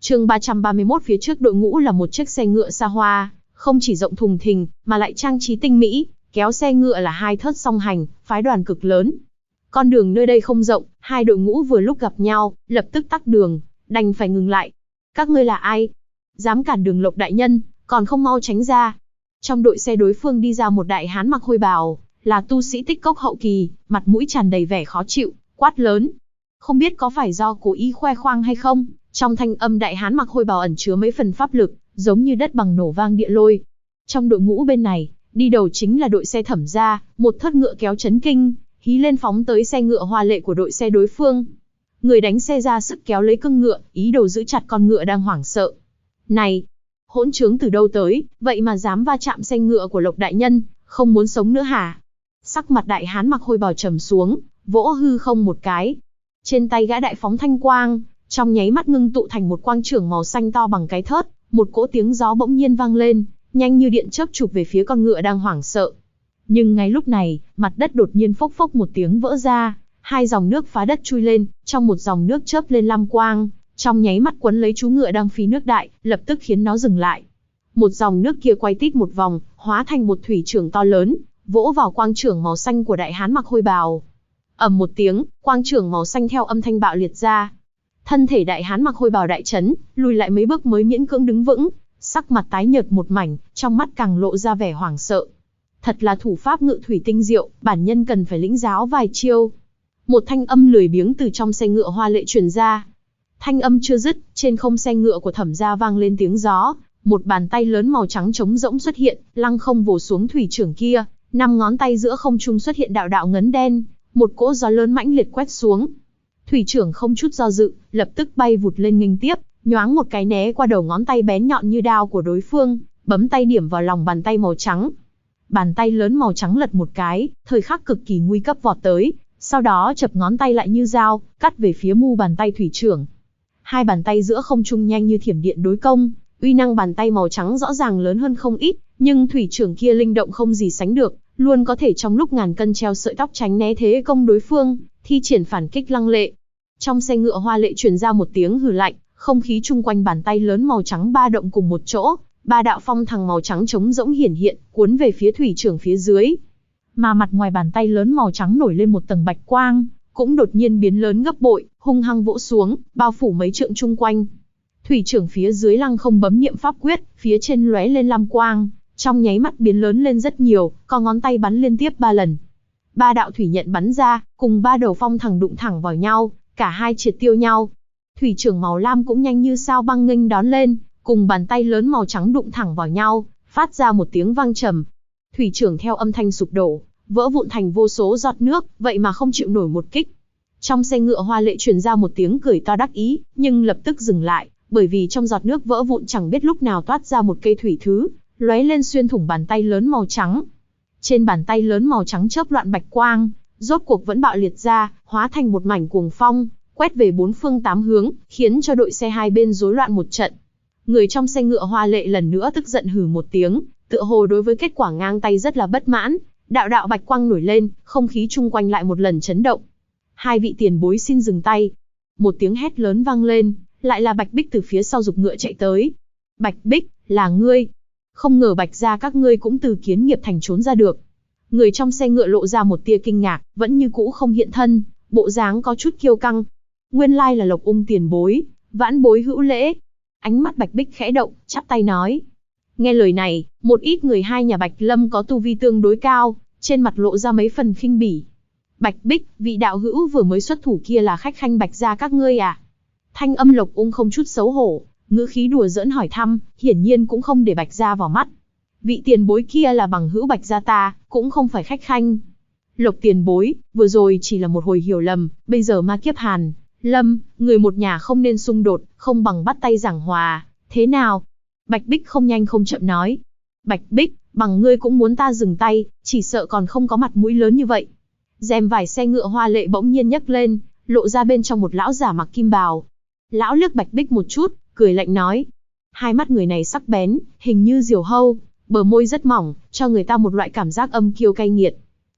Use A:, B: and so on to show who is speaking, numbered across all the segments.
A: Chương 331 phía trước đội ngũ là một chiếc xe ngựa xa hoa, không chỉ rộng thùng thình, mà lại trang trí tinh mỹ, kéo xe ngựa là hai thớt song hành, phái đoàn cực lớn. Con đường nơi đây không rộng, hai đội ngũ vừa lúc gặp nhau, lập tức tắc đường, đành phải ngừng lại. Các ngươi là ai? Dám cản đường Lộc đại nhân, còn không mau tránh ra. Trong đội xe đối phương đi ra một đại hán mặc hôi bào, là tu sĩ tích cốc hậu kỳ, mặt mũi tràn đầy vẻ khó chịu, quát lớn. Không biết có phải do cố ý khoe khoang hay không, trong thanh âm đại hán mặc hôi bào ẩn chứa mấy phần pháp lực, giống như đất bằng nổ vang địa lôi. Trong đội ngũ bên này, đi đầu chính là đội xe Thẩm gia, một thớt ngựa kéo chấn kinh, hí lên phóng tới xe ngựa hoa lệ của đội xe đối phương. Người đánh xe ra sức kéo lấy cương ngựa, ý đồ giữ chặt con ngựa đang hoảng sợ. Này, hỗn trướng từ đâu tới, vậy mà dám va chạm xe ngựa của Lộc đại nhân, không muốn sống nữa hả? Sắc mặt đại hán mặc hôi bào trầm xuống, vỗ hư không một cái. Trên tay gã đại phóng thanh quang, trong nháy mắt ngưng tụ thành một quang trưởng màu xanh to bằng cái thớt, một cỗ tiếng gió bỗng nhiên vang lên, nhanh như điện chớp chụp về phía con ngựa đang hoảng sợ. Nhưng ngay lúc này, mặt đất đột nhiên phốc phốc một tiếng vỡ ra, hai dòng nước phá đất chui lên, trong một dòng nước chớp lên lam quang, trong nháy mắt quấn lấy chú ngựa đang phi nước đại, lập tức khiến nó dừng lại. Một dòng nước kia quay tít một vòng, hóa thành một thủy trưởng to lớn, vỗ vào quang trưởng màu xanh của đại hán mặc hôi bào. Ầm một tiếng, quang trưởng màu xanh theo âm thanh bạo liệt ra. Thân thể đại hán mặc hôi bào đại chấn, lùi lại mấy bước mới miễn cưỡng đứng vững, sắc mặt tái nhợt một mảnh, trong mắt càng lộ ra vẻ hoảng sợ. Thật là thủ pháp ngự thủy tinh diệu, bản nhân cần phải lĩnh giáo vài chiêu. Một thanh âm lười biếng từ trong xe ngựa hoa lệ truyền ra. Thanh âm chưa dứt, trên không xe ngựa của Thẩm gia vang lên tiếng gió, một bàn tay lớn màu trắng trống rỗng xuất hiện, lăng không vồ xuống thủy trưởng kia, 5 ngón tay giữa không trung xuất hiện đạo đạo ngấn đen, một cỗ gió lớn mãnh liệt quét xuống. Thủy trưởng không chút do dự, lập tức bay vụt lên nghênh tiếp, nhoáng một cái né qua đầu ngón tay bén nhọn như đao của đối phương, bấm tay điểm vào lòng bàn tay màu trắng. Bàn tay lớn màu trắng lật một cái, thời khắc cực kỳ nguy cấp vọt tới, sau đó chập ngón tay lại như dao, cắt về phía mu bàn tay thủy trưởng. Hai bàn tay giữa không trung nhanh như thiểm điện đối công, uy năng bàn tay màu trắng rõ ràng lớn hơn không ít, nhưng thủy trưởng kia linh động không gì sánh được, luôn có thể trong lúc ngàn cân treo sợi tóc tránh né thế công đối phương, thi triển phản kích lăng lệ. Trong xe ngựa hoa lệ truyền ra một tiếng hừ lạnh, không khí chung quanh bàn tay lớn màu trắng ba động cùng một chỗ, ba đạo phong thằng màu trắng trống rỗng hiển hiện, cuốn về phía thủy trưởng phía dưới. Mà mặt ngoài bàn tay lớn màu trắng nổi lên một tầng bạch quang, cũng đột nhiên biến lớn gấp bội, hung hăng vỗ xuống, bao phủ mấy trượng chung quanh. Thủy trưởng phía dưới lăng không bấm niệm pháp quyết, phía trên lóe lên lam quang, trong nháy mắt biến lớn lên rất nhiều, con ngón tay bắn liên tiếp 3 lần. 3 đạo thủy nhận bắn ra, cùng 3 đầu phong thẳng đụng thẳng vào nhau, cả hai triệt tiêu nhau. Thủy trưởng màu lam cũng nhanh như sao băng nghênh đón lên, cùng bàn tay lớn màu trắng đụng thẳng vào nhau, phát ra một tiếng vang trầm. Thủy trưởng theo âm thanh sụp đổ, vỡ vụn thành vô số giọt nước, vậy mà không chịu nổi một kích. Trong xe ngựa hoa lệ truyền ra một tiếng cười to đắc ý, nhưng lập tức dừng lại, bởi vì trong giọt nước vỡ vụn chẳng biết lúc nào toát ra một cây thủy thứ, lóe lên xuyên thủng bàn tay lớn màu trắng. Trên bàn tay lớn màu trắng chớp loạn bạch quang, rốt cuộc vẫn bạo liệt ra, hóa thành một mảnh cuồng phong, quét về 4 phương 8 hướng, khiến cho đội xe hai bên rối loạn một trận. Người trong xe ngựa hoa lệ lần nữa tức giận hừ một tiếng, tựa hồ đối với kết quả ngang tay rất là bất mãn. Đạo đạo bạch quang nổi lên, không khí chung quanh lại một lần chấn động. Hai vị tiền bối xin dừng tay. Một tiếng hét lớn vang lên, lại là Bạch Bích từ phía sau giục ngựa chạy tới. Bạch Bích, là ngươi. Không ngờ Bạch gia các ngươi cũng từ Kiến Nghiệp thành trốn ra được. Người trong xe ngựa lộ ra một tia kinh ngạc, vẫn như cũ không hiện thân, bộ dáng có chút kiêu căng. Nguyên lai là Lộc Ung tiền bối, vãn bối hữu lễ. Ánh mắt Bạch Bích khẽ động, chắp tay nói. Nghe lời này, một ít người hai nhà Bạch Lâm có tu vi tương đối cao, trên mặt lộ ra mấy phần khinh bỉ. Bạch Bích, vị đạo hữu vừa mới xuất thủ kia là khách khanh Bạch gia các ngươi à? Thanh âm Lộc Ung không chút xấu hổ, ngữ khí đùa giỡn hỏi thăm, hiển nhiên cũng không để Bạch gia vào mắt. Vị tiền bối kia là bằng hữu Bạch gia ta, cũng không phải khách khanh. Lộc tiền bối, vừa rồi chỉ là một hồi hiểu lầm, bây giờ ma kiếp Hàn Lâm, người một nhà không nên xung đột, không bằng bắt tay giảng hòa, thế nào? Bạch Bích không nhanh không chậm nói. Bạch Bích, bằng ngươi cũng muốn ta dừng tay, chỉ sợ còn không có mặt mũi lớn như vậy. Rèm vải xe ngựa hoa lệ bỗng nhiên nhấc lên, lộ ra bên trong một lão giả mặc kim bào. Lão liếc Bạch Bích một chút, cười lạnh nói. Hai mắt người này sắc bén, hình như diều hâu, bờ môi rất mỏng, cho người ta một loại cảm giác âm kiêu cay nghiệt.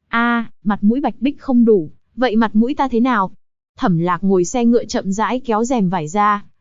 A: Mặt mũi Bạch Bích không đủ, vậy mặt mũi ta thế nào? Thẩm Lạc ngồi xe ngựa chậm rãi kéo rèm vải ra,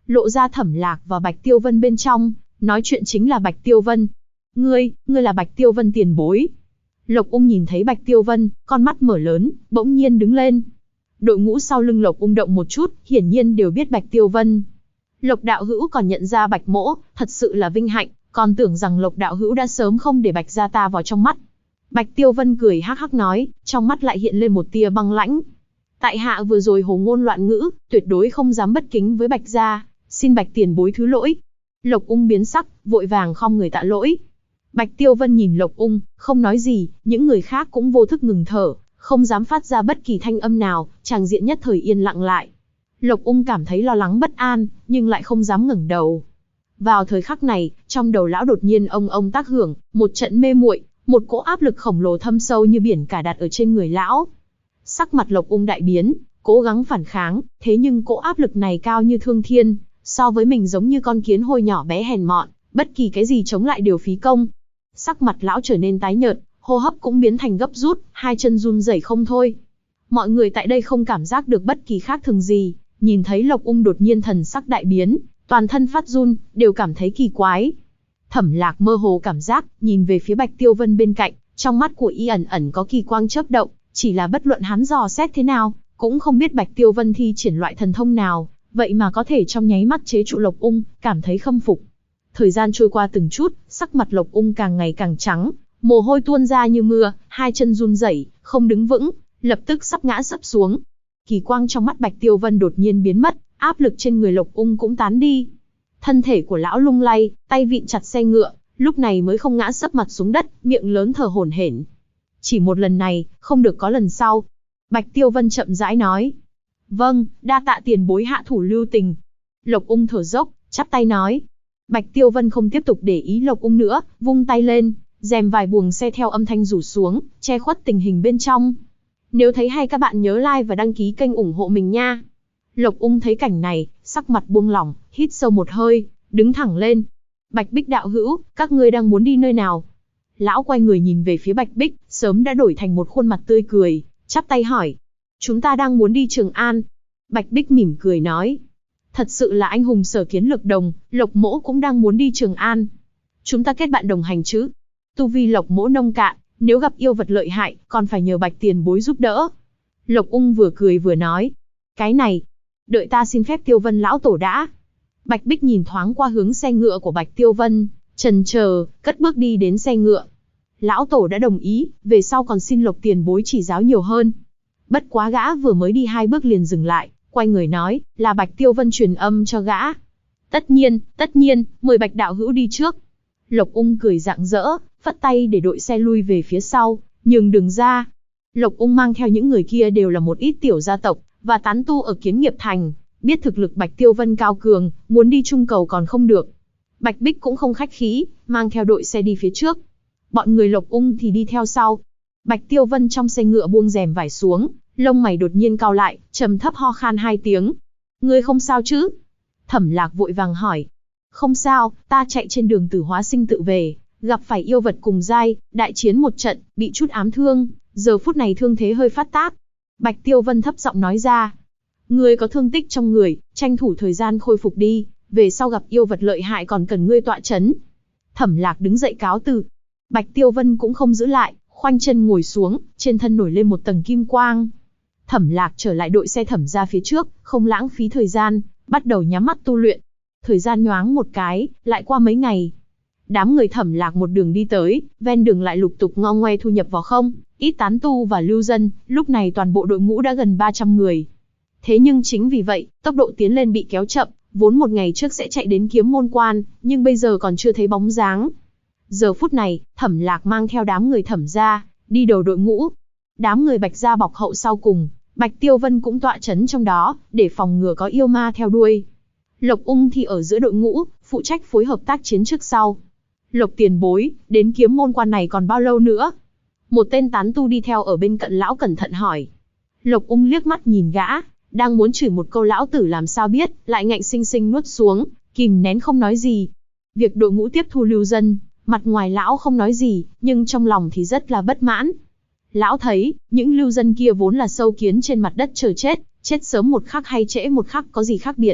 A: lộ ra Thẩm Lạc và Bạch Tiêu Vân bên trong, nói chuyện chính là Bạch Tiêu Vân. Ngươi là Bạch Tiêu Vân tiền bối. Lộc Ung nhìn thấy Bạch Tiêu Vân, con mắt mở lớn, bỗng nhiên đứng lên. Đội ngũ sau lưng Lộc Ung động một chút, hiển nhiên đều biết Bạch Tiêu Vân. Lộc đạo hữu còn nhận ra Bạch mỗ, thật sự là vinh hạnh, còn tưởng rằng Lộc đạo hữu đã sớm không để Bạch gia ta vào trong mắt. Bạch Tiêu Vân cười hắc hắc nói, trong mắt lại hiện lên một tia băng lãnh. Tại hạ vừa rồi hồ ngôn loạn ngữ, tuyệt đối không dám bất kính với Bạch gia, xin Bạch tiền bối thứ lỗi. Lộc Ung biến sắc, vội vàng khom người tạ lỗi. Bạch Tiêu Vân nhìn Lộc Ung, không nói gì, những người khác cũng vô thức ngừng thở, không dám phát ra bất kỳ thanh âm nào, tràng diện nhất thời yên lặng lại. Lộc Ung cảm thấy lo lắng bất an, nhưng lại không dám ngẩng đầu. Vào thời khắc này, trong đầu lão đột nhiên ông tác hưởng, một trận mê muội, một cỗ áp lực khổng lồ thâm sâu như biển cả đặt ở trên người lão. Sắc mặt Lộc Ung đại biến, cố gắng phản kháng, thế nhưng cỗ áp lực này cao như thương thiên, so với mình giống như con kiến hôi nhỏ bé hèn mọn, bất kỳ cái gì chống lại đều phí công. Sắc mặt lão trở nên tái nhợt, hô hấp cũng biến thành gấp rút, hai chân run rẩy không thôi. Mọi người tại đây không cảm giác được bất kỳ khác thường gì, nhìn thấy Lộc Ung đột nhiên thần sắc đại biến, toàn thân phát run, đều cảm thấy kỳ quái. Thẩm Lạc mơ hồ cảm giác, nhìn về phía Bạch Tiêu Vân bên cạnh, trong mắt của y ẩn ẩn có kỳ quang chớp động, chỉ là bất luận hắn dò xét thế nào, cũng không biết Bạch Tiêu Vân thi triển loại thần thông nào, vậy mà có thể trong nháy mắt chế trụ Lộc Ung, cảm thấy khâm phục. Thời gian trôi qua từng chút, sắc mặt Lộc Ung càng ngày càng trắng, mồ hôi tuôn ra như mưa, hai chân run rẩy, không đứng vững, lập tức sắp ngã sấp xuống. Kỳ quang trong mắt Bạch Tiêu Vân đột nhiên biến mất, áp lực trên người Lộc Ung cũng tán đi. Thân thể của lão lung lay, tay vịn chặt xe ngựa, lúc này mới không ngã sấp mặt xuống đất, miệng lớn thở hổn hển. Chỉ một lần này, không được có lần sau. Bạch Tiêu Vân chậm rãi nói. Vâng, đa tạ tiền bối hạ thủ lưu tình. Lộc Ung thở dốc, chắp tay nói. Bạch Tiêu Vân không tiếp tục để ý Lộc Ung nữa, vung tay lên, rèm vài buồng xe theo âm thanh rủ xuống, che khuất tình hình bên trong. Nếu thấy hay các bạn nhớ like và đăng ký kênh ủng hộ mình nha. Lộc Ung thấy cảnh này, sắc mặt buông lỏng, hít sâu một hơi, đứng thẳng lên. Bạch Bích đạo hữu, các ngươi đang muốn đi nơi nào? Lão quay người nhìn về phía Bạch Bích, sớm đã đổi thành một khuôn mặt tươi cười, chắp tay hỏi. Chúng ta đang muốn đi Trường An. Bạch Bích mỉm cười nói. Thật sự là anh hùng sở kiến lược đồng, Lộc mỗ cũng đang muốn đi Trường An. Chúng ta kết bạn đồng hành chứ? Tu vi Lộc mỗ nông cạn, nếu gặp yêu vật lợi hại, còn phải nhờ Bạch tiền bối giúp đỡ. Lộc Ung vừa cười vừa nói. Cái này, đợi ta xin phép Tiêu Vân lão tổ đã. Bạch Bích nhìn thoáng qua hướng xe ngựa của Bạch Tiêu Vân, chần chờ, cất bước đi đến xe ngựa. Lão tổ đã đồng ý, về sau còn xin Lộc tiền bối chỉ giáo nhiều hơn. Bất quá gã vừa mới đi 2 bước liền dừng lại, quay người nói, là Bạch Tiêu Vân truyền âm cho gã. Tất nhiên, mời Bạch đạo hữu đi trước. Lộc Ung cười rạng rỡ, phất tay để đội xe lui về phía sau, nhường đường ra. Lộc Ung mang theo những người kia đều là một ít tiểu gia tộc và tán tu ở Kiến Nghiệp Thành, biết thực lực Bạch Tiêu Vân cao cường, muốn đi chung cầu còn không được. Bạch Bích cũng không khách khí, mang theo đội xe đi phía trước. Bọn người Lộc Ung thì đi theo sau. Bạch Tiêu Vân trong xe ngựa buông rèm vải xuống, lông mày đột nhiên cau lại, trầm thấp ho khan 2 tiếng. Ngươi không sao chứ? Thẩm Lạc vội vàng hỏi. Không sao, ta chạy trên đường Tử Hóa Sinh tự về, gặp phải yêu vật cùng giai, đại chiến một trận, bị chút ám thương, giờ phút này thương thế hơi phát tác. Bạch Tiêu Vân thấp giọng nói ra. Ngươi có thương tích trong người, tranh thủ thời gian khôi phục đi, về sau gặp yêu vật lợi hại còn cần ngươi tọa chấn. Thẩm Lạc đứng dậy cáo từ. Bạch Tiêu Vân cũng không giữ lại, khoanh chân ngồi xuống, trên thân nổi lên một tầng kim quang. Thẩm Lạc trở lại đội xe Thẩm ra phía trước, không lãng phí thời gian, bắt đầu nhắm mắt tu luyện. Thời gian nhoáng một cái, lại qua mấy ngày. Đám người Thẩm Lạc một đường đi tới, ven đường lại lục tục ngo ngoe thu nhập vào không, ít tán tu và lưu dân, lúc này toàn bộ đội ngũ đã gần 300 người. Thế nhưng chính vì vậy, tốc độ tiến lên bị kéo chậm, vốn một ngày trước sẽ chạy đến Kiếm Môn Quan, nhưng bây giờ còn chưa thấy bóng dáng. Giờ phút này, Thẩm Lạc mang theo đám người Thẩm gia, đi đầu đội ngũ. Đám người Bạch gia bọc hậu sau cùng, Bạch Tiêu Vân cũng tọa chấn trong đó, để phòng ngừa có yêu ma theo đuôi. Lộc Ung thì ở giữa đội ngũ, phụ trách phối hợp tác chiến trước sau. Lộc tiền bối, đến Kiếm Môn Quan này còn bao lâu nữa? Một tên tán tu đi theo ở bên cạnh lão cẩn thận hỏi. Lộc Ung liếc mắt nhìn gã, đang muốn chửi một câu lão tử làm sao biết, lại ngạnh sinh sinh nuốt xuống, kìm nén không nói gì. Việc đội ngũ tiếp thu lưu dân, mặt ngoài lão không nói gì, nhưng trong lòng thì rất là bất mãn. Lão thấy, những lưu dân kia vốn là sâu kiến trên mặt đất chờ chết, chết sớm một khắc hay trễ một khắc có gì khác biệt.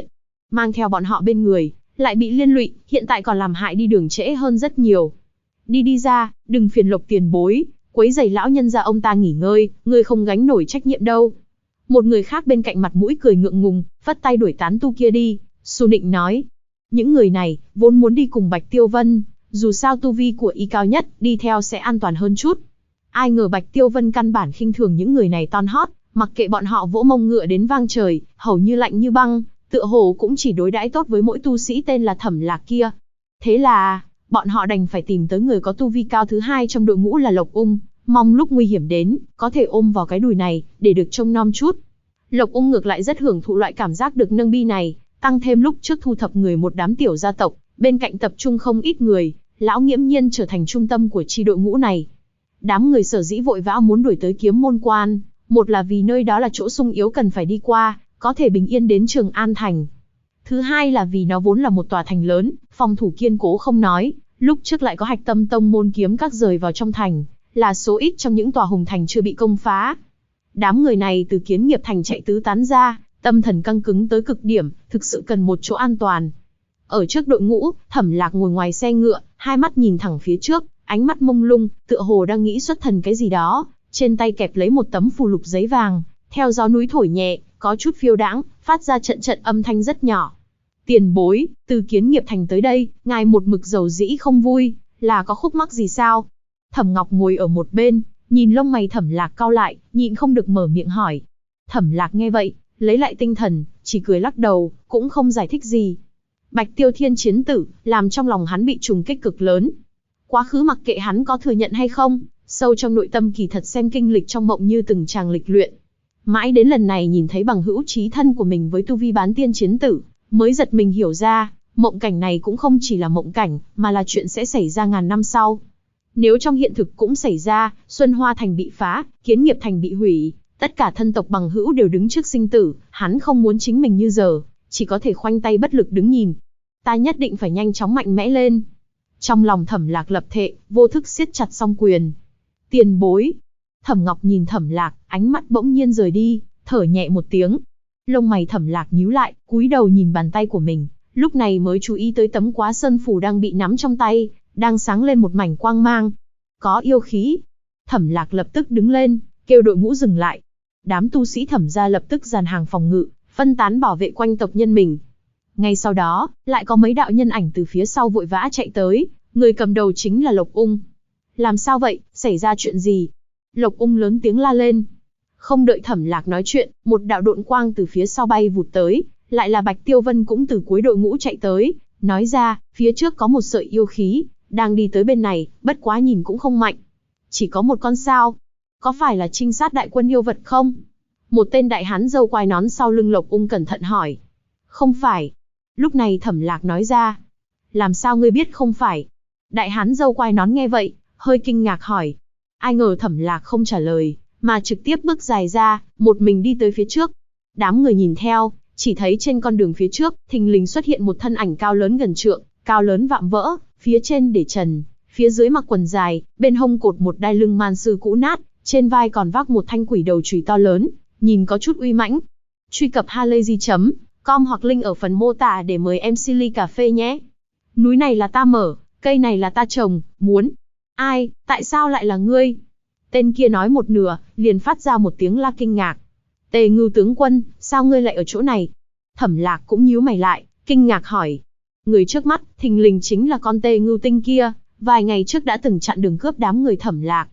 A: mang theo bọn họ bên người, lại bị liên lụy, hiện tại còn làm hại đi đường trễ hơn rất nhiều. Đi ra, đừng phiền Lộc tiền bối, quấy rầy lão nhân gia ông ta nghỉ ngơi, ngươi không gánh nổi trách nhiệm đâu. Một người khác bên cạnh mặt mũi cười ngượng ngùng, vất tay đuổi tán tu kia đi. Su Nịnh nói, những người này vốn muốn đi cùng Bạch Tiêu Vân, dù sao tu vi của y cao nhất, đi theo sẽ an toàn hơn chút. Ai ngờ Bạch Tiêu Vân căn bản khinh thường những người này ton hót, mặc kệ bọn họ vỗ mông ngựa đến vang trời, hầu như lạnh như băng, tựa hồ cũng chỉ đối đãi tốt với mỗi tu sĩ tên là Thẩm Lạc kia. Thế là, bọn họ đành phải tìm tới người có tu vi cao thứ hai trong đội ngũ là Lộc Ung, mong lúc nguy hiểm đến, có thể ôm vào cái đùi này, để được trông nom chút. Lộc Ung ngược lại rất hưởng thụ loại cảm giác được nâng bi này, tăng thêm lúc trước thu thập người một đám tiểu gia tộc, bên cạnh tập trung không ít người, lão nghiễm nhiên trở thành trung tâm của chi đội ngũ này. Đám người sở dĩ vội vã muốn đuổi tới Kiếm Môn Quan, một là vì nơi đó là chỗ sung yếu cần phải đi qua, có thể bình yên đến Trường An Thành. Thứ hai là vì nó vốn là một tòa thành lớn, phòng thủ kiên cố không nói, lúc trước lại có Hạch Tâm Tông môn kiếm các rời vào trong thành, là số ít trong những tòa hùng thành chưa bị công phá. Đám người này từ Kiến Nghiệp Thành chạy tứ tán ra, tâm thần căng cứng tới cực điểm, thực sự cần một chỗ an toàn. Ở trước đội ngũ, Thẩm Lạc ngồi ngoài xe ngựa, hai mắt nhìn thẳng phía trước, ánh mắt mông lung, tựa hồ đang nghĩ xuất thần cái gì đó, trên tay kẹp lấy một tấm phù lục giấy vàng, theo gió núi thổi nhẹ, có chút phiêu đãng, phát ra trận trận âm thanh rất nhỏ. Tiền bối, từ Kiến Nghiệp Thành tới đây, ngài một mực dầu dĩ không vui, là có khúc mắc gì sao? Thẩm Ngọc ngồi ở một bên, nhìn lông mày Thẩm Lạc cau lại, nhịn không được mở miệng hỏi. Thẩm Lạc nghe vậy, lấy lại tinh thần, chỉ cười lắc đầu, cũng không giải thích gì. Bạch Tiêu Thiên chiến tử, làm trong lòng hắn bị trùng kích cực lớn. Quá khứ mặc kệ hắn có thừa nhận hay không, sâu trong nội tâm kỳ thật xem kinh lịch trong mộng như từng tràng lịch luyện. Mãi đến lần này nhìn thấy bằng hữu chí thân của mình với tu vi bán tiên chiến tử, mới giật mình hiểu ra, mộng cảnh này cũng không chỉ là mộng cảnh, mà là chuyện sẽ xảy ra ngàn năm sau. Nếu trong hiện thực cũng xảy ra, Xuân Hoa Thành bị phá, Kiến Nghiệp Thành bị hủy, tất cả thân tộc bằng hữu đều đứng trước sinh tử, hắn không muốn chính mình như giờ, chỉ có thể khoanh tay bất lực đứng nhìn. Ta nhất định phải nhanh chóng mạnh mẽ lên. Trong lòng Thẩm Lạc lập thệ, vô thức siết chặt song quyền. Tiền bối. Thẩm Ngọc nhìn Thẩm Lạc, ánh mắt bỗng nhiên rời đi, thở nhẹ một tiếng. Lông mày Thẩm Lạc nhíu lại, cúi đầu nhìn bàn tay của mình, lúc này mới chú ý tới tấm Quá Sơn phù đang bị nắm trong tay, đang sáng lên một mảnh quang mang. Có yêu khí. Thẩm Lạc lập tức đứng lên, kêu đội ngũ dừng lại. Đám tu sĩ Thẩm gia lập tức dàn hàng phòng ngự, phân tán bảo vệ quanh tộc nhân mình. Ngay sau đó, lại có mấy đạo nhân ảnh từ phía sau vội vã chạy tới, người cầm đầu chính là Lộc Ung. Làm sao vậy, xảy ra chuyện gì? Lộc Ung lớn tiếng la lên. Không đợi Thẩm Lạc nói chuyện, một đạo độn quang từ phía sau bay vụt tới, lại là Bạch Tiêu Vân cũng từ cuối đội ngũ chạy tới, nói ra, phía trước có một sợi yêu khí, đang đi tới bên này, bất quá nhìn cũng không mạnh. Chỉ có một con sao. Có phải là trinh sát đại quân yêu vật không? Một tên đại hán râu quai nón sau lưng Lộc Ung cẩn thận hỏi. Không phải. Lúc này Thẩm Lạc nói ra. Làm sao ngươi biết không phải? Đại hán râu quai nón nghe vậy, hơi kinh ngạc hỏi. Ai ngờ Thẩm Lạc không trả lời, mà trực tiếp bước dài ra, một mình đi tới phía trước. Đám người nhìn theo, chỉ thấy trên con đường phía trước, thình lình xuất hiện một thân ảnh cao lớn gần trượng, cao lớn vạm vỡ, phía trên để trần, phía dưới mặc quần dài, bên hông cột một đai lưng man sư cũ nát, trên vai còn vác một thanh quỷ đầu chùy to lớn, nhìn có chút uy mãnh. Truy cập halayzi.com hoặc link ở phần mô tả để mời em Silly cà phê nhé. Núi này là ta mở, cây này là ta trồng, muốn. Ai, tại sao lại là ngươi? Tên kia nói một nửa, liền phát ra một tiếng la kinh ngạc. Tề Ngưu tướng quân, sao ngươi lại ở chỗ này? Thẩm Lạc cũng nhíu mày lại, kinh ngạc hỏi. Người trước mắt, thình lình chính là con Tề Ngưu tinh kia, vài ngày trước đã từng chặn đường cướp đám người Thẩm Lạc.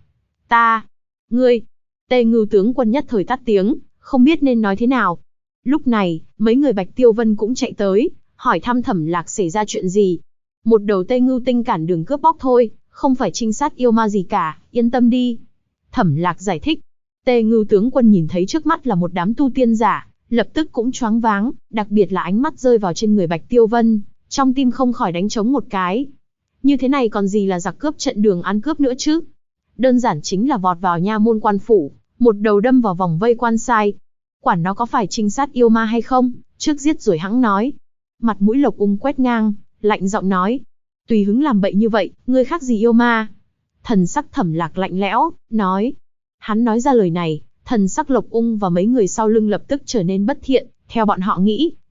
A: Ngươi. Tề Ngưu tướng quân nhất thời tắt tiếng, không biết nên nói thế nào. Lúc này, mấy người Bạch Tiêu Vân cũng chạy tới, hỏi thăm Thẩm Lạc xảy ra chuyện gì. Một đầu Tề Ngưu tinh cản đường cướp bóc thôi, không phải trinh sát yêu ma gì cả, yên tâm đi. Thẩm Lạc giải thích. Tề Ngưu tướng quân nhìn thấy trước mắt là một đám tu tiên giả, lập tức cũng choáng váng, đặc biệt là ánh mắt rơi vào trên người Bạch Tiêu Vân, trong tim không khỏi đánh trống một cái. Như thế này còn gì là giặc cướp trận đường ăn cướp nữa chứ? Đơn giản chính là vọt vào nha môn quan phủ, một đầu đâm vào vòng vây quan sai. Quản nó có phải trinh sát yêu ma hay không, trước giết rồi hẵng nói. Mặt mũi Lộc Ung quét ngang, lạnh giọng nói. Tùy hứng làm bậy như vậy, ngươi khác gì yêu ma? Thần sắc Thẩm Lạc lạnh lẽo, nói. Hắn nói ra lời này, thần sắc Lộc Ung và mấy người sau lưng lập tức trở nên bất thiện, theo bọn họ nghĩ,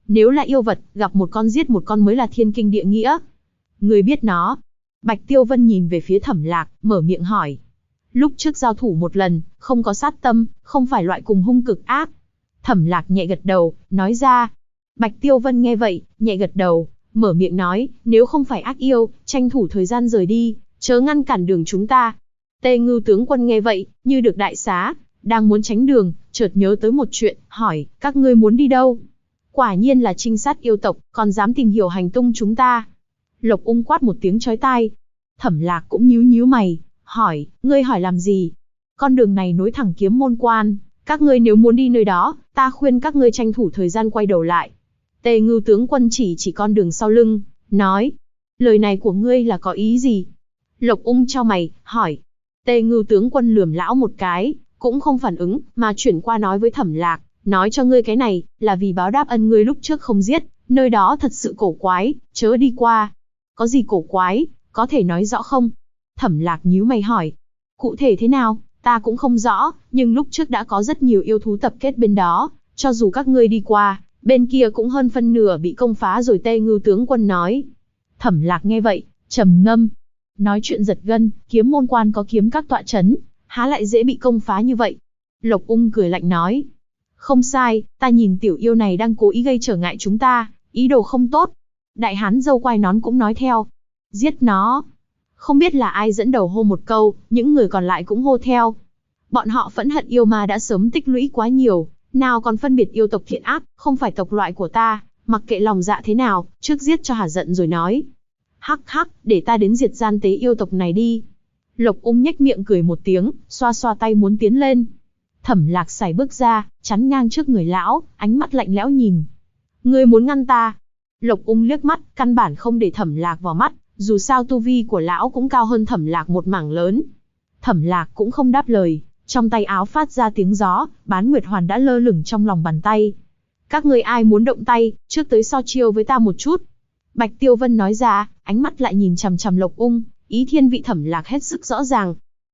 A: Nếu là yêu vật, gặp một con giết một con mới là thiên kinh địa nghĩa. Ngươi biết nó. Bạch Tiêu Vân nhìn về phía Thẩm Lạc, mở miệng hỏi. Lúc trước giao thủ một lần, không có sát tâm, không phải loại cùng hung cực ác. Thẩm Lạc nhẹ gật đầu, nói ra. Bạch Tiêu Vân nghe vậy, nhẹ gật đầu, mở miệng nói, nếu không phải ác yêu, tranh thủ thời gian rời đi, chớ ngăn cản đường chúng ta. Tê Ngưu tướng quân nghe vậy, như được đại xá, đang muốn tránh đường, chợt nhớ tới một chuyện, hỏi, các ngươi muốn đi đâu? Quả nhiên là trinh sát yêu tộc, còn dám tìm hiểu hành tung chúng ta. Lộc Ung quát một tiếng chói tai. Thẩm Lạc cũng nhíu nhíu mày, hỏi, ngươi hỏi làm gì? Con đường này nối thẳng Kiếm Môn Quan, các ngươi nếu muốn đi nơi đó, ta khuyên các ngươi tranh thủ thời gian quay đầu lại. Tê Ngưu tướng quân chỉ con đường sau lưng, nói, lời này của ngươi là có ý gì? Lộc Ung chau mày, hỏi. Tê Ngưu tướng quân lườm lão một cái, cũng không phản ứng, mà chuyển qua nói với Thẩm Lạc, nói cho ngươi cái này, là vì báo đáp ân ngươi lúc trước không giết, nơi đó thật sự cổ quái, chớ đi qua. Có gì cổ quái, có thể nói rõ không? Thẩm Lạc nhíu mày hỏi. Cụ thể thế nào, ta cũng không rõ, nhưng lúc trước đã có rất nhiều yêu thú tập kết bên đó, cho dù các ngươi đi qua, bên kia cũng hơn phân nửa bị công phá rồi. Tê Ngưu tướng quân nói. Thẩm Lạc nghe vậy, trầm ngâm. Nói chuyện giật gân, Kiếm Môn Quan có kiếm các tọa chấn, há lại dễ bị công phá như vậy? Lộc Ung cười lạnh nói. Không sai, ta nhìn tiểu yêu này đang cố ý gây trở ngại chúng ta, ý đồ không tốt. Đại hán râu quai nón cũng nói theo. Giết nó. Không biết là ai dẫn đầu hô một câu, những người còn lại cũng hô theo. Bọn họ phẫn hận yêu ma đã sớm tích lũy quá nhiều, nào còn phân biệt yêu tộc thiện ác, không phải tộc loại của ta, mặc kệ lòng dạ thế nào, trước giết cho hả giận rồi nói. Hắc hắc, để ta đến diệt gian tế yêu tộc này đi. Lộc Ung nhếch miệng cười một tiếng, xoa xoa tay muốn tiến lên. Thẩm Lạc sải bước ra, chắn ngang trước người lão, ánh mắt lạnh lẽo nhìn. Ngươi muốn ngăn ta? Lộc Ung liếc mắt, căn bản không để Thẩm Lạc vào mắt, dù sao tu vi của lão cũng cao hơn Thẩm Lạc một mảng lớn. Thẩm Lạc cũng không đáp lời, trong tay áo phát ra tiếng gió, Bán Nguyệt Hoàn đã lơ lửng trong lòng bàn tay. Các ngươi ai muốn động tay, trước tới so chiêu với ta một chút. Bạch Tiêu Vân nói ra, ánh mắt lại nhìn chằm chằm Lộc Ung, ý thiên vị Thẩm Lạc hết sức rõ ràng.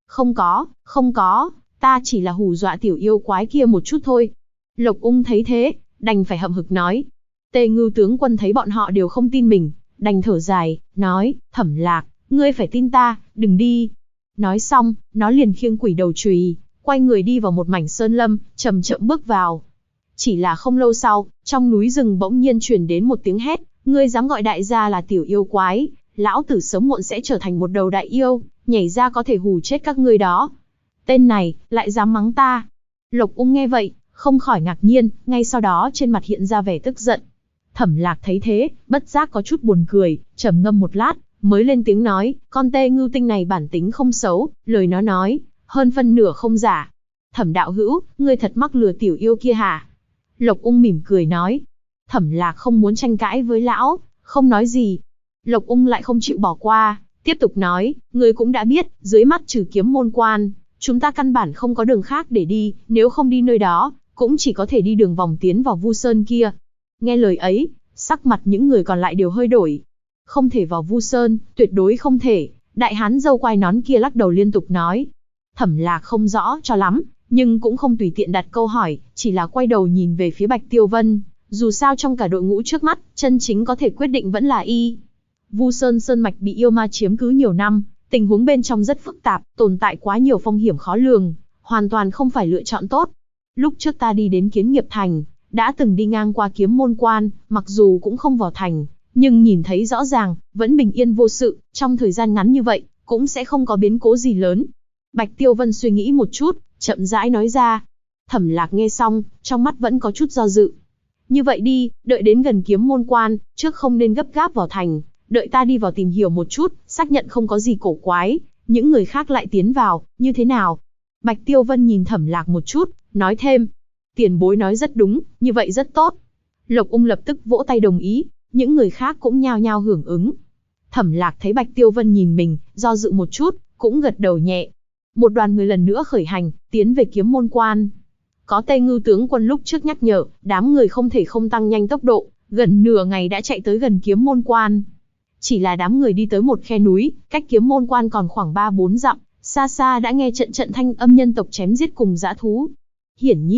A: Không có, ta chỉ là hù dọa tiểu yêu quái kia một chút thôi. Lộc Ung thấy thế, đành phải hậm hực nói. Tê Ngưu tướng quân thấy bọn họ đều không tin mình, đành thở dài, nói, Thẩm Lạc, ngươi phải tin ta, đừng đi. Nói xong, nó liền khiêng quỷ đầu chùy, quay người đi vào một mảnh sơn lâm, chậm chậm bước vào. Chỉ là không lâu sau, trong núi rừng bỗng nhiên truyền đến một tiếng hét, ngươi dám gọi đại gia là tiểu yêu quái, lão tử sớm muộn sẽ trở thành một đầu đại yêu, nhảy ra có thể hù chết các ngươi đó. Tên này, lại dám mắng ta. Lộc Ung nghe vậy, không khỏi ngạc nhiên, ngay sau đó trên mặt hiện ra vẻ tức giận. Thẩm Lạc thấy thế, bất giác có chút buồn cười, trầm ngâm một lát, mới lên tiếng nói, con Tê Ngưu tinh này bản tính không xấu, lời nó nói, hơn phân nửa không giả. Thẩm đạo hữu, ngươi thật mắc lừa tiểu yêu kia hả? Lộc Ung mỉm cười nói. Thẩm Lạc không muốn tranh cãi với lão, không nói gì. Lộc Ung lại không chịu bỏ qua, tiếp tục nói, ngươi cũng đã biết, dưới mắt trừ Kiếm Môn Quan, chúng ta căn bản không có đường khác để đi, nếu không đi nơi đó, cũng chỉ có thể đi đường vòng tiến vào Vu Sơn kia. Nghe lời ấy, sắc mặt những người còn lại đều hơi đổi. Không thể vào Vu Sơn, tuyệt đối không thể. Đại hán râu quai nón kia lắc đầu liên tục nói. Thẩm Lạc không rõ cho lắm, nhưng cũng không tùy tiện đặt câu hỏi, chỉ là quay đầu nhìn về phía Bạch Tiêu Vân. Dù sao trong cả đội ngũ trước mắt, chân chính có thể quyết định vẫn là y. Vu Sơn sơn mạch bị yêu ma chiếm cứ nhiều năm, tình huống bên trong rất phức tạp, tồn tại quá nhiều phong hiểm khó lường, hoàn toàn không phải lựa chọn tốt. Lúc trước ta đi đến Kiến Nghiệp Thành, đã từng đi ngang qua Kiếm Môn Quan, mặc dù cũng không vào thành, nhưng nhìn thấy rõ ràng, vẫn bình yên vô sự, trong thời gian ngắn như vậy, cũng sẽ không có biến cố gì lớn. Bạch Tiêu Vân suy nghĩ một chút, chậm rãi nói ra. Thẩm Lạc nghe xong, trong mắt vẫn có chút do dự. Như vậy đi, đợi đến gần Kiếm Môn Quan, trước không nên gấp gáp vào thành, đợi ta đi vào tìm hiểu một chút, xác nhận không có gì cổ quái, những người khác lại tiến vào, như thế nào? Bạch Tiêu Vân nhìn Thẩm Lạc một chút, nói thêm. Tiền bối nói rất đúng, như vậy rất tốt. Lộc Ung lập tức vỗ tay đồng ý, những người khác cũng nhao nhao hưởng ứng. Thẩm Lạc thấy Bạch Tiêu Vân nhìn mình, do dự một chút, cũng gật đầu nhẹ. Một đoàn người lần nữa khởi hành, tiến về Kiếm Môn Quan. Có Tê Ngưu tướng quân lúc trước nhắc nhở, đám người không thể không tăng nhanh tốc độ, gần nửa ngày đã chạy tới gần Kiếm Môn Quan. Chỉ là đám người đi tới một khe núi, cách Kiếm Môn Quan còn khoảng 3-4 dặm, xa xa đã nghe trận trận thanh âm nhân tộc chém giết cùng dã thú. Hiển nhiên,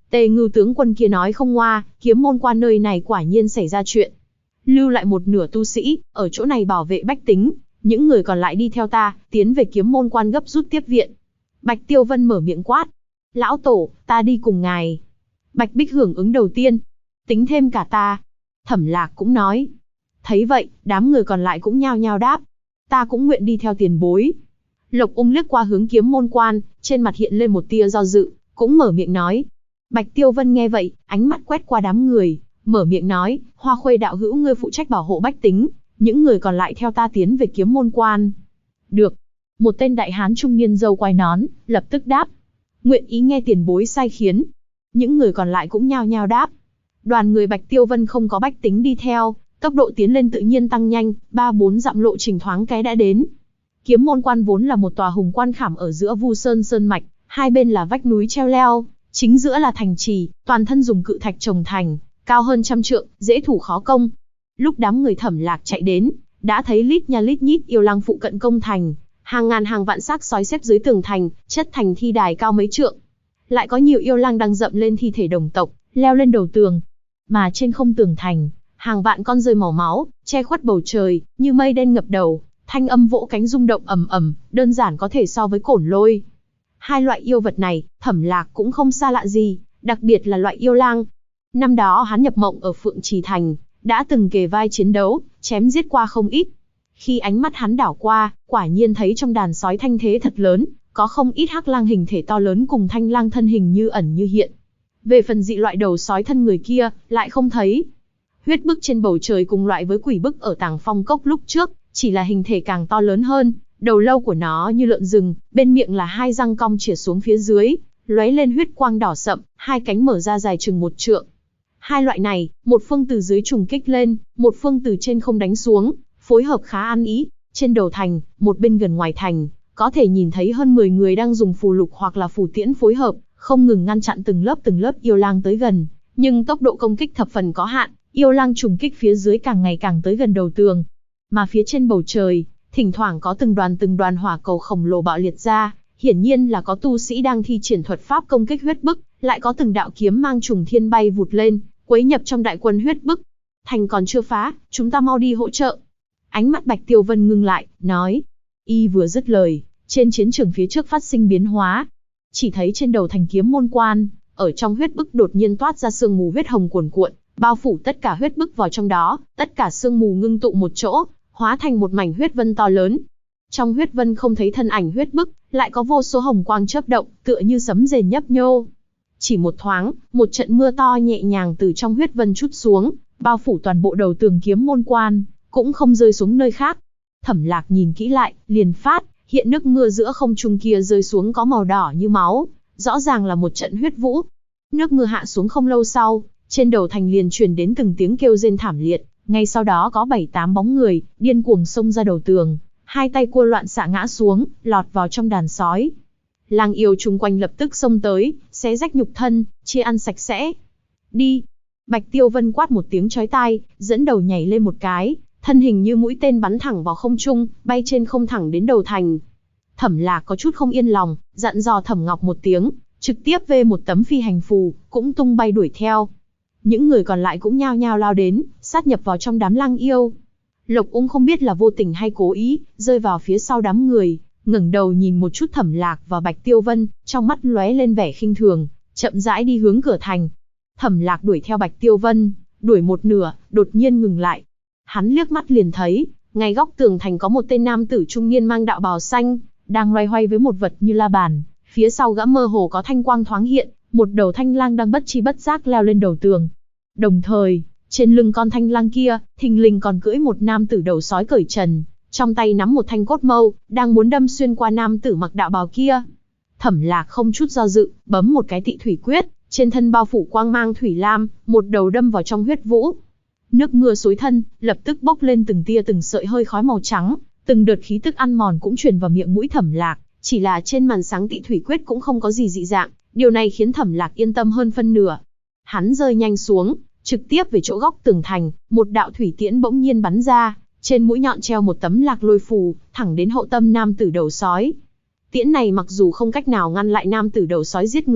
A: Tề Ngưu tướng quân kia nói không ngoa, Kiếm Môn Quan nơi này quả nhiên xảy ra chuyện. Lưu lại một nửa tu sĩ, ở chỗ này bảo vệ bách tính, những người còn lại đi theo ta, tiến về Kiếm Môn Quan gấp rút tiếp viện. Bạch Tiêu Vân mở miệng quát. Lão tổ, ta đi cùng ngài. Bạch Bích hưởng ứng đầu tiên. Tính thêm cả ta. Thẩm Lạc cũng nói. Thấy vậy, đám người còn lại cũng nhao nhao đáp. Ta cũng nguyện đi theo tiền bối. Lộc Ung liếc qua hướng Kiếm Môn Quan, trên mặt hiện lên một tia do dự, cũng mở miệng nói. Bạch Tiêu Vân nghe vậy, ánh mắt quét qua đám người, mở miệng nói, Hoa Khuê đạo hữu ngươi phụ trách bảo hộ bách tính, những người còn lại theo ta tiến về Kiếm Môn Quan. Được. Một tên đại hán trung niên râu quai nón, lập tức đáp. Nguyện ý nghe tiền bối sai khiến. Những người còn lại cũng nhao nhao đáp. Đoàn người Bạch Tiêu Vân không có bách tính đi theo, tốc độ tiến lên tự nhiên tăng nhanh, 3-4 dặm lộ trình thoáng cái đã đến. Kiếm Môn Quan vốn là một tòa hùng quan khảm ở giữa Vu Sơn sơn mạch, hai bên là vách núi treo leo, chính giữa là thành trì, toàn thân dùng cự thạch trồng thành, cao hơn 100 trượng, dễ thủ khó công. Lúc đám người Thẩm Lạc chạy đến, đã thấy lít nha lít nhít yêu lang phụ cận công thành, hàng ngàn hàng vạn xác sói xếp dưới tường thành, chất thành thi đài cao mấy trượng. Lại có nhiều yêu lang đang dậm lên thi thể đồng tộc, leo lên đầu tường. Mà trên không tường thành, hàng vạn con rơi màu máu, che khuất bầu trời, như mây đen ngập đầu, thanh âm vỗ cánh rung động ầm ầm, đơn giản có thể so với cổn lôi. Hai loại yêu vật này, Thẩm Lạc cũng không xa lạ gì, đặc biệt là loại yêu lang. Năm đó hắn nhập mộng ở Phượng Trì Thành, đã từng kề vai chiến đấu, chém giết qua không ít. Khi ánh mắt hắn đảo qua, quả nhiên thấy trong đàn sói thanh thế thật lớn, có không ít hắc lang hình thể to lớn cùng thanh lang thân hình như ẩn như hiện. Về phần dị loại đầu sói thân người kia, lại không thấy. Huyết bức trên bầu trời cùng loại với quỷ bức ở Tàng Phong Cốc lúc trước, chỉ là hình thể càng to lớn hơn, đầu lâu của nó như lợn rừng, bên miệng là hai răng cong chĩa xuống phía dưới, lóe lên huyết quang đỏ sậm, hai cánh mở ra dài chừng 1 trượng. Hai loại này, một phương từ dưới trùng kích lên, một phương từ trên không đánh xuống, phối hợp khá ăn ý. Trên đầu thành, một bên gần ngoài thành, có thể nhìn thấy hơn 10 người đang dùng phù lục hoặc là phù tiễn phối hợp, không ngừng ngăn chặn từng lớp yêu lang tới gần. Nhưng tốc độ công kích thập phần có hạn, yêu lang trùng kích phía dưới càng ngày càng tới gần đầu tường. Mà phía trên bầu trời, thỉnh thoảng có từng đoàn hỏa cầu khổng lồ bạo liệt ra, hiển nhiên là có tu sĩ đang thi triển thuật pháp công kích huyết bức, lại có từng đạo kiếm mang trùng thiên bay vụt lên, quấy nhập trong đại quân huyết bức. Thành còn chưa phá, chúng ta mau đi hỗ trợ. Ánh mắt Bạch Tiêu Vân ngưng lại, nói. Y vừa dứt lời, trên chiến trường phía trước phát sinh biến hóa. Chỉ thấy trên đầu thành Kiếm Môn Quan, ở trong huyết bức đột nhiên toát ra sương mù huyết hồng cuồn cuộn, bao phủ tất cả huyết bức vào trong đó, tất cả sương mù ngưng tụ một chỗ, hóa thành một mảnh huyết vân to lớn. Trong huyết vân không thấy thân ảnh huyết bức, lại có vô số hồng quang chớp động, tựa như sấm rền nhấp nhô. Chỉ một thoáng, một trận mưa to nhẹ nhàng từ trong huyết vân trút xuống, bao phủ toàn bộ đầu tường Kiếm Môn Quan, cũng không rơi xuống nơi khác. Thẩm Lạc nhìn kỹ lại, liền phát hiện nước mưa giữa không trung kia rơi xuống có màu đỏ như máu, rõ ràng là một trận huyết vũ. Nước mưa hạ xuống không lâu sau, trên đầu thành liền truyền đến từng tiếng kêu rên thảm liệt, ngay sau đó có 7-8 bóng người điên cuồng xông ra đầu tường, hai tay cua loạn xạ ngã xuống, lọt vào trong đàn sói. Lang yêu chung quanh lập tức xông tới, xé rách nhục thân, chia ăn sạch sẽ. Đi! Bạch Tiêu Vân quát một tiếng chói tai, dẫn đầu nhảy lên một cái, thân hình như mũi tên bắn thẳng vào không trung, bay trên không thẳng đến đầu thành. Thẩm Lạc có chút không yên lòng, dặn dò Thẩm Ngọc một tiếng, trực tiếp vê một tấm phi hành phù, cũng tung bay đuổi theo. Những người còn lại cũng nhao nhao lao đến, sát nhập vào trong đám lang yêu. Lộc Ung không biết là vô tình hay cố ý, rơi vào phía sau đám người, ngẩng đầu nhìn một chút Thẩm Lạc và Bạch Tiêu Vân, trong mắt lóe lên vẻ khinh thường, chậm rãi đi hướng cửa thành. Thẩm Lạc đuổi theo Bạch Tiêu Vân, đuổi một nửa, đột nhiên ngừng lại. Hắn liếc mắt liền thấy, ngay góc tường thành có một tên nam tử trung niên mang đạo bào xanh, đang loay hoay với một vật như la bàn. Phía sau gã mơ hồ có thanh quang thoáng hiện, một đầu thanh lang đang bất chi bất giác leo lên đầu tường. Đồng thời, trên lưng con thanh lang kia, thình lình còn cưỡi một nam tử đầu sói cởi trần, trong tay nắm một thanh cốt mâu, đang muốn đâm xuyên qua nam tử mặc đạo bào kia. Thẩm Lạc không chút do dự, bấm một cái tị thủy quyết, trên thân bao phủ quang mang thủy lam, một đầu đâm vào trong huyết vũ. Nước mưa xối thân, lập tức bốc lên từng tia từng sợi hơi khói màu trắng, từng đợt khí tức ăn mòn cũng truyền vào miệng mũi Thẩm Lạc, chỉ là trên màn sáng tị thủy quyết cũng không có gì dị dạng, điều này khiến Thẩm Lạc yên tâm hơn phân nửa. Hắn rơi nhanh xuống, trực tiếp về chỗ góc tường thành, một đạo thủy tiễn bỗng nhiên bắn ra, trên mũi nhọn treo một tấm lạc lôi phù, thẳng đến hậu tâm nam tử đầu sói. Tiễn này mặc dù không cách nào ngăn lại nam tử đầu sói giết người,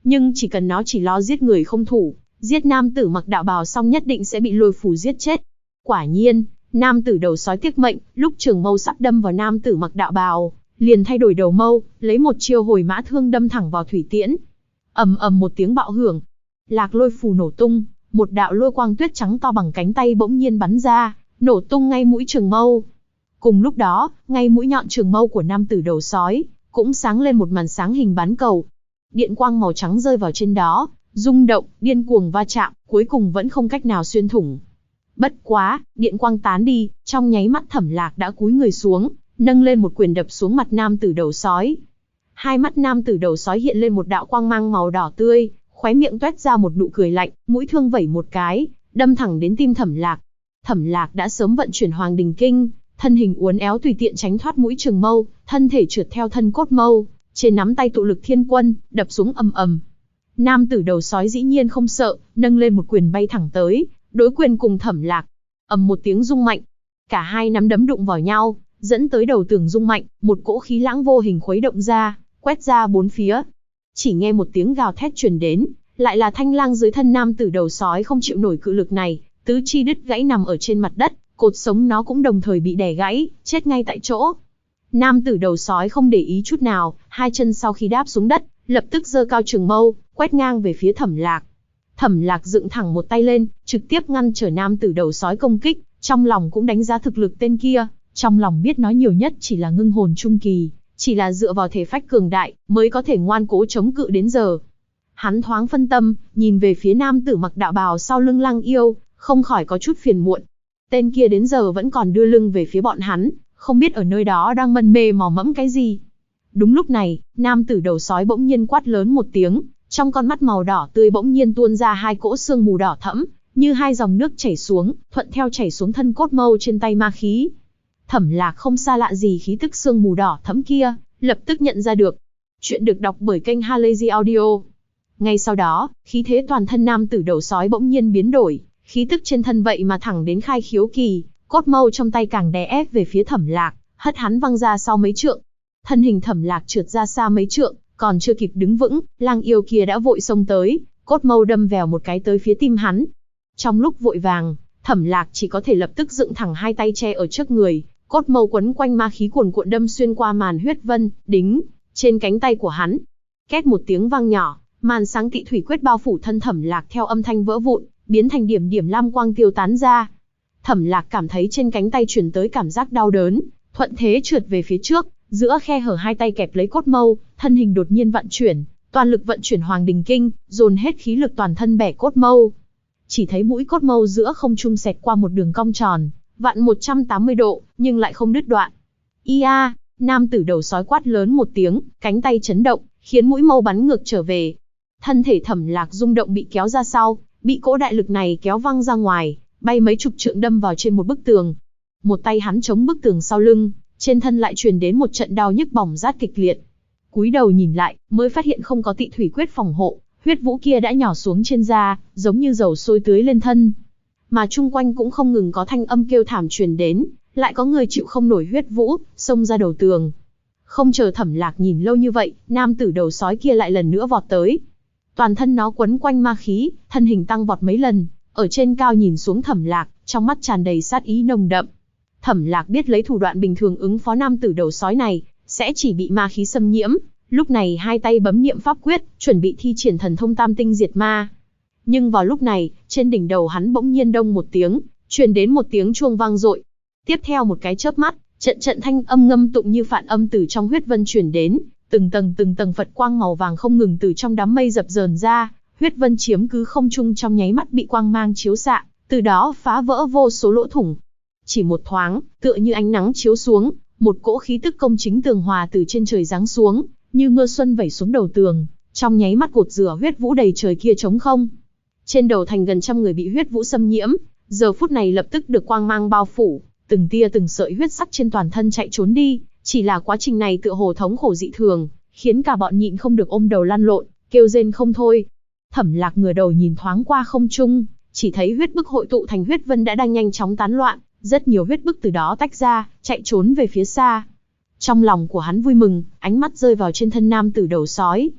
A: nhưng chỉ cần nó chỉ lo giết người không thủ, giết nam tử mặc đạo bào xong nhất định sẽ bị lôi phù giết chết. Quả nhiên, nam tử đầu sói tiếc mệnh, lúc trường mâu sắp đâm vào nam tử mặc đạo bào, liền thay đổi đầu mâu, lấy một chiêu hồi mã thương đâm thẳng vào thủy tiễn. Ầm ầm một tiếng bạo hưởng, lạc lôi phù nổ tung, một đạo lôi quang tuyết trắng to bằng cánh tay bỗng nhiên bắn ra, nổ tung ngay mũi trường mâu. Cùng lúc đó, ngay mũi nhọn trường mâu của nam tử đầu sói, cũng sáng lên một màn sáng hình bán cầu. Điện quang màu trắng rơi vào trên đó, rung động, điên cuồng va chạm, cuối cùng vẫn không cách nào xuyên thủng. Bất quá, điện quang tán đi, trong nháy mắt Thẩm Lạc đã cúi người xuống, nâng lên một quyền đập xuống mặt nam tử đầu sói. Hai mắt nam tử đầu sói hiện lên một đạo quang mang màu đỏ tươi, khóe miệng toét ra một nụ cười lạnh, mũi thương vẩy một cái, đâm thẳng đến tim Thẩm Lạc. Thẩm Lạc đã sớm vận chuyển Hoàng Đình Kinh, thân hình uốn éo tùy tiện tránh thoát mũi trường mâu, thân thể trượt theo thân cốt mâu, trên nắm tay tụ lực thiên quân, đập xuống ầm ầm. Nam tử đầu sói dĩ nhiên không sợ, nâng lên một quyền bay thẳng tới, đối quyền cùng Thẩm Lạc. Ầm một tiếng rung mạnh, cả hai nắm đấm đụng vào nhau, dẫn tới đầu tường rung mạnh, một cỗ khí lãng vô hình khuấy động ra, quét ra bốn phía. Chỉ nghe một tiếng gào thét truyền đến, lại là Thanh Lang dưới thân nam tử đầu sói không chịu nổi cự lực này, tứ chi đứt gãy nằm ở trên mặt đất, cột sống nó cũng đồng thời bị đè gãy, chết ngay tại chỗ. Nam tử đầu sói không để ý chút nào, hai chân sau khi đáp xuống đất, lập tức giơ cao trường mâu, quét ngang về phía Thẩm Lạc. Thẩm Lạc dựng thẳng một tay lên, trực tiếp ngăn trở nam tử đầu sói công kích, trong lòng cũng đánh giá thực lực tên kia, trong lòng biết nó nhiều nhất chỉ là ngưng hồn trung kỳ, chỉ là dựa vào thể phách cường đại, mới có thể ngoan cố chống cự đến giờ. Hắn thoáng phân tâm, nhìn về phía nam tử mặc đạo bào sau lưng Lăng Yêu, không khỏi có chút phiền muộn. Tên kia đến giờ vẫn còn đưa lưng về phía bọn hắn, không biết ở nơi đó đang mân mê mò mẫm cái gì. Đúng lúc này, nam tử đầu sói bỗng nhiên quát lớn một tiếng, trong con mắt màu đỏ tươi bỗng nhiên tuôn ra hai cỗ sương mù đỏ thẫm, như hai dòng nước chảy xuống, thuận theo chảy xuống thân cốt mâu trên tay ma khí. Thẩm Lạc không xa lạ gì khí tức sương mù đỏ thẫm kia, lập tức nhận ra được. Chuyện được đọc bởi kênh Halazy Audio. Ngay sau đó, khí thế toàn thân nam tử đầu sói bỗng nhiên biến đổi, khí tức trên thân vậy mà thẳng đến khai khiếu kỳ, cốt mâu trong tay càng đè ép về phía Thẩm Lạc, hất hắn văng ra sau mấy trượng. Thân hình Thẩm Lạc trượt ra xa mấy trượng, còn chưa kịp đứng vững, Lang Yêu kia đã vội xông tới, cốt mâu đâm vèo một cái tới phía tim hắn. Trong lúc vội vàng, Thẩm Lạc chỉ có thể lập tức dựng thẳng hai tay che ở trước người, cốt mâu quấn quanh ma khí cuồn cuộn đâm xuyên qua màn huyết vân, đính trên cánh tay của hắn. Két một tiếng vang nhỏ, màn sáng tị thủy quyết bao phủ thân Thẩm Lạc theo âm thanh vỡ vụn, biến thành điểm điểm lam quang tiêu tán ra. Thẩm Lạc cảm thấy trên cánh tay truyền tới cảm giác đau đớn, thuận thế trượt về phía trước, giữa khe hở hai tay kẹp lấy cốt mâu, thân hình đột nhiên vận chuyển, toàn lực vận chuyển Hoàng Đình Kinh, dồn hết khí lực toàn thân bẻ cốt mâu. Chỉ thấy mũi cốt mâu giữa không trung xẹt qua một đường cong tròn, vặn 180 độ, nhưng lại không đứt đoạn. Ia, nam tử đầu sói quát lớn một tiếng, cánh tay chấn động, khiến mũi mâu bắn ngược trở về. Thân thể Thẩm Lạc rung động bị kéo ra sau, bị cỗ đại lực này kéo văng ra ngoài, bay mấy chục trượng đâm vào trên một bức tường. Một tay hắn chống bức tường sau lưng, trên thân lại truyền đến một trận đau nhức bỏng rát kịch liệt. Cúi đầu nhìn lại, mới phát hiện không có tị thủy quyết phòng hộ, huyết vũ kia đã nhỏ xuống trên da, giống như dầu sôi tưới lên thân. Mà chung quanh cũng không ngừng có thanh âm kêu thảm truyền đến, lại có người chịu không nổi huyết vũ, xông ra đầu tường. Không chờ Thẩm Lạc nhìn lâu như vậy, nam tử đầu sói kia lại lần nữa vọt tới. Toàn thân nó quấn quanh ma khí, thân hình tăng vọt mấy lần, ở trên cao nhìn xuống Thẩm Lạc, trong mắt tràn đầy sát ý nồng đậm. Thẩm Lạc biết lấy thủ đoạn bình thường ứng phó nam tử đầu sói này, sẽ chỉ bị ma khí xâm nhiễm, lúc này hai tay bấm niệm pháp quyết, chuẩn bị thi triển thần thông tam tinh diệt ma. Nhưng vào lúc này, trên đỉnh đầu hắn bỗng nhiên đông một tiếng, truyền đến một tiếng chuông vang dội. Tiếp theo một cái chớp mắt, trận trận thanh âm ngâm tụng như phản âm từ trong huyết vân truyền đến, từng tầng Phật quang màu vàng không ngừng từ trong đám mây dập dờn ra, huyết vân chiếm cứ không trung trong nháy mắt bị quang mang chiếu xạ, từ đó phá vỡ vô số lỗ thủng. Chỉ một thoáng, tựa như ánh nắng chiếu xuống, một cỗ khí tức công chính tường hòa từ trên trời giáng xuống, như mưa xuân vẩy xuống đầu tường, trong nháy mắt gột rửa huyết vũ đầy trời kia trống không. Trên đầu thành gần trăm người bị huyết vũ xâm nhiễm, giờ phút này lập tức được quang mang bao phủ, từng tia từng sợi huyết sắc trên toàn thân chạy trốn đi, chỉ là quá trình này tựa hồ thống khổ dị thường, khiến cả bọn nhịn không được ôm đầu lăn lộn, kêu rên không thôi. Thẩm Lạc ngửa đầu nhìn thoáng qua không trung, chỉ thấy huyết bức hội tụ thành huyết vân đã đang nhanh chóng tán loạn, rất nhiều huyết bức từ đó tách ra, chạy trốn về phía xa. Trong lòng của hắn vui mừng, ánh mắt rơi vào trên thân nam tử đầu sói.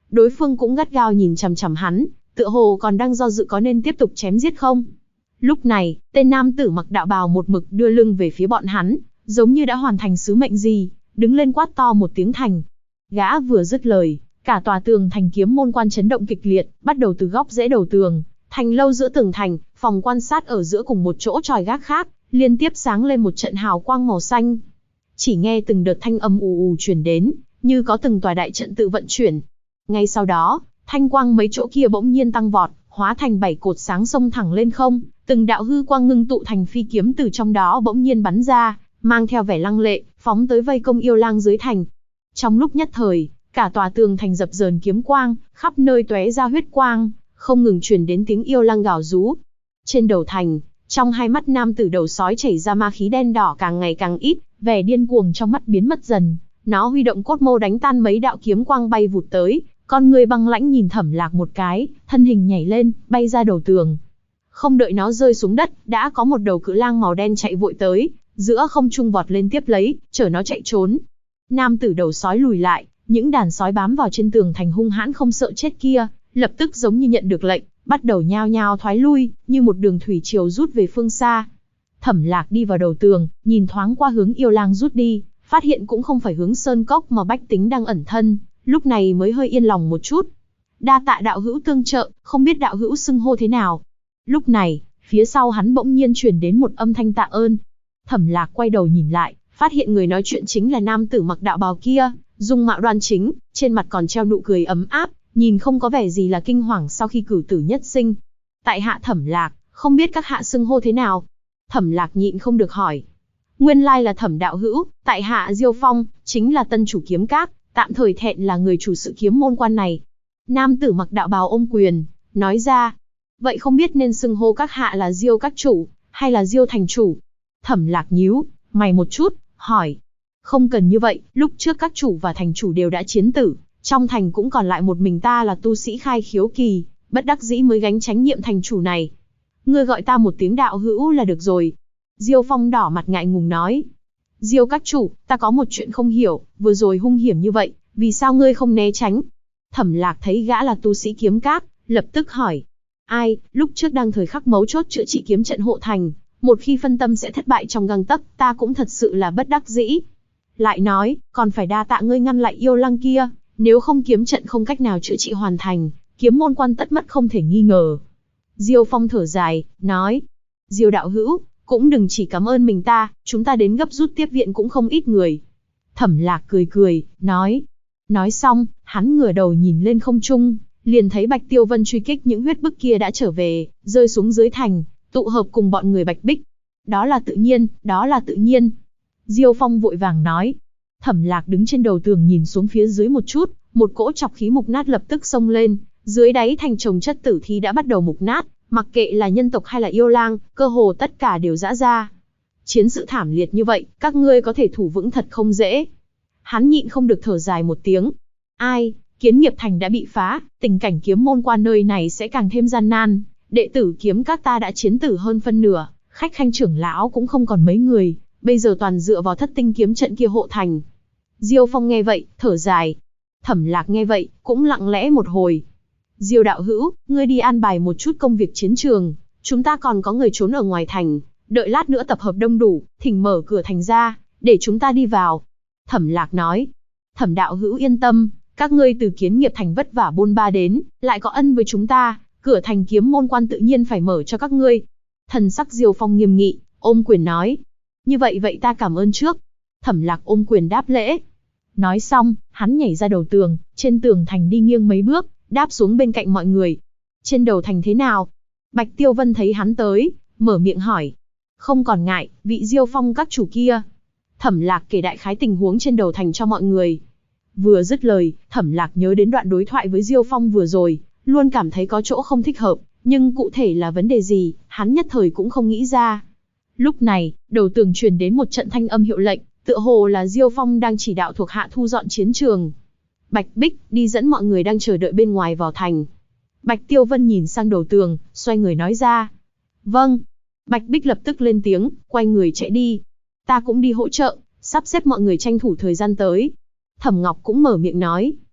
A: đối phương cũng gắt gao nhìn chằm chằm hắn, tựa hồ còn đang do dự có nên tiếp tục chém giết không. Lúc này, tên nam tử mặc đạo bào một mực đưa lưng về phía bọn hắn, giống như đã hoàn thành sứ mệnh gì, đứng lên quát to một tiếng thành. Gã vừa dứt lời, cả tòa tường thành kiếm môn quan chấn động kịch liệt, bắt đầu từ góc rễ đầu tường, thành lâu giữa tường thành, phòng quan sát ở giữa cùng một chỗ chòi gác khác, liên tiếp sáng lên một trận hào quang màu xanh. Chỉ nghe từng đợt thanh âm ù ù truyền đến, như có từng tòa đại trận tự vận chuyển. Ngay sau đó, thanh quang mấy chỗ kia bỗng nhiên tăng vọt, hóa thành 7 cột sáng xông thẳng lên không, từng đạo hư quang ngưng tụ thành phi kiếm từ trong đó bỗng nhiên bắn ra, mang theo vẻ lăng lệ, phóng tới vây công yêu lang dưới thành. Trong lúc nhất thời, cả tòa tường thành dập dờn kiếm quang, khắp nơi tóe ra huyết quang, không ngừng truyền đến tiếng yêu lang gào rú. Trên đầu thành, trong hai mắt nam tử đầu sói chảy ra ma khí đen đỏ càng ngày càng ít, vẻ điên cuồng trong mắt biến mất dần. Nó huy động cốt mâu đánh tan mấy đạo kiếm quang bay vụt tới, con người băng lãnh nhìn Thẩm Lạc một cái, thân hình nhảy lên, bay ra đầu tường. Không đợi nó rơi xuống đất, đã có một đầu cự lang màu đen chạy vội tới, giữa không trung vọt lên tiếp lấy, chở nó chạy trốn. Nam tử đầu sói lùi lại, những đàn sói bám vào trên tường thành hung hãn không sợ chết kia, lập tức giống như nhận được lệnh, bắt đầu nhao nhao thoái lui, như một đường thủy triều rút về phương xa. Thẩm Lạc đi vào đầu tường, nhìn thoáng qua hướng yêu lang rút đi, phát hiện cũng không phải hướng sơn cốc mà bách tính đang ẩn thân, lúc này mới hơi yên lòng một chút. Đa tạ đạo hữu tương trợ, không biết đạo hữu xưng hô thế nào. Lúc này, phía sau hắn bỗng nhiên truyền đến một âm thanh tạ ơn. Thẩm Lạc quay đầu nhìn lại, phát hiện người nói chuyện chính là nam tử mặc đạo bào kia, dung mạo đoan chính, trên mặt còn treo nụ cười ấm áp, nhìn không có vẻ gì là kinh hoàng sau khi cửu tử nhất sinh. Tại hạ Thẩm Lạc, không biết các hạ xưng hô thế nào. Thẩm Lạc nhịn không được hỏi. Nguyên lai là Thẩm đạo hữu, tại hạ Diêu Phong, chính là tân chủ kiếm các, tạm thời thẹn là người chủ sự kiếm môn quan này. Nam tử mặc đạo bào ôm quyền, nói ra. Vậy không biết nên xưng hô các hạ là Diêu các chủ, hay là Diêu thành chủ? Thẩm Lạc nhíu mày một chút, hỏi. Không cần như vậy, lúc trước các chủ và thành chủ đều đã chiến tử, trong thành cũng còn lại một mình ta là tu sĩ khai khiếu kỳ, bất đắc dĩ mới gánh trách nhiệm thành chủ này. Ngươi gọi ta một tiếng đạo hữu là được rồi. Diêu Phong đỏ mặt ngại ngùng nói. Diêu các chủ, ta có một chuyện không hiểu, vừa rồi hung hiểm như vậy, vì sao ngươi không né tránh? Thẩm Lạc thấy gã là tu sĩ kiếm các, lập tức hỏi. Ai, lúc trước đang thời khắc mấu chốt chữa trị kiếm trận hộ thành, một khi phân tâm sẽ thất bại trong gang tấc, ta cũng thật sự là bất đắc dĩ. Lại nói, còn phải đa tạ ngươi ngăn lại yêu lăng kia, nếu không kiếm trận không cách nào chữa trị hoàn thành, kiếm môn quan tất mất không thể nghi ngờ. Diêu Phong thở dài, nói. Diêu đạo hữu, cũng đừng chỉ cảm ơn mình ta, chúng ta đến gấp rút tiếp viện cũng không ít người. Thẩm Lạc cười cười, nói. Nói xong, hắn ngửa đầu nhìn lên không trung, liền thấy Bạch Tiêu Vân truy kích những huyết bức kia đã trở về, rơi xuống dưới thành, tụ hợp cùng bọn người Bạch Bích. Đó là tự nhiên, đó là tự nhiên. Diêu Phong vội vàng nói. Thẩm Lạc đứng trên đầu tường nhìn xuống phía dưới một chút, một cỗ chọc khí mục nát lập tức xông lên, dưới đáy thành chồng chất tử thi đã bắt đầu mục nát, mặc kệ là nhân tộc hay là yêu lang, cơ hồ tất cả đều rã ra. Chiến sự thảm liệt như vậy, các ngươi có thể thủ vững thật không dễ. Hắn nhịn không được thở dài một tiếng. Ai, Kiến Nghiệp Thành đã bị phá, tình cảnh kiếm môn quan nơi này sẽ càng thêm gian nan. Đệ tử kiếm các ta đã chiến tử hơn phân nửa, khách khanh trưởng lão cũng không còn mấy người, bây giờ toàn dựa vào thất tinh kiếm trận kia hộ thành. Diêu Phong nghe vậy, thở dài. Thẩm Lạc nghe vậy, cũng lặng lẽ một hồi. Diêu đạo hữu, ngươi đi an bài một chút công việc chiến trường, chúng ta còn có người trốn ở ngoài thành, đợi lát nữa tập hợp đông đủ, thỉnh mở cửa thành ra, để chúng ta đi vào. Thẩm Lạc nói. Thẩm đạo hữu yên tâm, các ngươi từ Kiến Nghiệp Thành vất vả bôn ba đến, lại có ân với chúng ta, cửa thành kiếm môn quan tự nhiên phải mở cho các ngươi. Thần sắc Diêu Phong nghiêm nghị, ôm quyền nói. Như vậy vậy ta cảm ơn trước. Thẩm Lạc ôm quyền đáp lễ. Nói xong, hắn nhảy ra đầu tường, trên tường thành đi nghiêng mấy bước, đáp xuống bên cạnh mọi người. Trên đầu thành thế nào? Bạch Tiêu Vân thấy hắn tới, mở miệng hỏi. Không còn ngại, vị Diêu Phong các chủ kia. Thẩm Lạc kể đại khái tình huống trên đầu thành cho mọi người. Vừa dứt lời, Thẩm Lạc nhớ đến đoạn đối thoại với Diêu Phong vừa rồi, luôn cảm thấy có chỗ không thích hợp, nhưng cụ thể là vấn đề gì, hắn nhất thời cũng không nghĩ ra. Lúc này, đầu tường truyền đến một trận thanh âm hiệu lệnh, tựa hồ là Diêu Phong đang chỉ đạo thuộc hạ thu dọn chiến trường. Bạch Bích, đi dẫn mọi người đang chờ đợi bên ngoài vào thành. Bạch Tiêu Vân nhìn sang đầu tường, xoay người nói ra. Vâng. Bạch Bích lập tức lên tiếng, quay người chạy đi. Ta cũng đi hỗ trợ, sắp xếp mọi người tranh thủ thời gian tới. Thẩm Ngọc cũng mở miệng nói.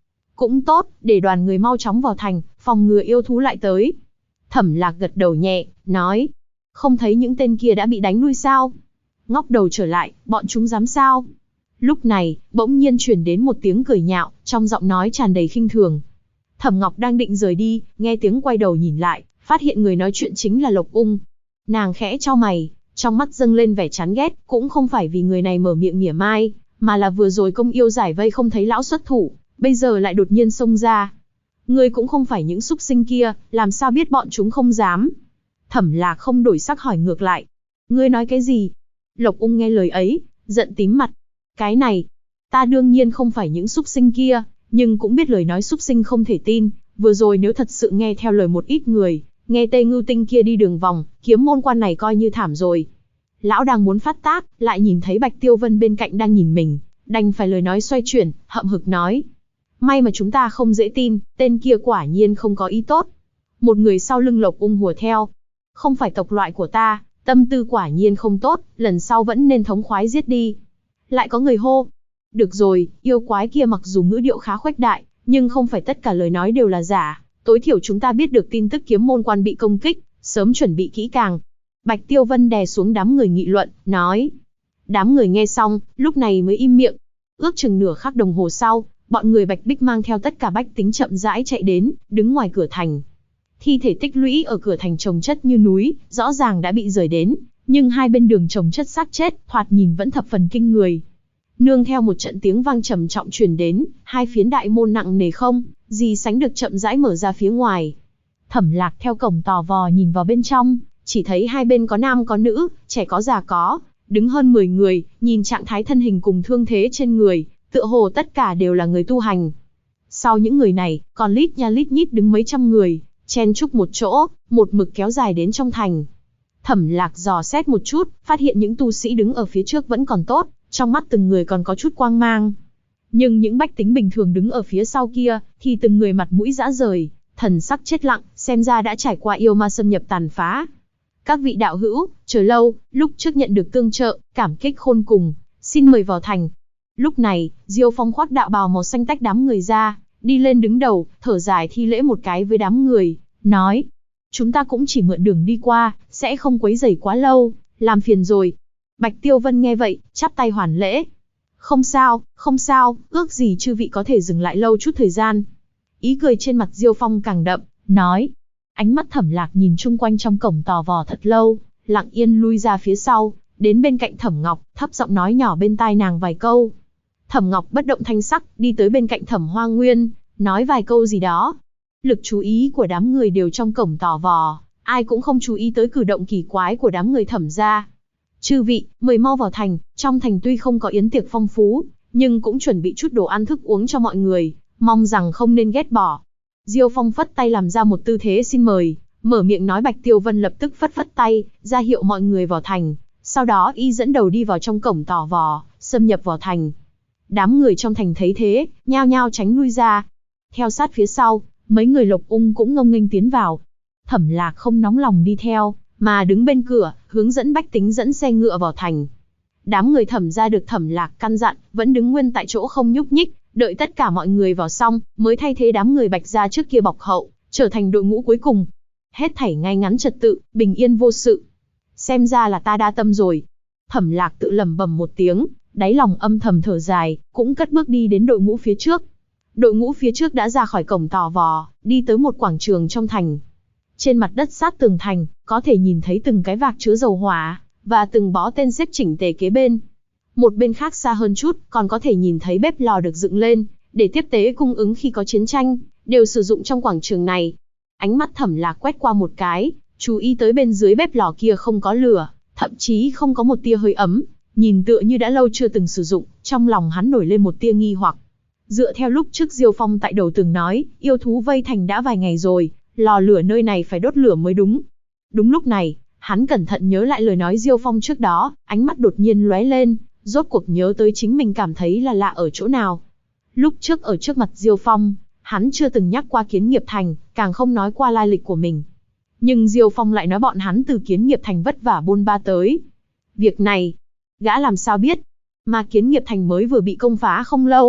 A: Cũng tốt, để đoàn người mau chóng vào thành, phòng ngừa yêu thú lại tới. Thẩm Lạc gật đầu nhẹ, nói. Không thấy những tên kia đã bị đánh lui sao? Ngóc đầu trở lại, bọn chúng dám sao? Lúc này, bỗng nhiên truyền đến một tiếng cười nhạo, trong giọng nói tràn đầy khinh thường. Thẩm Ngọc đang định rời đi, nghe tiếng quay đầu nhìn lại, phát hiện người nói chuyện chính là Lộc Ung. Nàng khẽ chau mày, trong mắt dâng lên vẻ chán ghét, cũng không phải vì người này mở miệng mỉa mai, mà là vừa rồi công yêu giải vây không thấy lão xuất thủ, bây giờ lại đột nhiên xông ra. Ngươi cũng không phải những súc sinh kia, làm sao biết bọn chúng không dám? Thẩm Lạc không đổi sắc hỏi ngược lại. Ngươi nói cái gì? Lộc Ung nghe lời ấy, giận tím mặt. Cái này, ta đương nhiên không phải những súc sinh kia, nhưng cũng biết lời nói súc sinh không thể tin. Vừa rồi nếu thật sự nghe theo lời một ít người, nghe Tê Ngưu Tinh kia đi đường vòng, kiếm môn quan này coi như thảm rồi. Lão đang muốn phát tác, lại nhìn thấy Bạch Tiêu Vân bên cạnh đang nhìn mình, đành phải lời nói xoay chuyển, hậm hực nói. May mà chúng ta không dễ tin, tên kia quả nhiên không có ý tốt. Một người sau lưng Lộc Ung hùa theo. Không phải tộc loại của ta, tâm tư quả nhiên không tốt, lần sau vẫn nên thống khoái giết đi. Lại có người hô. Được rồi, yêu quái kia mặc dù ngữ điệu khá khuếch đại, nhưng không phải tất cả lời nói đều là giả. Tối thiểu chúng ta biết được tin tức kiếm môn quan bị công kích, sớm chuẩn bị kỹ càng. Bạch Tiêu Vân đè xuống đám người nghị luận, nói. Đám người nghe xong, lúc này mới im miệng. Ước chừng nửa khắc đồng hồ sau, bọn người Bạch Bích mang theo tất cả bách tính chậm rãi chạy đến, đứng ngoài cửa thành. Thi thể tích lũy ở cửa thành chồng chất như núi, rõ ràng đã bị rời đến, nhưng hai bên đường chồng chất xác chết, thoạt nhìn vẫn thập phần kinh người. Nương theo một trận tiếng vang trầm trọng truyền đến, hai phiến đại môn nặng nề không gì sánh được chậm rãi mở ra phía ngoài. Thẩm Lạc theo cổng tò vò nhìn vào bên trong, chỉ thấy hai bên có nam có nữ, trẻ có già có, đứng hơn 10 người, nhìn trạng thái thân hình cùng thương thế trên người, tựa hồ tất cả đều là người tu hành. Sau những người này, còn lít nha lít nhít đứng mấy trăm người, chen chúc một chỗ, một mực kéo dài đến trong thành. Thẩm Lạc dò xét một chút, phát hiện những tu sĩ đứng ở phía trước vẫn còn tốt, trong mắt từng người còn có chút quang mang. Nhưng những bách tính bình thường đứng ở phía sau kia, thì từng người mặt mũi rã rời, thần sắc chết lặng, xem ra đã trải qua yêu ma xâm nhập tàn phá. Các vị đạo hữu, chờ lâu, lúc trước nhận được tương trợ, cảm kích khôn cùng, xin mời vào thành. Lúc này, Diêu Phong khoác đạo bào màu xanh tách đám người ra, đi lên đứng đầu, thở dài thi lễ một cái với đám người, nói. Chúng ta cũng chỉ mượn đường đi qua, sẽ không quấy rầy quá lâu, làm phiền rồi. Bạch Tiêu Vân nghe vậy, chắp tay hoàn lễ. Không sao, ước gì chư vị có thể dừng lại lâu chút thời gian. Ý cười trên mặt Diêu Phong càng đậm, nói. Ánh mắt Thẩm Lạc nhìn chung quanh trong cổng tò vò thật lâu, lặng yên lui ra phía sau, đến bên cạnh Thẩm Ngọc, thấp giọng nói nhỏ bên tai nàng vài câu. Thẩm Ngọc bất động thanh sắc, đi tới bên cạnh Thẩm Hoa Nguyên, nói vài câu gì đó. Lực chú ý của đám người đều trong cổng tò vò, ai cũng không chú ý tới cử động kỳ quái của đám người Thẩm gia. Chư vị, mời mau vào thành, trong thành tuy không có yến tiệc phong phú, nhưng cũng chuẩn bị chút đồ ăn thức uống cho mọi người, mong rằng không nên ghét bỏ. Diêu Phong phất tay làm ra một tư thế xin mời, mở miệng nói. Bạch Tiêu Vân lập tức phất phất tay, ra hiệu mọi người vào thành, sau đó y dẫn đầu đi vào trong cổng tò vò, xâm nhập vào thành. Đám người trong thành thấy thế, nhao nhao tránh lui ra. Theo sát phía sau, mấy người Lộc Ung cũng ngông nghênh tiến vào. Thẩm Lạc không nóng lòng đi theo, mà đứng bên cửa, hướng dẫn bách tính dẫn xe ngựa vào thành. Đám người Thẩm gia được Thẩm Lạc căn dặn, vẫn đứng nguyên tại chỗ không nhúc nhích, đợi tất cả mọi người vào xong, mới thay thế đám người Bạch gia trước kia bọc hậu, trở thành đội ngũ cuối cùng. Hết thảy ngay ngắn trật tự, bình yên vô sự. Xem ra là ta đa tâm rồi. Thẩm Lạc tự lẩm bẩm một tiếng, đáy lòng âm thầm thở dài, cũng cất bước đi đến đội ngũ phía trước. Đội ngũ phía trước đã ra khỏi cổng tò vò, đi tới một quảng trường trong thành. Trên mặt đất sát tường thành, có thể nhìn thấy từng cái vạc chứa dầu hỏa, và từng bó tên xếp chỉnh tề kế bên. Một bên khác xa hơn chút, còn có thể nhìn thấy bếp lò được dựng lên, để tiếp tế cung ứng khi có chiến tranh, đều sử dụng trong quảng trường này. Ánh mắt Thẩm Lạc quét qua một cái, chú ý tới bên dưới bếp lò kia không có lửa, thậm chí không có một tia hơi ấm, nhìn tựa như đã lâu chưa từng sử dụng, trong lòng hắn nổi lên một tia nghi hoặc. Dựa theo lúc trước Diêu Phong tại đầu từng nói, yêu thú vây thành đã vài ngày rồi, lò lửa nơi này phải đốt lửa mới đúng. Đúng lúc này, hắn cẩn thận nhớ lại lời nói Diêu Phong trước đó, ánh mắt đột nhiên lóe lên, rốt cuộc nhớ tới chính mình cảm thấy là lạ ở chỗ nào. Lúc trước ở trước mặt Diêu Phong, hắn chưa từng nhắc qua Kiến Nghiệp Thành, càng không nói qua lai lịch của mình. Nhưng Diêu Phong lại nói bọn hắn từ Kiến Nghiệp Thành vất vả bôn ba tới. Việc này, gã làm sao biết? Mà Kiến Nghiệp Thành mới vừa bị công phá không lâu,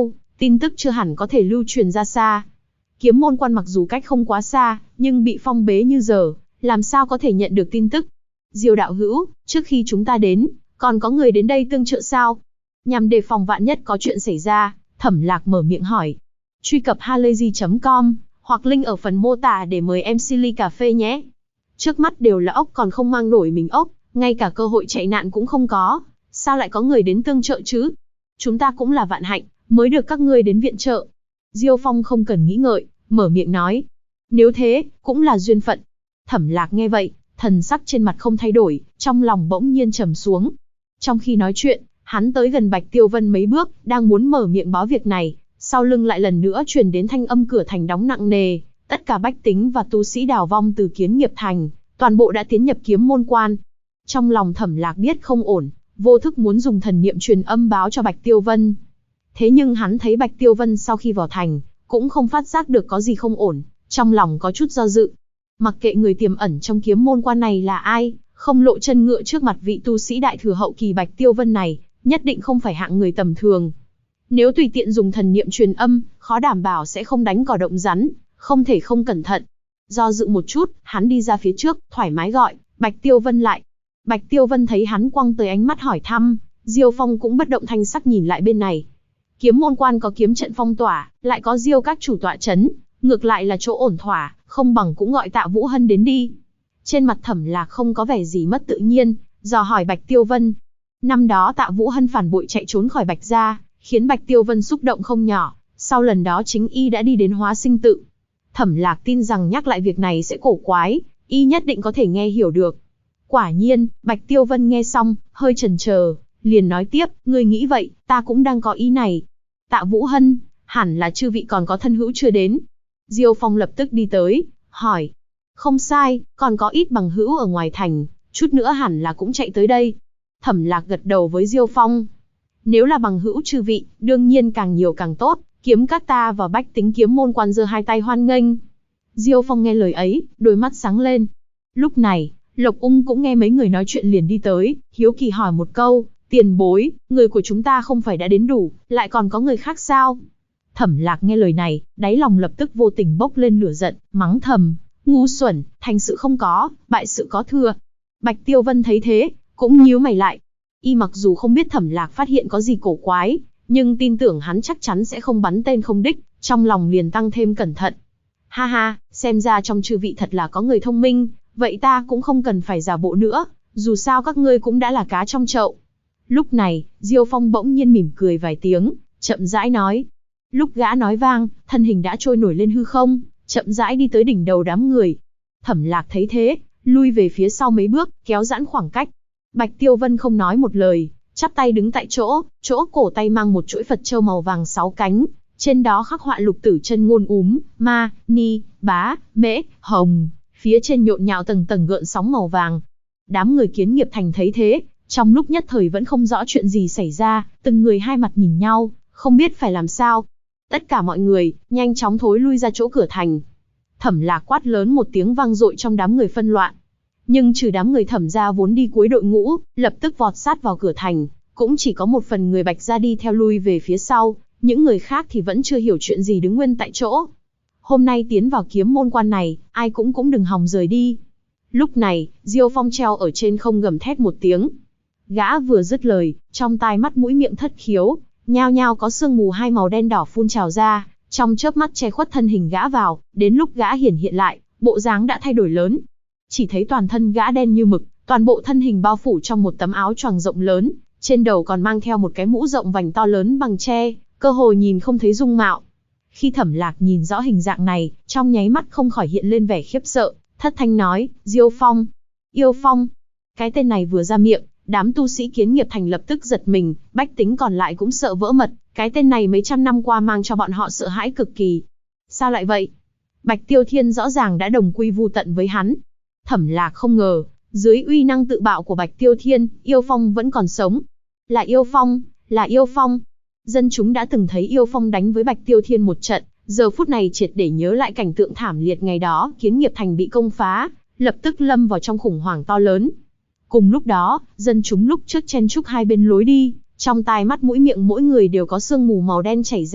A: tin tức chưa hẳn có thể lưu truyền ra xa. Kiếm môn quan mặc dù cách không quá xa, nhưng bị phong bế như giờ, làm sao có thể nhận được tin tức. Diêu đạo hữu, trước khi chúng ta đến, còn có người đến đây tương trợ sao? Nhằm đề phòng vạn nhất có chuyện xảy ra, Thẩm Lạc mở miệng hỏi. Truy cập halayzi.com, hoặc link ở phần mô tả để mời em Silly cà phê nhé. Trước mắt đều là ốc còn không mang nổi mình ốc, ngay cả cơ hội chạy nạn cũng không có. Sao lại có người đến tương trợ chứ? Chúng ta cũng là vạn hạnh, mới được các ngươi đến viện trợ. Diêu Phong không cần nghĩ ngợi, mở miệng nói. Nếu thế, cũng là duyên phận. Thẩm Lạc nghe vậy, thần sắc trên mặt không thay đổi, trong lòng bỗng nhiên trầm xuống. Trong khi nói chuyện, hắn tới gần Bạch Tiêu Vân mấy bước, đang muốn mở miệng báo việc này, sau lưng lại lần nữa truyền đến thanh âm cửa thành đóng nặng nề. Tất cả bách tính và tu sĩ đào vong từ Kiến Nghiệp Thành, toàn bộ đã tiến nhập Kiếm Môn Quan. Trong lòng Thẩm Lạc biết không ổn, vô thức muốn dùng thần niệm truyền âm báo cho Bạch Tiêu Vân. Thế nhưng hắn thấy Bạch Tiêu Vân sau khi vào thành, cũng không phát giác được có gì không ổn, trong lòng có chút do dự. Mặc kệ người tiềm ẩn trong Kiếm Môn Quan này là ai, không lộ chân ngựa trước mặt vị tu sĩ đại thừa hậu kỳ Bạch Tiêu Vân này, nhất định không phải hạng người tầm thường. Nếu tùy tiện dùng thần niệm truyền âm, khó đảm bảo sẽ không đánh cỏ động rắn, không thể không cẩn thận. Do dự một chút, hắn đi ra phía trước, thoải mái gọi Bạch Tiêu Vân lại. Bạch Tiêu Vân thấy hắn quăng tới ánh mắt hỏi thăm, Diêu Phong cũng bất động thanh sắc nhìn lại bên này. Kiếm Môn Quan có kiếm trận phong tỏa, lại có Diêu các chủ tọa chấn, ngược lại là chỗ ổn thỏa, không bằng cũng gọi Tạ Vũ Hân đến đi. Trên mặt Thẩm Lạc không có vẻ gì mất tự nhiên, dò hỏi Bạch Tiêu Vân. Năm đó Tạ Vũ Hân phản bội chạy trốn khỏi Bạch gia, khiến Bạch Tiêu Vân xúc động không nhỏ, sau lần đó chính y đã đi đến Hóa Sinh Tự. Thẩm Lạc tin rằng nhắc lại việc này sẽ cổ quái, y nhất định có thể nghe hiểu được. Quả nhiên, Bạch Tiêu Vân nghe xong, hơi chần chờ, liền nói tiếp, ngươi nghĩ vậy, ta cũng đang có ý này. Tạ Vũ Hân, hẳn là chư vị còn có thân hữu chưa đến. Diêu Phong lập tức đi tới, hỏi. Không sai, còn có ít bằng hữu ở ngoài thành, chút nữa hẳn là cũng chạy tới đây. Thẩm Lạc gật đầu với Diêu Phong. Nếu là bằng hữu chư vị, đương nhiên càng nhiều càng tốt, kiếm các ta và bách tính Kiếm Môn Quan giơ hai tay hoan nghênh. Diêu Phong nghe lời ấy, đôi mắt sáng lên. Lúc này, Lộc Ung cũng nghe mấy người nói chuyện liền đi tới, hiếu kỳ hỏi một câu, tiền bối, người của chúng ta không phải đã đến đủ, lại còn có người khác sao? Thẩm Lạc nghe lời này, đáy lòng lập tức vô tình bốc lên lửa giận, mắng thầm, ngu xuẩn, thành sự không có, bại sự có thừa. Bạch Tiêu Vân thấy thế, cũng nhíu mày lại. Y mặc dù không biết Thẩm Lạc phát hiện có gì cổ quái, nhưng tin tưởng hắn chắc chắn sẽ không bắn tên không đích, trong lòng liền tăng thêm cẩn thận. Ha ha, xem ra trong chư vị thật là có người thông minh, vậy ta cũng không cần phải giả bộ nữa, dù sao các ngươi cũng đã là cá trong chậu. Lúc này, Diêu Phong bỗng nhiên mỉm cười vài tiếng, chậm rãi nói. Lúc gã nói vang, thân hình đã trôi nổi lên hư không, chậm rãi đi tới đỉnh đầu đám người. Thẩm Lạc thấy thế, lui về phía sau mấy bước, kéo giãn khoảng cách. Bạch Tiêu Vân không nói một lời, chắp tay đứng tại chỗ cổ tay mang một chuỗi Phật châu màu vàng 6 cánh, trên đó khắc họa lục tử chân ngôn ma, ni, bá, mễ, hồng, phía trên nhộn nhạo tầng tầng gợn sóng màu vàng. Đám người Kiến Nghiệp Thành thấy thế, trong lúc nhất thời vẫn không rõ chuyện gì xảy ra, từng người hai mặt nhìn nhau, không biết phải làm sao. Tất cả mọi người, nhanh chóng thối lui ra chỗ cửa thành. Thẩm Lạc quát lớn một tiếng vang dội trong đám người phân loạn. Nhưng trừ đám người Thẩm gia vốn đi cuối đội ngũ, lập tức vọt sát vào cửa thành, cũng chỉ có một phần người Bạch gia đi theo lui về phía sau, những người khác thì vẫn chưa hiểu chuyện gì đứng nguyên tại chỗ. Hôm nay tiến vào Kiếm Môn Quan này, ai cũng đừng hòng rời đi. Lúc này, Diêu Phong treo ở trên không gầm thét một tiếng. Gã vừa dứt lời, trong tai mắt mũi miệng thất khiếu, nhao nhao có sương mù hai màu đen đỏ phun trào ra, trong chớp mắt che khuất thân hình gã vào, đến lúc gã hiện lại, bộ dáng đã thay đổi lớn. Chỉ thấy toàn thân gã đen như mực, toàn bộ thân hình bao phủ trong một tấm áo choàng rộng lớn, trên đầu còn mang theo một cái mũ rộng vành to lớn bằng tre, cơ hồ nhìn không thấy dung mạo. Khi Thẩm Lạc nhìn rõ hình dạng này, trong nháy mắt không khỏi hiện lên vẻ khiếp sợ, thất thanh nói, Diêu Phong, Yêu Phong. Cái tên này vừa ra miệng, đám tu sĩ Kiến Nghiệp Thành lập tức giật mình, bách tính còn lại cũng sợ vỡ mật, cái tên này mấy trăm năm qua mang cho bọn họ sợ hãi cực kỳ. Sao lại vậy? Bạch Tiêu Thiên rõ ràng đã đồng quy vu tận với hắn. Thẩm Lạc không ngờ, dưới uy năng tự bạo của Bạch Tiêu Thiên, Yêu Phong vẫn còn sống. Là Yêu Phong, là Yêu Phong. Dân chúng đã từng thấy Yêu Phong đánh với Bạch Tiêu Thiên một trận, giờ phút này triệt để nhớ lại cảnh tượng thảm liệt ngày đó Kiến Nghiệp Thành bị công phá, lập tức lâm vào trong khủng hoảng to lớn. Cùng lúc đó, dân chúng lúc trước chen chúc hai bên lối đi, trong tai mắt mũi miệng mỗi người đều có sương mù màu đen chảy ra,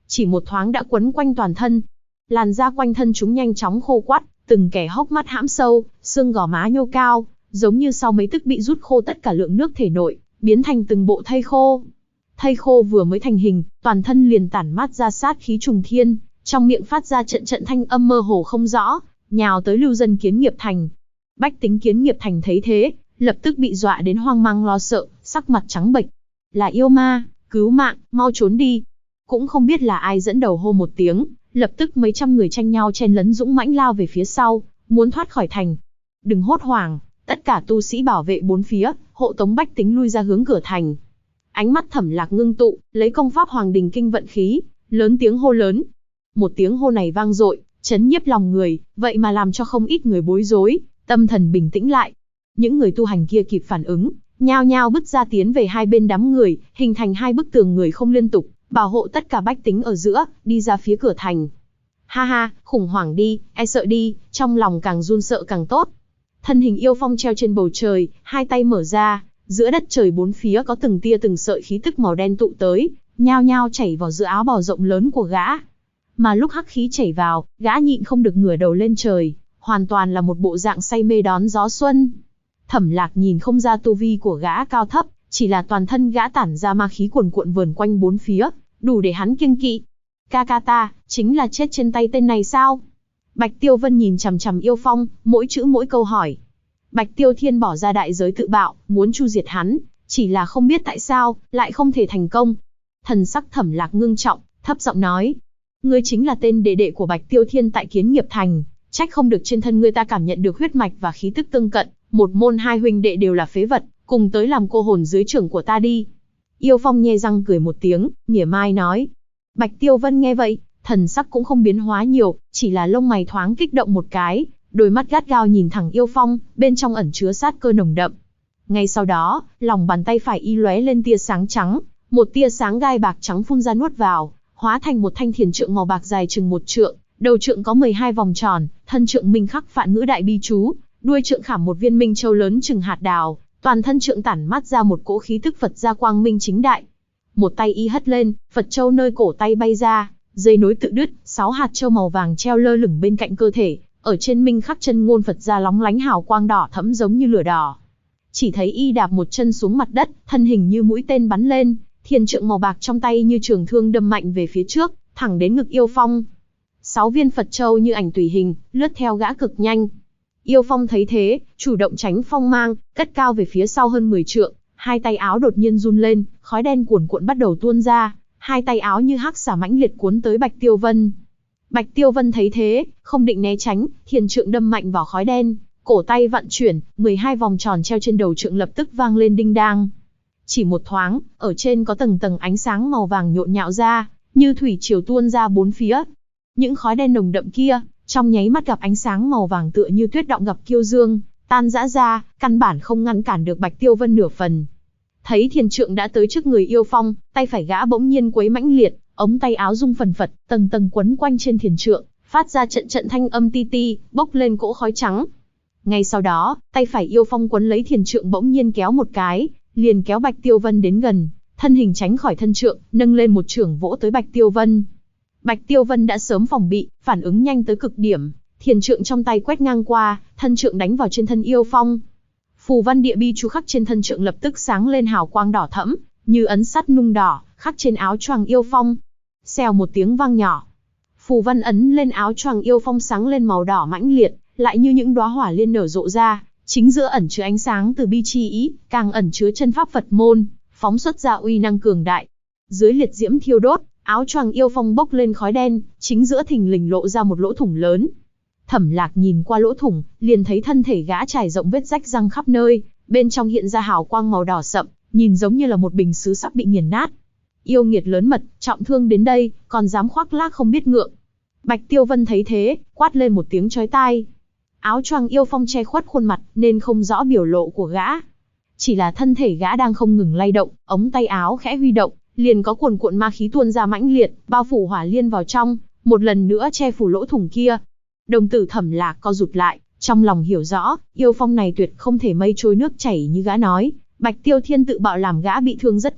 A: chỉ một thoáng đã quấn quanh toàn thân. Làn da quanh thân chúng nhanh chóng khô quắt, từng kẻ hốc mắt hãm sâu, xương gò má nhô cao, giống như sau mấy tức bị rút khô tất cả lượng nước thể nội, biến thành từng bộ thây khô. Thây khô vừa mới thành hình, toàn thân liền tản mát ra sát khí trùng thiên, trong miệng phát ra trận trận thanh âm mơ hồ không rõ, nhào tới lưu dân Kiến Nghiệp Thành. Bách tính Kiến Nghiệp Thành thấy thế, lập tức bị dọa đến hoang mang lo sợ, sắc mặt trắng bệch. Là yêu ma, cứu mạng, mau trốn đi. Cũng không biết là ai dẫn đầu hô một tiếng, lập tức mấy trăm người tranh nhau chen lấn dũng mãnh lao về phía sau, muốn thoát khỏi thành. Đừng hốt hoảng, tất cả tu sĩ bảo vệ bốn phía, hộ tống bách tính lui ra hướng cửa thành. Ánh mắt Thẩm Lạc ngưng tụ, lấy công pháp Hoàng Đình Kinh vận khí, lớn tiếng hô lớn. Một tiếng hô này vang dội, chấn nhiếp lòng người, vậy mà làm cho không ít người bối rối, tâm thần bình tĩnh lại. Những người tu hành kia kịp phản ứng, nhao nhao bứt ra tiến về hai bên đám người, hình thành hai bức tường người không liên tục, bảo hộ tất cả bách tính ở giữa, đi ra phía cửa thành. Ha ha, khủng hoảng đi, e sợ đi, trong lòng càng run sợ càng tốt. Thân hình Yêu Phong treo trên bầu trời, hai tay mở ra, giữa đất trời bốn phía có từng tia từng sợi khí tức màu đen tụ tới, nhao nhao chảy vào giữa áo bào rộng lớn của gã. Mà lúc hắc khí chảy vào, gã nhịn không được ngửa đầu lên trời, hoàn toàn là một bộ dạng say mê đón gió xuân. Thẩm Lạc nhìn không ra tu vi của gã cao thấp, chỉ là toàn thân gã tản ra ma khí cuồn cuộn vờn quanh bốn phía, đủ để hắn kiêng kỵ. Ca ca ta, chính là chết trên tay tên này sao? Bạch Tiêu Vân nhìn chằm chằm Yêu Phong, mỗi chữ mỗi câu hỏi. Bạch Tiêu Thiên bỏ ra đại giới tự bạo, muốn chu diệt hắn, chỉ là không biết tại sao, lại không thể thành công. Thần sắc Thẩm Lạc ngưng trọng, thấp giọng nói. Ngươi chính là tên đệ đệ của Bạch Tiêu Thiên tại Kiến Nghiệp Thành, trách không được trên thân ngươi ta cảm nhận được huyết mạch và khí tức tương cận, một môn hai huynh đệ đều là phế vật, cùng tới làm cô hồn dưới trưởng của ta đi. Yêu Phong nhe răng cười một tiếng, mỉa mai nói. Bạch Tiêu Vân nghe vậy, thần sắc cũng không biến hóa nhiều, chỉ là lông mày thoáng kích động một cái, đôi mắt gắt gao nhìn thẳng Yêu Phong, bên trong ẩn chứa sát cơ nồng đậm. Ngay sau đó, lòng bàn tay phải y lóe lên tia sáng trắng, một tia sáng gai bạc trắng phun ra nuốt vào, hóa thành một thanh thiền trượng màu bạc dài chừng 1 trượng, đầu trượng có 12 vòng tròn, thân trượng minh khắc Phạn ngữ đại bi chú, đuôi trượng khảm một viên minh châu lớn chừng hạt đào, toàn thân trượng tản mát ra một cỗ khí tức Phật gia quang minh chính đại. Một tay y hất lên, Phật châu nơi cổ tay bay ra, dây nối tự đứt, 6 hạt châu màu vàng treo lơ lửng bên cạnh cơ thể, ở trên minh khắc chân ngôn Phật gia lóng lánh hào quang đỏ thẫm giống như lửa đỏ. Chỉ thấy y đạp một chân xuống mặt đất, thân hình như mũi tên bắn lên, thiền trượng màu bạc trong tay như trường thương đâm mạnh về phía trước, thẳng đến ngực Yêu Phong. 6 viên Phật châu như ảnh tùy hình, lướt theo gã cực nhanh. Yêu Phong thấy thế, chủ động tránh phong mang, cất cao về phía sau hơn 10 trượng, hai tay áo đột nhiên run lên, khói đen cuồn cuộn bắt đầu tuôn ra, hai tay áo như hắc xà mãnh liệt cuốn tới Bạch Tiêu Vân. Bạch Tiêu Vân thấy thế, không định né tránh, thiền trượng đâm mạnh vào khói đen, cổ tay vặn chuyển, 12 vòng tròn treo trên đầu trượng lập tức vang lên đinh đang. Chỉ một thoáng, ở trên có tầng tầng ánh sáng màu vàng nhộn nhạo ra, như thủy triều tuôn ra bốn phía. Những khói đen nồng đậm kia, trong nháy mắt gặp ánh sáng màu vàng tựa như tuyết động gặp kiêu dương, tan rã ra, căn bản không ngăn cản được Bạch Tiêu Vân nửa phần. Thấy thiền trượng đã tới trước người Yêu Phong, tay phải gã bỗng nhiên quấy mãnh liệt, ống tay áo rung phần phật, tầng tầng quấn quanh trên thiền trượng, phát ra trận trận thanh âm ti ti, bốc lên cỗ khói trắng. Ngay sau đó, tay phải Yêu Phong quấn lấy thiền trượng bỗng nhiên kéo một cái, liền kéo Bạch Tiêu Vân đến gần, thân hình tránh khỏi thân trượng, nâng lên một chưởng vỗ tới Bạch Tiêu Vân. Bạch Tiêu Vân đã sớm phòng bị, phản ứng nhanh tới cực điểm, thiền trượng trong tay quét ngang qua, thân trượng đánh vào trên thân Yêu Phong. Phù văn địa bi chú khắc trên thân trượng lập tức sáng lên hào quang đỏ thẫm, như ấn sắt nung đỏ, khắc trên áo choàng Yêu Phong. Xèo một tiếng vang nhỏ, phù văn ấn lên áo choàng Yêu Phong sáng lên màu đỏ mãnh liệt, lại như những đóa hỏa liên nở rộ ra, chính giữa ẩn chứa ánh sáng từ bi chi ý, càng ẩn chứa chân pháp Phật môn, phóng xuất ra uy năng cường đại. Dưới liệt diễm thiêu đốt, áo choàng Yêu Phong bốc lên khói đen, chính giữa thình lình lộ ra một lỗ thủng lớn. Thẩm Lạc nhìn qua lỗ thủng, liền thấy thân thể gã trải rộng vết rách răng khắp nơi, bên trong hiện ra hào quang màu đỏ sậm, nhìn giống như là một bình sứ sắp bị nghiền nát. Yêu nghiệt lớn mật, trọng thương đến đây, còn dám khoác lác không biết ngượng. Bạch Tiêu Vân thấy thế, quát lên một tiếng chói tai. Áo choàng Yêu Phong che khuất khuôn mặt, nên không rõ biểu lộ của gã. Chỉ là thân thể gã đang không ngừng lay động, ống tay áo khẽ huy động, liền có cuồn cuộn ma khí tuôn ra mãnh liệt, bao phủ hỏa liên vào trong, một lần nữa che phủ lỗ thủng kia. Đồng tử Thẩm Lạc co rụt lại, trong lòng hiểu rõ, Yêu Phong này tuyệt không thể mây trôi nước chảy như gã nói. Bạch Tiêu Thiên tự bạo làm gã bị thương rất nặng,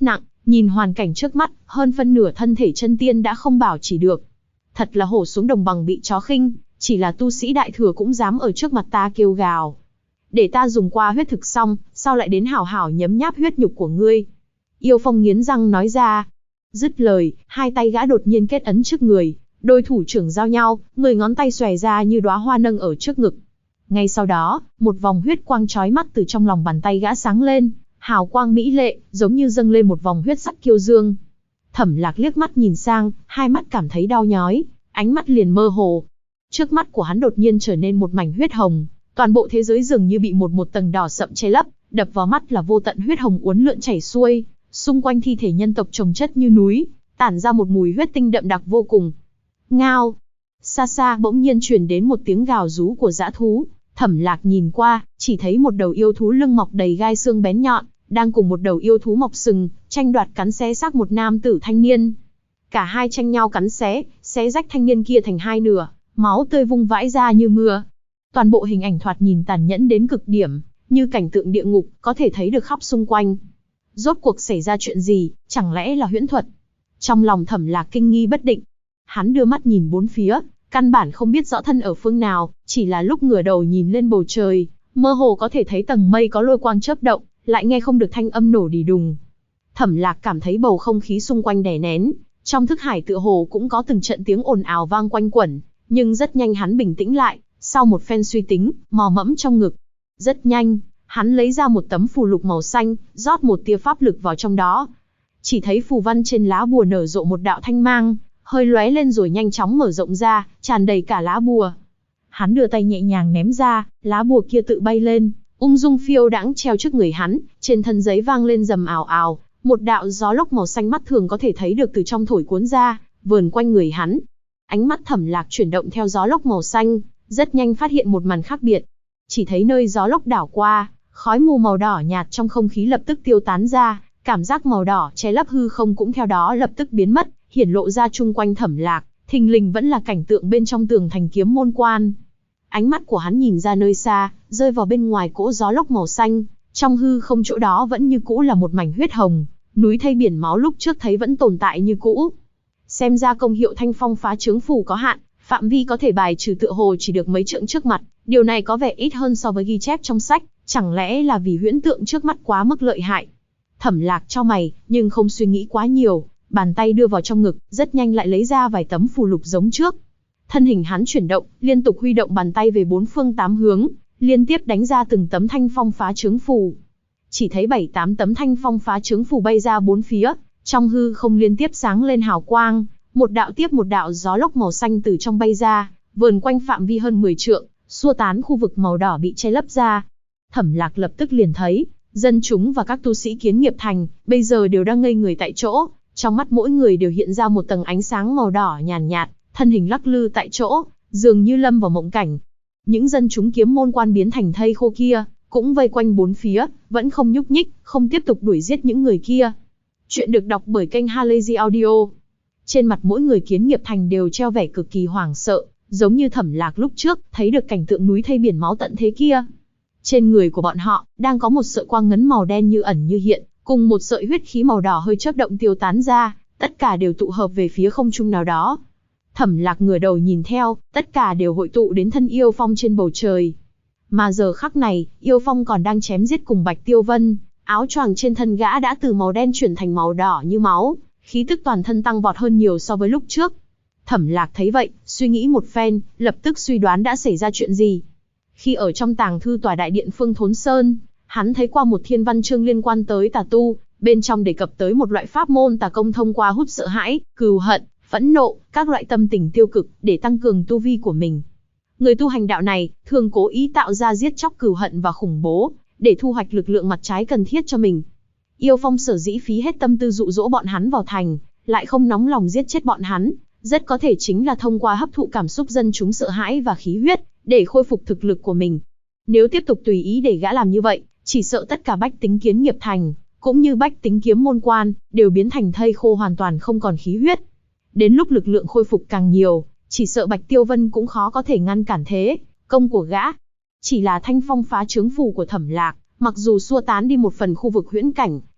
A: Nhìn hoàn cảnh trước mắt, hơn phân nửa thân thể chân tiên đã không bảo chỉ được. Thật là hổ xuống đồng bằng bị chó khinh, chỉ là tu sĩ đại thừa cũng dám ở trước mặt ta kêu gào. Để ta dùng qua huyết thực xong, sao lại đến hảo hảo nhấm nháp huyết nhục của ngươi? Yêu Phong nghiến răng nói ra. Dứt lời, hai tay gã đột nhiên kết ấn trước người, đôi thủ trưởng giao nhau, 10 ngón tay xòe ra như đóa hoa nâng ở trước ngực. Ngay sau đó, một vòng huyết quang chói mắt từ trong lòng bàn tay gã sáng lên, hào quang mỹ lệ, giống như dâng lên một vòng huyết sắc kiêu dương. Thẩm Lạc liếc mắt nhìn sang, hai mắt cảm thấy đau nhói, ánh mắt liền mơ hồ. Trước mắt của hắn đột nhiên trở nên một mảnh huyết hồng, toàn bộ thế giới dường như bị một tầng đỏ sậm che lấp, đập vào mắt là vô tận huyết hồng uốn lượn chảy xuôi, xung quanh thi thể nhân tộc chồng chất như núi, tản ra một mùi huyết tinh đậm đặc vô cùng. Ngao! Xa xa bỗng nhiên truyền đến một tiếng gào rú của dã thú. Thẩm Lạc nhìn qua, chỉ thấy một đầu yêu thú lưng mọc đầy gai xương bén nhọn, đang cùng một đầu yêu thú mọc sừng, tranh đoạt cắn xé xác một nam tử thanh niên. Cả hai tranh nhau cắn xé rách thanh niên kia thành hai nửa, máu tươi vung vãi ra như mưa. Toàn bộ hình ảnh thoạt nhìn tàn nhẫn đến cực điểm, như cảnh tượng địa ngục, có thể thấy được khắp xung quanh. Rốt cuộc xảy ra chuyện gì, chẳng lẽ là huyễn thuật? Trong lòng Thẩm Lạc kinh nghi bất định. Hắn đưa mắt nhìn bốn phía, căn bản không biết rõ thân ở phương nào, chỉ là lúc ngửa đầu nhìn lên bầu trời, mơ hồ có thể thấy tầng mây có lôi quang chớp động, lại nghe không được thanh âm nổ đì đùng. Thẩm Lạc cảm thấy bầu không khí xung quanh đè nén, trong thức hải tựa hồ cũng có từng trận tiếng ồn ào vang quanh quẩn, nhưng rất nhanh hắn bình tĩnh lại, sau một phen suy tính, mò mẫm trong ngực. Rất nhanh, hắn lấy ra một tấm phù lục màu xanh, rót một tia pháp lực vào trong đó. Chỉ thấy phù văn trên lá bùa nở rộ một đạo thanh mang, hơi lóe lên rồi nhanh chóng mở rộng ra, tràn đầy cả lá bùa. Hắn đưa tay nhẹ nhàng ném ra, lá bùa kia tự bay lên, ung dung phiêu đãng treo trước người hắn, trên thân giấy vang lên rầm ào ào, một đạo gió lốc màu xanh mắt thường có thể thấy được từ trong thổi cuốn ra, vờn quanh người hắn. Ánh mắt Thẩm Lạc chuyển động theo gió lốc màu xanh, rất nhanh phát hiện một màn khác biệt. Chỉ thấy nơi gió lốc đảo qua, khói mù màu đỏ nhạt trong không khí lập tức tiêu tán ra, cảm giác màu đỏ che lấp hư không cũng theo đó lập tức biến mất, hiển lộ ra chung quanh Thẩm Lạc, thình lình vẫn là cảnh tượng bên trong tường thành Kiếm Môn Quan. Ánh mắt của hắn nhìn ra nơi xa, rơi vào bên ngoài cỗ gió lốc màu xanh, trong hư không chỗ đó vẫn như cũ là một mảnh huyết hồng, núi thây biển máu lúc trước thấy vẫn tồn tại như cũ. Xem ra công hiệu Thanh Phong phá trướng phù có hạn, phạm vi có thể bài trừ tựa hồ chỉ được mấy trượng trước mặt, điều này có vẻ ít hơn so với ghi chép trong sách, chẳng lẽ là vì huyễn tượng trước mắt quá mức lợi hại. Thẩm Lạc chau mày, nhưng không suy nghĩ quá nhiều, bàn tay đưa vào trong ngực, rất nhanh lại lấy ra vài tấm phù lục giống trước. Thân hình hắn chuyển động, liên tục huy động bàn tay về bốn phương tám hướng, liên tiếp đánh ra từng tấm Thanh Phong phá trướng phù. Chỉ thấy 7-8 tấm Thanh Phong phá trướng phù bay ra bốn phía, trong hư không liên tiếp sáng lên hào quang, một đạo tiếp một đạo gió lốc màu xanh từ trong bay ra, vờn quanh phạm vi hơn 10 trượng, xua tán khu vực màu đỏ bị che lấp ra. Thẩm Lạc lập tức liền thấy, dân chúng và các tu sĩ Kiến Nghiệp Thành bây giờ đều đang ngây người tại chỗ, trong mắt mỗi người đều hiện ra một tầng ánh sáng màu đỏ nhàn nhạt, thân hình lắc lư tại chỗ, dường như lâm vào mộng cảnh. Những dân chúng Kiếm Môn Quan biến thành thây khô kia, cũng vây quanh bốn phía, vẫn không nhúc nhích, không tiếp tục đuổi giết những người kia. Chuyện được đọc bởi kênh Halazy Audio. Trên mặt mỗi người Kiến Nghiệp Thành đều treo vẻ cực kỳ hoảng sợ, giống như Thẩm Lạc lúc trước, thấy được cảnh tượng núi thây biển máu tận thế kia. Trên người của bọn họ, đang có một sợi quang ngấn màu đen như ẩn như hiện, cùng một sợi huyết khí màu đỏ hơi chớp động tiêu tán ra, tất cả đều tụ hợp về phía không trung nào đó. Thẩm Lạc ngửa đầu nhìn theo, tất cả đều hội tụ đến thân Yêu Phong trên bầu trời. Mà giờ khắc này, Yêu Phong còn đang chém giết cùng Bạch Tiêu Vân, áo choàng trên thân gã đã từ màu đen chuyển thành màu đỏ như máu, khí tức toàn thân tăng vọt hơn nhiều so với lúc trước. Thẩm Lạc thấy vậy, suy nghĩ một phen, lập tức suy đoán đã xảy ra chuyện gì. Khi ở trong tàng thư tòa đại điện Phương Thốn Sơn, hắn thấy qua một thiên văn chương liên quan tới tà tu, bên trong đề cập tới một loại pháp môn tà công thông qua hút sợ hãi, cừu hận, phẫn nộ, các loại tâm tình tiêu cực để tăng cường tu vi của mình. Người tu hành đạo này thường cố ý tạo ra giết chóc cừu hận và khủng bố, để thu hoạch lực lượng mặt trái cần thiết cho mình. Yêu Phong sở dĩ phí hết tâm tư dụ dỗ bọn hắn vào thành, lại không nóng lòng giết chết bọn hắn, rất có thể chính là thông qua hấp thụ cảm xúc dân chúng sợ hãi và khí huyết, để khôi phục thực lực của mình. Nếu tiếp tục tùy ý để gã làm như vậy, chỉ sợ tất cả bách tính Kiến Nghiệp Thành, cũng như bách tính Kiếm Môn Quan, đều biến thành thây khô hoàn toàn không còn khí huyết. Đến lúc lực lượng khôi phục càng nhiều, chỉ sợ Bạch Tiêu Vân cũng khó có thể ngăn cản thế công của gã. Chỉ là Thanh Phong phá trướng phù của Thẩm Lạc, mặc dù xua tán đi một phần khu vực huyễn cảnh,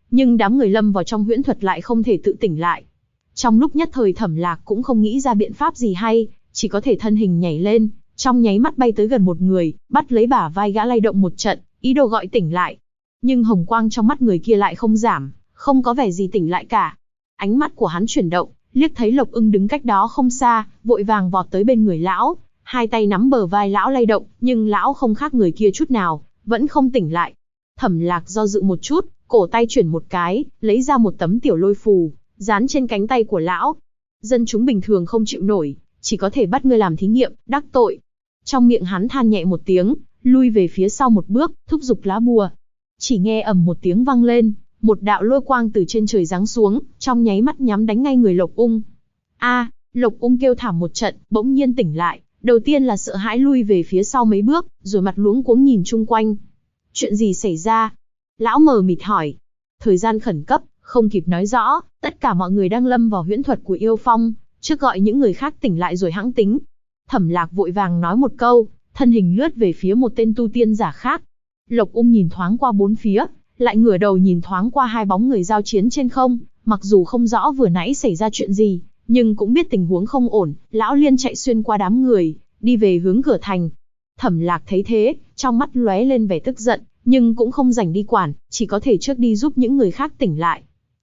A: nhưng đám người lâm vào trong huyễn thuật lại không thể tự tỉnh lại. Trong lúc nhất thời Thẩm Lạc cũng không nghĩ ra biện pháp gì hay, chỉ có thể thân hình nhảy lên, trong nháy mắt bay tới gần một người, bắt lấy bả vai gã lay động một trận, ý đồ gọi tỉnh lại. Nhưng hồng quang trong mắt người kia lại không giảm, không có vẻ gì tỉnh lại cả. Ánh mắt của hắn chuyển động, liếc thấy Lộc Ưng đứng cách đó không xa, vội vàng vọt tới bên người lão, hai tay nắm bờ vai lão lay động, nhưng lão không khác người kia chút nào, vẫn không tỉnh lại. Thẩm Lạc do dự một chút, cổ tay chuyển một cái, lấy ra một tấm tiểu lôi phù, dán trên cánh tay của lão. Dân chúng bình thường không chịu nổi, chỉ có thể bắt ngươi làm thí nghiệm, đắc tội. Trong miệng hắn than nhẹ một tiếng, lui về phía sau một bước, thúc giục lá bùa. Chỉ nghe ầm một tiếng vang lên, một đạo lôi quang từ trên trời giáng xuống, trong nháy mắt nhắm đánh ngay người Lộc Ung. Lộc Ung kêu thảm một trận, bỗng nhiên tỉnh lại, đầu tiên là sợ hãi lui về phía sau mấy bước, rồi mặt luống cuống nhìn chung quanh. Chuyện gì xảy ra? Lão mờ mịt hỏi. Thời gian khẩn cấp, không kịp nói rõ, tất cả mọi người đang lâm vào huyễn thuật của Yêu Phong, trước gọi những người khác tỉnh lại rồi hãng tính. Thẩm Lạc vội vàng nói một câu, thân hình lướt về phía một tên tu tiên giả khác. Lộc Ung nhìn thoáng qua bốn phía, lại ngửa đầu nhìn thoáng qua hai bóng người giao chiến trên không, mặc dù không rõ vừa nãy xảy ra chuyện gì, nhưng cũng biết tình huống không ổn, lão liên chạy xuyên qua đám người, đi về hướng cửa thành. Thẩm Lạc thấy thế, trong mắt lóe lên vẻ tức giận, nhưng cũng không rảnh đi quản, chỉ có thể trước đi giúp những người khác tỉnh lại.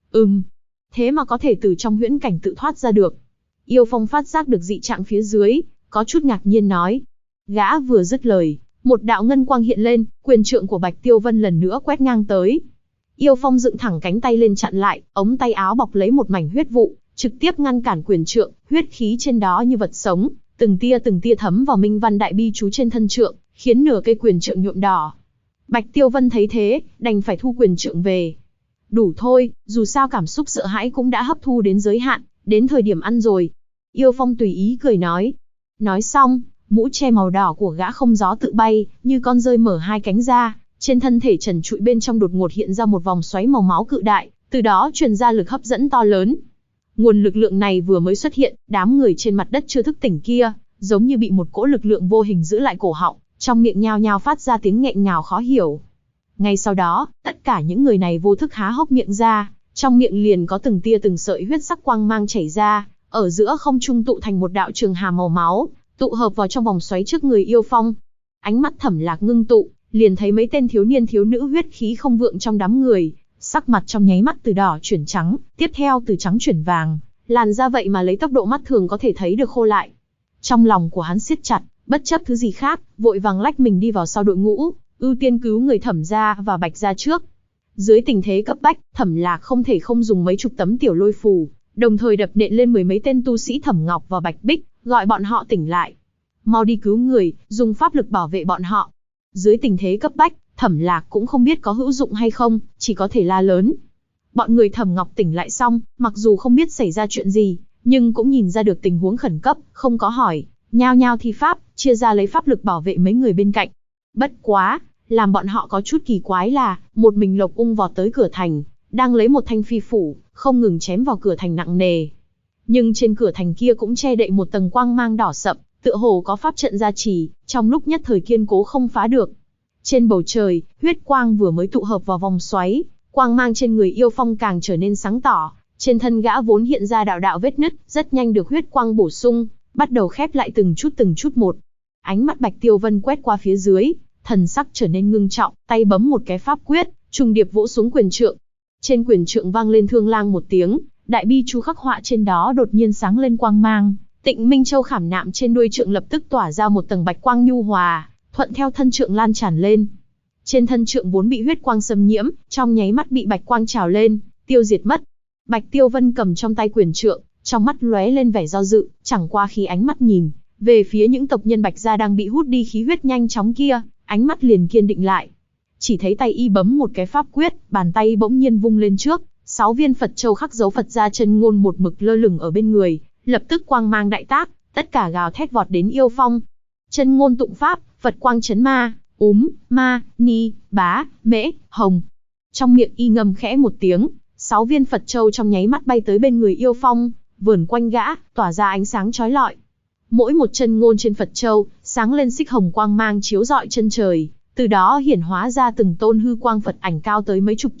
A: Thế mà có thể từ trong huyễn cảnh tự thoát ra được. Yêu Phong phát giác được dị trạng phía dưới, có chút ngạc nhiên nói. Gã vừa dứt lời, một đạo ngân quang hiện lên, quyền trượng của Bạch Tiêu Vân lần nữa quét ngang tới. Yêu Phong dựng thẳng cánh tay lên chặn lại, ống tay áo bọc lấy một mảnh huyết vụ, trực tiếp ngăn cản quyền trượng, huyết khí trên đó như vật sống, từng tia thấm vào minh văn đại bi chú trên thân trượng, khiến nửa cây quyền trượng nhuộm đỏ. Bạch Tiêu Vân thấy thế, đành phải thu quyền trượng về. Đủ thôi, dù sao cảm xúc sợ hãi cũng đã hấp thu đến giới hạn, đến thời điểm ăn rồi. Yêu Phong tùy ý cười nói. Nói xong, mũ che màu đỏ của gã không gió tự bay, như con rơi mở hai cánh ra, trên thân thể trần trụi bên trong đột ngột hiện ra một vòng xoáy màu máu cự đại, từ đó truyền ra lực hấp dẫn to lớn. Nguồn lực lượng này vừa mới xuất hiện, đám người trên mặt đất chưa thức tỉnh kia, giống như bị một cỗ lực lượng vô hình giữ lại cổ họng, trong miệng nhao nhao phát ra tiếng nghẹn ngào khó hiểu. Ngay sau đó, tất cả những người này vô thức há hốc miệng ra, trong miệng liền có từng tia từng sợi huyết sắc quang mang chảy ra, ở giữa không trung tụ thành một đạo trường hà màu máu, tụ hợp vào trong vòng xoáy trước người Yêu Phong. Ánh mắt Thẩm Lạc ngưng tụ, liền thấy mấy tên thiếu niên thiếu nữ huyết khí không vượng trong đám người, sắc mặt trong nháy mắt từ đỏ chuyển trắng, tiếp theo từ trắng chuyển vàng, làn da vậy mà lấy tốc độ mắt thường có thể thấy được khô lại. Trong lòng của hắn siết chặt, bất chấp thứ gì khác, vội vàng lách mình đi vào sau đội ngũ, ưu tiên cứu người Thẩm gia và Bạch gia trước. Dưới tình thế cấp bách, Thẩm Lạc không thể không dùng mấy chục tấm tiểu lôi phù, đồng thời đập nện lên mười mấy tên tu sĩ Thẩm Ngọc và Bạch Bích, gọi bọn họ tỉnh lại. Mau đi cứu người, dùng pháp lực bảo vệ bọn họ. Dưới tình thế cấp bách, Thẩm Lạc cũng không biết có hữu dụng hay không, chỉ có thể la lớn. Bọn người Thẩm Ngọc tỉnh lại xong, mặc dù không biết xảy ra chuyện gì, nhưng cũng nhìn ra được tình huống khẩn cấp, không có hỏi, nhao nhao thi pháp, chia ra lấy pháp lực bảo vệ mấy người bên cạnh. Bất quá, làm bọn họ có chút kỳ quái là, một mình Lộc Ung vọt tới cửa thành, đang lấy một thanh phi phủ, không ngừng chém vào cửa thành nặng nề. Nhưng trên cửa thành kia cũng che đậy một tầng quang mang đỏ sậm, tựa hồ có pháp trận gia trì, trong lúc nhất thời kiên cố không phá được. Trên bầu trời, huyết quang vừa mới tụ hợp vào vòng xoáy, quang mang trên người Yêu Phong càng trở nên sáng tỏ, trên thân gã vốn hiện ra đạo đạo vết nứt, rất nhanh được huyết quang bổ sung, bắt đầu khép lại từng chút một. Ánh mắt Bạch Tiêu Vân quét qua phía dưới, thần sắc trở nên ngưng trọng, tay bấm một cái pháp quyết, trùng điệp vỗ xuống quyền trượng. Trên quyền trượng vang lên thương lang một tiếng, đại bi chú khắc họa trên đó đột nhiên sáng lên quang mang, Tịnh Minh Châu khảm nạm trên đuôi trượng lập tức tỏa ra một tầng bạch quang nhu hòa, thuận theo thân trượng lan tràn lên. Trên thân trượng vốn bị huyết quang xâm nhiễm, trong nháy mắt bị bạch quang trào lên, tiêu diệt mất. Bạch Tiêu Vân cầm trong tay quyền trượng, trong mắt lóe lên vẻ do dự, chẳng qua khi ánh mắt nhìn về phía những tộc nhân Bạch gia đang bị hút đi khí huyết nhanh chóng kia, ánh mắt liền kiên định lại. Chỉ thấy tay y bấm một cái pháp quyết, bàn tay bỗng nhiên vung lên trước, 6 viên Phật châu khắc dấu Phật gia chân ngôn một mực lơ lửng ở bên người, lập tức quang mang đại tác, tất cả gào thét vọt đến Yêu Phong. Chân ngôn tụng pháp, Phật quang chấn ma, ma, ni, bá, mễ, hồng. Trong miệng y ngâm khẽ một tiếng, 6 viên Phật châu trong nháy mắt bay tới bên người Yêu Phong, vờn quanh gã, tỏa ra ánh sáng chói lọi. Mỗi một chân ngôn trên Phật châu, sáng lên xích hồng quang mang chiếu rọi chân trời, từ đó hiển hóa ra từng tôn hư quang Phật ảnh cao tới mấy chục trượng,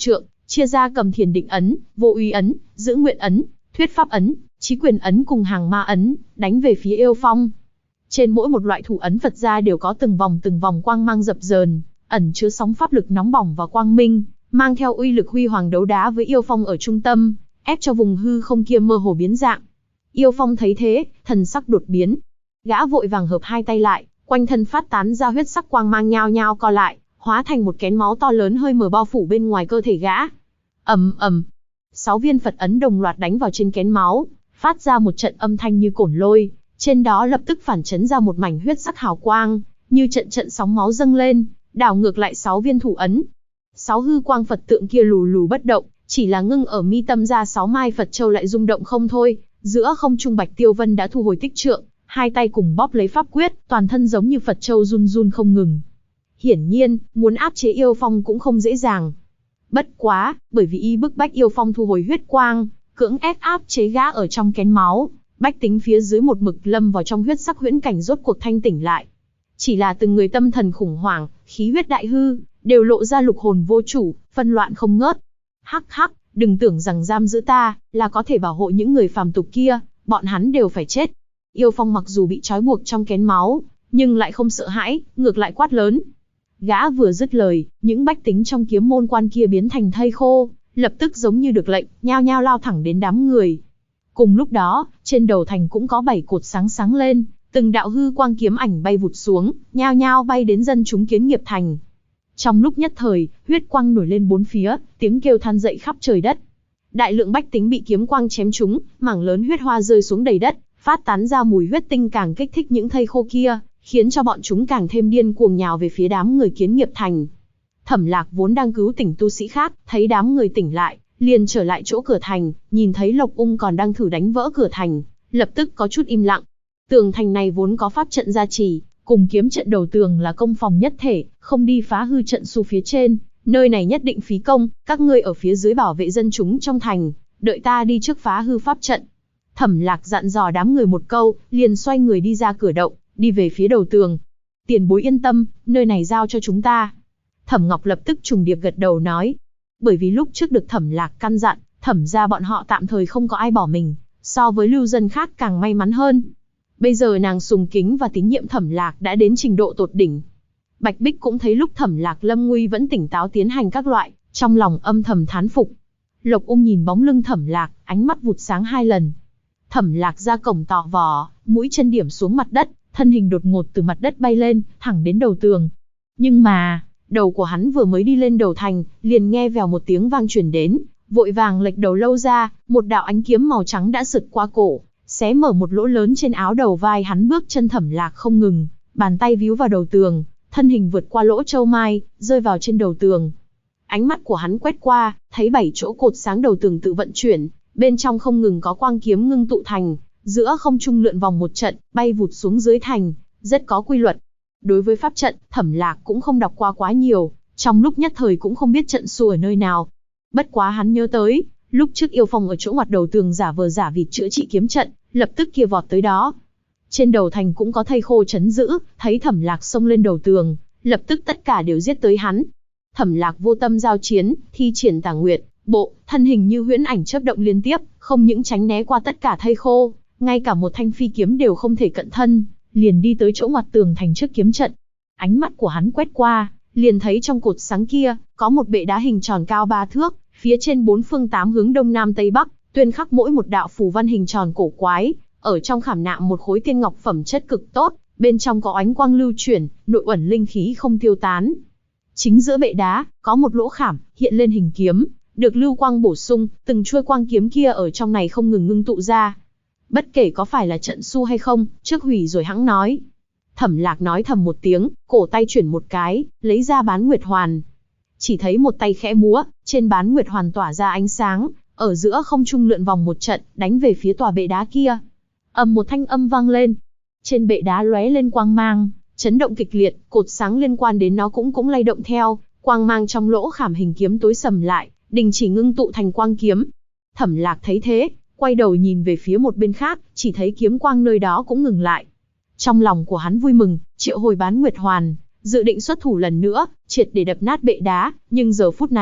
A: chia ra cầm thiền định ấn, vô uy ấn, giữ nguyện ấn, thuyết pháp ấn, chí quyền ấn cùng hàng ma ấn, đánh về phía Yêu Phong. Trên mỗi một loại thủ ấn Phật gia đều có từng vòng quang mang dập dờn, ẩn chứa sóng pháp lực nóng bỏng và quang minh, mang theo uy lực huy hoàng đấu đá với Yêu Phong ở trung tâm, ép cho vùng hư không kia mơ hồ biến dạng. Yêu Phong thấy thế, thần sắc đột biến. Gã vội vàng hợp hai tay lại, quanh thân phát tán ra huyết sắc quang mang nhao nhao co lại, hóa thành một kén máu to lớn hơi mờ bao phủ bên ngoài cơ thể gã. Ầm ầm, 6 viên Phật ấn đồng loạt đánh vào trên kén máu, phát ra một trận âm thanh như cổn lôi, trên đó lập tức phản chấn ra một mảnh huyết sắc hào quang, như trận sóng máu dâng lên, đảo ngược lại 6 viên thủ ấn. 6 hư quang Phật tượng kia lù lù bất động, chỉ là ngưng ở mi tâm ra 6 mai Phật châu lại rung động không thôi. Giữa không trung Bạch Tiêu Vân đã thu hồi tích trượng, hai tay cùng bóp lấy pháp quyết, toàn thân giống như Phật châu run run không ngừng. Hiển nhiên, muốn áp chế Yêu Phong cũng không dễ dàng. Bất quá, bởi vì y bức bách Yêu Phong thu hồi huyết quang, cưỡng ép áp chế gã ở trong kén máu, bách tính phía dưới một mực lâm vào trong huyết sắc huyễn cảnh rốt cuộc thanh tỉnh lại. Chỉ là từng người tâm thần khủng hoảng, khí huyết đại hư, đều lộ ra lục hồn vô chủ, phân loạn không ngớt. Hắc hắc, đừng tưởng rằng giam giữ ta, là có thể bảo hộ những người phàm tục kia, bọn hắn đều phải chết. Yêu Phong mặc dù bị trói buộc trong kén máu, nhưng lại không sợ hãi, ngược lại quát lớn. Gã vừa dứt lời, những bách tính trong kiếm môn quan kia biến thành thây khô, lập tức giống như được lệnh, nhao nhao lao thẳng đến đám người. Cùng lúc đó, trên đầu thành cũng có 7 cột sáng sáng lên, từng đạo hư quang kiếm ảnh bay vụt xuống, nhao nhao bay đến dân chúng Kiến Nghiệp thành. Trong lúc nhất thời, huyết quang nổi lên bốn phía, tiếng kêu than dậy khắp trời đất. Đại lượng bách tính bị kiếm quang chém trúng, mảng lớn huyết hoa rơi xuống đầy đất, phát tán ra mùi huyết tinh càng kích thích những thây khô kia, khiến cho bọn chúng càng thêm điên cuồng nhào về phía đám người Kiến Nghiệp thành. Thẩm Lạc vốn đang cứu tỉnh tu sĩ khác, thấy đám người tỉnh lại, liền trở lại chỗ cửa thành, nhìn thấy Lộc Ung còn đang thử đánh vỡ cửa thành, lập tức có chút im lặng. Tường thành này vốn có pháp trận gia trì, cùng kiếm trận đầu tường là công phòng nhất thể, không đi phá hư trận su phía trên, nơi này nhất định phí công, các ngươi ở phía dưới bảo vệ dân chúng trong thành, đợi ta đi trước phá hư pháp trận. Thẩm Lạc dặn dò đám người một câu, liền xoay người đi ra cửa động, đi về phía đầu tường. Tiền bối yên tâm, nơi này giao cho chúng ta. Thẩm Ngọc lập tức trùng điệp gật đầu nói. Bởi vì lúc trước được Thẩm Lạc căn dặn, Thẩm gia bọn họ tạm thời không có ai bỏ mình, so với lưu dân khác càng may mắn hơn. Bây giờ nàng sùng kính và tín nhiệm Thẩm Lạc đã đến trình độ tột đỉnh. Bạch Bích cũng thấy lúc Thẩm Lạc lâm nguy vẫn tỉnh táo tiến hành các loại, trong lòng âm thầm thán phục. Lộc Ung nhìn bóng lưng Thẩm Lạc, ánh mắt vụt sáng 2 lần. Thẩm Lạc ra cổng tỏ vò, mũi chân điểm xuống mặt đất, thân hình đột ngột từ mặt đất bay lên, thẳng đến đầu tường. Nhưng mà, đầu của hắn vừa mới đi lên đầu thành, liền nghe vèo một tiếng vang truyền đến, vội vàng lệch đầu lâu ra, một đạo ánh kiếm màu trắng đã sượt qua cổ, xé mở một lỗ lớn trên áo đầu vai hắn. Bước chân Thẩm Lạc không ngừng, bàn tay víu vào đầu tường, thân hình vượt qua lỗ châu mai, rơi vào trên đầu tường. Ánh mắt của hắn quét qua, thấy 7 chỗ cột sáng đầu tường tự vận chuyển, bên trong không ngừng có quang kiếm ngưng tụ thành, giữa không trung lượn vòng một trận, bay vụt xuống dưới thành, rất có quy luật. Đối với pháp trận, Thẩm Lạc cũng không đọc qua quá nhiều, trong lúc nhất thời cũng không biết trận su ở nơi nào. Bất quá hắn nhớ tới, lúc trước Yêu Phong ở chỗ ngoặt đầu tường giả vờ giả vịt chữa trị kiếm trận, lập tức kia vọt tới đó. Trên đầu thành cũng có thây khô trấn giữ, thấy Thẩm Lạc xông lên đầu tường, lập tức tất cả đều giết tới hắn. Thẩm Lạc vô tâm giao chiến, thi triển Tà Nguyệt Bộ, thân hình như huyễn ảnh chớp động liên tiếp, không những tránh né qua tất cả thây khô, ngay cả một thanh phi kiếm đều không thể cận thân, liền đi tới chỗ ngoặt tường thành trước kiếm trận. Ánh mắt của hắn quét qua, liền thấy trong cột sáng kia, có một bệ đá hình tròn cao 3 thước, phía trên 4 phương 8 hướng đông nam tây bắc, tuyên khắc mỗi một đạo phù văn hình tròn cổ quái, ở trong khảm nạm một khối tiên ngọc phẩm chất cực tốt, bên trong có ánh quang lưu chuyển, nội uẩn linh khí không tiêu tán. Chính giữa bệ đá, có một lỗ khảm, hiện lên hình kiếm, được lưu quang bổ sung, từng chuôi quang kiếm kia ở trong này không ngừng ngưng tụ ra. Bất kể có phải là trận su hay không, trước hủy rồi hãng nói. Thẩm Lạc nói thầm một tiếng, cổ tay chuyển một cái, lấy ra bán nguyệt hoàn. Chỉ thấy một tay khẽ múa, trên bán nguyệt hoàn tỏa ra ánh sáng, ở giữa không trung lượn vòng một trận, đánh về phía tòa bệ đá kia. Ầm một thanh âm vang lên. Trên bệ đá lóe lên quang mang, chấn động kịch liệt, cột sáng liên quan đến nó cũng lay động theo, quang mang trong lỗ khảm hình kiếm tối sầm lại, đình chỉ ngưng tụ thành quang kiếm. Thẩm Lạc thấy thế, quay đầu nhìn về phía một bên khác, chỉ thấy kiếm quang nơi đó cũng ngừng lại. Trong lòng của hắn vui mừng, triệu hồi bán nguyệt hoàn, dự định xuất thủ lần nữa, triệt để đập nát bệ đá, nhưng giờ phút này,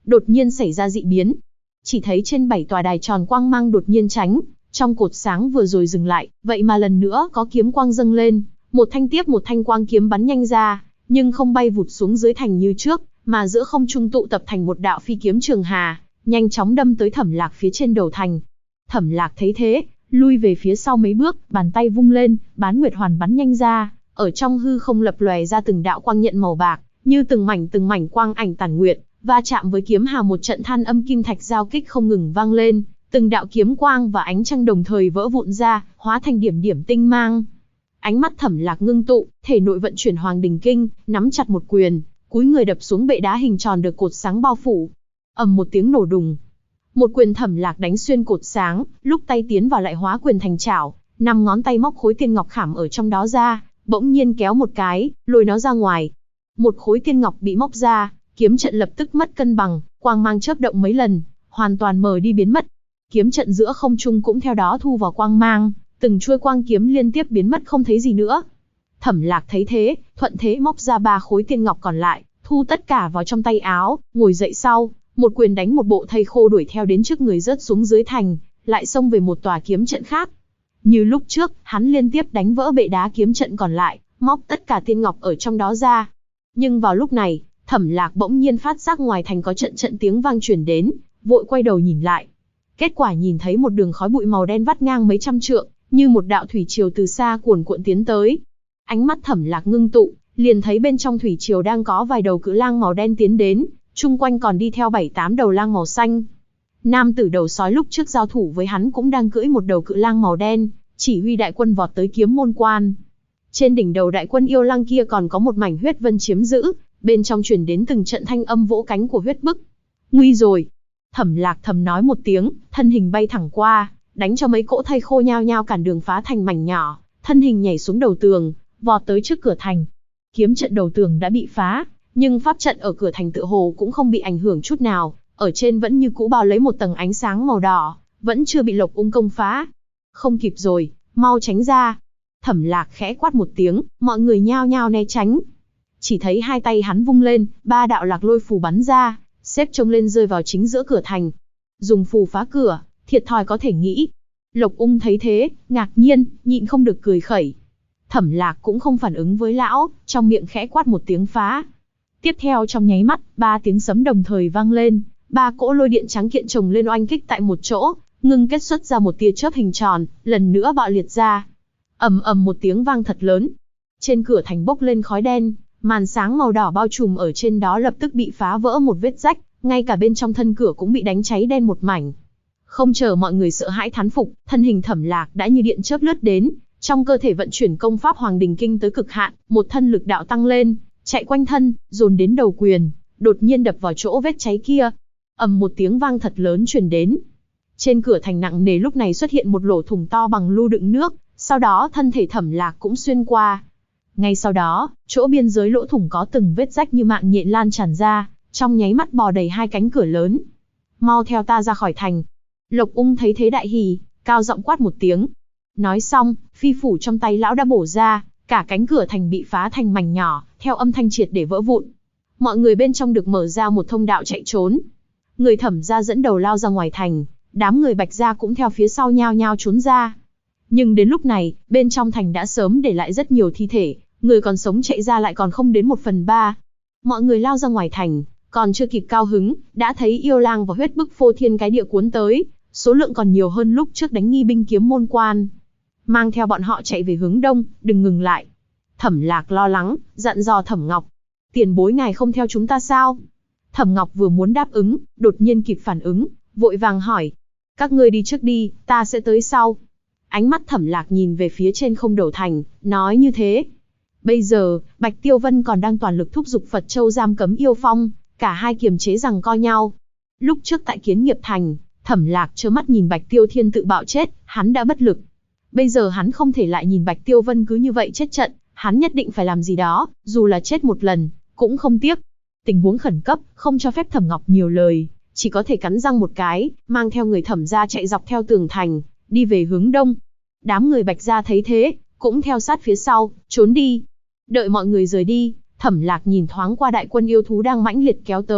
A: đột nhiên xảy ra dị biến. Chỉ thấy trên 7 tòa đài tròn quang mang đột nhiên tránh, trong cột sáng vừa rồi dừng lại, vậy mà lần nữa có kiếm quang dâng lên, một thanh tiếp một thanh quang kiếm bắn nhanh ra, nhưng không bay vụt xuống dưới thành như trước, mà giữa không trung tụ tập thành một đạo phi kiếm trường hà, nhanh chóng đâm tới Thẩm Lạc phía trên đầu thành. Thẩm Lạc thấy thế, lui về phía sau mấy bước, bàn tay vung lên, Bán Nguyệt Hoàn bắn nhanh ra, ở trong hư không lập lòe ra từng đạo quang nhận màu bạc, như từng mảnh quang ảnh tản nguyệt, va chạm với kiếm hà một trận than âm kim thạch giao kích không ngừng vang lên, từng đạo kiếm quang và ánh trăng đồng thời vỡ vụn ra, hóa thành điểm điểm tinh mang. Ánh mắt Thẩm Lạc ngưng tụ, thể nội vận chuyển Hoàng Đình Kinh, nắm chặt một quyền, cúi người đập xuống bệ đá hình tròn được cột sáng bao phủ. Ầm một tiếng nổ đùng. Một quyền Thẩm Lạc đánh xuyên cột sáng, lúc tay tiến vào lại hóa quyền thành chảo, 5 ngón tay móc khối tiên ngọc khảm ở trong đó ra, bỗng nhiên kéo một cái, lôi nó ra ngoài. Một khối tiên ngọc bị móc ra, kiếm trận lập tức mất cân bằng, quang mang chớp động mấy lần, hoàn toàn mờ đi biến mất. Kiếm trận giữa không trung cũng theo đó thu vào quang mang, từng chuôi quang kiếm liên tiếp biến mất không thấy gì nữa. Thẩm Lạc thấy thế, thuận thế móc ra 3 khối tiên ngọc còn lại, thu tất cả vào trong tay áo, ngồi dậy sau, một quyền đánh một bộ thây khô đuổi theo đến trước người rớt xuống dưới thành, lại xông về một tòa kiếm trận khác. Như lúc trước, hắn liên tiếp đánh vỡ bệ đá kiếm trận còn lại, móc tất cả tiên ngọc ở trong đó ra. Nhưng vào lúc này, Thẩm Lạc bỗng nhiên phát giác ngoài thành có trận tiếng vang truyền đến, vội quay đầu nhìn lại. Kết quả nhìn thấy một đường khói bụi màu đen vắt ngang mấy trăm trượng, như một đạo thủy triều từ xa cuồn cuộn tiến tới. Ánh mắt Thẩm Lạc ngưng tụ, liền thấy bên trong thủy triều đang có vài đầu cự lang màu đen tiến đến, chung quanh còn đi theo 7-8 đầu lang màu xanh. Nam tử đầu sói lúc trước giao thủ với hắn cũng đang cưỡi một đầu cự lang màu đen, chỉ huy đại quân vọt tới Kiếm Môn Quan. Trên đỉnh đầu đại quân yêu lang kia còn có một mảnh huyết vân chiếm giữ, bên trong truyền đến từng trận thanh âm vỗ cánh của huyết bức. Nguy rồi! Thẩm Lạc thầm nói một tiếng, thân hình bay thẳng qua, đánh cho mấy cỗ thây khô nhao nhao cản đường phá thành mảnh nhỏ, thân hình nhảy xuống đầu tường, vọt tới trước cửa thành. Kiếm trận đầu tường đã bị phá, nhưng pháp trận ở cửa thành tựa hồ cũng không bị ảnh hưởng chút nào, ở trên vẫn như cũ bao lấy một tầng ánh sáng màu đỏ, vẫn chưa bị Lộc Ung công phá. Không kịp rồi, mau tránh ra! Thẩm Lạc khẽ quát một tiếng, mọi người nhao nhao né tránh. Chỉ thấy hai tay hắn vung lên, 3 đạo lạc lôi phù bắn ra, xếp chồng lên rơi vào chính giữa cửa thành. Dùng phù phá cửa, thiệt thòi có thể nghĩ. Lộc Ung thấy thế, ngạc nhiên, nhịn không được cười khẩy. Thẩm Lạc cũng không phản ứng với lão, trong miệng khẽ quát một tiếng phá. Tiếp theo trong nháy mắt, 3 tiếng sấm đồng thời vang lên, 3 cỗ lôi điện trắng kiện chồng lên oanh kích tại một chỗ, ngưng kết xuất ra một tia chớp hình tròn, lần nữa bạo liệt ra. Ầm ầm một tiếng vang thật lớn. Trên cửa thành bốc lên khói đen, màn sáng màu đỏ bao trùm ở trên đó lập tức bị phá vỡ một vết rách, ngay cả bên trong thân cửa cũng bị đánh cháy đen một mảnh. Không chờ mọi người sợ hãi thán phục, thân hình Thẩm Lạc đã như điện chớp lướt đến, trong cơ thể vận chuyển công pháp Hoàng Đình Kinh tới cực hạn, một thân lực đạo tăng lên, chạy quanh thân, dồn đến đầu quyền, đột nhiên đập vào chỗ vết cháy kia. Ầm một tiếng vang thật lớn truyền đến. Trên cửa thành nặng nề lúc này xuất hiện một lỗ thủng to bằng lu đựng nước, sau đó thân thể Thẩm Lạc cũng xuyên qua. Ngay sau đó, chỗ biên giới lỗ thủng có từng vết rách như mạng nhện lan tràn ra, trong nháy mắt bò đầy 2 cánh cửa lớn. Mau theo ta ra khỏi thành. Lộc Ung thấy thế đại hỉ, cao giọng quát một tiếng. Nói xong, phi phủ trong tay lão đã bổ ra, cả cánh cửa thành bị phá thành mảnh nhỏ, theo âm thanh triệt để vỡ vụn. Mọi người bên trong được mở ra một thông đạo chạy trốn. Người Thẩm gia dẫn đầu lao ra ngoài thành, đám người Bạch gia cũng theo phía sau nhao nhao trốn ra. Nhưng đến lúc này, bên trong thành đã sớm để lại rất nhiều thi thể, người còn sống chạy ra lại còn không đến 1/3. Mọi người lao ra ngoài thành, còn chưa kịp cao hứng, đã thấy yêu lang và huyết bức phô thiên cái địa cuốn tới, số lượng còn nhiều hơn lúc trước đánh nghi binh Kiếm Môn Quan. Mang theo bọn họ chạy về hướng đông, đừng ngừng lại. Thẩm Lạc lo lắng, dặn dò Thẩm Ngọc. Tiền bối ngài không theo chúng ta sao? Thẩm Ngọc vừa muốn đáp ứng, đột nhiên kịp phản ứng, vội vàng hỏi. Các ngươi đi trước đi, ta sẽ tới sau. Ánh mắt Thẩm Lạc nhìn về phía trên không đầu thành, nói như thế. Bây giờ, Bạch Tiêu Vân còn đang toàn lực thúc giục Phật Châu giam cấm yêu phong, cả hai kiềm chế rằng co nhau. Lúc trước tại Kiến Nghiệp Thành, Thẩm Lạc trơ mắt nhìn Bạch Tiêu Thiên tự bạo chết, hắn đã bất lực. Bây giờ hắn không thể lại nhìn Bạch Tiêu Vân cứ như vậy chết trận, hắn nhất định phải làm gì đó, dù là chết một lần, cũng không tiếc. Tình huống khẩn cấp, không cho phép Thẩm Ngọc nhiều lời, chỉ có thể cắn răng một cái, mang theo người Thẩm gia chạy dọc theo tường thành, đi về hướng đông. Đám người Bạch gia thấy thế, cũng theo sát phía sau, trốn đi. Đợi mọi người rời đi, Thẩm Lạc nhìn thoáng qua đại quân yêu thú đang mãnh liệt kéo tới,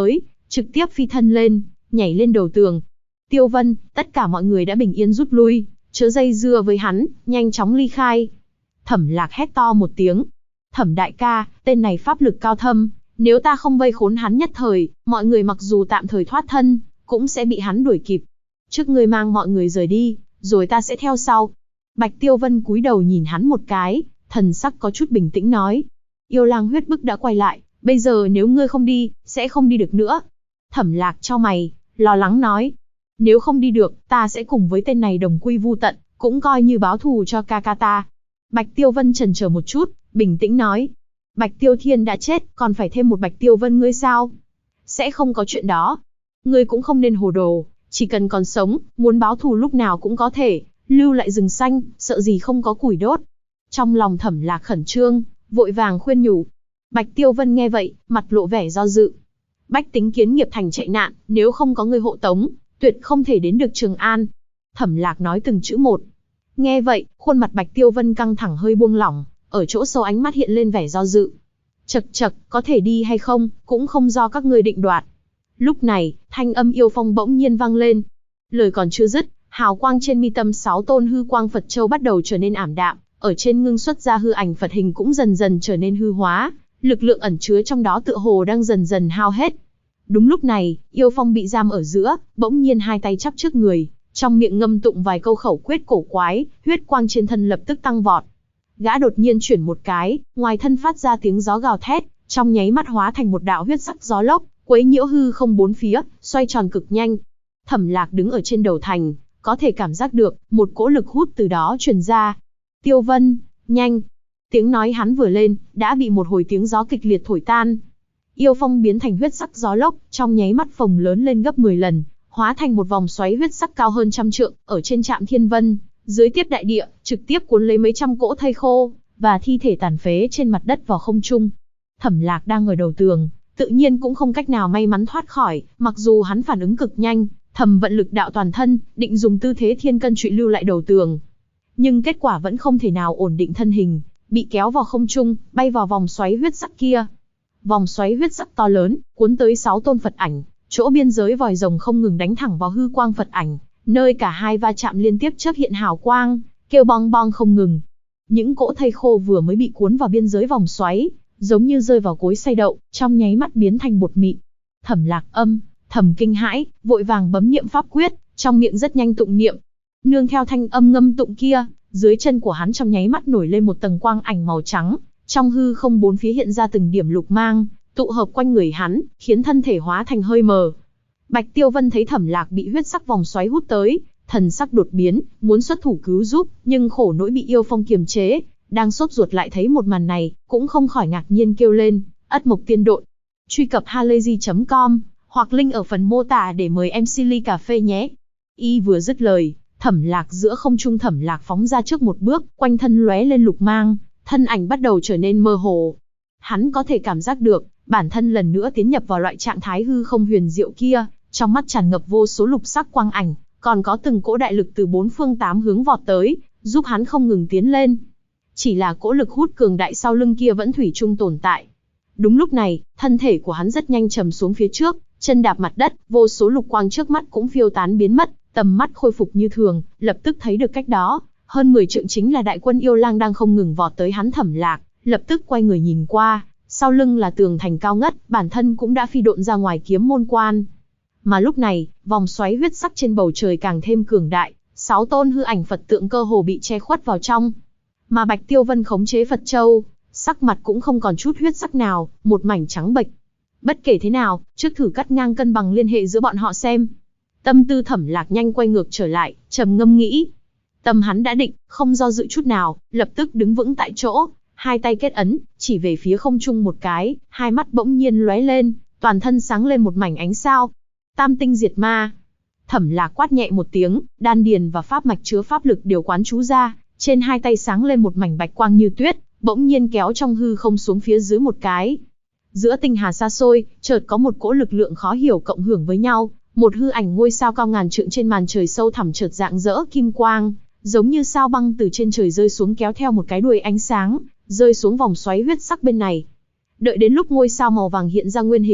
A: trực tiếp phi thân lên, nhảy lên đầu tường. Tiêu Vân, tất cả mọi người đã bình yên rút lui, chớ dây dưa với hắn, nhanh chóng ly khai. Thẩm Lạc hét to một tiếng. Thẩm đại ca, tên này pháp lực cao thâm, nếu ta không vây khốn hắn nhất thời, mọi người mặc dù tạm thời thoát thân, cũng sẽ bị hắn đuổi kịp. Trước ngươi mang mọi người rời đi, rồi ta sẽ theo sau. Bạch Tiêu Vân cúi đầu nhìn hắn một cái, thần sắc có chút bình tĩnh nói. Yêu lang huyết bức đã quay lại, bây giờ nếu ngươi không đi, sẽ không đi được nữa. Thẩm Lạc chau mày, lo lắng nói. Nếu không đi được, ta sẽ cùng với tên này đồng quy vu tận, cũng coi như báo thù cho ca ca ta. Bạch Tiêu Vân chần chờ một chút, bình tĩnh nói. Bạch Tiêu Thiên đã chết, còn phải thêm một Bạch Tiêu Vân ngươi sao? Sẽ không có chuyện đó. Ngươi cũng không nên hồ đồ, chỉ cần còn sống, muốn báo thù lúc nào cũng có thể, lưu lại rừng xanh, sợ gì không có củi đốt. Trong lòng Thẩm Lạc khẩn trương, vội vàng khuyên nhủ. Bạch Tiêu Vân nghe vậy, mặt lộ vẻ do dự. Bách tính Kiến Nghiệp Thành chạy nạn, nếu không có người hộ tống, tuyệt không thể đến được Trường An. Thẩm Lạc nói từng chữ một. Nghe vậy, khuôn mặt Bạch Tiêu Vân căng thẳng hơi buông lỏng, ở chỗ sâu ánh mắt hiện lên vẻ do dự. Chậc chậc, có thể đi hay không, cũng không do các ngươi định đoạt. Lúc này, thanh âm Yêu Phong bỗng nhiên vang lên. Lời còn chưa dứt, hào quang trên mi tâm 6 tôn hư quang Phật châu bắt đầu trở nên ảm đạm, ở trên ngưng xuất ra hư ảnh Phật hình cũng dần dần trở nên hư hóa, lực lượng ẩn chứa trong đó tựa hồ đang dần dần hao hết. Đúng lúc này, Yêu Phong bị giam ở giữa, bỗng nhiên hai tay chắp trước người, trong miệng ngâm tụng vài câu khẩu quyết cổ quái, huyết quang trên thân lập tức tăng vọt. Gã đột nhiên chuyển một cái, ngoài thân phát ra tiếng gió gào thét, trong nháy mắt hóa thành một đạo huyết sắc gió lốc, quấy nhiễu hư không bốn phía, xoay tròn cực nhanh. Thẩm Lạc đứng ở trên đầu thành, có thể cảm giác được một cỗ lực hút từ đó truyền ra. Tiêu Vân, nhanh! Tiếng nói hắn vừa lên, đã bị một hồi tiếng gió kịch liệt thổi tan. Yêu Phong biến thành huyết sắc gió lốc, trong nháy mắt phồng lớn lên gấp 10 lần, hóa thành một vòng xoáy huyết sắc cao hơn 100 trượng, ở trên trạm Thiên Vân, dưới tiếp đại địa, trực tiếp cuốn lấy mấy trăm cỗ thây khô và thi thể tàn phế trên mặt đất vào không trung. Thẩm Lạc đang ở đầu tường, tự nhiên cũng không cách nào may mắn thoát khỏi, mặc dù hắn phản ứng cực nhanh, thầm vận lực đạo toàn thân, định dùng tư thế thiên cân trụy lưu lại đầu tường. Nhưng kết quả vẫn không thể nào ổn định thân hình, bị kéo vào không trung, bay vào vòng xoáy huyết sắc kia. Vòng xoáy huyết sắc to lớn, cuốn tới 6 tôn Phật ảnh, chỗ biên giới vòi rồng không ngừng đánh thẳng vào hư quang Phật ảnh, nơi cả hai va chạm liên tiếp chớp hiện hào quang, kêu bong bong không ngừng. Những cỗ thây khô vừa mới bị cuốn vào biên giới vòng xoáy, giống như rơi vào cối xay đậu, trong nháy mắt biến thành bột mịn. Thẩm Lạc thầm kinh hãi, vội vàng bấm niệm pháp quyết, trong miệng rất nhanh tụng niệm. Nương theo thanh âm ngâm tụng kia, dưới chân của hắn trong nháy mắt nổi lên một tầng quang ảnh màu trắng, trong hư không bốn phía hiện ra từng điểm lục mang, tụ hợp quanh người hắn, khiến thân thể hóa thành hơi mờ. Bạch Tiêu Vân thấy Thẩm Lạc bị huyết sắc vòng xoáy hút tới, thần sắc đột biến, muốn xuất thủ cứu giúp, nhưng khổ nỗi bị Yêu Phong kiềm chế, đang sốt ruột lại thấy một màn này, cũng không khỏi ngạc nhiên kêu lên, Ất Mộc Tiên Độn. Truy cập halayzi.com hoặc link ở phần mô tả để mời MC ly cà phê nhé. Y vừa dứt lời, Thẩm Lạc giữa không trung Thẩm Lạc phóng ra trước một bước, quanh thân lóe lên lục mang, thân ảnh bắt đầu trở nên mơ hồ. Hắn có thể cảm giác được, bản thân lần nữa tiến nhập vào loại trạng thái hư không huyền diệu kia, trong mắt tràn ngập vô số lục sắc quang ảnh, còn có từng cỗ đại lực từ 4 phương 8 hướng vọt tới, giúp hắn không ngừng tiến lên. Chỉ là cỗ lực hút cường đại sau lưng kia vẫn thủy chung tồn tại. Đúng lúc này, thân thể của hắn rất nhanh trầm xuống phía trước, chân đạp mặt đất, vô số lục quang trước mắt cũng phiêu tán biến mất, tầm mắt khôi phục như thường, lập tức thấy được cách đó, hơn 10 trượng chính là đại quân yêu lang đang không ngừng vọt tới hắn. Thẩm Lạc lập tức quay người nhìn qua, sau lưng là tường thành cao ngất, bản thân cũng đã phi độn ra ngoài kiếm môn quan. Mà lúc này, vòng xoáy huyết sắc trên bầu trời càng thêm cường đại, 6 tôn hư ảnh Phật tượng cơ hồ bị che khuất vào trong. Mà Bạch Tiêu Vân khống chế Phật Châu, sắc mặt cũng không còn chút huyết sắc nào, một mảnh trắng bệch. Bất kể thế nào, trước thử cắt ngang cân bằng liên hệ giữa bọn họ xem. Tâm tư Thẩm Lạc nhanh quay ngược trở lại, trầm ngâm nghĩ. Tâm hắn đã định, không do dự chút nào, lập tức đứng vững tại chỗ, hai tay kết ấn, chỉ về phía không trung một cái, hai mắt bỗng nhiên lóe lên, toàn thân sáng lên một mảnh ánh sao. Tam tinh diệt ma. Thẩm Lạc quát nhẹ một tiếng, đan điền và pháp mạch chứa pháp lực đều quán chú ra, trên hai tay sáng lên một mảnh bạch quang như tuyết, bỗng nhiên kéo trong hư không xuống phía dưới một cái. Giữa tinh hà xa xôi, chợt có một cỗ lực lượng khó hiểu cộng hưởng với nhau, một hư ảnh ngôi sao cao ngàn trượng trên màn trời sâu thẳm chợt dạng dỡ kim quang, giống như sao băng từ trên trời rơi xuống kéo theo một cái đuôi ánh sáng, rơi xuống vòng xoáy huyết sắc bên này. Đợi đến lúc ngôi sao màu vàng hiện ra nguyên hình,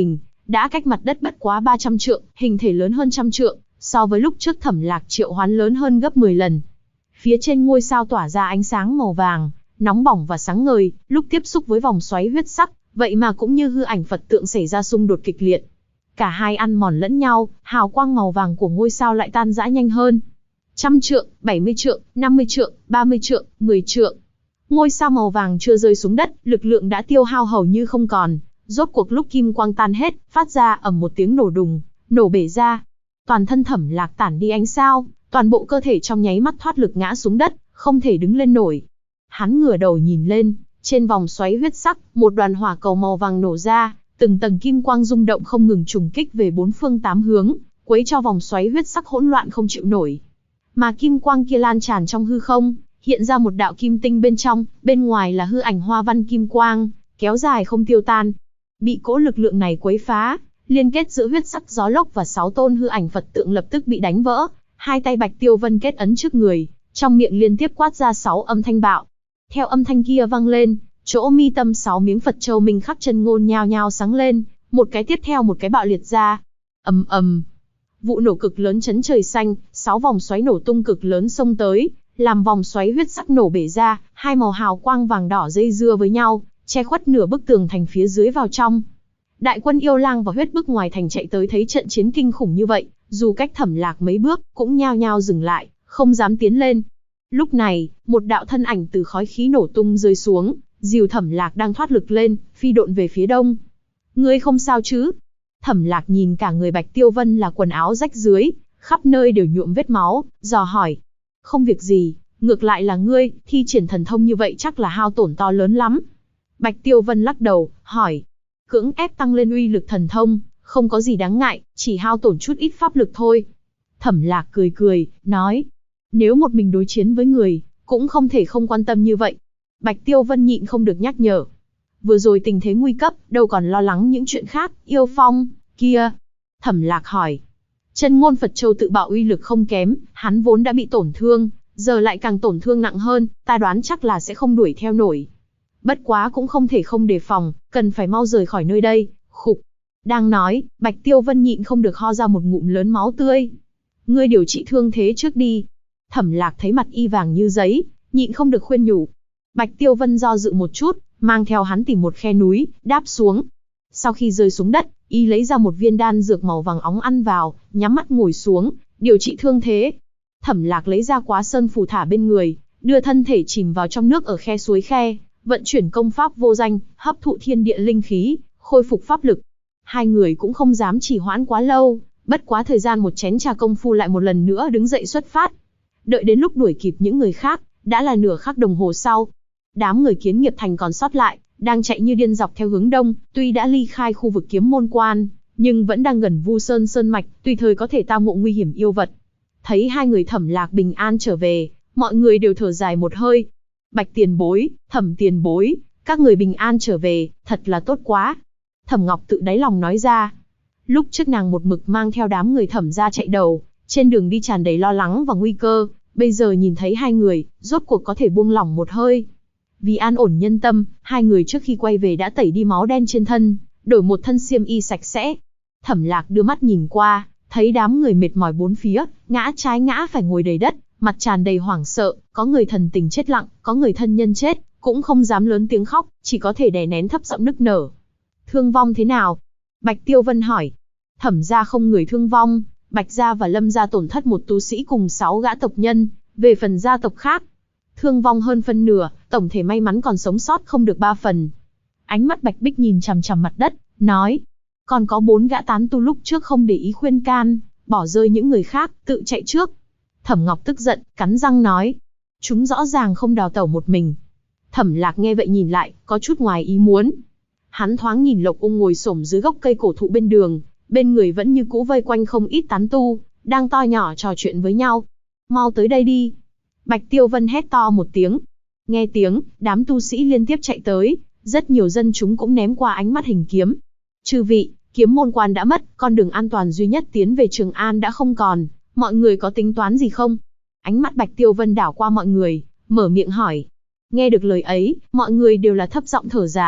A: đã cách mặt đất bất quá 300 trượng, hình thể lớn hơn trăm trượng, so với lúc trước Thẩm Lạc triệu hoán lớn hơn gấp 10 lần. Phía trên ngôi sao tỏa ra ánh sáng màu vàng, nóng bỏng và sáng ngời, lúc tiếp xúc với vòng xoáy huyết sắc, vậy mà cũng như hư ảnh Phật tượng xảy ra xung đột kịch liệt. Cả hai ăn mòn lẫn nhau, hào quang màu vàng của ngôi sao lại tan rã nhanh hơn. 100 trượng, 70 trượng, 50 trượng, 30 trượng, 10 trượng. Ngôi sao màu vàng chưa rơi xuống đất, lực lượng đã tiêu hao hầu như không còn. Rốt cuộc lúc kim quang tan hết, phát ra ầm một tiếng nổ đùng, nổ bể ra. Toàn thân Thẩm Lạc tản đi ánh sao, toàn bộ cơ thể trong nháy mắt thoát lực ngã xuống đất, không thể đứng lên nổi. Hắn ngửa đầu nhìn lên, trên vòng xoáy huyết sắc, một đoàn hỏa cầu màu vàng nổ ra, từng tầng kim quang rung động không ngừng trùng kích về bốn phương tám hướng, quấy cho vòng xoáy huyết sắc hỗn loạn không chịu nổi. Mà kim quang kia lan tràn trong hư không, hiện ra một đạo kim tinh bên trong, bên ngoài là hư ảnh hoa văn kim quang, kéo dài không tiêu tan. Bị cỗ lực lượng này quấy phá, liên kết giữa huyết sắc gió lốc và 6 tôn hư ảnh Phật tượng lập tức bị đánh vỡ. Hai tay Bạch Tiêu Vân kết ấn trước người, trong miệng liên tiếp quát ra 6 âm thanh bạo. Theo âm thanh kia vang lên, chỗ mi tâm 6 miếng Phật châu minh khắc chân ngôn nhao nhao sáng lên, một cái tiếp theo một cái bạo liệt ra. Ầm ầm. Vụ nổ cực lớn chấn trời xanh, 6 vòng xoáy nổ tung cực lớn xông tới, làm vòng xoáy huyết sắc nổ bể ra, hai màu hào quang vàng đỏ dây dưa với nhau, che khuất nửa bức tường thành phía dưới vào trong. Đại quân yêu lang và huyết bức ngoài thành chạy tới thấy trận chiến kinh khủng như vậy, dù cách Thẩm Lạc mấy bước, cũng nhao nhao dừng lại, không dám tiến lên. Lúc này, một đạo thân ảnh từ khói khí nổ tung rơi xuống, dìu Thẩm Lạc đang thoát lực lên, phi độn về phía đông. Ngươi không sao chứ? Thẩm Lạc nhìn cả người Bạch Tiêu Vân là quần áo rách rưới, khắp nơi đều nhuộm vết máu, dò hỏi. Không việc gì, ngược lại là ngươi, thi triển thần thông như vậy chắc là hao tổn to lớn lắm. Bạch Tiêu Vân lắc đầu, hỏi. Cưỡng ép tăng lên uy lực thần thông, không có gì đáng ngại, chỉ hao tổn chút ít pháp lực thôi. Thẩm Lạc cười cười, nói. Nếu một mình đối chiến với người, cũng không thể không quan tâm như vậy. Bạch Tiêu Vân nhịn không được nhắc nhở. Vừa rồi tình thế nguy cấp, đâu còn lo lắng những chuyện khác, Yêu Phong, kia. Thẩm Lạc hỏi. Chân ngôn Phật Châu tự bạo uy lực không kém, hắn vốn đã bị tổn thương, giờ lại càng tổn thương nặng hơn, ta đoán chắc là sẽ không đuổi theo nổi. Bất quá cũng không thể không đề phòng, cần phải mau rời khỏi nơi đây, khục. Đang nói, Bạch Tiêu Vân nhịn không được ho ra một ngụm lớn máu tươi. Ngươi điều trị thương thế trước đi. Thẩm Lạc thấy mặt y vàng như giấy, nhịn không được khuyên nhủ. Bạch Tiêu Vân do dự một chút, mang theo hắn tìm một khe núi, đáp xuống. Sau khi rơi xuống đất, y lấy ra một viên đan dược màu vàng óng ăn vào, nhắm mắt ngồi xuống, điều trị thương thế. Thẩm Lạc lấy ra Quá Sơn phù thả bên người, đưa thân thể chìm vào trong nước ở khe suối khe, vận chuyển công pháp vô danh, hấp thụ thiên địa linh khí, khôi phục pháp lực. Hai người cũng không dám trì hoãn quá lâu, bất quá thời gian một chén trà công phu lại một lần nữa đứng dậy xuất phát. Đợi đến lúc đuổi kịp những người khác, đã là nửa khắc đồng hồ sau. Đám người Kiến Nghiệp Thành còn sót lại, đang chạy như điên dọc theo hướng đông, tuy đã ly khai khu vực Kiếm Môn Quan, nhưng vẫn đang gần Vu Sơn sơn mạch, tùy thời có thể tao ngộ nguy hiểm yêu vật. Thấy hai người Thẩm Lạc bình an trở về, mọi người đều thở dài một hơi. Bạch tiền bối, Thẩm tiền bối, các người bình an trở về, thật là tốt quá. Thẩm Ngọc tự đáy lòng nói ra. Lúc trước nàng một mực mang theo đám người Thẩm gia chạy đầu, trên đường đi tràn đầy lo lắng và nguy cơ, bây giờ nhìn thấy hai người, rốt cuộc có thể buông lỏng một hơi. Vì an ổn nhân tâm, hai người trước khi quay về đã tẩy đi máu đen trên thân, đổi một thân xiêm y sạch sẽ. Thẩm Lạc đưa mắt nhìn qua, thấy đám người mệt mỏi bốn phía, ngã trái ngã phải ngồi đầy đất, mặt tràn đầy hoảng sợ, có người thần tình chết lặng, có người thân nhân chết, cũng không dám lớn tiếng khóc, chỉ có thể đè nén thấp giọng nức nở. Thương vong thế nào? Bạch Tiêu Vân hỏi. Thẩm gia không người thương vong, Bạch gia và Lâm gia tổn thất một tu sĩ cùng 6 gã tộc nhân, về phần gia tộc khác, thương vong hơn phân nửa, tổng thể may mắn còn sống sót không được 3 phần. Ánh mắt Bạch Bích nhìn chằm chằm mặt đất, nói, còn có 4 gã tán tu lúc trước không để ý khuyên can, bỏ rơi những người khác, tự chạy trước. Thẩm Ngọc tức giận, cắn răng nói, chúng rõ ràng không đào tẩu một mình. Thẩm Lạc nghe vậy nhìn lại, có chút ngoài ý muốn. Hắn thoáng nhìn Lộc Ung ngồi xổm dưới gốc cây cổ thụ bên đường, bên người vẫn như cũ vây quanh không ít tán tu, đang to nhỏ trò chuyện với nhau. Mau tới đây đi. Bạch Tiêu Vân hét to một tiếng. Nghe tiếng, đám tu sĩ liên tiếp chạy tới, rất nhiều dân chúng cũng ném qua ánh mắt hình kiếm. Chư vị, Kiếm Môn Quan đã mất, con đường an toàn duy nhất tiến về Trường An đã không còn, mọi người có tính toán gì không? Ánh mắt Bạch Tiêu Vân đảo qua mọi người, mở miệng hỏi. Nghe được lời ấy, mọi người đều là thấp giọng thở dài,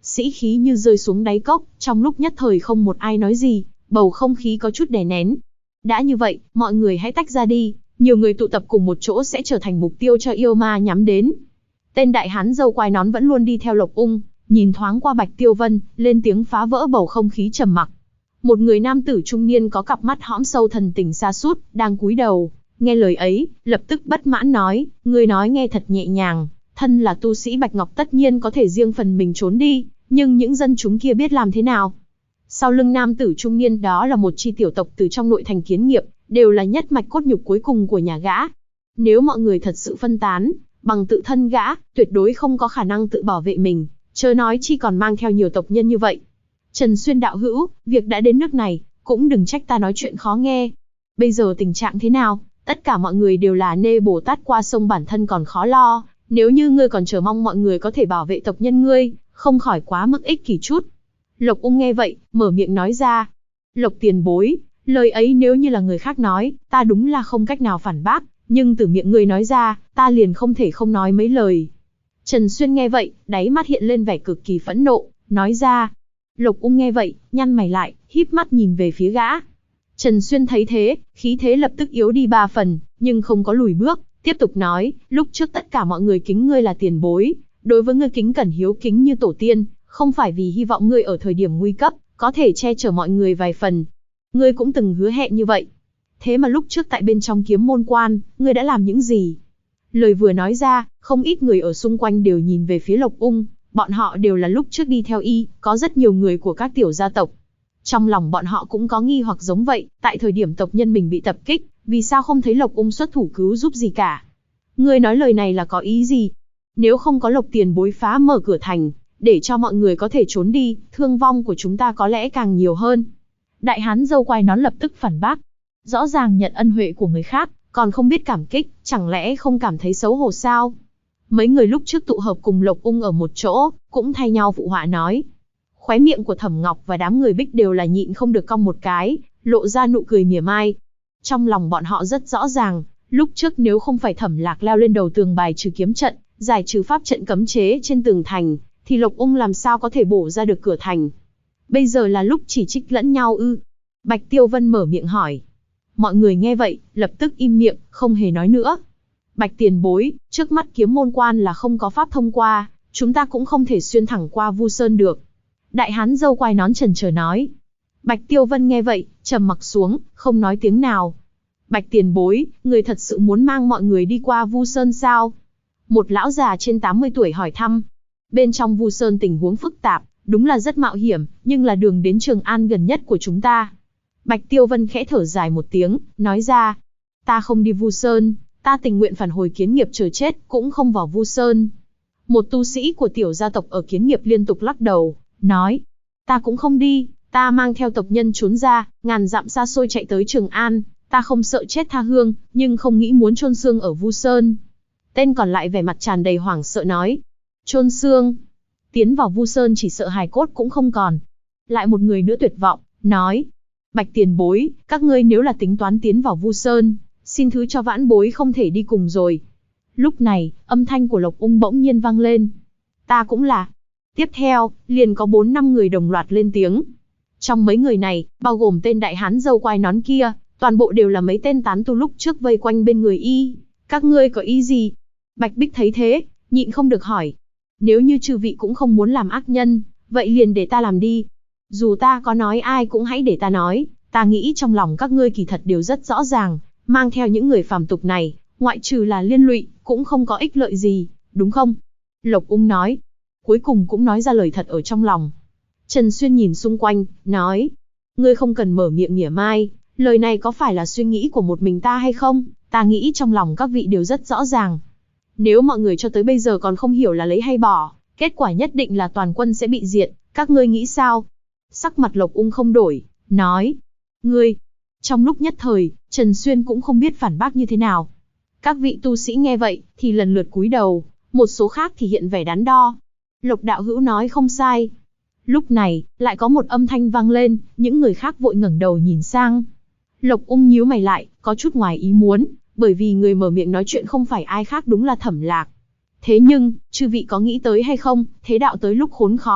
A: sĩ khí như rơi xuống đáy cốc, trong lúc nhất thời không một ai nói gì, bầu không khí có chút đè nén. Đã như vậy, mọi người hãy tách ra đi, nhiều người tụ tập cùng một chỗ sẽ trở thành mục tiêu cho yêu ma nhắm đến. Tên đại hán râu quai nón vẫn luôn đi theo Lộc Ung, nhìn thoáng qua Bạch Tiêu Vân, lên tiếng phá vỡ bầu không khí trầm mặc. Một người nam tử trung niên có cặp mắt hõm sâu thần tình sa sút, đang cúi đầu, nghe lời ấy, lập tức bất mãn nói, ngươi nói nghe thật nhẹ nhàng, thân là tu sĩ Bạch Ngọc tất nhiên có thể riêng phần mình trốn đi, nhưng những dân chúng kia biết làm thế nào? Sau lưng nam tử trung niên đó là một chi tiểu tộc từ trong nội thành Kiến Nghiệp, đều là nhất mạch cốt nhục cuối cùng của nhà gã. Nếu mọi người thật sự phân tán, bằng tự thân gã, tuyệt đối không có khả năng tự bảo vệ mình, chớ nói chi còn mang theo nhiều tộc nhân như vậy. Trần Xuyên đạo hữu, việc đã đến nước này, cũng đừng trách ta nói chuyện khó nghe. Bây giờ tình trạng thế nào? Tất cả mọi người đều là nê Bồ Tát qua sông, bản thân còn khó lo, nếu như ngươi còn chờ mong mọi người có thể bảo vệ tộc nhân ngươi, không khỏi quá mức ích kỷ chút. Lộc Ung nghe vậy, mở miệng nói ra. Lộc tiền bối, lời ấy nếu như là người khác nói, ta đúng là không cách nào phản bác, nhưng từ miệng ngươi nói ra, ta liền không thể không nói mấy lời. Trần Xuyên nghe vậy, đáy mắt hiện lên vẻ cực kỳ phẫn nộ, nói ra. Lộc Ung nghe vậy, nhăn mày lại, híp mắt nhìn về phía gã. Trần Xuyên thấy thế, khí thế lập tức yếu đi 3 phần, nhưng không có lùi bước, tiếp tục nói, lúc trước tất cả mọi người kính ngươi là tiền bối, đối với ngươi kính cẩn hiếu kính như tổ tiên, không phải vì hy vọng ngươi ở thời điểm nguy cấp, có thể che chở mọi người vài phần. Ngươi cũng từng hứa hẹn như vậy. Thế mà lúc trước tại bên trong Kiếm Môn Quan, ngươi đã làm những gì? Lời vừa nói ra, không ít người ở xung quanh đều nhìn về phía Lộc Ung, bọn họ đều là lúc trước đi theo y, có rất nhiều người của các tiểu gia tộc. Trong lòng bọn họ cũng có nghi hoặc giống vậy, tại thời điểm tộc nhân mình bị tập kích, vì sao không thấy Lộc Ung xuất thủ cứu giúp gì cả? Ngươi nói lời này là có ý gì? Nếu không có Lộc tiền bối phá mở cửa thành, để cho mọi người có thể trốn đi, thương vong của chúng ta có lẽ càng nhiều hơn. Đại hán râu quai nón lập tức phản bác. Rõ ràng nhận ân huệ của người khác, còn không biết cảm kích, chẳng lẽ không cảm thấy xấu hổ sao? Mấy người lúc trước tụ hợp cùng Lộc Ung ở một chỗ, cũng thay nhau phụ họa nói. Khóe miệng của Thẩm Ngọc và đám người Bích đều là nhịn không được cong một cái, lộ ra nụ cười mỉa mai. Trong lòng bọn họ rất rõ ràng, lúc trước nếu không phải Thẩm Lạc leo lên đầu tường bài trừ kiếm trận, giải trừ pháp trận cấm chế trên tường thành, thì Lộc Ung làm sao có thể bổ ra được cửa thành. Bây giờ là lúc chỉ trích lẫn nhau ư? Bạch Tiêu Vân mở miệng hỏi. Mọi người nghe vậy, lập tức im miệng, không hề nói nữa. Bạch tiền bối, trước mắt Kiếm Môn Quan là không có pháp thông qua, chúng ta cũng không thể xuyên thẳng qua Vu Sơn được. Đại hán râu quai nón chần chờ nói. Bạch Tiêu Vân nghe vậy, trầm mặc xuống, không nói tiếng nào. Bạch tiền bối, người thật sự muốn mang mọi người đi qua Vu Sơn sao? Một lão già trên 80 tuổi hỏi thăm. Bên trong Vu Sơn tình huống phức tạp, đúng là rất mạo hiểm, nhưng là đường đến Trường An gần nhất của chúng ta. Bạch Tiêu Vân khẽ thở dài một tiếng, nói ra. Ta không đi Vu Sơn, ta tình nguyện phản hồi Kiến Nghiệp chờ chết, cũng không vào Vu Sơn. Một tu sĩ của tiểu gia tộc ở Kiến Nghiệp liên tục lắc đầu, nói. Ta cũng không đi, ta mang theo tộc nhân trốn ra, ngàn dặm xa xôi chạy tới Trường An, ta không sợ chết tha hương, nhưng không nghĩ muốn chôn xương ở Vu Sơn. Tên còn lại vẻ mặt tràn đầy hoảng sợ nói. Chôn xương? Tiến vào Vu Sơn chỉ sợ hài cốt cũng không còn. Lại một người nữa tuyệt vọng, nói. Bạch tiền bối, các ngươi nếu là tính toán tiến vào Vu Sơn, xin thứ cho vãn bối không thể đi cùng rồi. Lúc này, âm thanh của Lộc Ung bỗng nhiên vang lên. Ta cũng là. Tiếp theo, liền có 4-5 người đồng loạt lên tiếng. Trong mấy người này, bao gồm tên đại hán râu quai nón kia, toàn bộ đều là mấy tên tán tu lúc trước vây quanh bên người y. Các ngươi có ý gì? Bạch Bích thấy thế, nhịn không được hỏi. Nếu như chư vị cũng không muốn làm ác nhân, vậy liền để ta làm đi. Dù ta có nói ai cũng hãy để ta nói, ta nghĩ trong lòng các ngươi kỳ thật đều rất rõ ràng, mang theo những người phàm tục này, ngoại trừ là liên lụy, cũng không có ích lợi gì, đúng không? Lộc Ung nói, cuối cùng cũng nói ra lời thật ở trong lòng. Trần Xuyên nhìn xung quanh, nói, ngươi không cần mở miệng mỉa mai, lời này có phải là suy nghĩ của một mình ta hay không? Ta nghĩ trong lòng các vị đều rất rõ ràng. Nếu mọi người cho tới bây giờ còn không hiểu là lấy hay bỏ, kết quả nhất định là toàn quân sẽ bị diệt, các ngươi nghĩ sao? Sắc mặt Lộc Ung không đổi, nói, ngươi. Trong lúc nhất thời, Trần Xuyên cũng không biết phản bác như thế nào. Các vị tu sĩ nghe vậy, thì lần lượt cúi đầu, một số khác thì hiện vẻ đắn đo. Lộc đạo hữu nói không sai. Lúc này, lại có một âm thanh vang lên, những người khác vội ngẩng đầu nhìn sang. Lộc Ung nhíu mày lại, có chút ngoài ý muốn, bởi vì người mở miệng nói chuyện không phải ai khác đúng là Thẩm Lạc. Thế nhưng, chư vị có nghĩ tới hay không, thế đạo tới lúc khốn khó,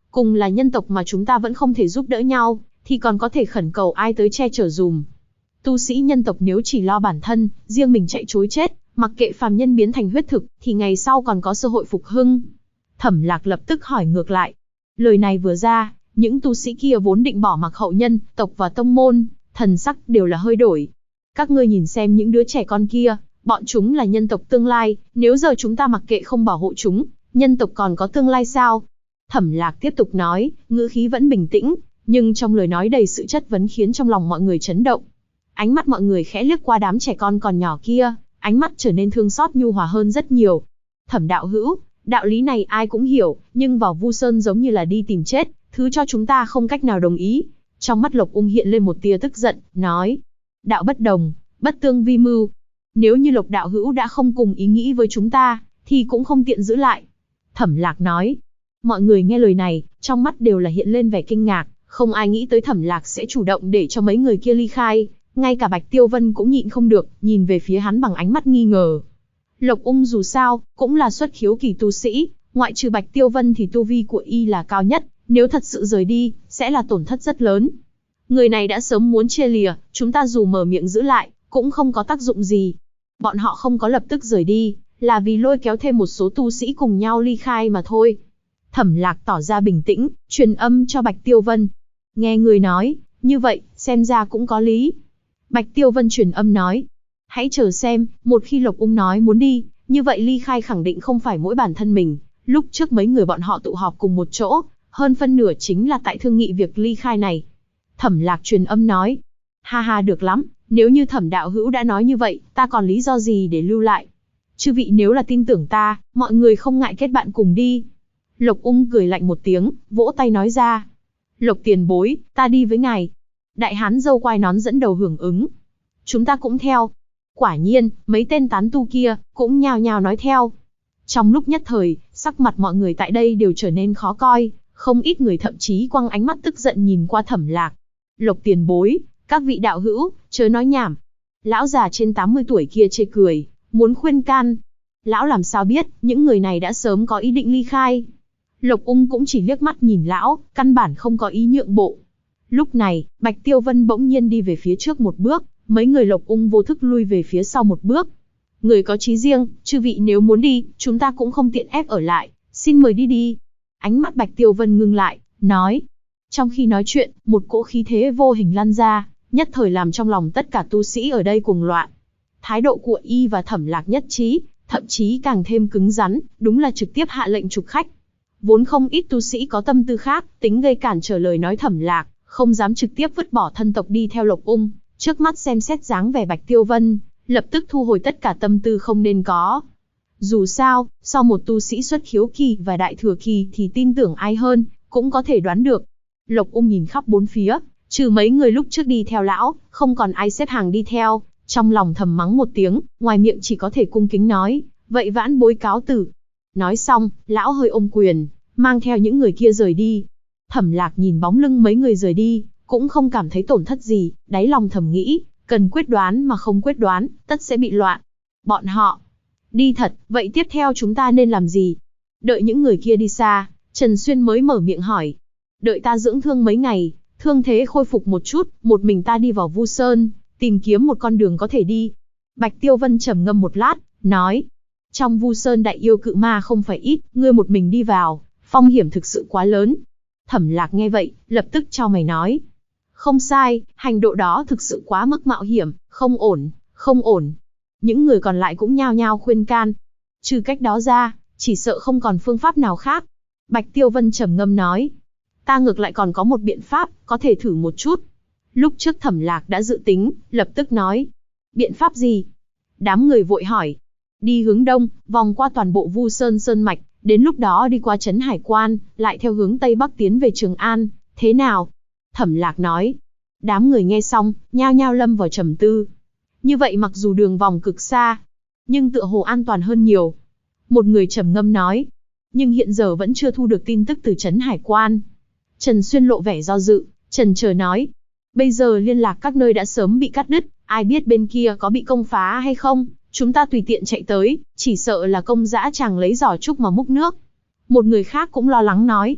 A: Cùng là nhân tộc mà chúng ta vẫn không thể giúp đỡ nhau, thì còn có thể khẩn cầu ai tới che chở dùm. Tu sĩ nhân tộc nếu chỉ lo bản thân, riêng mình chạy trối chết, mặc kệ phàm nhân biến thành huyết thực, thì ngày sau còn có cơ hội phục hưng. Thẩm Lạc lập tức hỏi ngược lại. Lời này vừa ra, những tu sĩ kia vốn định bỏ mặc hậu nhân, tộc và tông môn, thần sắc đều là hơi đổi. Các ngươi nhìn xem những đứa trẻ con kia, bọn chúng là nhân tộc tương lai, nếu giờ chúng ta mặc kệ không bảo hộ chúng, nhân tộc còn có tương lai sao? Thẩm Lạc tiếp tục nói, ngữ khí vẫn bình tĩnh, nhưng trong lời nói đầy sự chất vấn khiến trong lòng mọi người chấn động. Ánh mắt mọi người khẽ liếc qua đám trẻ con còn nhỏ kia, ánh mắt trở nên thương xót nhu hòa hơn rất nhiều. Thẩm đạo hữu, đạo lý này ai cũng hiểu, nhưng vào Vu Sơn giống như là đi tìm chết, thứ cho chúng ta không cách nào đồng ý. Trong mắt Lộc Ung hiện lên một tia tức giận, nói, đạo bất đồng, bất tương vi mưu. Nếu như Lộc đạo hữu đã không cùng ý nghĩ với chúng ta, thì cũng không tiện giữ lại. Thẩm Lạc nói. Mọi người nghe lời này, trong mắt đều là hiện lên vẻ kinh ngạc, không ai nghĩ tới Thẩm Lạc sẽ chủ động để cho mấy người kia ly khai, ngay cả Bạch Tiêu Vân cũng nhịn không được, nhìn về phía hắn bằng ánh mắt nghi ngờ. Lộc Ung dù sao, cũng là xuất khiếu kỳ tu sĩ, ngoại trừ Bạch Tiêu Vân thì tu vi của y là cao nhất, nếu thật sự rời đi, sẽ là tổn thất rất lớn. Người này đã sớm muốn chia lìa, chúng ta dù mở miệng giữ lại, cũng không có tác dụng gì. Bọn họ không có lập tức rời đi, là vì lôi kéo thêm một số tu sĩ cùng nhau ly khai mà thôi. Thẩm Lạc tỏ ra bình tĩnh, truyền âm cho Bạch Tiêu Vân. Nghe người nói, như vậy, xem ra cũng có lý. Bạch Tiêu Vân truyền âm nói. Hãy chờ xem, một khi Lộc Ung nói muốn đi, như vậy ly khai khẳng định không phải mỗi bản thân mình. Lúc trước mấy người bọn họ tụ họp cùng một chỗ, hơn phân nửa chính là tại thương nghị việc ly khai này. Thẩm Lạc truyền âm nói. Ha ha được lắm, nếu như Thẩm đạo hữu đã nói như vậy, ta còn lý do gì để lưu lại. Chư vị nếu là tin tưởng ta, mọi người không ngại kết bạn cùng đi. Lộc Ung cười lạnh một tiếng, vỗ tay nói ra. Lộc tiền bối, ta đi với ngài. Đại hán râu quai nón dẫn đầu hưởng ứng. Chúng ta cũng theo. Quả nhiên, mấy tên tán tu kia, cũng nhao nhao nói theo. Trong lúc nhất thời, sắc mặt mọi người tại đây đều trở nên khó coi, không ít người thậm chí quăng ánh mắt tức giận nhìn qua Thẩm Lạc. Lộc tiền bối, các vị đạo hữu, chớ nói nhảm. Lão già trên 80 tuổi kia chê cười, muốn khuyên can. Lão làm sao biết, những người này đã sớm có ý định ly khai. Lộc Ung cũng chỉ liếc mắt nhìn lão, căn bản không có ý nhượng bộ. Lúc này, Bạch Tiêu Vân bỗng nhiên đi về phía trước một bước, mấy người Lộc Ung vô thức lui về phía sau một bước. Người có chí riêng, chư vị nếu muốn đi, chúng ta cũng không tiện ép ở lại, xin mời đi đi. Ánh mắt Bạch Tiêu Vân ngưng lại, nói. Trong khi nói chuyện, một cỗ khí thế vô hình lan ra, nhất thời làm trong lòng tất cả tu sĩ ở đây cuồng loạn. Thái độ của y và Thẩm Lạc nhất trí, thậm chí càng thêm cứng rắn, đúng là trực tiếp hạ lệnh trục khách. Vốn không ít tu sĩ có tâm tư khác, tính gây cản trở lời nói Thẩm Lạc, không dám trực tiếp vứt bỏ thân tộc đi theo Lộc Ung, trước mắt xem xét dáng vẻ Bạch Tiêu Vân, lập tức thu hồi tất cả tâm tư không nên có. Dù sao, sau một tu sĩ xuất khiếu kỳ và đại thừa kỳ thì tin tưởng ai hơn, cũng có thể đoán được. Lộc Ung nhìn khắp bốn phía, trừ mấy người lúc trước đi theo lão, không còn ai xếp hàng đi theo, trong lòng thầm mắng một tiếng, ngoài miệng chỉ có thể cung kính nói, vậy vãn bối cáo tử. Nói xong, lão hơi ôm quyền, mang theo những người kia rời đi. Thẩm Lạc nhìn bóng lưng mấy người rời đi, cũng không cảm thấy tổn thất gì, đáy lòng thầm nghĩ, cần quyết đoán mà không quyết đoán, tất sẽ bị loạn. Bọn họ đi thật, vậy tiếp theo chúng ta nên làm gì? Đợi những người kia đi xa, Trần Xuyên mới mở miệng hỏi. Đợi ta dưỡng thương mấy ngày, thương thế khôi phục một chút, một mình ta đi vào Vu Sơn, tìm kiếm một con đường có thể đi. Bạch Tiêu Vân trầm ngâm một lát, nói. Trong Vu Sơn đại yêu cự ma không phải ít, ngươi một mình đi vào, phong hiểm thực sự quá lớn. Thẩm Lạc nghe vậy, lập tức chau mày nói. Không sai, hành động đó thực sự quá mức mạo hiểm, không ổn, không ổn. Những người còn lại cũng nhao nhao khuyên can. Trừ cách đó ra, chỉ sợ không còn phương pháp nào khác. Bạch Tiêu Vân trầm ngâm nói. Ta ngược lại còn có một biện pháp, có thể thử một chút. Lúc trước Thẩm Lạc đã dự tính, lập tức nói. Biện pháp gì? Đám người vội hỏi. Đi hướng đông, vòng qua toàn bộ Vu Sơn Sơn Mạch, đến lúc đó đi qua Trấn Hải Quan, lại theo hướng Tây Bắc tiến về Trường An, thế nào? Thẩm Lạc nói. Đám người nghe xong, nhao nhao lâm vào trầm tư. Như vậy mặc dù đường vòng cực xa, nhưng tựa hồ an toàn hơn nhiều. Một người trầm ngâm nói. Nhưng hiện giờ vẫn chưa thu được tin tức từ Trấn Hải Quan. Trần Xuyên lộ vẻ do dự, chần chờ nói. Bây giờ liên lạc các nơi đã sớm bị cắt đứt, ai biết bên kia có bị công phá hay không, chúng ta tùy tiện chạy tới, chỉ sợ là công dã chàng lấy giỏ trúc mà múc nước. Một người khác cũng lo lắng nói.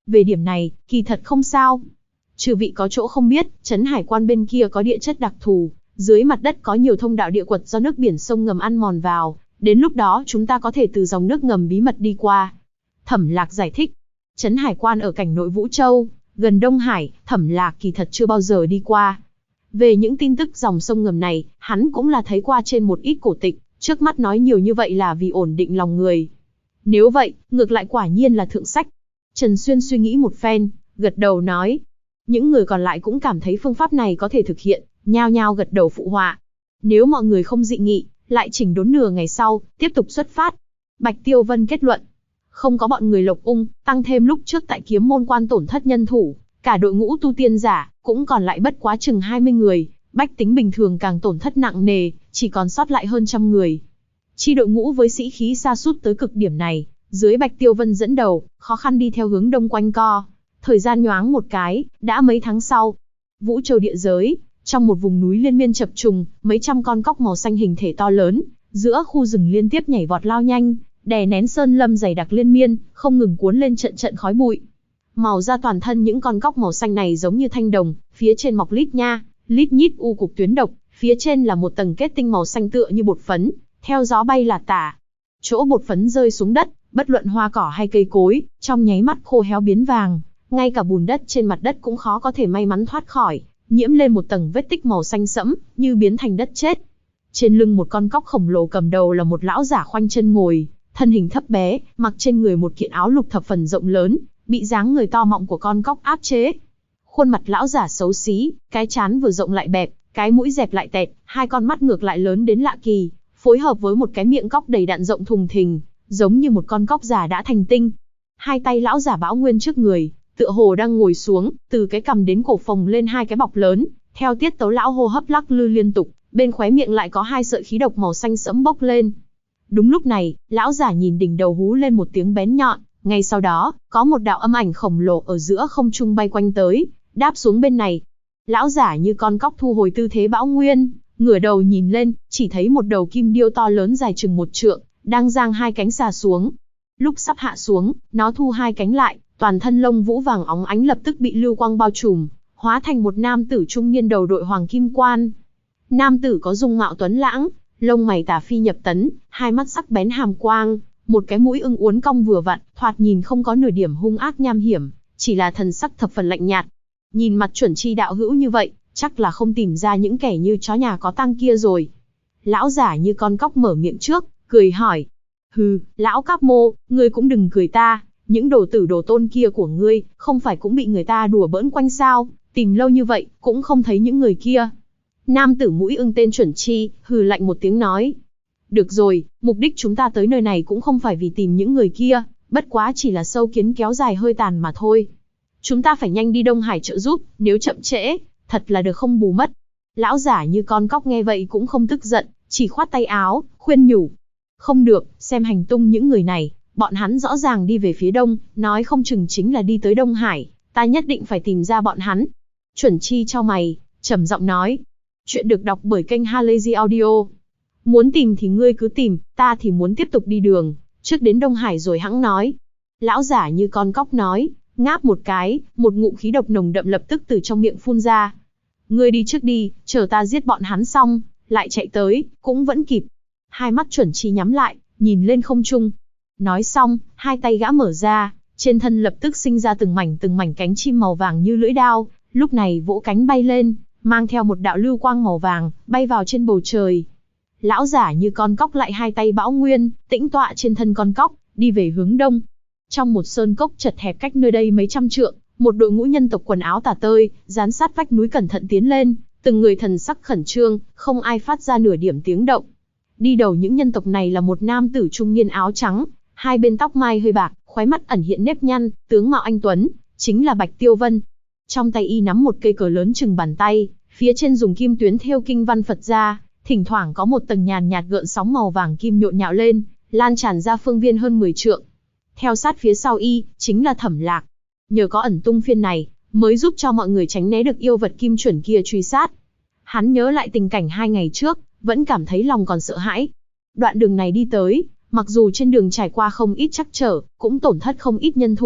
A: Về điểm này, kỳ thật không sao. Chư vị có chỗ không biết, trấn hải quan bên kia có địa chất đặc thù, dưới mặt đất có nhiều thông đạo địa quật do nước biển sông ngầm ăn mòn vào, đến lúc đó chúng ta có thể từ dòng nước ngầm bí mật đi qua. Thẩm Lạc giải thích, trấn hải quan ở cảnh nội Vũ Châu, gần Đông Hải, Thẩm Lạc kỳ thật chưa bao giờ đi qua. Về những tin tức dòng sông ngầm này, hắn cũng là thấy qua trên một ít cổ tịch, trước mắt nói nhiều như vậy là vì ổn định lòng người. Nếu vậy, ngược lại quả nhiên là thượng sách. Trần Xuyên suy nghĩ một phen, gật đầu nói. Những người còn lại cũng cảm thấy phương pháp này có thể thực hiện, nhao nhao gật đầu phụ họa. Nếu mọi người không dị nghị, lại chỉnh đốn nửa ngày sau, tiếp tục xuất phát. Bạch Tiêu Vân kết luận. Không có bọn người Lộc Ung, tăng thêm lúc trước tại Kiếm Môn Quan tổn thất nhân thủ, cả đội ngũ tu tiên giả, cũng còn lại bất quá chừng 20 người, bách tính bình thường càng tổn thất nặng nề, chỉ còn sót lại hơn 100 người. Chi đội ngũ với sĩ khí sa sút tới cực điểm này, dưới Bạch Tiêu Vân dẫn đầu, khó khăn đi theo hướng đông quanh co. Thời gian nhoáng một cái, đã mấy tháng sau. Vũ Châu địa giới, trong một vùng núi liên miên chập trùng, mấy trăm con cóc màu xanh hình thể to lớn, giữa khu rừng liên tiếp nhảy vọt lao nhanh, đè nén sơn lâm dày đặc liên miên, không ngừng cuốn lên trận trận khói bụi. Màu da toàn thân những con cóc màu xanh này giống như thanh đồng, phía trên mọc lít nha, lít nhít u cục tuyến độc, phía trên là một tầng kết tinh màu xanh tựa như bột phấn, theo gió bay lả tả. Chỗ bột phấn rơi xuống đất, bất luận hoa cỏ hay cây cối, trong nháy mắt khô héo biến vàng, ngay cả bùn đất trên mặt đất cũng khó có thể may mắn thoát khỏi, nhiễm lên một tầng vết tích màu xanh sẫm, như biến thành đất chết. Trên lưng một con cóc khổng lồ cầm đầu là một lão giả khoanh chân ngồi, thân hình thấp bé, mặc trên người một kiện áo lục thập phần rộng lớn, bị dáng người to mọng của con cóc áp chế. Khuôn mặt lão giả xấu xí, cái trán vừa rộng lại bẹp, cái mũi dẹp lại tẹt, hai con mắt ngược lại lớn đến lạ kỳ, phối hợp với một cái miệng cóc đầy đặn rộng thùng thình, giống như một con cóc già đã thành tinh. Hai tay lão giả bão nguyên trước người, tựa hồ đang ngồi xuống, từ cái cằm đến cổ phồng lên hai cái bọc lớn, theo tiết tấu lão hô hấp lắc lư liên tục, bên khóe miệng lại có hai sợi khí độc màu xanh sẫm bốc lên. Đúng lúc này, lão giả nhìn đỉnh đầu hú lên một tiếng bén nhọn, ngay sau đó, có một đạo âm ảnh khổng lồ ở giữa không trung bay quanh tới, đáp xuống bên này. Lão giả như con cóc thu hồi tư thế bão nguyên, ngửa đầu nhìn lên, chỉ thấy một đầu kim điêu to lớn dài chừng 1 trượng, đang giang hai cánh xà xuống. Lúc sắp hạ xuống, nó thu hai cánh lại, toàn thân lông vũ vàng óng ánh lập tức bị lưu quang bao trùm, hóa thành một nam tử trung niên đầu đội hoàng kim quan. Nam tử có dung mạo tuấn lãng, lông mày tà phi nhập tấn, hai mắt sắc bén hàm quang, một cái mũi ưng uốn cong vừa vặn, thoạt nhìn không có nửa điểm hung ác nham hiểm, chỉ là thần sắc thập phần lạnh nhạt. Nhìn mặt chuẩn chi đạo hữu như vậy, chắc là không tìm ra những kẻ như chó nhà có tang kia rồi. Lão giả như con cóc mở miệng trước, cười hỏi. Hừ, lão Cáp Mô, ngươi cũng đừng cười ta, những đồ tử đồ tôn kia của ngươi, không phải cũng bị người ta đùa bỡn quanh sao, tìm lâu như vậy, cũng không thấy những người kia. Nam tử mũi ưng tên Chuẩn Chi, hừ lạnh một tiếng nói. Được rồi, mục đích chúng ta tới nơi này cũng không phải vì tìm những người kia, bất quá chỉ là sâu kiến kéo dài hơi tàn mà thôi. Chúng ta phải nhanh đi Đông Hải trợ giúp, nếu chậm trễ, thật là được không bù mất. Lão giả như con cóc nghe vậy cũng không tức giận, chỉ khoát tay áo, khuyên nhủ. Không được, xem hành tung những người này, bọn hắn rõ ràng đi về phía đông, nói không chừng chính là đi tới Đông Hải, ta nhất định phải tìm ra bọn hắn. Chuẩn Chi chau mày, trầm giọng nói. Chuyện được đọc bởi kênh Halazy Audio. Muốn tìm thì ngươi cứ tìm, ta thì muốn tiếp tục đi đường, trước đến Đông Hải rồi hẵng nói. Lão giả như con cóc nói, ngáp một cái, một ngụm khí độc nồng đậm lập tức từ trong miệng phun ra. Ngươi đi trước đi, chờ ta giết bọn hắn xong, lại chạy tới, cũng vẫn kịp. Hai mắt Chuẩn Chi nhắm lại, nhìn lên không trung. Nói xong, hai tay gã mở ra, trên thân lập tức sinh ra từng mảnh cánh chim màu vàng như lưỡi đao, lúc này vỗ cánh bay lên, mang theo một đạo lưu quang màu vàng, bay vào trên bầu trời. Lão giả như con cóc lại hai tay bão nguyên, tĩnh tọa trên thân con cóc, đi về hướng đông. Trong một sơn cốc chật hẹp cách nơi đây mấy trăm trượng, một đội ngũ nhân tộc quần áo tả tơi, dán sát vách núi cẩn thận tiến lên, từng người thần sắc khẩn trương, không ai phát ra nửa điểm tiếng động. Đi đầu những nhân tộc này là một nam tử trung niên áo trắng, hai bên tóc mai hơi bạc, khóe mắt ẩn hiện nếp nhăn, tướng mạo anh tuấn, chính là Bạch Tiêu Vân. Trong tay y nắm một cây cờ lớn chừng bàn tay, phía trên dùng kim tuyến thêu kinh văn Phật ra, thỉnh thoảng có một tầng nhàn nhạt gợn sóng màu vàng kim nhộn nhạo lên, lan tràn ra phương viên hơn 10 trượng. Theo sát phía sau y, chính là Thẩm Lạc. Nhờ có ẩn tung phiên này, mới giúp cho mọi người tránh né được yêu vật kim chuẩn kia truy sát. Hắn nhớ lại tình cảnh 2 ngày trước, vẫn cảm thấy lòng còn sợ hãi. Đoạn đường này đi tới, mặc dù trên đường trải qua không ít trắc trở, cũng tổn thất không ít nhân thủ,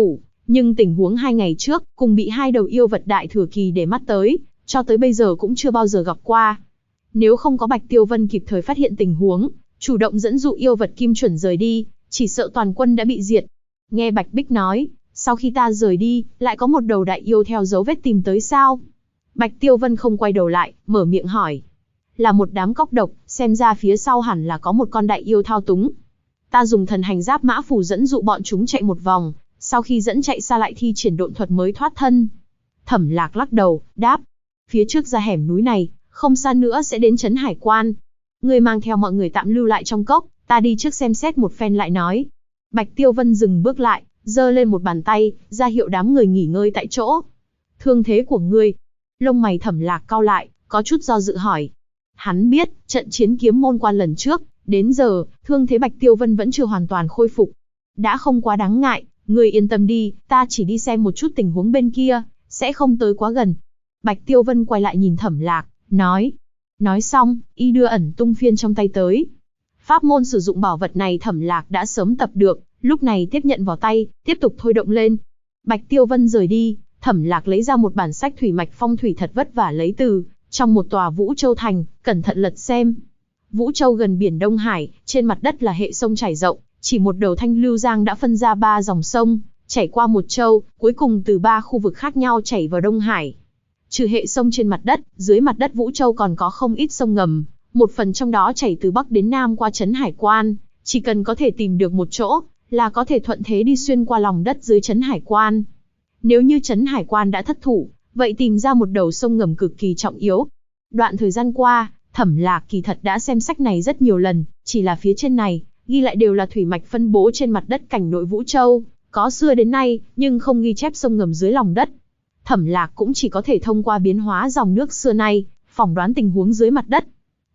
A: Nhưng tình huống 2 ngày trước, cùng bị hai đầu yêu vật đại thừa kỳ để mắt tới, cho tới bây giờ cũng chưa bao giờ gặp qua. Nếu không có Bạch Tiêu Vân kịp thời phát hiện tình huống, chủ động dẫn dụ yêu vật Kim Chuẩn rời đi, chỉ sợ toàn quân đã bị diệt. Nghe Bạch Bích nói, sau khi ta rời đi, lại có một đầu đại yêu theo dấu vết tìm tới sao? Bạch Tiêu Vân không quay đầu lại, mở miệng hỏi. Là một đám cóc độc, xem ra phía sau hẳn là có một con đại yêu thao túng. Ta dùng thần hành giáp mã phù dẫn dụ bọn chúng chạy một vòng, sau khi dẫn chạy xa lại thi triển độn thuật mới thoát thân. Thẩm Lạc lắc đầu, đáp. Phía trước ra hẻm núi này, không xa nữa sẽ đến trấn Hải Quan. Ngươi mang theo mọi người tạm lưu lại trong cốc, ta đi trước xem xét một phen lại nói. Bạch Tiêu Vân dừng bước lại, giơ lên một bàn tay, ra hiệu đám người nghỉ ngơi tại chỗ. Thương thế của ngươi? Lông mày Thẩm Lạc cau lại, có chút do dự hỏi. Hắn biết, trận chiến kiếm môn quan lần trước, đến giờ, thương thế Bạch Tiêu Vân vẫn chưa hoàn toàn khôi phục. Đã không quá đáng ngại, ngươi yên tâm đi, ta chỉ đi xem một chút tình huống bên kia, sẽ không tới quá gần. Bạch Tiêu Vân quay lại nhìn Thẩm Lạc, nói. Nói xong, y đưa ẩn tung phiên trong tay tới. Pháp môn sử dụng bảo vật này Thẩm Lạc đã sớm tập được, lúc này tiếp nhận vào tay, tiếp tục thôi động lên. Bạch Tiêu Vân rời đi, Thẩm Lạc lấy ra một bản sách thủy mạch phong thủy thật vất vả lấy từ trong một tòa Vũ Châu thành, cẩn thận lật xem. Vũ Châu gần biển Đông Hải, trên mặt đất là hệ sông chảy rộng, chỉ một đầu thanh lưu giang đã phân ra 3 dòng sông, chảy qua một châu, cuối cùng từ 3 khu vực khác nhau chảy vào Đông Hải. Trừ hệ sông trên mặt đất, dưới mặt đất Vũ Châu còn có không ít sông ngầm, một phần trong đó chảy từ Bắc đến Nam qua trấn Hải Quan, chỉ cần có thể tìm được một chỗ, là có thể thuận thế đi xuyên qua lòng đất dưới trấn Hải Quan. Nếu như trấn Hải Quan đã thất thủ, vậy tìm ra một đầu sông ngầm cực kỳ trọng yếu. Đoạn thời gian qua, Thẩm Lạc kỳ thật đã xem sách này rất nhiều lần, chỉ là phía trên này, ghi lại đều là thủy mạch phân bố trên mặt đất cảnh nội Vũ Châu, có xưa đến nay, nhưng không ghi chép sông ngầm dưới lòng đất. Thẩm Lạc cũng chỉ có thể thông qua biến hóa dòng nước xưa nay, phỏng đoán tình huống dưới mặt đất.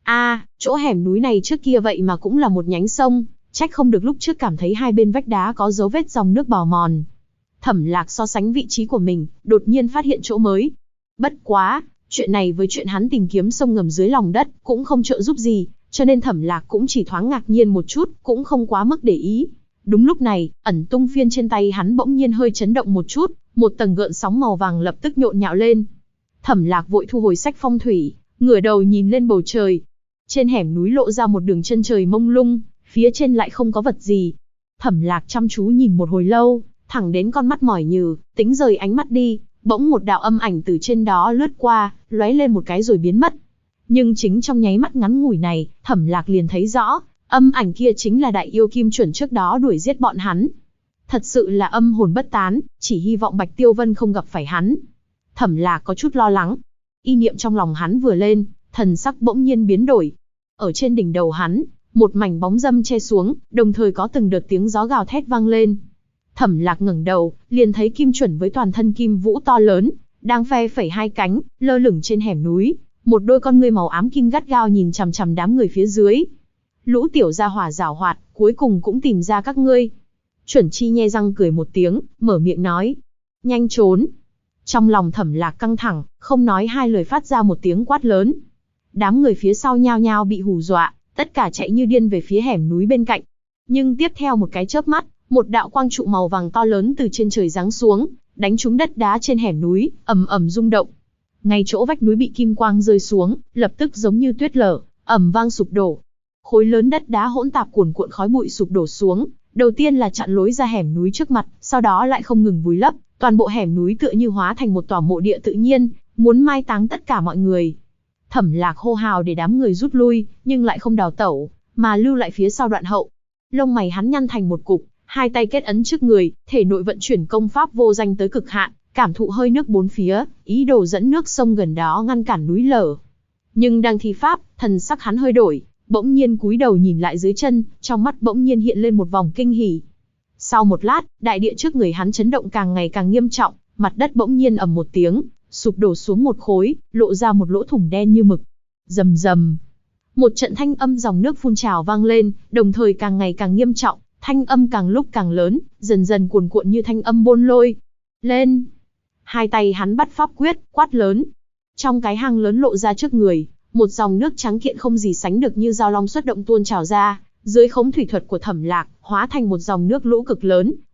A: Chỗ hẻm núi này trước kia vậy mà cũng là một nhánh sông, trách không được lúc trước cảm thấy hai bên vách đá có dấu vết dòng nước bào mòn. Thẩm Lạc so sánh vị trí của mình, đột nhiên phát hiện chỗ mới. Bất quá, chuyện này với chuyện hắn tìm kiếm sông ngầm dưới lòng đất cũng không trợ giúp gì, cho nên Thẩm Lạc cũng chỉ thoáng ngạc nhiên một chút, cũng không quá mức để ý. Đúng lúc này, ẩn tung phiên trên tay hắn bỗng nhiên hơi chấn động một chút, một tầng gợn sóng màu vàng lập tức nhộn nhạo lên. Thẩm Lạc vội thu hồi sách phong thủy, ngửa đầu nhìn lên bầu trời. Trên hẻm núi lộ ra một đường chân trời mông lung, phía trên lại không có vật gì. Thẩm Lạc chăm chú nhìn một hồi lâu, thẳng đến con mắt mỏi nhừ, tính rời ánh mắt đi, bỗng một đạo âm ảnh từ trên đó lướt qua, lóe lên một cái rồi biến mất. Nhưng chính trong nháy mắt ngắn ngủi này, Thẩm Lạc liền thấy rõ, âm ảnh kia chính là đại yêu Kim Chuẩn trước đó đuổi giết bọn hắn. Thật sự là âm hồn bất tán, chỉ hy vọng Bạch Tiêu Vân không gặp phải hắn. Thẩm Lạc có chút lo lắng. Ý niệm trong lòng hắn vừa lên, thần sắc bỗng nhiên biến đổi. Ở trên đỉnh đầu hắn, một mảnh bóng râm che xuống, đồng thời có từng đợt tiếng gió gào thét vang lên. Thẩm Lạc ngẩng đầu, liền thấy Kim Chuẩn với toàn thân kim vũ to lớn, đang phe phẩy hai cánh, lơ lửng trên hẻm núi, một đôi con ngươi màu ám kim gắt gao nhìn chằm chằm đám người phía dưới. Lũ tiểu gia hỏa giảo hoạt, cuối cùng cũng tìm ra các ngươi. Chuẩn Chi nhe răng cười một tiếng, mở miệng nói. Nhanh trốn. Trong lòng Thẩm Lạc căng thẳng, không nói hai lời phát ra một tiếng quát lớn. Đám người phía sau nhao nhao bị hù dọa, tất cả chạy như điên về phía hẻm núi bên cạnh. Nhưng tiếp theo một cái chớp mắt, một đạo quang trụ màu vàng to lớn từ trên trời giáng xuống, đánh trúng đất đá trên hẻm núi, ầm ầm rung động. Ngay chỗ vách núi bị kim quang rơi xuống, lập tức giống như tuyết lở, ầm vang sụp đổ. Khối lớn đất đá hỗn tạp cuồn cuộn khói bụi sụp đổ xuống, đầu tiên là chặn lối ra hẻm núi trước mặt, sau đó lại không ngừng vùi lấp, toàn bộ hẻm núi tựa như hóa thành một tòa mộ địa tự nhiên, muốn mai táng tất cả mọi người. Thẩm Lạc hô hào để đám người rút lui, nhưng lại không đào tẩu, mà lưu lại phía sau đoạn hậu. Lông mày hắn nhăn thành một cục, hai tay kết ấn trước người, thể nội vận chuyển công pháp vô danh tới cực hạn, cảm thụ hơi nước bốn phía, ý đồ dẫn nước sông gần đó ngăn cản núi lở. Nhưng đang thi pháp, thần sắc hắn hơi đổi, bỗng nhiên cúi đầu nhìn lại dưới chân, trong mắt bỗng nhiên hiện lên một vòng kinh hỉ. Sau một lát, đại địa trước người hắn chấn động càng ngày càng nghiêm trọng, mặt đất bỗng nhiên ầm một tiếng, sụp đổ xuống một khối, lộ ra một lỗ thủng đen như mực. Rầm rầm. Một trận thanh âm dòng nước phun trào vang lên, đồng thời càng ngày càng nghiêm trọng, thanh âm càng lúc càng lớn, dần dần cuồn cuộn như thanh âm bôn lôi. Lên! Hai tay hắn bắt pháp quyết, quát lớn. Trong cái hang lớn lộ ra trước người, một dòng nước trắng kiện không gì sánh được như dao long xuất động tuôn trào ra, dưới khống thủy thuật của Thẩm Lạc, hóa thành một dòng nước lũ cực lớn,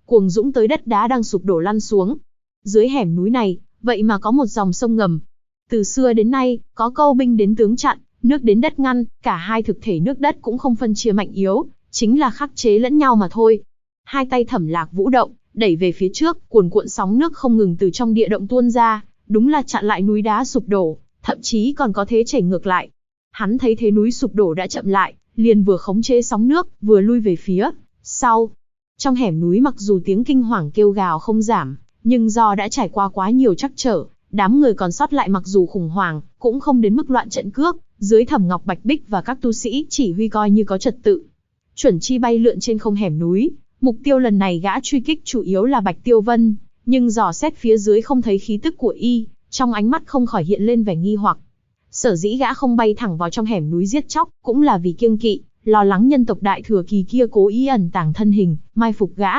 A: cuồng dũng tới đất đá đang sụp đổ lăn xuống. Dưới hẻm núi này, vậy mà có một dòng sông ngầm. Từ xưa đến nay, có câu binh đến tướng chặn, nước đến đất ngăn, cả hai thực thể nước đất cũng không phân chia mạnh yếu, chính là khắc chế lẫn nhau mà thôi. Hai tay Thẩm Lạc vũ động, đẩy về phía trước, cuồn cuộn sóng nước không ngừng từ trong địa động tuôn ra, đúng là chặn lại núi đá sụp đổ, thậm chí còn có thế chảy ngược lại. Hắn thấy thế núi sụp đổ đã chậm lại, liền vừa khống chế sóng nước, vừa lui về phía sau. Trong hẻm núi mặc dù tiếng kinh hoàng kêu gào không giảm, nhưng do đã trải qua quá nhiều trắc trở, đám người còn sót lại mặc dù khủng hoảng, cũng không đến mức loạn trận cước, dưới Thẩm Ngọc Bạch Bích và các tu sĩ chỉ huy coi như có trật tự. Chuẩn Chi bay lượn trên không hẻm núi, mục tiêu lần này gã truy kích chủ yếu là Bạch Tiêu Vân, nhưng dò xét phía dưới không thấy khí tức của y, trong ánh mắt không khỏi hiện lên vẻ nghi hoặc. Sở dĩ gã không bay thẳng vào trong hẻm núi giết chóc, cũng là vì kiêng kỵ, lo lắng nhân tộc Đại Thừa Kỳ kia cố ý ẩn tàng thân hình, mai phục gã.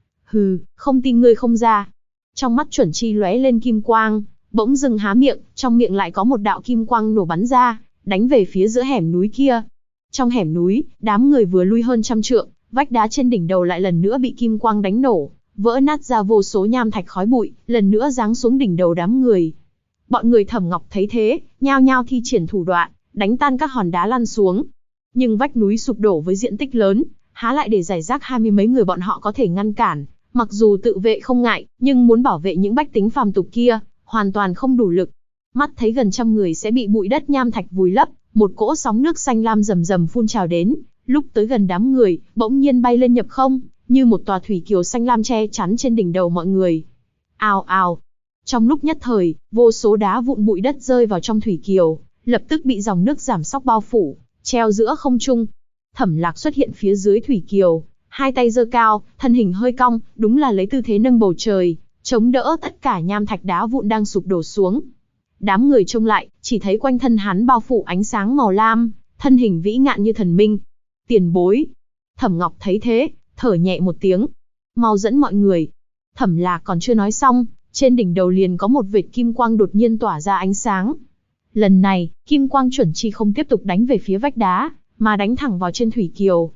A: Hừ, không tin ngươi không ra. Trong mắt Chuẩn Chi lóe lên kim quang, bỗng dưng há miệng, trong miệng lại có một đạo kim quang nổ bắn ra, đánh về phía giữa hẻm núi kia. Trong hẻm núi, đám người vừa lui hơn trăm trượng, vách đá trên đỉnh đầu lại lần nữa bị kim quang đánh nổ, vỡ nát ra vô số nham thạch khói bụi, lần nữa giáng xuống đỉnh đầu đám người. Bọn người Thẩm Ngọc thấy thế, nhao nhao thi triển thủ đoạn, đánh tan các hòn đá lăn xuống. Nhưng vách núi sụp đổ với diện tích lớn, há lại để giải rác 20 mấy người bọn họ có thể ngăn cản, mặc dù tự vệ không ngại, nhưng muốn bảo vệ những bách tính phàm tục kia, hoàn toàn không đủ lực. Mắt thấy gần trăm người sẽ bị bụi đất nham thạch vùi lấp, một cỗ sóng nước xanh lam rầm rầm phun trào đến, lúc tới gần đám người, bỗng nhiên bay lên nhập không, như một tòa thủy kiều xanh lam che chắn trên đỉnh đầu mọi người. Ào ào. Trong lúc nhất thời, vô số đá vụn bụi đất rơi vào trong thủy kiều, lập tức bị dòng nước giảm sóc bao phủ, treo giữa không trung. Thẩm Lạc xuất hiện phía dưới thủy kiều, hai tay giơ cao, thân hình hơi cong, đúng là lấy tư thế nâng bầu trời, chống đỡ tất cả nham thạch đá vụn đang sụp đổ xuống. Đám người trông lại, chỉ thấy quanh thân hắn bao phủ ánh sáng màu lam, thân hình vĩ ngạn như thần minh. Tiền bối. Thẩm Ngọc thấy thế, thở nhẹ một tiếng. Mau dẫn mọi người. Thẩm Lạc còn chưa nói xong, trên đỉnh đầu liền có một vệt kim quang đột nhiên tỏa ra ánh sáng. Lần này, kim quang Chuẩn Chi không tiếp tục đánh về phía vách đá, mà đánh thẳng vào trên thủy kiều.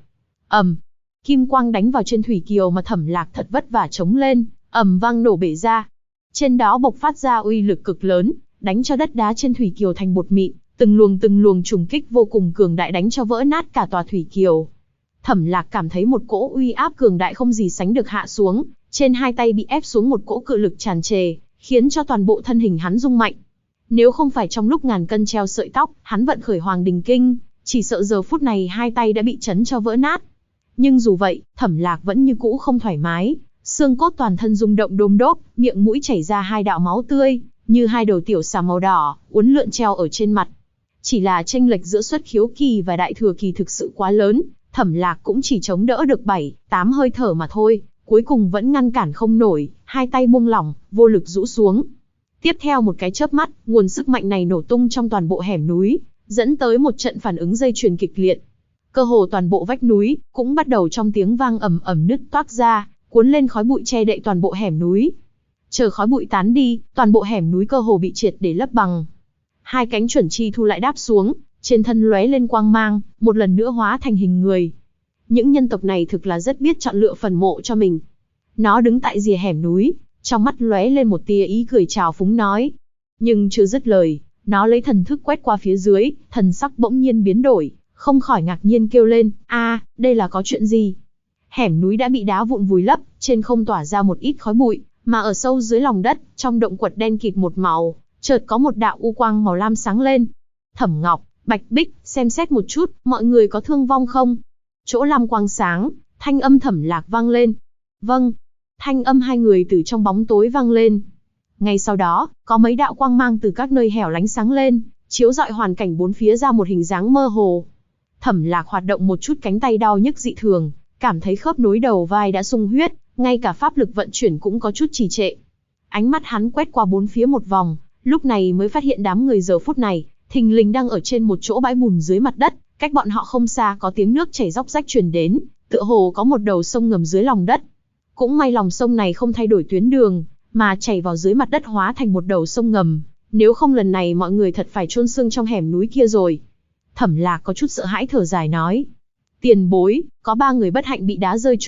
A: Kim quang đánh vào trên thủy kiều mà Thẩm Lạc thật vất vả chống lên, vang nổ bể ra. Trên đó bộc phát ra uy lực cực lớn, đánh cho đất đá trên thủy kiều thành bột mịn, từng luồng trùng kích vô cùng cường đại đánh cho vỡ nát cả tòa thủy kiều. Thẩm Lạc cảm thấy một cỗ uy áp cường đại không gì sánh được hạ xuống, trên hai tay bị ép xuống một cỗ cự lực tràn trề, khiến cho toàn bộ thân hình hắn rung mạnh. Nếu không phải trong lúc ngàn cân treo sợi tóc, hắn vận khởi Hoàng Đình Kinh, chỉ sợ giờ phút này hai tay đã bị chấn cho vỡ nát. Nhưng dù vậy, Thẩm Lạc vẫn như cũ không thoải mái, xương cốt toàn thân rung động đôm đốp, miệng mũi chảy ra hai đạo máu tươi, như hai đầu tiểu xà màu đỏ, uốn lượn treo ở trên mặt. Chỉ là chênh lệch giữa xuất khiếu kỳ và đại thừa kỳ thực sự quá lớn, Thẩm Lạc cũng chỉ chống đỡ được 7-8 hơi thở mà thôi, cuối cùng vẫn ngăn cản không nổi, hai tay buông lỏng, vô lực rũ xuống. Tiếp theo một cái chớp mắt, nguồn sức mạnh này nổ tung trong toàn bộ hẻm núi, dẫn tới một trận phản ứng dây chuyền kịch liệt. Cơ hồ toàn bộ vách núi cũng bắt đầu trong tiếng vang ầm ầm nứt toác ra, cuốn lên khói bụi che đậy toàn bộ hẻm núi. Chờ khói bụi tán đi, toàn bộ hẻm núi cơ hồ bị triệt để lấp bằng. Hai cánh Chuẩn Chi thu lại đáp xuống, trên thân lóe lên quang mang, một lần nữa hóa thành hình người. Những nhân tộc này thực là rất biết chọn lựa phần mộ cho mình. Nó đứng tại rìa hẻm núi, trong mắt lóe lên một tia ý cười trào phúng nói. Nhưng chưa dứt lời, nó lấy thần thức quét qua phía dưới, thần sắc bỗng nhiên biến đổi, không khỏi ngạc nhiên kêu lên, đây là có chuyện gì? Hẻm núi đã bị đá vụn vùi lấp, trên không tỏa ra một ít khói bụi, mà ở sâu dưới lòng đất, trong động quật đen kịt một màu, chợt có một đạo u quang màu lam sáng lên. Thẩm Ngọc, Bạch Bích, xem xét một chút, mọi người có thương vong không? Chỗ lam quang sáng, thanh âm Thẩm Lạc vang lên. Vâng. Thanh âm hai người từ trong bóng tối vang lên. Ngay sau đó, có mấy đạo quang mang từ các nơi hẻo lánh sáng lên, chiếu rọi hoàn cảnh bốn phía ra một hình dáng mơ hồ. Thẩm Lạc hoạt động một chút cánh tay đau nhức dị thường, cảm thấy khớp nối đầu vai đã sung huyết, ngay cả pháp lực vận chuyển cũng có chút trì trệ. Ánh mắt hắn quét qua bốn phía một vòng, lúc này mới phát hiện đám người giờ phút này, thình lình đang ở trên một chỗ bãi bùn dưới mặt đất, cách bọn họ không xa có tiếng nước chảy róc rách truyền đến, tựa hồ có một đầu sông ngầm dưới lòng đất. Cũng may lòng sông này không thay đổi tuyến đường, mà chảy vào dưới mặt đất hóa thành một đầu sông ngầm, nếu không lần này mọi người thật phải chôn xương trong hẻm núi kia rồi. Thẩm Lạc có chút sợ hãi thở dài nói. Tiền bối, có 3 người bất hạnh bị đá rơi trúng,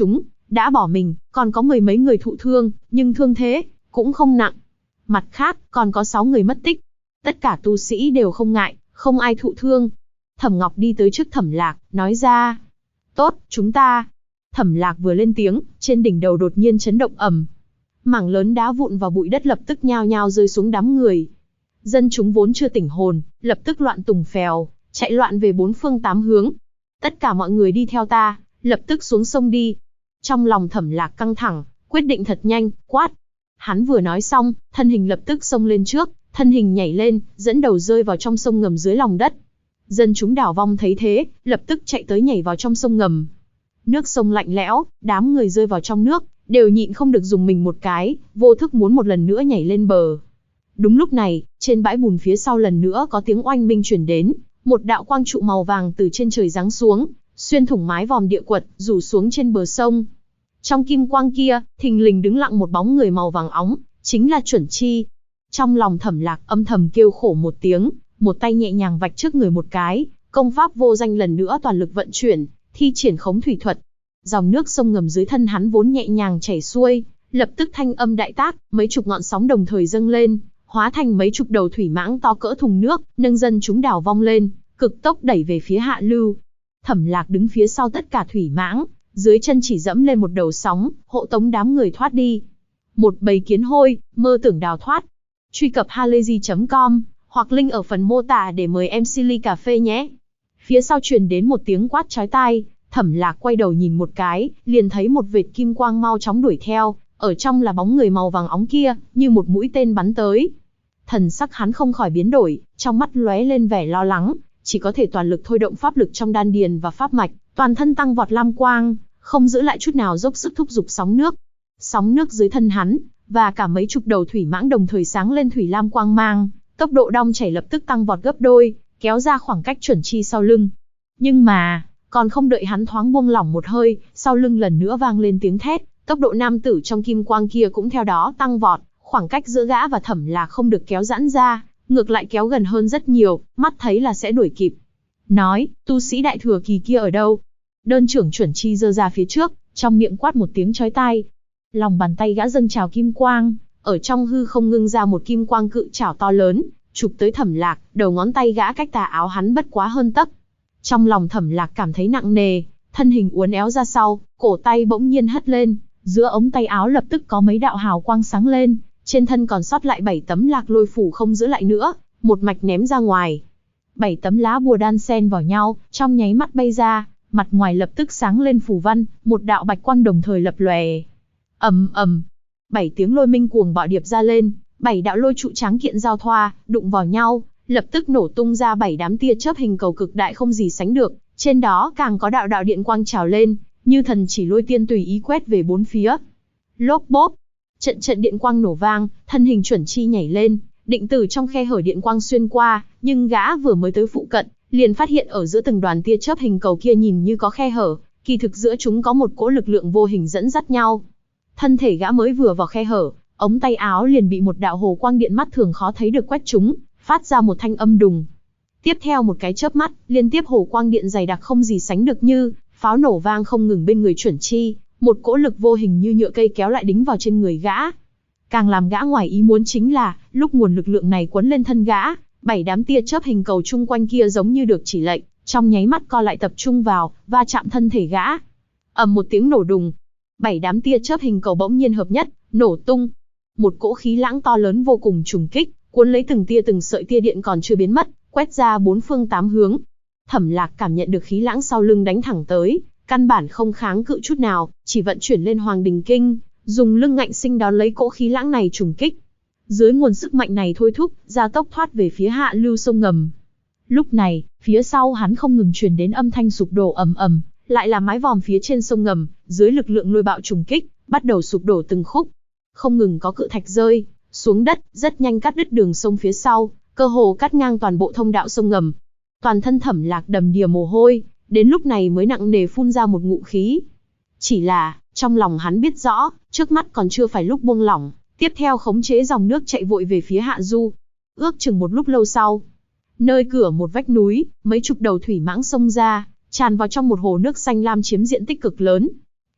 A: đã bỏ mình, còn có mười mấy người thụ thương, nhưng thương thế cũng không nặng. Mặt khác, còn có 6 người mất tích. Tất cả tu sĩ đều không ngại, không ai thụ thương. Thẩm Ngọc đi tới trước Thẩm Lạc, nói ra. Tốt, chúng ta. Thẩm Lạc vừa lên tiếng, trên đỉnh đầu đột nhiên chấn động ầm. Mảng lớn đá vụn và bụi đất lập tức nhao nhao rơi xuống đám người. Dân chúng vốn chưa tỉnh hồn, lập tức loạn tùng phèo, chạy loạn về 4 phương 8 hướng. Tất cả mọi người đi theo ta, lập tức xuống sông đi. Trong lòng Thẩm Lạc căng thẳng, quyết định thật nhanh, quát. Hắn vừa nói xong, thân hình lập tức xông lên trước, thân hình nhảy lên, dẫn đầu rơi vào trong sông ngầm dưới lòng đất. Dân chúng đảo vong thấy thế, lập tức chạy tới nhảy vào trong sông ngầm. Nước sông lạnh lẽo, đám người rơi vào trong nước, đều nhịn không được dùng mình một cái, vô thức muốn một lần nữa nhảy lên bờ. Đúng lúc này, trên bãi bùn phía sau lần nữa có tiếng oanh minh truyền đến, một đạo quang trụ màu vàng từ trên trời giáng xuống, xuyên thủng mái vòm địa quật, rủ xuống trên bờ sông. Trong kim quang kia, thình lình đứng lặng một bóng người màu vàng óng, chính là Chuẩn Chi. Trong lòng Thẩm Lạc âm thầm kêu khổ một tiếng, một tay nhẹ nhàng vạch trước người một cái, công pháp vô danh lần nữa toàn lực vận chuyển, thi triển khống thủy thuật. Dòng nước sông ngầm dưới thân hắn vốn nhẹ nhàng chảy xuôi, lập tức thanh âm đại tác, mấy chục ngọn sóng đồng thời dâng lên, hóa thành mấy chục đầu thủy mãng to cỡ thùng nước, nâng dân chúng đảo vong lên, cực tốc đẩy về phía hạ lưu. Thẩm Lạc đứng phía sau tất cả thủy mãng, dưới chân chỉ dẫm lên một đầu sóng, hộ tống đám người thoát đi. Một bầy kiến hôi, mơ tưởng đào thoát. Truy cập halayzi.com hoặc link ở phần mô tả để mời em Silly Cà Phê nhé. Phía sau truyền đến một tiếng quát chói tai, Thẩm Lạc quay đầu nhìn một cái, liền thấy một vệt kim quang mau chóng đuổi theo, ở trong là bóng người màu vàng óng kia, như một mũi tên bắn tới. Thần sắc hắn không khỏi biến đổi, trong mắt lóe lên vẻ lo lắng, chỉ có thể toàn lực thôi động pháp lực trong đan điền và pháp mạch, toàn thân tăng vọt lam quang, không giữ lại chút nào dốc sức thúc giục sóng nước. Sóng nước dưới thân hắn, và cả mấy chục đầu thủy mãng đồng thời sáng lên thủy lam quang mang, tốc độ đong chảy lập tức tăng vọt gấp đôi, kéo ra khoảng cách Chuẩn Chi sau lưng. Nhưng mà, còn không đợi hắn thoáng buông lỏng một hơi, sau lưng lần nữa vang lên tiếng thét, tốc độ nam tử trong kim quang kia cũng theo đó tăng vọt, khoảng cách giữa gã và Thẩm Lạc không được kéo giãn ra, ngược lại kéo gần hơn rất nhiều, mắt thấy là sẽ đuổi kịp. Nói, tu sĩ đại thừa kỳ kia ở đâu? Đơn trưởng Chuẩn Chi giơ ra phía trước, trong miệng quát một tiếng chói tai. Lòng bàn tay gã dâng trào kim quang, ở trong hư không ngưng ra một kim quang cự trảo to lớn, chụp tới Thẩm Lạc, đầu ngón tay gã cách tà áo hắn bất quá hơn tấc. Trong lòng Thẩm Lạc cảm thấy nặng nề, thân hình uốn éo ra sau, cổ tay bỗng nhiên hất lên, giữa ống tay áo lập tức có mấy đạo hào quang sáng lên, trên thân còn sót lại 7 tấm lạc lôi phủ không giữ lại nữa, một mạch ném ra ngoài. 7 tấm lá bùa đan xen vào nhau, trong nháy mắt bay ra, mặt ngoài lập tức sáng lên phù văn, một đạo bạch quang đồng thời lập lòe. Ầm ầm, 7 tiếng lôi minh cuồng bạo điệp ra lên, 7 đạo lôi trụ tráng kiện giao thoa, đụng vào nhau, lập tức nổ tung ra 7 đám tia chớp hình cầu cực đại không gì sánh được, trên đó càng có đạo đạo điện quang trào lên, như thần chỉ lôi tiên tùy ý quét về bốn phía. Lốp bốp, trận trận điện quang nổ vang, thân hình Chuẩn Chi nhảy lên, định từ trong khe hở điện quang xuyên qua, nhưng gã vừa mới tới phụ cận, liền phát hiện ở giữa từng đoàn tia chớp hình cầu kia nhìn như có khe hở, kỳ thực giữa chúng có một cỗ lực lượng vô hình dẫn dắt nhau. Thân thể gã mới vừa vào khe hở, ống tay áo liền bị một đạo hồ quang điện mắt thường khó thấy được quét trúng, phát ra một thanh âm đùng. Tiếp theo một cái chớp mắt, liên tiếp hồ quang điện dày đặc không gì sánh được như pháo nổ vang không ngừng bên người Chuẩn Chi, một cỗ lực vô hình như nhựa cây kéo lại đính vào trên người gã. Càng làm gã ngoài ý muốn chính là, lúc nguồn lực lượng này quấn lên thân gã, 7 đám tia chớp hình cầu chung quanh kia giống như được chỉ lệnh, trong nháy mắt co lại tập trung vào, va chạm thân thể gã. Ầm một tiếng nổ đùng, 7 đám tia chớp hình cầu bỗng nhiên hợp nhất, nổ tung. Một cỗ khí lãng to lớn vô cùng trùng kích, cuốn lấy từng tia từng sợi tia điện còn chưa biến mất, quét ra 4 phương 8 hướng. Thẩm Lạc cảm nhận được khí lãng sau lưng đánh thẳng tới, căn bản không kháng cự chút nào, chỉ vận chuyển lên Hoàng Đình Kinh, dùng lưng ngạnh sinh đón lấy cỗ khí lãng này trùng kích. Dưới nguồn sức mạnh này thôi thúc, gia tốc thoát về phía hạ lưu sông ngầm. Lúc này, phía sau hắn không ngừng truyền đến âm thanh sụp đổ ầm ầm, lại là mái vòm phía trên sông ngầm, dưới lực lượng lôi bạo trùng kích, bắt đầu sụp đổ từng khúc. Không ngừng có cự thạch rơi xuống đất, rất nhanh cắt đứt đường sông phía sau, cơ hồ cắt ngang toàn bộ thông đạo sông ngầm. Toàn thân Thẩm Lạc đầm đìa mồ hôi, đến lúc này mới nặng nề phun ra một ngụm khí. Chỉ là, trong lòng hắn biết rõ, trước mắt còn chưa phải lúc buông lỏng, tiếp theo khống chế dòng nước chạy vội về phía hạ du. Ước chừng một lúc lâu sau, nơi cửa một vách núi, mấy chục đầu thủy mãng xông ra, tràn vào trong một hồ nước xanh lam chiếm diện tích cực lớn.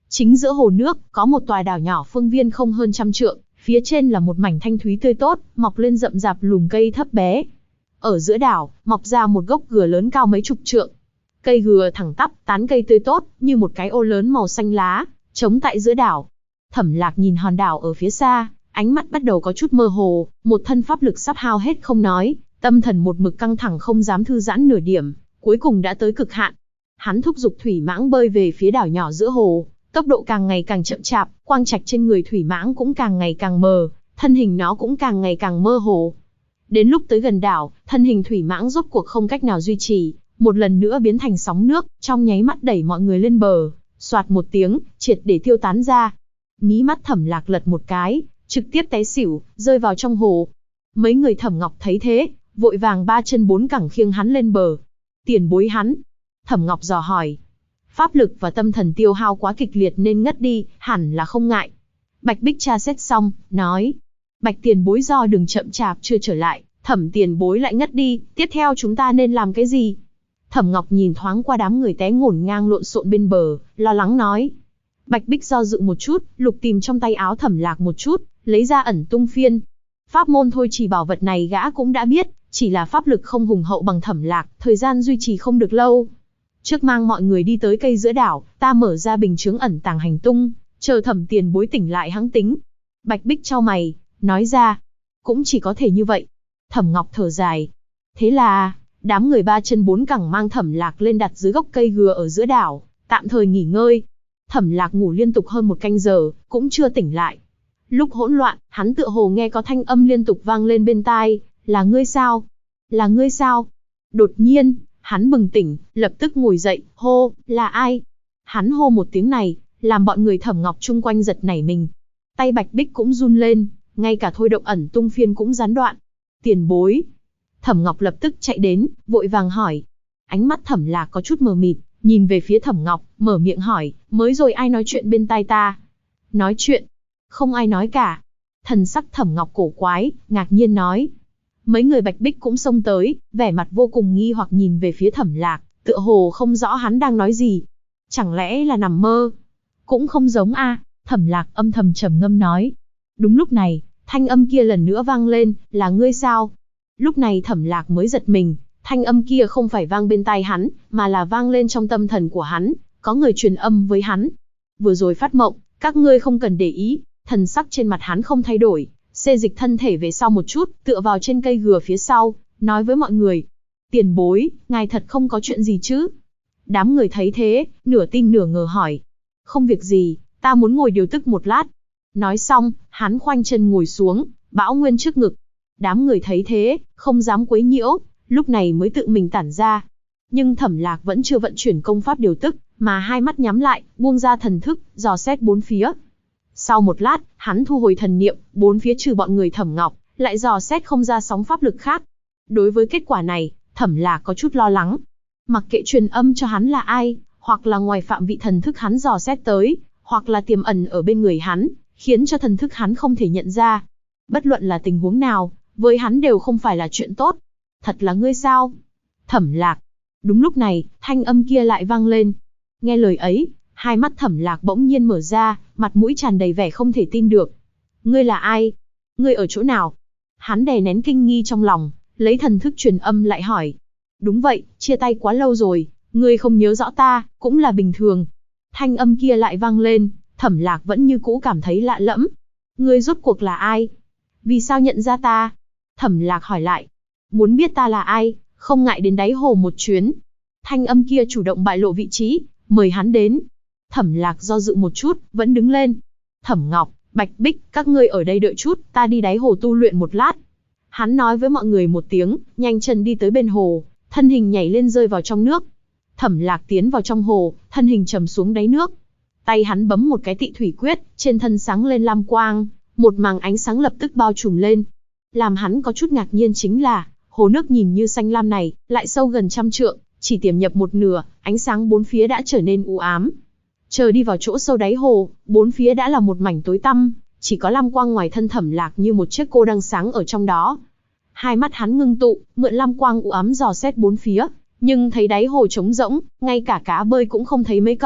A: Chính giữa hồ nước, có một tòa đảo nhỏ phương viên không hơn 100 trượng, phía trên là một mảnh thanh thúy tươi tốt, mọc lên rậm rạp lùm cây thấp bé. Ở giữa đảo, mọc ra một gốc gừa lớn cao mấy chục trượng. Cây gừa thẳng tắp, tán cây tươi tốt, như một cái ô lớn màu xanh lá, trống tại giữa đảo. Thẩm Lạc nhìn hòn đảo ở phía xa, ánh mắt bắt đầu có chút mơ hồ, một thân pháp lực sắp hao hết không nói, tâm thần một mực căng thẳng không dám thư giãn nửa điểm, cuối cùng đã tới cực hạn. Hắn thúc giục thủy mãng bơi về phía đảo nhỏ giữa hồ, tốc độ càng ngày càng chậm chạp, quang trạch trên người thủy mãng cũng càng ngày càng mờ, thân hình nó cũng càng ngày càng mơ hồ. Đến lúc tới gần đảo, thân hình thủy mãng rốt cuộc không cách nào duy trì, một lần nữa biến thành sóng nước, trong nháy mắt đẩy mọi người lên bờ, soạt một tiếng, triệt để tiêu tán ra. Mí mắt Thẩm Lạc lật một cái, trực tiếp té xỉu, rơi vào trong hồ. Mấy người Thẩm Ngọc thấy thế, vội vàng 3 chân 4 cẳng khiêng hắn lên bờ. Tiền bối hắn. Thẩm Ngọc dò hỏi. Pháp lực và tâm thần tiêu hao quá kịch liệt nên ngất đi, hẳn là không ngại. Bạch Bích tra xét xong, nói. Bạch tiền bối do đường chậm chạp chưa trở lại, Thẩm tiền bối lại ngất đi, tiếp theo chúng ta nên làm cái gì? Thẩm Ngọc nhìn thoáng qua đám người té ngổn ngang lộn xộn bên bờ, lo lắng nói. Bạch Bích do dự một chút, lục tìm trong tay áo Thẩm Lạc một chút, lấy ra ẩn tung phiên. Pháp môn thôi chỉ bảo vật này gã cũng đã biết, chỉ là pháp lực không hùng hậu bằng Thẩm Lạc, thời gian duy trì không được lâu. Trước mang mọi người đi tới cây giữa đảo, ta mở ra bình chướng ẩn tàng hành tung, chờ Thẩm tiền bối tỉnh lại hãng tính. Bạch Bích chau mày, nói ra. Cũng chỉ có thể như vậy. Thẩm Ngọc thở dài. Thế là, đám người 3 chân 4 cẳng mang Thẩm Lạc lên đặt dưới gốc cây gừa ở giữa đảo, tạm thời nghỉ ngơi. Thẩm Lạc ngủ liên tục hơn 1 canh giờ, cũng chưa tỉnh lại. Lúc hỗn loạn, hắn tựa hồ nghe có thanh âm liên tục vang lên bên tai, là ngươi sao? Là ngươi sao? Đột nhiên, hắn bừng tỉnh, lập tức ngồi dậy, hô, là ai? Hắn hô một tiếng này, làm bọn người Thẩm Ngọc chung quanh giật nảy mình. Tay Bạch Bích cũng run lên, ngay cả thôi động ẩn tung phiên cũng gián đoạn. Tiền bối. Thẩm Ngọc lập tức chạy đến, vội vàng hỏi. Ánh mắt Thẩm Lạc có chút mờ mịt, nhìn về phía Thẩm Ngọc, mở miệng hỏi, mới rồi ai nói chuyện bên tai ta? Nói chuyện? Không ai nói cả. Thần sắc Thẩm Ngọc cổ quái, ngạc nhiên nói. Mấy người Bạch Bích cũng xông tới, vẻ mặt vô cùng nghi hoặc nhìn về phía Thẩm Lạc, tựa hồ không rõ hắn đang nói gì. Chẳng lẽ là nằm mơ? Cũng không giống a. Thẩm Lạc âm thầm trầm ngâm nói. Đúng lúc này, thanh âm kia lần nữa vang lên, là ngươi sao? Lúc này Thẩm Lạc mới giật mình, thanh âm kia không phải vang bên tai hắn, mà là vang lên trong tâm thần của hắn, có người truyền âm với hắn. Vừa rồi phát mộng, các ngươi không cần để ý. Thần sắc trên mặt hắn không thay đổi, xê dịch thân thể về sau một chút, tựa vào trên cây gừa phía sau, nói với mọi người. Tiền bối, ngài thật không có chuyện gì chứ? Đám người thấy thế, nửa tin nửa ngờ hỏi. Không việc gì, ta muốn ngồi điều tức một lát. Nói xong, hắn khoanh chân ngồi xuống, bão nguyên trước ngực. Đám người thấy thế, không dám quấy nhiễu, lúc này mới tự mình tản ra. Nhưng Thẩm Lạc vẫn chưa vận chuyển công pháp điều tức, mà hai mắt nhắm lại, buông ra thần thức, dò xét bốn phía. Sau một lát, hắn thu hồi thần niệm, bốn phía trừ bọn người Thẩm Ngọc, lại dò xét không ra sóng pháp lực khác. Đối với kết quả này, Thẩm Lạc có chút lo lắng. Mặc kệ truyền âm cho hắn là ai, hoặc là ngoài phạm vị thần thức hắn dò xét tới, hoặc là tiềm ẩn ở bên người hắn, khiến cho thần thức hắn không thể nhận ra. Bất luận là tình huống nào, với hắn đều không phải là chuyện tốt. Thật là ngươi sao? Thẩm Lạc. Đúng lúc này, thanh âm kia lại vang lên. Nghe lời ấy, hai mắt Thẩm Lạc bỗng nhiên mở ra, mặt mũi tràn đầy vẻ không thể tin được. Ngươi là ai? Ngươi ở chỗ nào? Hắn đè nén kinh nghi trong lòng, lấy thần thức truyền âm lại hỏi. Đúng vậy, chia tay quá lâu rồi, ngươi không nhớ rõ ta, cũng là bình thường. Thanh âm kia lại vang lên, Thẩm Lạc vẫn như cũ cảm thấy lạ lẫm. Ngươi rốt cuộc là ai? Vì sao nhận ra ta? Thẩm Lạc hỏi lại. Muốn biết ta là ai, không ngại đến đáy hồ một chuyến. Thanh âm kia chủ động bại lộ vị trí, mời hắn đến. Thẩm Lạc do dự một chút, vẫn đứng lên. Thẩm Ngọc, Bạch Bích, các ngươi ở đây đợi chút, ta đi đáy hồ tu luyện một lát. Hắn nói với mọi người một tiếng, nhanh chân đi tới bên hồ, thân hình nhảy lên rơi vào trong nước. Thẩm Lạc tiến vào trong hồ, thân hình trầm xuống đáy nước. Tay hắn bấm một cái tị thủy quyết, trên thân sáng lên lam quang, một màng ánh sáng lập tức bao trùm lên. Làm hắn có chút ngạc nhiên chính là, hồ nước nhìn như xanh lam này, lại sâu gần 100 trượng, chỉ tiềm nhập một nửa, ánh sáng bốn phía đã trở nên u ám. Chờ đi vào chỗ sâu đáy hồ, bốn phía đã là một mảnh tối tăm, chỉ có lam quang ngoài thân Thẩm Lạc như một chiếc cô đang sáng ở trong đó. Hai mắt hắn ngưng tụ, mượn lam quang u ám dò xét bốn phía, nhưng thấy đáy hồ trống rỗng, ngay cả cá bơi cũng không thấy mấy con,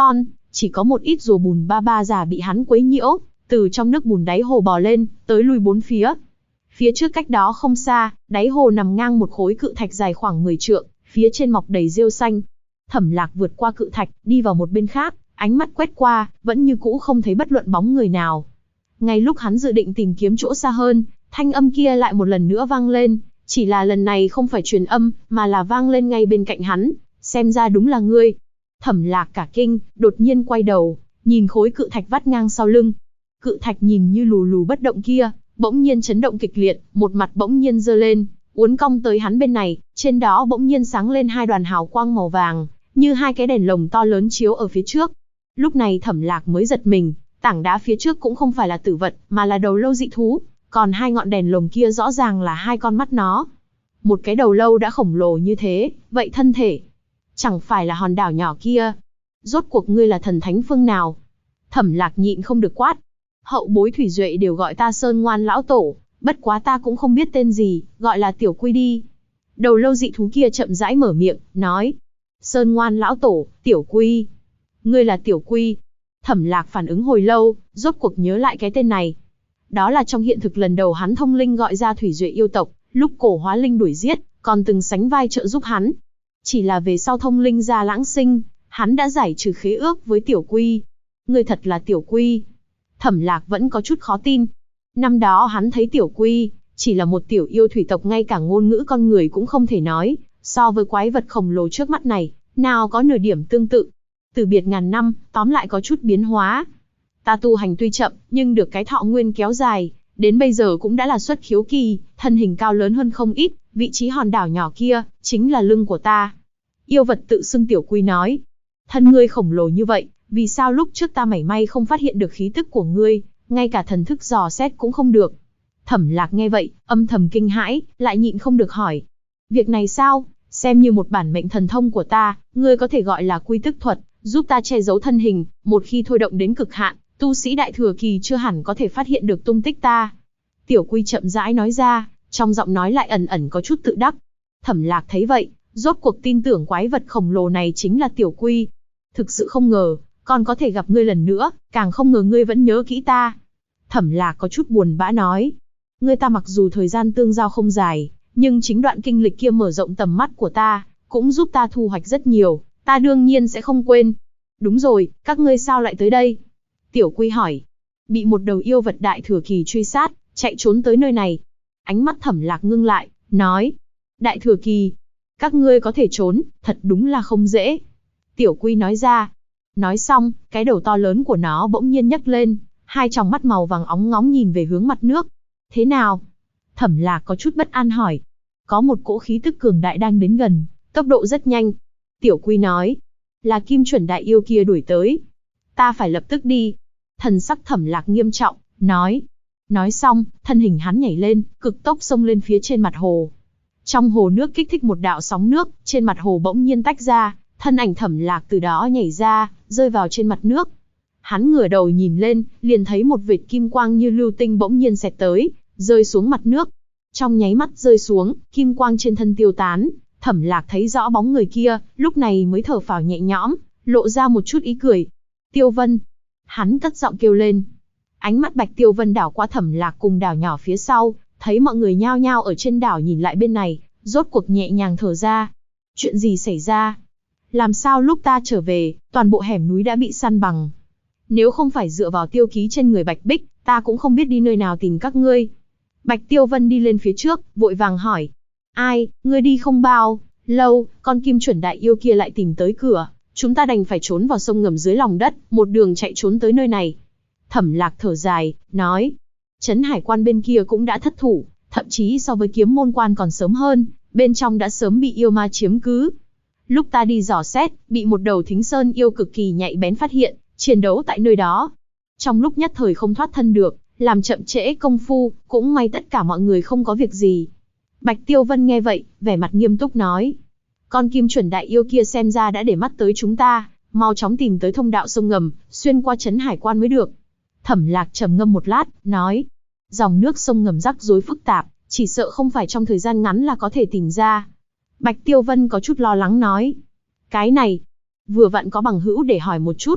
A: chỉ có một ít rùa bùn ba ba già bị hắn quấy nhiễu, từ trong nước bùn đáy hồ bò lên, tới lui bốn phía. Phía trước cách đó không xa, đáy hồ nằm ngang một khối cự thạch dài khoảng 10 trượng, phía trên mọc đầy rêu xanh. Thẩm Lạc vượt qua cự thạch, đi vào một bên khác, ánh mắt quét qua, vẫn như cũ không thấy bất luận bóng người nào. Ngay lúc hắn dự định tìm kiếm chỗ xa hơn, thanh âm kia lại một lần nữa vang lên, chỉ là lần này không phải truyền âm, mà là vang lên ngay bên cạnh hắn, xem ra đúng là ngươi. Thẩm Lạc cả kinh, đột nhiên quay đầu, nhìn khối cự thạch vắt ngang sau lưng. Cự thạch nhìn như lù lù bất động kia, bỗng nhiên chấn động kịch liệt, một mặt bỗng nhiên giơ lên, uốn cong tới hắn bên này, trên đó bỗng nhiên sáng lên hai đoàn hào quang màu vàng, như hai cái đèn lồng to lớn chiếu ở phía trước. Lúc này Thẩm Lạc mới giật mình, tảng đá phía trước cũng không phải là tử vật, mà là đầu lâu dị thú, còn hai ngọn đèn lồng kia rõ ràng là hai con mắt nó. Một cái đầu lâu đã khổng lồ như thế, vậy thân thể chẳng phải là hòn đảo nhỏ kia. Rốt cuộc ngươi là thần thánh phương nào? Thẩm Lạc nhịn không được quát. Hậu bối Thủy Duệ đều gọi ta Sơn Ngoan lão tổ, bất quá ta cũng không biết tên gì, gọi là Tiểu Quy đi. Đầu lâu dị thú kia chậm rãi mở miệng, nói. Sơn Ngoan lão tổ, Tiểu Quy. Ngươi là Tiểu Quy. Thẩm Lạc phản ứng hồi lâu, rốt cuộc nhớ lại cái tên này. Đó là trong hiện thực lần đầu hắn thông linh gọi ra Thủy Duệ yêu tộc, lúc cổ hóa linh đuổi giết, còn từng sánh vai trợ giúp hắn. Chỉ là về sau thông linh ra lãng sinh, hắn đã giải trừ khế ước với Tiểu Quy. Ngươi thật là Tiểu Quy. Thẩm Lạc vẫn có chút khó tin. Năm đó hắn thấy Tiểu Quy, chỉ là một tiểu yêu thủy tộc, ngay cả ngôn ngữ con người cũng không thể nói, so với quái vật khổng lồ trước mắt này, nào có nửa điểm tương tự. Từ biệt ngàn năm, tóm lại có chút biến hóa. Ta tu hành tuy chậm, nhưng được cái thọ nguyên kéo dài, đến bây giờ cũng đã là xuất khiếu kỳ, thân hình cao lớn hơn không ít, vị trí hòn đảo nhỏ kia, chính là lưng của ta. Yêu vật tự xưng Tiểu Quy nói. Thân ngươi khổng lồ như vậy, vì sao lúc trước ta mảy may không phát hiện được khí tức của ngươi, ngay cả thần thức dò xét cũng không được. Thẩm Lạc nghe vậy, âm thầm kinh hãi, lại nhịn không được hỏi. Việc này sao, xem như một bản mệnh thần thông của ta, ngươi có thể gọi là quy tức thuật, giúp ta che giấu thân hình, một khi thôi động đến cực hạn, tu sĩ đại thừa kỳ chưa hẳn có thể phát hiện được tung tích ta. Tiểu Quy chậm rãi nói ra, trong giọng nói lại ẩn ẩn có chút tự đắc. Thẩm Lạc thấy vậy, rốt cuộc tin tưởng quái vật khổng lồ này chính là Tiểu Quy. Thực sự không ngờ, còn có thể gặp ngươi lần nữa, càng không ngờ ngươi vẫn nhớ kỹ ta. Thẩm Lạc có chút buồn bã nói. Ngươi ta mặc dù thời gian tương giao không dài, nhưng chính đoạn kinh lịch kia mở rộng tầm mắt của ta, cũng giúp ta thu hoạch rất nhiều, ta đương nhiên sẽ không quên. Đúng rồi, các ngươi sao lại tới đây? Tiểu Quy hỏi. Bị một đầu yêu vật đại thừa kỳ truy sát, chạy trốn tới nơi này. Ánh mắt Thẩm Lạc ngưng lại, nói. Đại thừa kỳ, các ngươi có thể trốn, thật đúng là không dễ. Tiểu Quy nói ra. Nói xong, cái đầu to lớn của nó bỗng nhiên nhấc lên, hai tròng mắt màu vàng óng ngóng nhìn về hướng mặt nước. Thế nào? Thẩm Lạc có chút bất an hỏi. Có một cỗ khí tức cường đại đang đến gần, tốc độ rất nhanh. Tiểu Quy nói. Là Kim Chuẩn đại yêu kia đuổi tới. Ta phải lập tức đi. Thần sắc Thẩm Lạc nghiêm trọng, nói. Nói xong, thân hình hắn nhảy lên, cực tốc xông lên phía trên mặt hồ. Trong hồ nước kích thích một đạo sóng nước, trên mặt hồ bỗng nhiên tách ra, thân ảnh Thẩm Lạc từ đó nhảy ra, rơi vào trên mặt nước. Hắn ngửa đầu nhìn lên, liền thấy một vệt kim quang như lưu tinh bỗng nhiên xẹt tới, rơi xuống mặt nước. Trong nháy mắt rơi xuống, kim quang trên thân tiêu tán, Thẩm Lạc thấy rõ bóng người kia, lúc này mới thở phào nhẹ nhõm, lộ ra một chút ý cười. Tiêu Vân. Hắn cất giọng kêu lên. Ánh mắt Bạch Tiêu Vân đảo qua Thẩm Lạc cùng đảo nhỏ phía sau, thấy mọi người nhao nhao ở trên đảo nhìn lại bên này, rốt cuộc nhẹ nhàng thở ra. Chuyện gì xảy ra? Làm sao lúc ta trở về, toàn bộ hẻm núi đã bị săn bằng? Nếu không phải dựa vào tiêu ký trên người Bạch Bích, ta cũng không biết đi nơi nào tìm các ngươi. Bạch Tiêu Vân đi lên phía trước, vội vàng hỏi. Ai, ngươi đi không bao lâu, con Kim Chuẩn đại yêu kia lại tìm tới cửa, chúng ta đành phải trốn vào sông ngầm dưới lòng đất, một đường chạy trốn tới nơi này. Thẩm Lạc thở dài, nói. Trấn Hải Quan bên kia cũng đã thất thủ, thậm chí so với Kiếm Môn Quan còn sớm hơn, bên trong đã sớm bị yêu ma chiếm cứ. Lúc ta đi dò xét, bị một đầu Thính Sơn yêu cực kỳ nhạy bén phát hiện, chiến đấu tại nơi đó. Trong lúc nhất thời không thoát thân được, làm chậm trễ công phu, cũng may tất cả mọi người không có việc gì. Bạch Tiêu Vân nghe vậy, vẻ mặt nghiêm túc nói. Con Kim Chuẩn đại yêu kia xem ra đã để mắt tới chúng ta, mau chóng tìm tới thông đạo sông ngầm, xuyên qua Trấn Hải Quan mới được. Thẩm Lạc trầm ngâm một lát, nói. Dòng nước sông ngầm rắc rối phức tạp, chỉ sợ không phải trong thời gian ngắn là có thể tìm ra. Bạch Tiêu Vân có chút lo lắng nói. Cái này, vừa vặn có bằng hữu để hỏi một chút.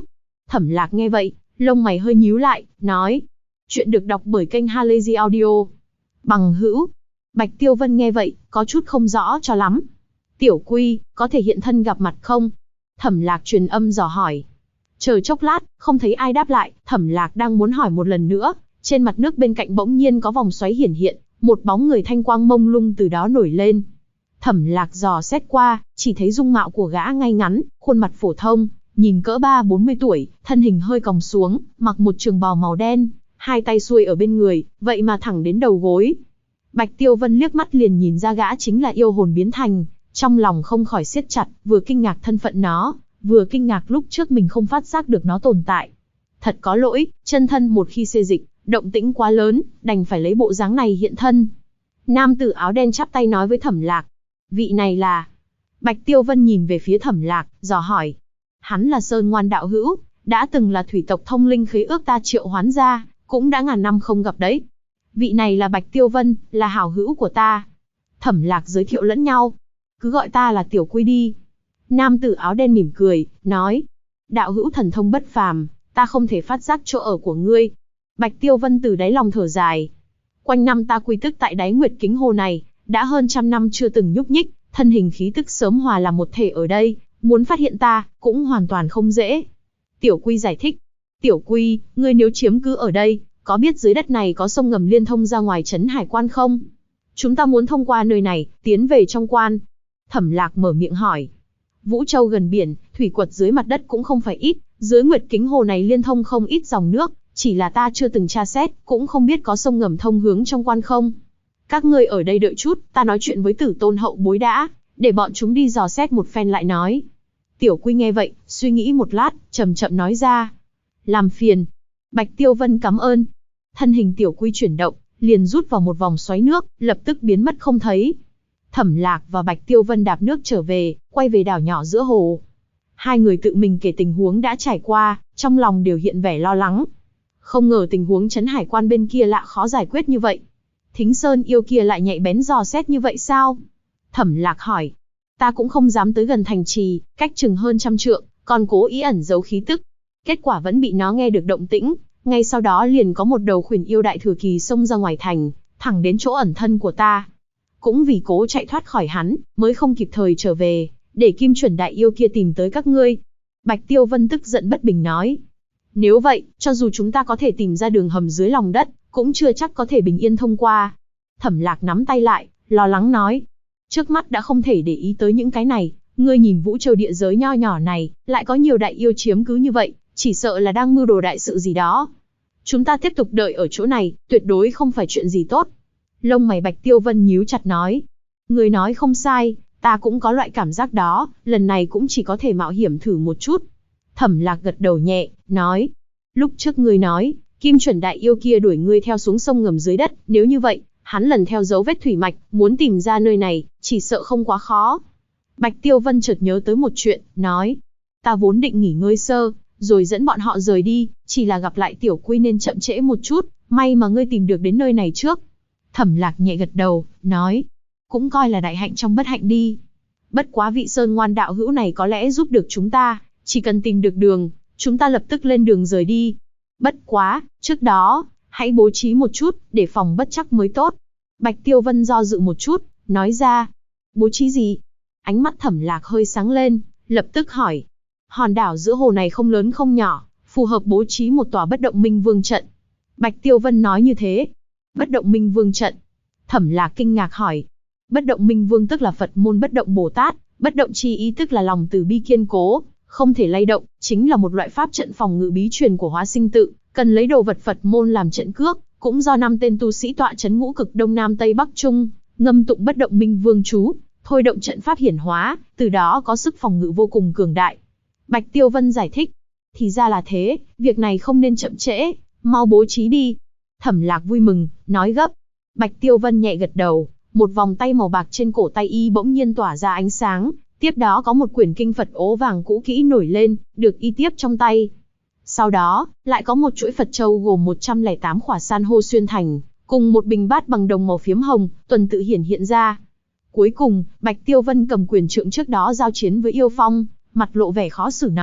A: Thẩm Lạc nghe vậy, lông mày hơi nhíu lại, nói. Chuyện được đọc bởi kênh Halazy Audio. Bằng hữu. Bạch Tiêu Vân nghe vậy, có chút không rõ cho lắm. Tiểu Quy, có thể hiện thân gặp mặt không? Thẩm Lạc truyền âm dò hỏi. Chờ chốc lát, không thấy ai đáp lại, Thẩm Lạc đang muốn hỏi một lần nữa, trên mặt nước bên cạnh bỗng nhiên có vòng xoáy hiển hiện, một bóng người thanh quang mông lung từ đó nổi lên. Thẩm Lạc dò xét qua, chỉ thấy dung mạo của gã ngay ngắn, khuôn mặt phổ thông, nhìn cỡ 30-40 tuổi, thân hình hơi còng xuống, mặc một trường bào màu đen, hai tay xuôi ở bên người, vậy mà thẳng đến đầu gối. Bạch Tiêu Vân liếc mắt liền nhìn ra gã chính là yêu hồn biến thành, trong lòng không khỏi siết chặt, vừa kinh ngạc thân phận nó, vừa kinh ngạc lúc trước mình không phát giác được nó tồn tại. Thật có lỗi, chân thân một khi xê dịch, động tĩnh quá lớn, đành phải lấy bộ dáng này hiện thân. Nam tử áo đen chắp tay nói với Thẩm Lạc. Vị này là... Bạch Tiêu Vân nhìn về phía Thẩm Lạc, dò hỏi. Hắn là Sơn Ngoan đạo hữu, đã từng là thủy tộc thông linh khế ước ta triệu hoán ra, cũng đã ngàn năm không gặp đấy. Vị này là Bạch Tiêu Vân, là hảo hữu của ta. Thẩm Lạc giới thiệu lẫn nhau. Cứ gọi ta là Tiểu Quy đi. Nam tử áo đen mỉm cười, nói. Đạo hữu thần thông bất phàm, ta không thể phát giác chỗ ở của ngươi. Bạch Tiêu Vân từ đáy lòng thở dài. Quanh năm ta quy tức tại đáy Nguyệt Kính Hồ này, đã hơn trăm năm chưa từng nhúc nhích, thân hình khí tức sớm hòa làm một thể ở đây, muốn phát hiện ta, cũng hoàn toàn không dễ. Tiểu Quy giải thích. Tiểu Quy, ngươi nếu chiếm cứ ở đây, có biết dưới đất này có sông ngầm liên thông ra ngoài trấn hải quan không? Chúng ta muốn thông qua nơi này, tiến về trong quan. Thẩm Lạc mở miệng hỏi. Vũ Châu gần biển, thủy quật dưới mặt đất cũng không phải ít, dưới Nguyệt Kính Hồ này liên thông không ít dòng nước, chỉ là ta chưa từng tra xét, cũng không biết có sông ngầm thông hướng trong quan không. Các ngươi ở đây đợi chút, ta nói chuyện với Tử Tôn hậu bối đã, để bọn chúng đi dò xét một phen lại nói. Tiểu Quy nghe vậy, suy nghĩ một lát, chậm chậm nói ra. Làm phiền. Bạch Tiêu Vân cảm ơn. Thân hình Tiểu Quy chuyển động, liền rút vào một vòng xoáy nước, lập tức biến mất không thấy. Thẩm Lạc và Bạch Tiêu Vân đạp nước trở về, quay về đảo nhỏ giữa hồ. Hai người tự mình kể tình huống đã trải qua, trong lòng đều hiện vẻ lo lắng. Không ngờ tình huống trấn hải quan bên kia lạ khó giải quyết như vậy. Thính Sơn yêu kia lại nhạy bén dò xét như vậy sao? Thẩm Lạc hỏi. Ta cũng không dám tới gần thành trì, cách chừng hơn 100 trượng, còn cố ý ẩn giấu khí tức. Kết quả vẫn bị nó nghe được động tĩnh, ngay sau đó liền có một đầu khuyển yêu đại thừa kỳ xông ra ngoài thành, thẳng đến chỗ ẩn thân của ta. Cũng vì cố chạy thoát khỏi hắn, mới không kịp thời trở về, để Kim Chuẩn đại yêu kia tìm tới các ngươi. Bạch Tiêu Vân tức giận bất bình nói. Nếu vậy, cho dù chúng ta có thể tìm ra đường hầm dưới lòng đất, cũng chưa chắc có thể bình yên thông qua. Thẩm Lạc nắm tay lại, lo lắng nói. Trước mắt đã không thể để ý tới những cái này, ngươi nhìn Vũ Châu địa giới nho nhỏ này, lại có nhiều đại yêu chiếm cứ như vậy, chỉ sợ là đang mưu đồ đại sự gì đó. Chúng ta tiếp tục đợi ở chỗ này, tuyệt đối không phải chuyện gì tốt. Lông mày Bạch Tiêu Vân nhíu chặt nói. Ngươi nói không sai, ta cũng có loại cảm giác đó, lần này cũng chỉ có thể mạo hiểm thử một chút. Thẩm Lạc gật đầu nhẹ, nói. Lúc trước ngươi nói, Kim Chuẩn đại yêu kia đuổi ngươi theo xuống sông ngầm dưới đất, nếu như vậy, hắn lần theo dấu vết thủy mạch, muốn tìm ra nơi này, chỉ sợ không quá khó. Bạch Tiêu Vân chợt nhớ tới một chuyện, nói. Ta vốn định nghỉ ngơi sơ, rồi dẫn bọn họ rời đi, chỉ là gặp lại Tiểu Quy nên chậm trễ một chút, may mà ngươi tìm được đến nơi này trước. Thẩm Lạc nhẹ gật đầu, nói. Cũng coi là đại hạnh trong bất hạnh đi. Bất quá vị Sơn Ngoan đạo hữu này có lẽ giúp được chúng ta, chỉ cần tìm được đường, chúng ta lập tức lên đường rời đi. Bất quá, trước đó, hãy bố trí một chút, để phòng bất chắc mới tốt. Bạch Tiêu Vân do dự một chút, nói ra. Bố trí gì? Ánh mắt Thẩm Lạc hơi sáng lên, lập tức hỏi. Hòn đảo giữa hồ này không lớn không nhỏ, phù hợp bố trí một tòa bất động minh vương trận. Bạch Tiêu Vân nói như thế. Bất động minh vương trận. Thẩm Lạc kinh ngạc hỏi. Bất động minh vương tức là Phật môn bất động Bồ Tát, bất động chi ý tức là lòng từ bi kiên cố, không thể lay động, chính là một loại pháp trận phòng ngự bí truyền của Hóa Sinh tự, cần lấy đồ vật Phật môn làm trận cước, cũng do 5 tên tu sĩ tọa trấn ngũ cực Đông Nam Tây Bắc Trung, ngâm tụng bất động minh vương chú, thôi động trận pháp hiển hóa, từ đó có sức phòng ngự vô cùng cường đại. Bạch Tiêu Vân giải thích. Thì ra là thế, việc này không nên chậm trễ, mau bố trí đi. Thẩm Lạc vui mừng, nói gấp. Bạch Tiêu Vân nhẹ gật đầu, một vòng tay màu bạc trên cổ tay y bỗng nhiên tỏa ra ánh sáng, tiếp đó có một quyển kinh Phật ố vàng cũ kỹ nổi lên, được y tiếp trong tay. Sau đó, lại có một chuỗi Phật châu gồm 108 khỏa san hô xuyên thành, cùng một bình bát bằng đồng màu phiếm hồng, tuần tự hiện ra. Cuối cùng, Bạch Tiêu Vân cầm quyền trượng trước đó giao chiến với Yêu Phong, mặt lộ vẻ khó xử nói,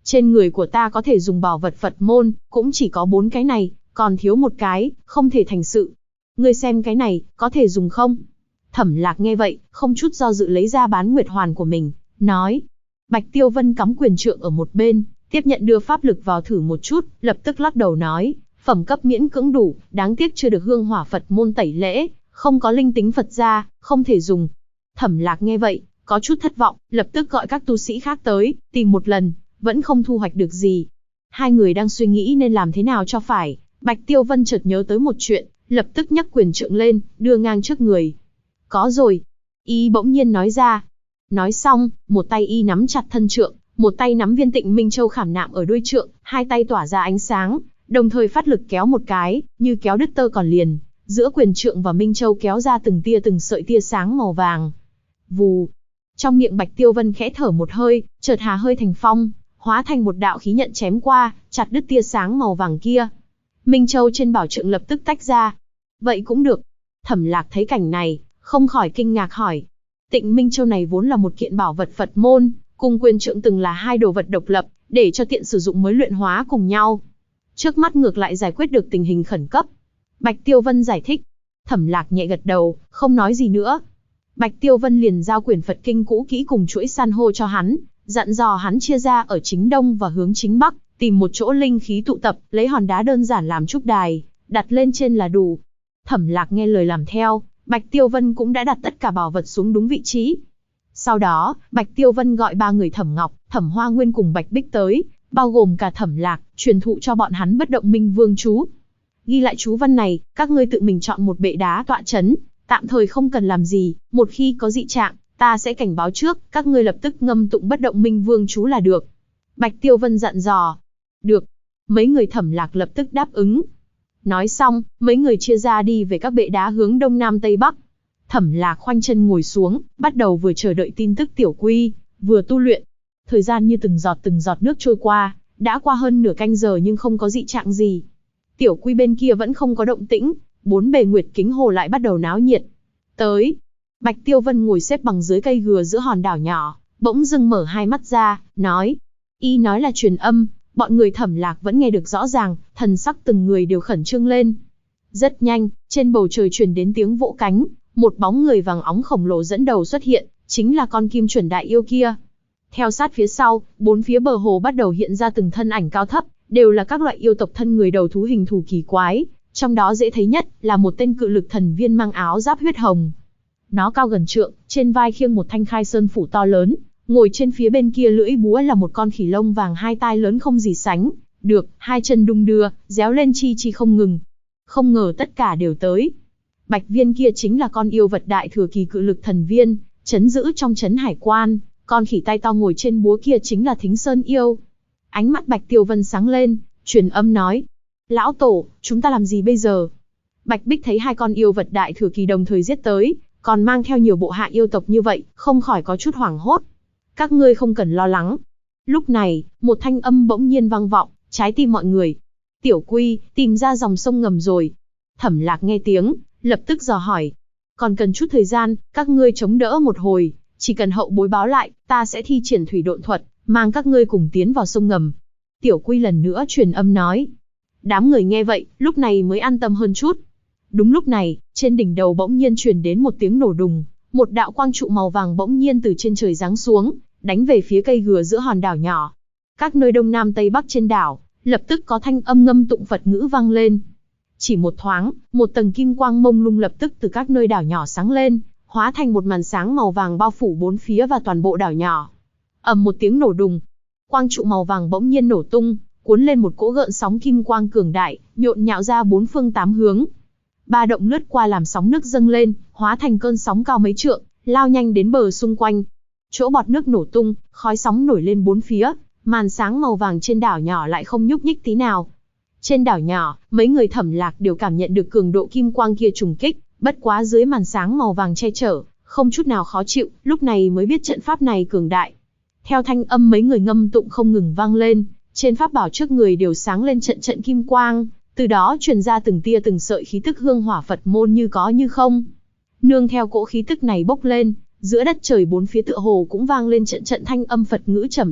A: Trên người của ta có thể dùng bảo vật Phật môn, cũng chỉ có 4 cái này, còn thiếu một cái, không thể thành sự. Ngươi xem cái này, có thể dùng không? Thẩm Lạc nghe vậy, không chút do dự lấy ra bán nguyệt hoàn của mình, nói. Bạch Tiêu Vân cắm quyền trượng ở một bên, tiếp nhận đưa pháp lực vào thử một chút, lập tức lắc đầu nói, phẩm cấp miễn cưỡng đủ, đáng tiếc chưa được hương hỏa Phật môn tẩy lễ, không có linh tính Phật gia, không thể dùng. Thẩm Lạc nghe vậy, có chút thất vọng, lập tức gọi các tu sĩ khác tới, tìm một lần, vẫn không thu hoạch được gì. Hai người đang suy nghĩ nên làm thế nào cho phải, Bạch Tiêu Vân chợt nhớ tới một chuyện, lập tức nhấc quyền trượng lên, đưa ngang trước người. Có rồi. Y bỗng nhiên nói ra. Nói xong, một tay y nắm chặt thân trượng, một tay nắm viên Tịnh Minh Châu khảm nạm ở đuôi trượng, hai tay tỏa ra ánh sáng, đồng thời phát lực kéo một cái, như kéo đứt tơ còn liền, giữa quyền trượng và Minh Châu kéo ra từng sợi tia sáng màu vàng. Vù. Trong miệng Bạch Tiêu Vân khẽ thở một hơi, chợt hà hơi thành phong, hóa thành một đạo khí nhận chém qua, chặt đứt tia sáng màu vàng kia. Minh Châu trên bảo trượng lập tức tách ra. Vậy cũng được. Thẩm Lạc thấy cảnh này, không khỏi kinh ngạc hỏi. Tịnh Minh Châu này vốn là một kiện bảo vật Phật môn, cùng quyền trượng từng là hai đồ vật độc lập, để cho tiện sử dụng mới luyện hóa cùng nhau. Trước mắt ngược lại giải quyết được tình hình khẩn cấp. Bạch Tiêu Vân giải thích. Thẩm Lạc nhẹ gật đầu, không nói gì nữa. Bạch Tiêu Vân liền giao quyển Phật kinh cũ kỹ cùng chuỗi san hô cho hắn, dặn dò hắn chia ra ở chính đông và hướng chính bắc, tìm một chỗ linh khí tụ tập, lấy hòn đá đơn giản làm trúc đài, đặt lên trên là đủ. Thẩm Lạc nghe lời làm theo, Bạch Tiêu Vân cũng đã đặt tất cả bảo vật xuống đúng vị trí. Sau đó, Bạch Tiêu Vân gọi 3 người Thẩm Ngọc, Thẩm Hoa Nguyên cùng Bạch Bích tới, bao gồm cả Thẩm Lạc, truyền thụ cho bọn hắn bất động minh vương chú. Ghi lại chú văn này, các ngươi tự mình chọn một bệ đá tọa chấn, tạm thời không cần làm gì, một khi có dị trạng, ta sẽ cảnh báo trước, các ngươi lập tức ngâm tụng bất động minh vương chú là được. Bạch Tiêu Vân dặn dò. Được. Mấy người Thẩm Lạc lập tức đáp ứng. Nói xong, mấy người chia ra đi về các bệ đá hướng đông nam tây bắc. Thẩm Lạc khoanh chân ngồi xuống, bắt đầu vừa chờ đợi tin tức Tiểu Quy, vừa tu luyện. Thời gian như từng giọt nước trôi qua, đã qua hơn nửa canh giờ nhưng không có dị trạng gì. Tiểu Quy bên kia vẫn không có động tĩnh, bốn bề nguyệt kính hồ lại bắt đầu náo nhiệt. Tới. Bạch Tiêu Vân ngồi xếp bằng dưới cây gừa giữa hòn đảo nhỏ, bỗng dưng mở hai mắt ra, nói. Y nói là truyền âm, bọn người Thẩm Lạc vẫn nghe được rõ ràng, thần sắc từng người đều khẩn trương lên. Rất nhanh, trên bầu trời truyền đến tiếng vỗ cánh, một bóng người vàng óng khổng lồ dẫn đầu xuất hiện, chính là con Kim Chuẩn Đại Yêu kia. Theo sát phía sau, bốn phía bờ hồ bắt đầu hiện ra từng thân ảnh cao thấp, đều là các loại yêu tộc thân người đầu thú hình thù kỳ quái, trong đó dễ thấy nhất là một tên cự lực thần viên mang áo giáp huyết hồng. Nó cao gần trượng, trên vai khiêng một thanh khai sơn phủ to lớn, ngồi trên phía bên kia lưỡi búa là một con khỉ lông vàng hai tai lớn không gì sánh được, hai chân đung đưa, réo lên chi chi không ngừng. Không ngờ tất cả đều tới. Bạch viên kia chính là con yêu vật đại thừa kỳ cự lực thần viên, trấn giữ trong trấn hải quan, con khỉ tai to ngồi trên búa kia chính là Thính Sơn yêu. Ánh mắt Bạch Tiêu Vân sáng lên, truyền âm nói. Lão tổ, chúng ta làm gì bây giờ? Bạch Bích thấy hai con yêu vật đại thừa kỳ đồng thời giết tới, còn mang theo nhiều bộ hạ yêu tộc như vậy, không khỏi có chút hoảng hốt. Các ngươi không cần lo lắng. Lúc này, một thanh âm bỗng nhiên vang vọng, trái tim mọi người. Tiểu Quy, tìm ra dòng sông ngầm rồi. Thẩm Lạc nghe tiếng, lập tức dò hỏi. Còn cần chút thời gian, các ngươi chống đỡ một hồi, chỉ cần hậu bối báo lại, ta sẽ thi triển thủy độn thuật, mang các ngươi cùng tiến vào sông ngầm. Tiểu Quy lần nữa truyền âm nói. Đám người nghe vậy, lúc này mới an tâm hơn chút. Đúng lúc này, trên đỉnh đầu bỗng nhiên truyền đến một tiếng nổ đùng, một đạo quang trụ màu vàng bỗng nhiên từ trên trời giáng xuống, đánh về phía cây gừa giữa hòn đảo nhỏ. Các nơi đông nam tây bắc trên đảo, lập tức có thanh âm ngâm tụng Phật ngữ vang lên. Chỉ một thoáng, một tầng kim quang mông lung lập tức từ các nơi đảo nhỏ sáng lên, hóa thành một màn sáng màu vàng bao phủ bốn phía và toàn bộ đảo nhỏ. Ầm một tiếng nổ đùng, quang trụ màu vàng bỗng nhiên nổ tung, cuốn lên một cỗ gợn sóng kim quang cường đại, nhộn nhạo ra bốn phương tám hướng. Ba động lướt qua làm sóng nước dâng lên, hóa thành cơn sóng cao mấy trượng, lao nhanh đến bờ xung quanh. Chỗ bọt nước nổ tung, khói sóng nổi lên bốn phía, màn sáng màu vàng trên đảo nhỏ lại không nhúc nhích tí nào. Trên đảo nhỏ, mấy người Thẩm Lạc đều cảm nhận được cường độ kim quang kia trùng kích, bất quá dưới màn sáng màu vàng che chở, không chút nào khó chịu, lúc này mới biết trận pháp này cường đại. Theo thanh âm mấy người ngâm tụng không ngừng vang lên, trên pháp bảo trước người đều sáng lên trận trận kim quang, từ đó truyền ra từng tia từng sợi khí tức hương hỏa Phật môn như có như không. Nương theo cỗ khí tức này bốc lên, giữa đất trời bốn phía tựa hồ cũng vang lên trận trận thanh âm Phật ngữ trầm thấp,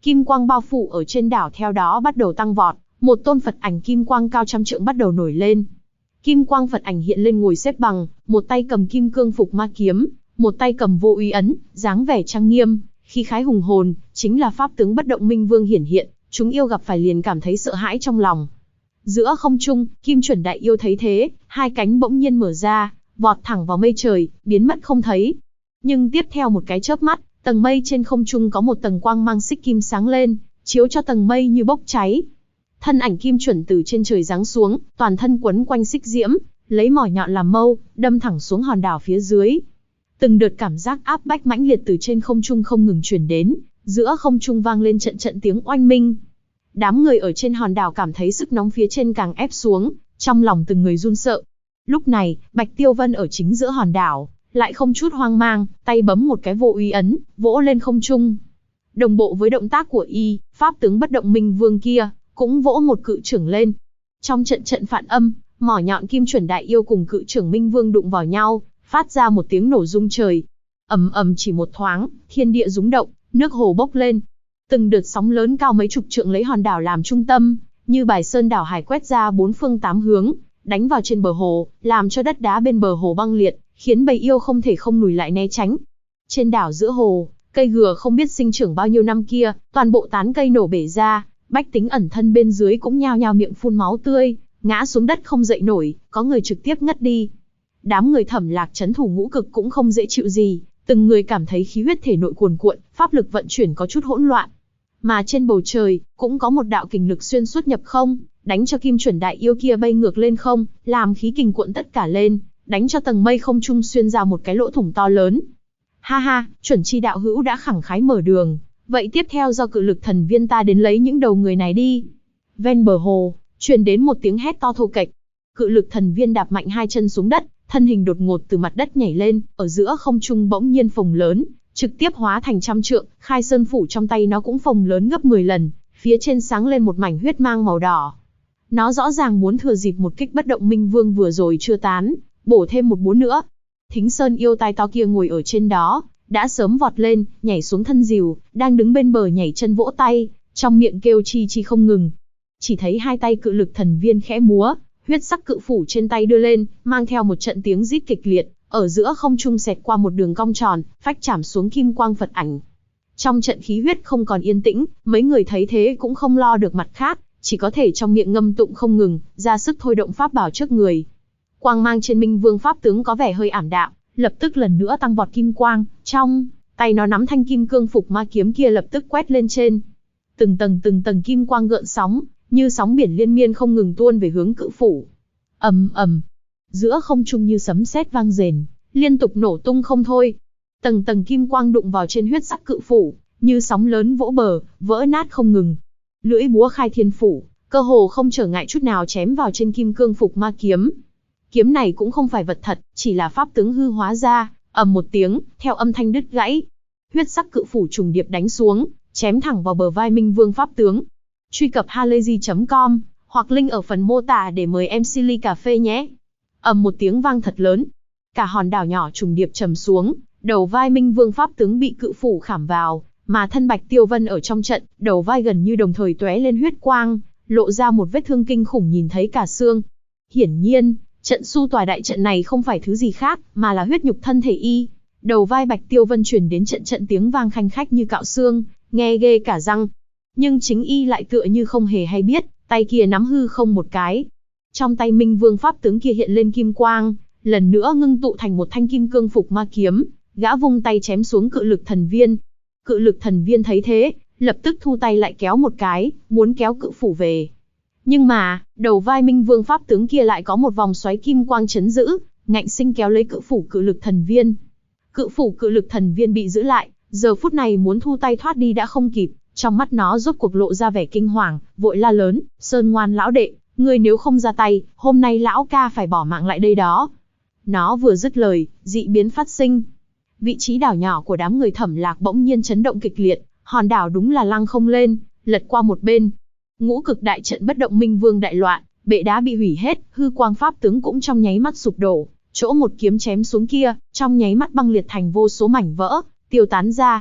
A: Kim quang bao phủ ở trên đảo theo đó bắt đầu tăng vọt, một tôn Phật ảnh kim quang cao trăm trượng bắt đầu nổi lên. Kim quang Phật ảnh hiện lên ngồi xếp bằng, một tay cầm kim cương phục ma kiếm, một tay cầm vô uy ấn, dáng vẻ trang nghiêm, khí khái hùng hồn, chính là pháp tướng bất động minh vương hiển hiện, chúng yêu gặp phải liền cảm thấy sợ hãi trong lòng. Giữa không trung, Kim Chuẩn Đại Yêu thấy thế, hai cánh bỗng nhiên mở ra, vọt thẳng vào mây trời, biến mất không thấy. Nhưng tiếp theo một cái chớp mắt, tầng mây trên không trung có một tầng quang mang xích kim sáng lên, chiếu cho tầng mây như bốc cháy. Thân ảnh Kim Chuẩn từ trên trời giáng xuống, toàn thân quấn quanh xích diễm, lấy mỏ nhọn làm mâu, đâm thẳng xuống hòn đảo phía dưới. Từng đợt cảm giác áp bách mãnh liệt từ trên không trung không ngừng truyền đến, giữa không trung vang lên trận trận tiếng oanh minh. Đám người ở trên hòn đảo cảm thấy sức nóng phía trên càng ép xuống, trong lòng từng người run sợ. Lúc này, Bạch Tiêu Vân ở chính giữa hòn đảo, lại không chút hoang mang, tay bấm một cái vô uy ấn, vỗ lên không trung. Đồng bộ với động tác của y, pháp tướng bất động minh vương kia, cũng vỗ một cự trưởng lên. Trong trận trận phản âm, mỏ nhọn Kim Chuẩn Đại Yêu cùng cự trưởng minh vương đụng vào nhau, phát ra một tiếng nổ rung trời. Ầm ầm chỉ một thoáng, thiên địa rúng động, nước hồ bốc lên. Từng đợt sóng lớn cao mấy chục trượng lấy hòn đảo làm trung tâm, như bài sơn đảo hải quét ra bốn phương tám hướng, đánh vào trên bờ hồ, làm cho đất đá bên bờ hồ băng liệt, khiến bầy yêu không thể không lùi lại né tránh. Trên đảo giữa hồ, cây gừa không biết sinh trưởng bao nhiêu năm kia, toàn bộ tán cây nổ bể ra, bách tính ẩn thân bên dưới cũng nhao nhao miệng phun máu tươi, ngã xuống đất không dậy nổi, có người trực tiếp ngất đi. Đám người Thẩm Lạc trấn thủ ngũ cực cũng không dễ chịu gì, từng người cảm thấy khí huyết thể nội cuồn cuộn, pháp lực vận chuyển có chút hỗn loạn. Mà trên bầu trời, cũng có một đạo kình lực xuyên suốt nhập không, đánh cho Kim Chuẩn Đại Yêu kia bay ngược lên không, làm khí kình cuộn tất cả lên, đánh cho tầng mây không trung xuyên ra một cái lỗ thủng to lớn. Ha ha, Chuẩn Chi đạo hữu đã khẳng khái mở đường, vậy tiếp theo do cự lực thần viên ta đến lấy những đầu người này đi. Ven bờ hồ, truyền đến một tiếng hét to thô kệch. Cự lực thần viên đạp mạnh hai chân xuống đất, thân hình đột ngột từ mặt đất nhảy lên, ở giữa không trung bỗng nhiên phồng lớn, trực tiếp hóa thành trăm trượng, Khai Sơn phủ trong tay nó cũng phồng lớn gấp 10 lần, phía trên sáng lên một mảnh huyết mang màu đỏ. Nó rõ ràng muốn thừa dịp một kích bất động minh vương vừa rồi chưa tán, bổ thêm một búa nữa. Thính Sơn yêu tai to kia ngồi ở trên đó, đã sớm vọt lên, nhảy xuống thân rìu, đang đứng bên bờ nhảy chân vỗ tay, trong miệng kêu chi chi không ngừng. Chỉ thấy hai tay cự lực thần viên khẽ múa, huyết sắc cự phủ trên tay đưa lên, mang theo một trận tiếng rít kịch liệt, ở giữa không trung xẹt qua một đường cong tròn, phách chạm xuống kim quang Phật ảnh. Trong trận khí huyết không còn yên tĩnh, mấy người thấy thế cũng không lo được mặt khác, chỉ có thể trong miệng ngâm tụng không ngừng, ra sức thôi động pháp bảo trước người. Quang mang trên Minh Vương pháp tướng có vẻ hơi ảm đạm, lập tức lần nữa tăng vọt kim quang, trong tay nó nắm thanh kim cương phục ma kiếm kia lập tức quét lên trên. Từng tầng kim quang gợn sóng, như sóng biển liên miên không ngừng tuôn về hướng cự phủ. Ầm ầm, giữa không trung như sấm sét vang rền, liên tục nổ tung không thôi. Tầng kim quang đụng vào trên huyết sắc cự phủ, như sóng lớn vỗ bờ, vỡ nát không ngừng. Lưỡi búa khai thiên phủ, cơ hồ không trở ngại chút nào chém vào trên kim cương phục ma kiếm. Kiếm này cũng không phải vật thật, chỉ là pháp tướng hư hóa ra, ầm một tiếng, theo âm thanh đứt gãy. Huyết sắc cự phủ trùng điệp đánh xuống, chém thẳng vào bờ vai Minh Vương pháp tướng. Truy cập halayzi.com hoặc link ở phần mô tả để mời em Silly Cà Phê nhé. Ầm một tiếng vang thật lớn, cả hòn đảo nhỏ trùng điệp trầm xuống, đầu vai Minh Vương pháp tướng bị cự phủ khảm vào, mà thân Bạch Tiêu Vân ở trong trận, đầu vai gần như đồng thời tóe lên huyết quang, lộ ra một vết thương kinh khủng nhìn thấy cả xương. Hiển nhiên, trận su tòa đại trận này không phải thứ gì khác, mà là huyết nhục thân thể y. Đầu vai Bạch Tiêu Vân truyền đến trận tiếng vang khanh khách như cạo xương, nghe ghê cả răng. Nhưng chính y lại tựa như không hề hay biết, tay kia nắm hư không một cái. Trong tay Minh Vương pháp tướng kia hiện lên kim quang, lần nữa ngưng tụ thành một thanh kim cương phục ma kiếm, gã vung tay chém xuống cự lực thần viên. Cự lực thần viên thấy thế, lập tức thu tay lại kéo một cái, muốn kéo cự phủ về. Nhưng mà, đầu vai Minh Vương pháp tướng kia lại có một vòng xoáy kim quang chấn giữ, ngạnh sinh kéo lấy cự phủ cự lực thần viên. Cự phủ cự lực thần viên bị giữ lại, giờ phút này muốn thu tay thoát đi đã không kịp, trong mắt nó rốt cuộc lộ ra vẻ kinh hoàng, vội la lớn, Sơn Ngoan lão đệ, ngươi nếu không ra tay, hôm nay lão ca phải bỏ mạng lại đây đó. Nó vừa dứt lời, dị biến phát sinh. Vị trí đảo nhỏ của đám người Thẩm Lạc bỗng nhiên chấn động kịch liệt, hòn đảo đúng là lăng không lên, lật qua một bên. Ngũ cực đại trận bất động Minh Vương đại loạn, bệ đá bị hủy hết, hư quang pháp tướng cũng trong nháy mắt sụp đổ, chỗ một kiếm chém xuống kia, trong nháy mắt băng liệt thành vô số mảnh vỡ, tiêu tán ra.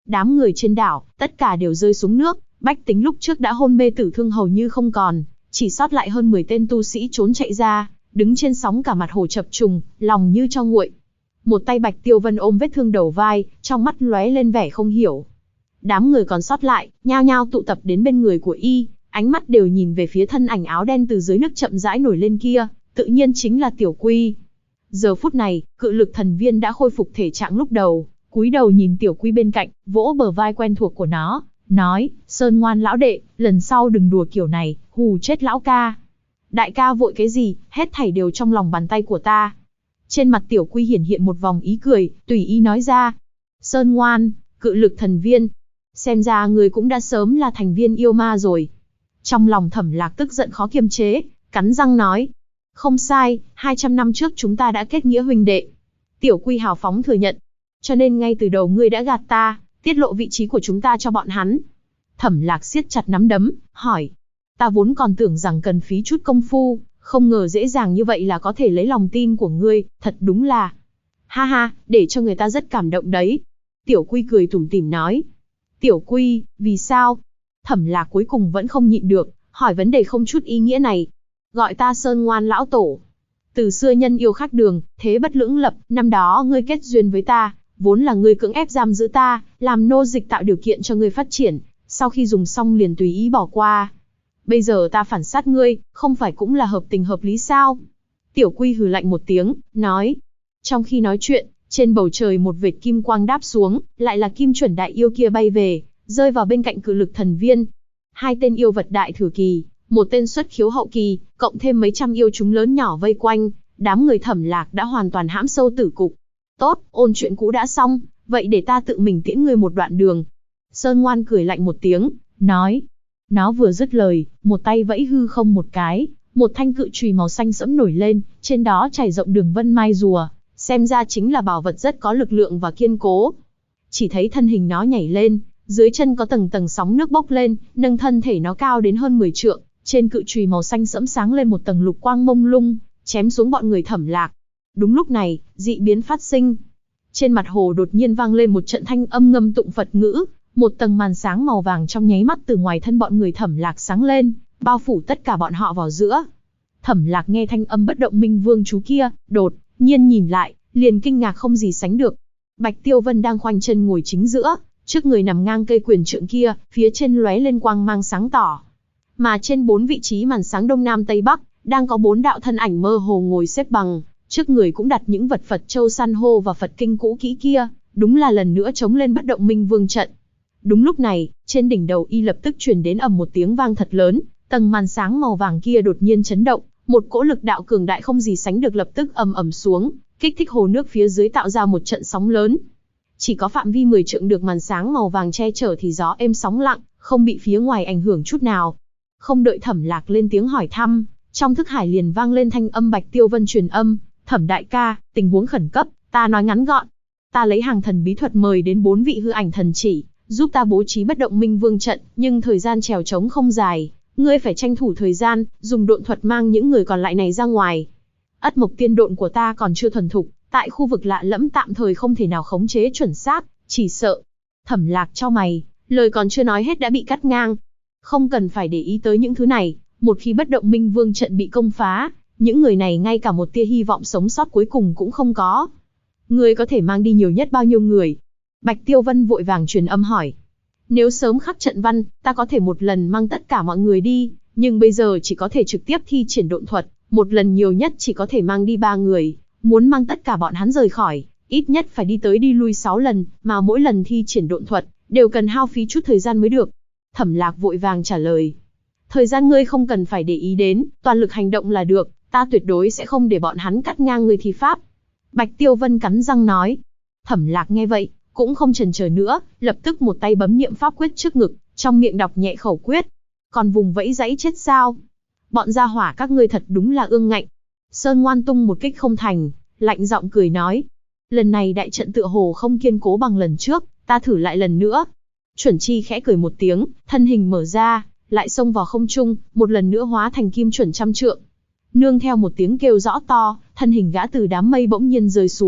A: Đám người trên đảo, tất cả đều rơi xuống nước, bách tính lúc trước đã hôn mê tử thương hầu như không còn, chỉ sót lại hơn 10 tên tu sĩ trốn chạy ra, đứng trên sóng cả mặt hồ chập trùng, lòng như cho nguội. Một tay Bạch Tiêu Vân ôm vết thương đầu vai, trong mắt lóe lên vẻ không hiểu. Đám người còn sót lại, nhao nhao tụ tập đến bên người của y, ánh mắt đều nhìn về phía thân ảnh áo đen từ dưới nước chậm rãi nổi lên kia, tự nhiên chính là Tiểu Quy. Giờ phút này, cự lực thần viên đã khôi phục thể trạng lúc đầu, cúi đầu nhìn Tiểu Quy bên cạnh, vỗ bờ vai quen thuộc của nó, nói, Sơn ngoan lão đệ, lần sau đừng đùa kiểu này, hù chết lão ca. Đại ca vội cái gì, hết thảy đều trong lòng bàn tay của ta. Trên mặt Tiểu Quy hiển hiện một vòng ý cười, tùy ý nói ra. Sơn ngoan, cự lực thần viên. Xem ra người cũng đã sớm là thành viên yêu ma rồi. Trong lòng Thẩm Lạc tức giận khó kiềm chế, cắn răng nói. Không sai, 200 năm trước chúng ta đã kết nghĩa huynh đệ. Tiểu Quy hào phóng thừa nhận. Cho nên ngay từ đầu ngươi đã gạt ta, tiết lộ vị trí của chúng ta cho bọn hắn. Thẩm Lạc siết chặt nắm đấm, hỏi. Ta vốn còn tưởng rằng cần phí chút công phu, không ngờ dễ dàng như vậy là có thể lấy lòng tin của ngươi, thật đúng là. Ha ha, để cho người ta rất cảm động đấy. Tiểu Quy cười tủm tỉm nói. Tiểu Quy, vì sao? Thẩm Lạc cuối cùng vẫn không nhịn được, hỏi vấn đề không chút ý nghĩa này. Gọi ta Sơn ngoan lão tổ. Từ xưa nhân yêu khác đường, thế bất lưỡng lập, năm đó ngươi kết duyên với ta, vốn là ngươi cưỡng ép giam giữ ta, làm nô dịch tạo điều kiện cho ngươi phát triển, sau khi dùng xong liền tùy ý bỏ qua. Bây giờ ta phản sát ngươi, không phải cũng là hợp tình hợp lý sao? Tiểu Quy hừ lạnh một tiếng, nói. Trong khi nói chuyện, trên bầu trời một vệt kim quang đáp xuống, lại là Kim Chuẩn đại yêu kia bay về, rơi vào bên cạnh cự lực thần viên. Hai tên yêu vật đại thừa kỳ, một tên xuất khiếu hậu kỳ, cộng thêm mấy trăm yêu chúng lớn nhỏ vây quanh, đám người Thẩm Lạc đã hoàn toàn hãm sâu tử cục. Tốt, ôn chuyện cũ đã xong, vậy để ta tự mình tiễn ngươi một đoạn đường. Sơn ngoan cười lạnh một tiếng, nói. Nó vừa dứt lời, một tay vẫy hư không một cái, một thanh cự chùy màu xanh sẫm nổi lên, trên đó trải rộng đường vân mai rùa, xem ra chính là bảo vật rất có lực lượng và kiên cố. Chỉ thấy thân hình nó nhảy lên, dưới chân có tầng tầng sóng nước bốc lên, nâng thân thể nó cao đến hơn 10 trượng, trên cự chùy màu xanh sẫm sáng lên một tầng lục quang mông lung, chém xuống bọn người Thẩm Lạc. Đúng lúc này, dị biến phát sinh. Trên mặt hồ đột nhiên vang lên một trận thanh âm ngâm tụng Phật ngữ, một tầng màn sáng màu vàng trong nháy mắt từ ngoài thân bọn người Thẩm Lạc sáng lên, bao phủ tất cả bọn họ vào giữa. Thẩm Lạc nghe thanh âm bất động minh vương chú kia, đột nhiên nhìn lại, liền kinh ngạc không gì sánh được. Bạch Tiêu Vân đang khoanh chân ngồi chính giữa, trước người nằm ngang cây quyền trượng kia, phía trên lóe lên quang mang sáng tỏ. Mà trên 4 vị trí màn sáng đông nam tây bắc, đang có 4 đạo thân ảnh mơ hồ ngồi xếp bằng, trước người cũng đặt những vật Phật châu san hô và Phật kinh cũ kỹ kia, đúng là lần nữa chống lên bất động minh vương trận. Đúng lúc này, trên đỉnh đầu y lập tức truyền đến ầm một tiếng vang thật lớn, tầng màn sáng màu vàng kia đột nhiên chấn động, một cỗ lực đạo cường đại không gì sánh được lập tức ầm ầm xuống, kích thích hồ nước phía dưới tạo ra một trận sóng lớn. Chỉ có phạm vi 10 trượng được màn sáng màu vàng che chở thì gió êm sóng lặng, không bị phía ngoài ảnh hưởng chút nào. Không đợi Thẩm Lạc lên tiếng hỏi thăm, trong thức hải liền vang lên thanh âm Bạch Tiêu Vân truyền âm, Thẩm đại ca, tình huống khẩn cấp, ta nói ngắn gọn. Ta lấy hàng thần bí thuật mời đến 4 vị hư ảnh thần chỉ, giúp ta bố trí bất động minh vương trận, nhưng thời gian trèo trống không dài, ngươi phải tranh thủ thời gian, dùng độn thuật mang những người còn lại này ra ngoài. Ất mộc tiên độn của ta còn chưa thuần thục, tại khu vực lạ lẫm tạm thời không thể nào khống chế chuẩn xác, chỉ sợ. Thẩm Lạc chau mày, lời còn chưa nói hết đã bị cắt ngang. Không cần phải để ý tới những thứ này, một khi bất động minh vương trận bị công phá, những người này ngay cả một tia hy vọng sống sót cuối cùng cũng không có. Ngươi có thể mang đi nhiều nhất bao nhiêu người? Bạch Tiêu Vân vội vàng truyền âm hỏi. Nếu sớm khắc trận văn, ta có thể một lần mang tất cả mọi người đi, nhưng bây giờ chỉ có thể trực tiếp thi triển độn thuật, một lần nhiều nhất chỉ có thể mang đi 3 người, muốn mang tất cả bọn hắn rời khỏi, ít nhất phải đi tới đi lui 6 lần, mà mỗi lần thi triển độn thuật, đều cần hao phí chút thời gian mới được. Thẩm Lạc vội vàng trả lời. Thời gian ngươi không cần phải để ý đến, toàn lực hành động là được, ta tuyệt đối sẽ không để bọn hắn cắt ngang ngươi thi pháp. Bạch Tiêu Vân cắn răng nói. Thẩm Lạc nghe vậy, cũng không chần chờ nữa, lập tức một tay bấm niệm pháp quyết trước ngực, trong miệng đọc nhẹ khẩu quyết. Còn vùng vẫy dãy chết sao? Bọn gia hỏa các ngươi thật đúng là ương ngạnh. Sơn Ngoan tung một kích không thành, lạnh giọng cười nói. Lần này đại trận tựa hồ không kiên cố bằng lần trước, ta thử lại lần nữa. Chuẩn Chi khẽ cười một tiếng, thân hình mở ra, lại xông vào không trung, một lần nữa hóa thành Kim Chuẩn trăm trượng. Nương theo một tiếng kêu rõ to, thân hình gã từ đám mây bỗng nhiên rơi xuống,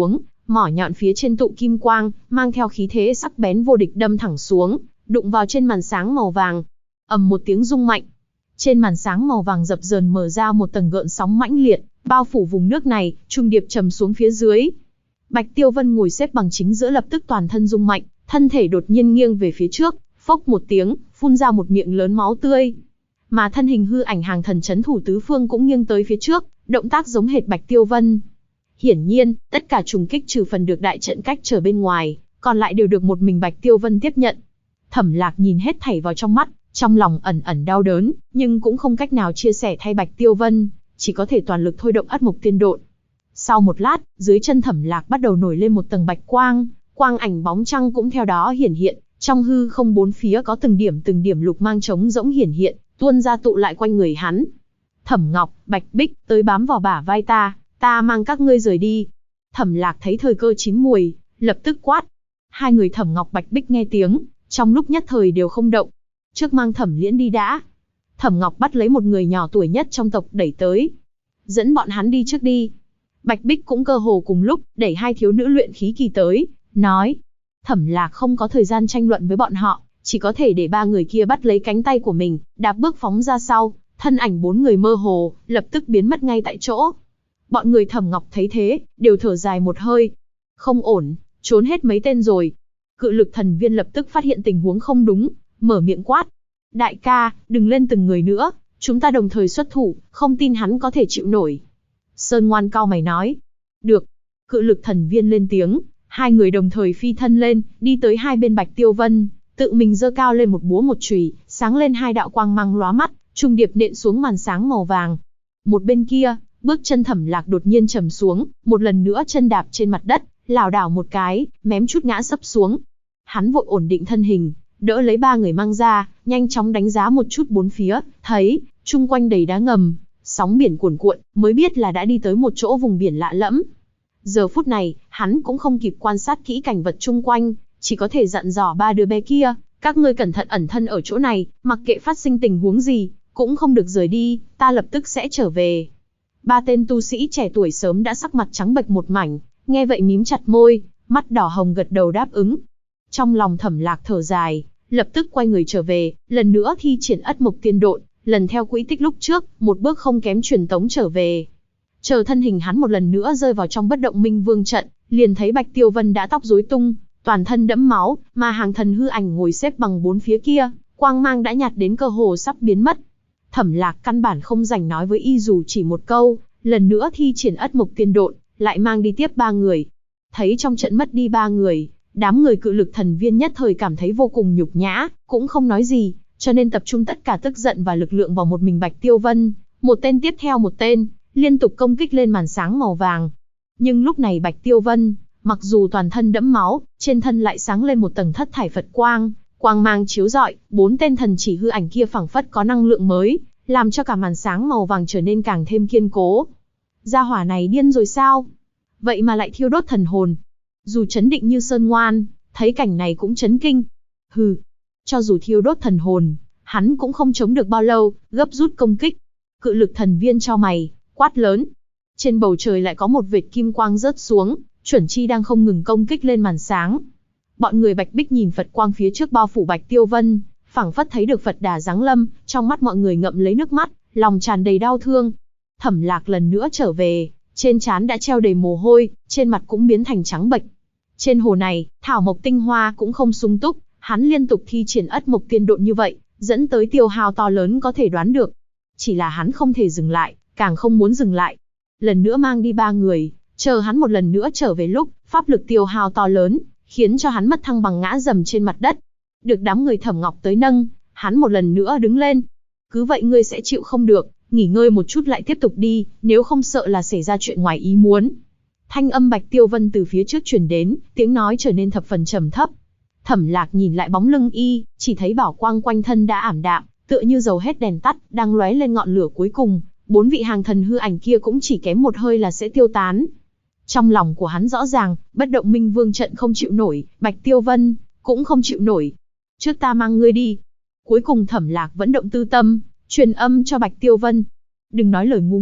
A: mỏ nhọn phía trên tụ kim quang, mang theo khí thế sắc bén vô địch đâm thẳng xuống, đụng vào trên màn sáng màu vàng. Ầm một tiếng rung mạnh. Trên màn sáng màu vàng dập dờn mở ra một tầng gợn sóng mãnh liệt, bao phủ vùng nước này, trung điệp trầm xuống phía dưới. Bạch Tiêu Vân ngồi xếp bằng chính giữa lập tức toàn thân rung mạnh, thân thể đột nhiên nghiêng về phía trước, phốc một tiếng, phun ra một miệng lớn máu tươi. Mà thân hình hư ảnh hàng thần chấn thủ tứ phương cũng nghiêng tới phía trước, động tác giống hệt Bạch Tiêu Vân. Hiển nhiên, tất cả trùng kích trừ phần được đại trận cách trở bên ngoài, còn lại đều được một mình Bạch Tiêu Vân tiếp nhận. Thẩm Lạc nhìn hết thảy vào trong mắt, trong lòng ẩn ẩn đau đớn, nhưng cũng không cách nào chia sẻ thay Bạch Tiêu Vân, chỉ có thể toàn lực thôi động Ất Mộc Tiên Độn. Sau một lát, dưới chân Thẩm Lạc bắt đầu nổi lên một tầng bạch quang, quang ảnh bóng trăng cũng theo đó hiển hiện, trong hư không bốn phía có từng điểm lục mang trống rỗng hiển hiện, tuôn ra tụ lại quanh người hắn. Thẩm Ngọc, Bạch Bích, tới bám vào bả vai ta mang các ngươi rời đi. Thẩm Lạc thấy thời cơ chín muồi, lập tức quát. Hai người Thẩm Ngọc Bạch Bích nghe tiếng, trong lúc nhất thời đều không động. Trước mang Thẩm Liễn đi đã. Thẩm Ngọc bắt lấy một người nhỏ tuổi nhất trong tộc đẩy tới. Dẫn bọn hắn đi trước đi. Bạch Bích cũng cơ hồ cùng lúc đẩy hai thiếu nữ luyện khí kỳ tới, nói. Thẩm Lạc không có thời gian tranh luận với bọn họ, chỉ có thể để ba người kia bắt lấy cánh tay của mình, đạp bước phóng ra sau, thân ảnh bốn người mơ hồ, lập tức biến mất ngay tại chỗ. Bọn người Thẩm Ngọc thấy thế, đều thở dài một hơi. Không ổn, trốn hết mấy tên rồi. Cự lực thần viên lập tức phát hiện tình huống không đúng, mở miệng quát. Đại ca, đừng lên từng người nữa, chúng ta đồng thời xuất thủ, không tin hắn có thể chịu nổi. Sơn Ngoan cau mày nói. Được. Cự lực thần viên lên tiếng, hai người đồng thời phi thân lên, đi tới hai bên Bạch Tiêu Vân, tự mình giơ cao lên một búa một chùy, sáng lên hai đạo quang mang lóa mắt, trung điệp nện xuống màn sáng màu vàng. Một bên kia, bước chân Thẩm Lạc đột nhiên trầm xuống, một lần nữa chân đạp trên mặt đất, lảo đảo một cái, mém chút ngã sấp xuống. Hắn vội ổn định thân hình, đỡ lấy ba người mang ra, nhanh chóng đánh giá một chút bốn phía, thấy chung quanh đầy đá ngầm, sóng biển cuồn cuộn, mới biết là đã đi tới một chỗ vùng biển lạ lẫm. Giờ phút này, hắn cũng không kịp quan sát kỹ cảnh vật chung quanh, chỉ có thể dặn dò ba đứa bé kia, các ngươi cẩn thận ẩn thân ở chỗ này, mặc kệ phát sinh tình huống gì, cũng không được rời đi, ta lập tức sẽ trở về. Ba tên tu sĩ trẻ tuổi sớm đã sắc mặt trắng bệch một mảnh, nghe vậy mím chặt môi, mắt đỏ hồng gật đầu đáp ứng. Trong lòng Thẩm Lạc thở dài, lập tức quay người trở về, lần nữa thi triển Ất Mộc Tiên Độn, lần theo quỹ tích lúc trước, một bước không kém truyền tống trở về. Chờ thân hình hắn một lần nữa rơi vào trong bất động minh vương trận, liền thấy Bạch Tiêu Vân đã tóc rối tung, toàn thân đẫm máu, mà hàng thần hư ảnh ngồi xếp bằng bốn phía kia, quang mang đã nhạt đến cơ hồ sắp biến mất. Thẩm Lạc căn bản không rảnh nói với y dù chỉ một câu, lần nữa thi triển Ất Mộc Tiên Độn, lại mang đi tiếp ba người. Thấy trong trận mất đi ba người, đám người cự lực thần viên nhất thời cảm thấy vô cùng nhục nhã, cũng không nói gì, cho nên tập trung tất cả tức giận và lực lượng vào một mình Bạch Tiêu Vân, một tên tiếp theo một tên, liên tục công kích lên màn sáng màu vàng. Nhưng lúc này Bạch Tiêu Vân, mặc dù toàn thân đẫm máu, trên thân lại sáng lên một tầng thất thải Phật quang, quang mang chiếu rọi, bốn tên thần chỉ hư ảnh kia phảng phất có năng lượng mới, làm cho cả màn sáng màu vàng trở nên càng thêm kiên cố. Gia hỏa này điên rồi sao? Vậy mà lại thiêu đốt thần hồn. Dù chấn định như Sơn Ngoan, thấy cảnh này cũng chấn kinh. Hừ, cho dù thiêu đốt thần hồn, hắn cũng không chống được bao lâu, gấp rút công kích. Cự lực thần viên chau mày, quát lớn. Trên bầu trời lại có một vệt kim quang rớt xuống, chuẩn chi đang không ngừng công kích lên màn sáng. Bọn người Bạch Bích nhìn Phật quang phía trước bao phủ Bạch Tiêu Vân, phảng phất thấy được Phật Đà giáng lâm, trong mắt mọi người ngậm lấy nước mắt, lòng tràn đầy đau thương. Thẩm Lạc lần nữa trở về, trên trán đã treo đầy mồ hôi, trên mặt cũng biến thành trắng bệch. Trên hồ này, thảo mộc tinh hoa cũng không sung túc, hắn liên tục thi triển Ất Mộc Tiên Độn như vậy, dẫn tới tiêu hao to lớn có thể đoán được. Chỉ là hắn không thể dừng lại, càng không muốn dừng lại. Lần nữa mang đi ba người, chờ hắn một lần nữa trở về lúc, pháp lực tiêu hao to lớn, khiến cho hắn mất thăng bằng ngã dầm trên mặt đất. Được đám người Thẩm Ngọc tới nâng, hắn một lần nữa đứng lên. Cứ vậy ngươi sẽ chịu không được, nghỉ ngơi một chút lại tiếp tục đi, nếu không sợ là xảy ra chuyện ngoài ý muốn. Thanh âm Bạch Tiêu Vân từ phía trước truyền đến, tiếng nói trở nên thập phần trầm thấp. Thẩm Lạc nhìn lại bóng lưng y, chỉ thấy bảo quang quanh thân đã ảm đạm, tựa như dầu hết đèn tắt, đang lóe lên ngọn lửa cuối cùng. Bốn vị hàng thần hư ảnh kia cũng chỉ kém một hơi là sẽ tiêu tán. Trong lòng của hắn rõ ràng, bất động minh vương trận không chịu nổi, Bạch Tiêu Vân cũng không chịu nổi. Trước ta mang ngươi đi. Cuối cùng Thẩm Lạc vẫn động tư tâm, truyền âm cho Bạch Tiêu Vân. Đừng nói lời ngu ngốc,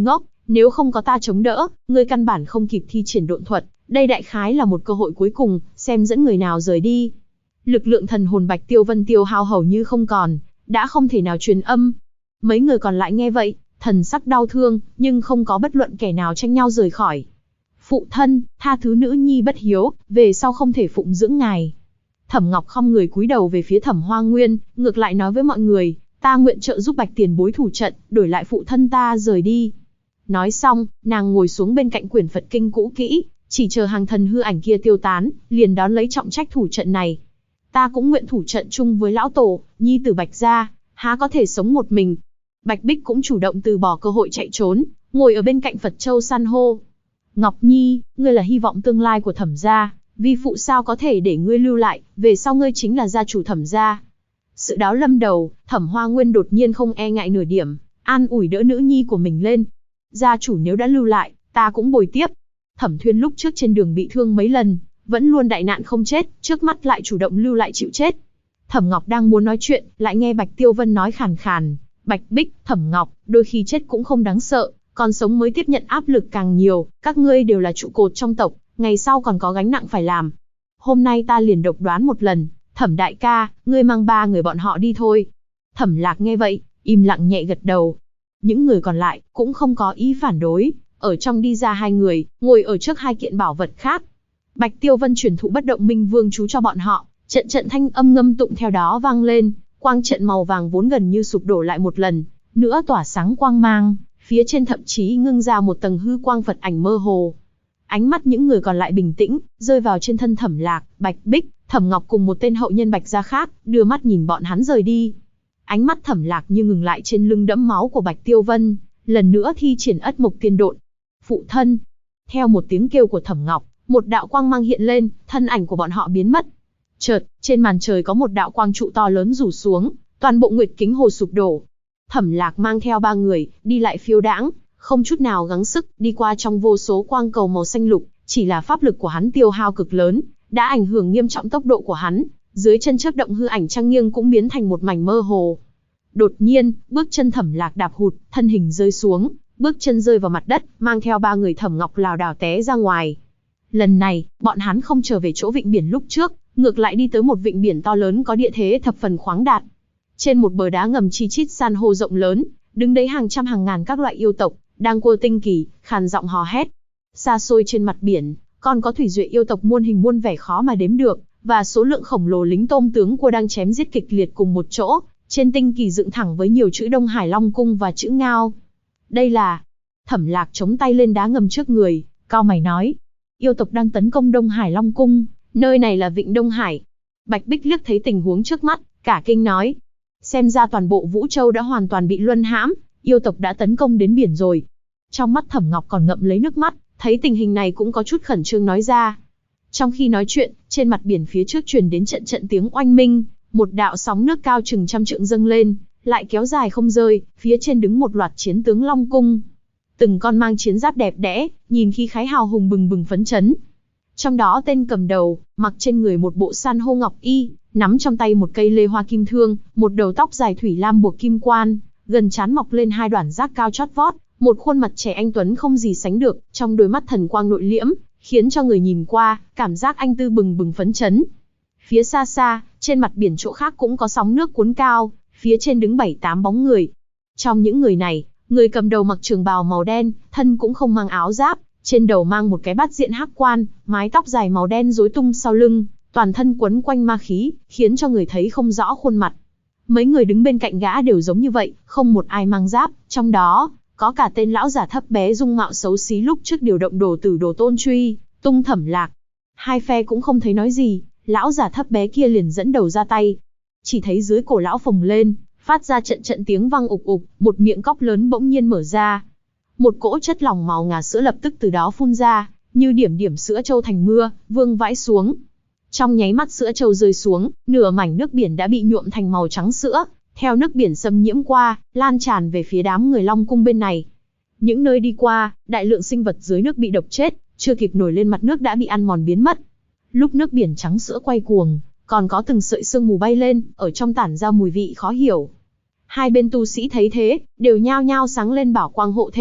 A: Nếu không có ta chống đỡ, ngươi căn bản không kịp thi triển độn thuật, đây đại khái là một cơ hội cuối cùng, xem dẫn người nào rời đi. Lực lượng thần hồn Bạch Tiêu Vân tiêu hao hầu như không còn, đã không thể nào truyền âm. Mấy người còn lại nghe vậy, thần sắc đau thương, nhưng không có bất luận kẻ nào tranh nhau rời khỏi. Phụ thân, tha thứ nữ nhi bất hiếu, về sau không thể phụng dưỡng ngài. Thẩm Ngọc khom người cúi đầu về phía Thẩm Hoa Nguyên, ngược lại nói với mọi người, ta nguyện trợ giúp Bạch tiền bối thủ trận, đổi lại phụ thân ta rời đi. Nói xong, nàng ngồi xuống bên cạnh quyển Phật kinh cũ kỹ, chỉ chờ hàng thần hư ảnh kia tiêu tán, liền đón lấy trọng trách thủ trận này. Ta cũng nguyện thủ trận chung với lão tổ, nhi tử Bạch gia, há có thể sống một mình. Bạch Bích cũng chủ động từ bỏ cơ hội chạy trốn, ngồi ở bên cạnh Phật Châu san hô. Ngọc Nhi, ngươi là hy vọng tương lai của Thẩm gia, vi phụ sao có thể để ngươi lưu lại, về sau ngươi chính là gia chủ Thẩm gia. Sự đáo lâm đầu, Thẩm Hoa Nguyên đột nhiên không e ngại nửa điểm, an ủi đỡ nữ nhi của mình lên. Gia chủ nếu đã lưu lại, ta cũng bồi tiếp. Thẩm Thuyên lúc trước trên đường bị thương mấy lần, vẫn luôn đại nạn không chết, trước mắt lại chủ động lưu lại chịu chết. Thẩm Ngọc đang muốn nói chuyện, lại nghe Bạch Tiêu Vân nói khàn khàn, Bạch Bích, Thẩm Ngọc, đôi khi chết cũng không đáng sợ, còn sống mới tiếp nhận áp lực càng nhiều, các ngươi đều là trụ cột trong tộc, ngày sau còn có gánh nặng phải làm. Hôm nay ta liền độc đoán một lần, Thẩm đại ca, ngươi mang 3 người bọn họ đi thôi. Thẩm Lạc nghe vậy, im lặng nhẹ gật đầu. Những người còn lại cũng không có ý phản đối, ở trong đi ra 2 người, ngồi ở trước 2 kiện bảo vật khác. Bạch Tiêu Vân truyền thụ bất động minh vương chú cho bọn họ, trận trận thanh âm ngâm tụng theo đó vang lên, quang trận màu vàng vốn gần như sụp đổ lại một lần, nữa tỏa sáng quang mang, phía trên thậm chí ngưng ra một tầng hư quang Phật ảnh mơ hồ. Ánh mắt những người còn lại bình tĩnh, rơi vào trên thân Thẩm Lạc, Bạch Bích, Thẩm Ngọc cùng một tên hậu nhân Bạch gia khác, đưa mắt nhìn bọn hắn rời đi. Ánh mắt Thẩm Lạc như ngừng lại trên lưng đẫm máu của Bạch Tiêu Vân, lần nữa thi triển Ất Mộc Tiên Độn. Phụ thân! Theo một tiếng kêu của Thẩm Ngọc, một đạo quang mang hiện lên, thân ảnh của bọn họ biến mất. Chợt, trên màn trời có một đạo quang trụ to lớn rủ xuống, toàn bộ nguyệt kính hồ sụp đổ. Thẩm Lạc mang theo 3 người, đi lại phiêu đãng, không chút nào gắng sức, đi qua trong vô số quang cầu màu xanh lục, chỉ là pháp lực của hắn tiêu hao cực lớn, đã ảnh hưởng nghiêm trọng tốc độ của hắn, dưới chân chớp động hư ảnh trang nghiêng cũng biến thành một mảnh mơ hồ. Đột nhiên, bước chân Thẩm Lạc đạp hụt, thân hình rơi xuống, bước chân rơi vào mặt đất, mang theo 3 người Thẩm Ngọc lảo đảo té ra ngoài. Lần này, bọn hắn không trở về chỗ vịnh biển lúc trước, ngược lại đi tới một vịnh biển to lớn có địa thế thập phần khoáng đạt. Trên một bờ đá ngầm chi chít san hô rộng lớn, đứng đấy hàng trăm hàng ngàn các loại yêu tộc, đang cua tinh kỳ, khàn giọng hò hét. Xa xôi trên mặt biển, còn có thủy duệ yêu tộc muôn hình muôn vẻ khó mà đếm được, và số lượng khổng lồ lính tôm tướng cua đang chém giết kịch liệt cùng một chỗ, trên tinh kỳ dựng thẳng với nhiều chữ Đông Hải Long Cung và chữ Ngao. Đây là... Thẩm Lạc chống tay lên đá ngầm trước người, cau mày nói. Yêu tộc đang tấn công Đông Hải Long Cung, nơi này là vịnh Đông Hải. Bạch Bích liếc thấy tình huống trước mắt, cả kinh nói. Xem ra toàn bộ Vũ Châu đã hoàn toàn bị luân hãm, yêu tộc đã tấn công đến biển rồi. Trong mắt Thẩm Ngọc còn ngậm lấy nước mắt, thấy tình hình này cũng có chút khẩn trương nói ra. Trong khi nói chuyện, trên mặt biển phía trước truyền đến trận trận tiếng oanh minh, một đạo sóng nước cao chừng 100 trượng dâng lên, lại kéo dài không rơi, phía trên đứng một loạt chiến tướng Long Cung. Từng con mang chiến giáp đẹp đẽ, nhìn khí khái hào hùng bừng bừng phấn chấn. Trong đó tên cầm đầu, mặc trên người một bộ san hô ngọc y, nắm trong tay một cây lê hoa kim thương, một đầu tóc dài thủy lam buộc kim quan, gần trán mọc lên 2 đoạn giác cao chót vót, một khuôn mặt trẻ anh tuấn không gì sánh được, trong đôi mắt thần quang nội liễm, khiến cho người nhìn qua, cảm giác anh tư bừng bừng phấn chấn. Phía xa xa, trên mặt biển chỗ khác cũng có sóng nước cuốn cao, phía trên đứng 7-8 bóng người. Trong những người này, người cầm đầu mặc trường bào màu đen, thân cũng không mang áo giáp, trên đầu mang một cái bát diện hắc quan, mái tóc dài màu đen rối tung sau lưng, toàn thân quấn quanh ma khí, khiến cho người thấy không rõ khuôn mặt. Mấy người đứng bên cạnh gã đều giống như vậy, không một ai mang giáp, trong đó có cả tên lão giả thấp bé dung mạo xấu xí lúc trước điều động đồ tử đồ tôn truy tung Thẩm Lạc. Hai phe cũng không thấy nói gì, lão giả thấp bé kia liền dẫn đầu ra tay. Chỉ thấy dưới cổ lão phồng lên, phát ra trận trận tiếng vang ục ục, một miệng cóc lớn bỗng nhiên mở ra. Một cỗ chất lỏng màu ngà sữa lập tức từ đó phun ra, như điểm điểm sữa trâu thành mưa, vương vãi xuống. Trong nháy mắt sữa trâu rơi xuống, nửa mảnh nước biển đã bị nhuộm thành màu trắng sữa, theo nước biển xâm nhiễm qua, lan tràn về phía đám người Long Cung bên này. Những nơi đi qua, đại lượng sinh vật dưới nước bị độc chết, chưa kịp nổi lên mặt nước đã bị ăn mòn biến mất. Lúc nước biển trắng sữa quay cuồng, còn có từng sợi sương mù bay lên, ở trong tản ra mùi vị khó hiểu. Hai bên tu sĩ thấy thế, đều nhao nhao sáng lên bảo quang hộ thể,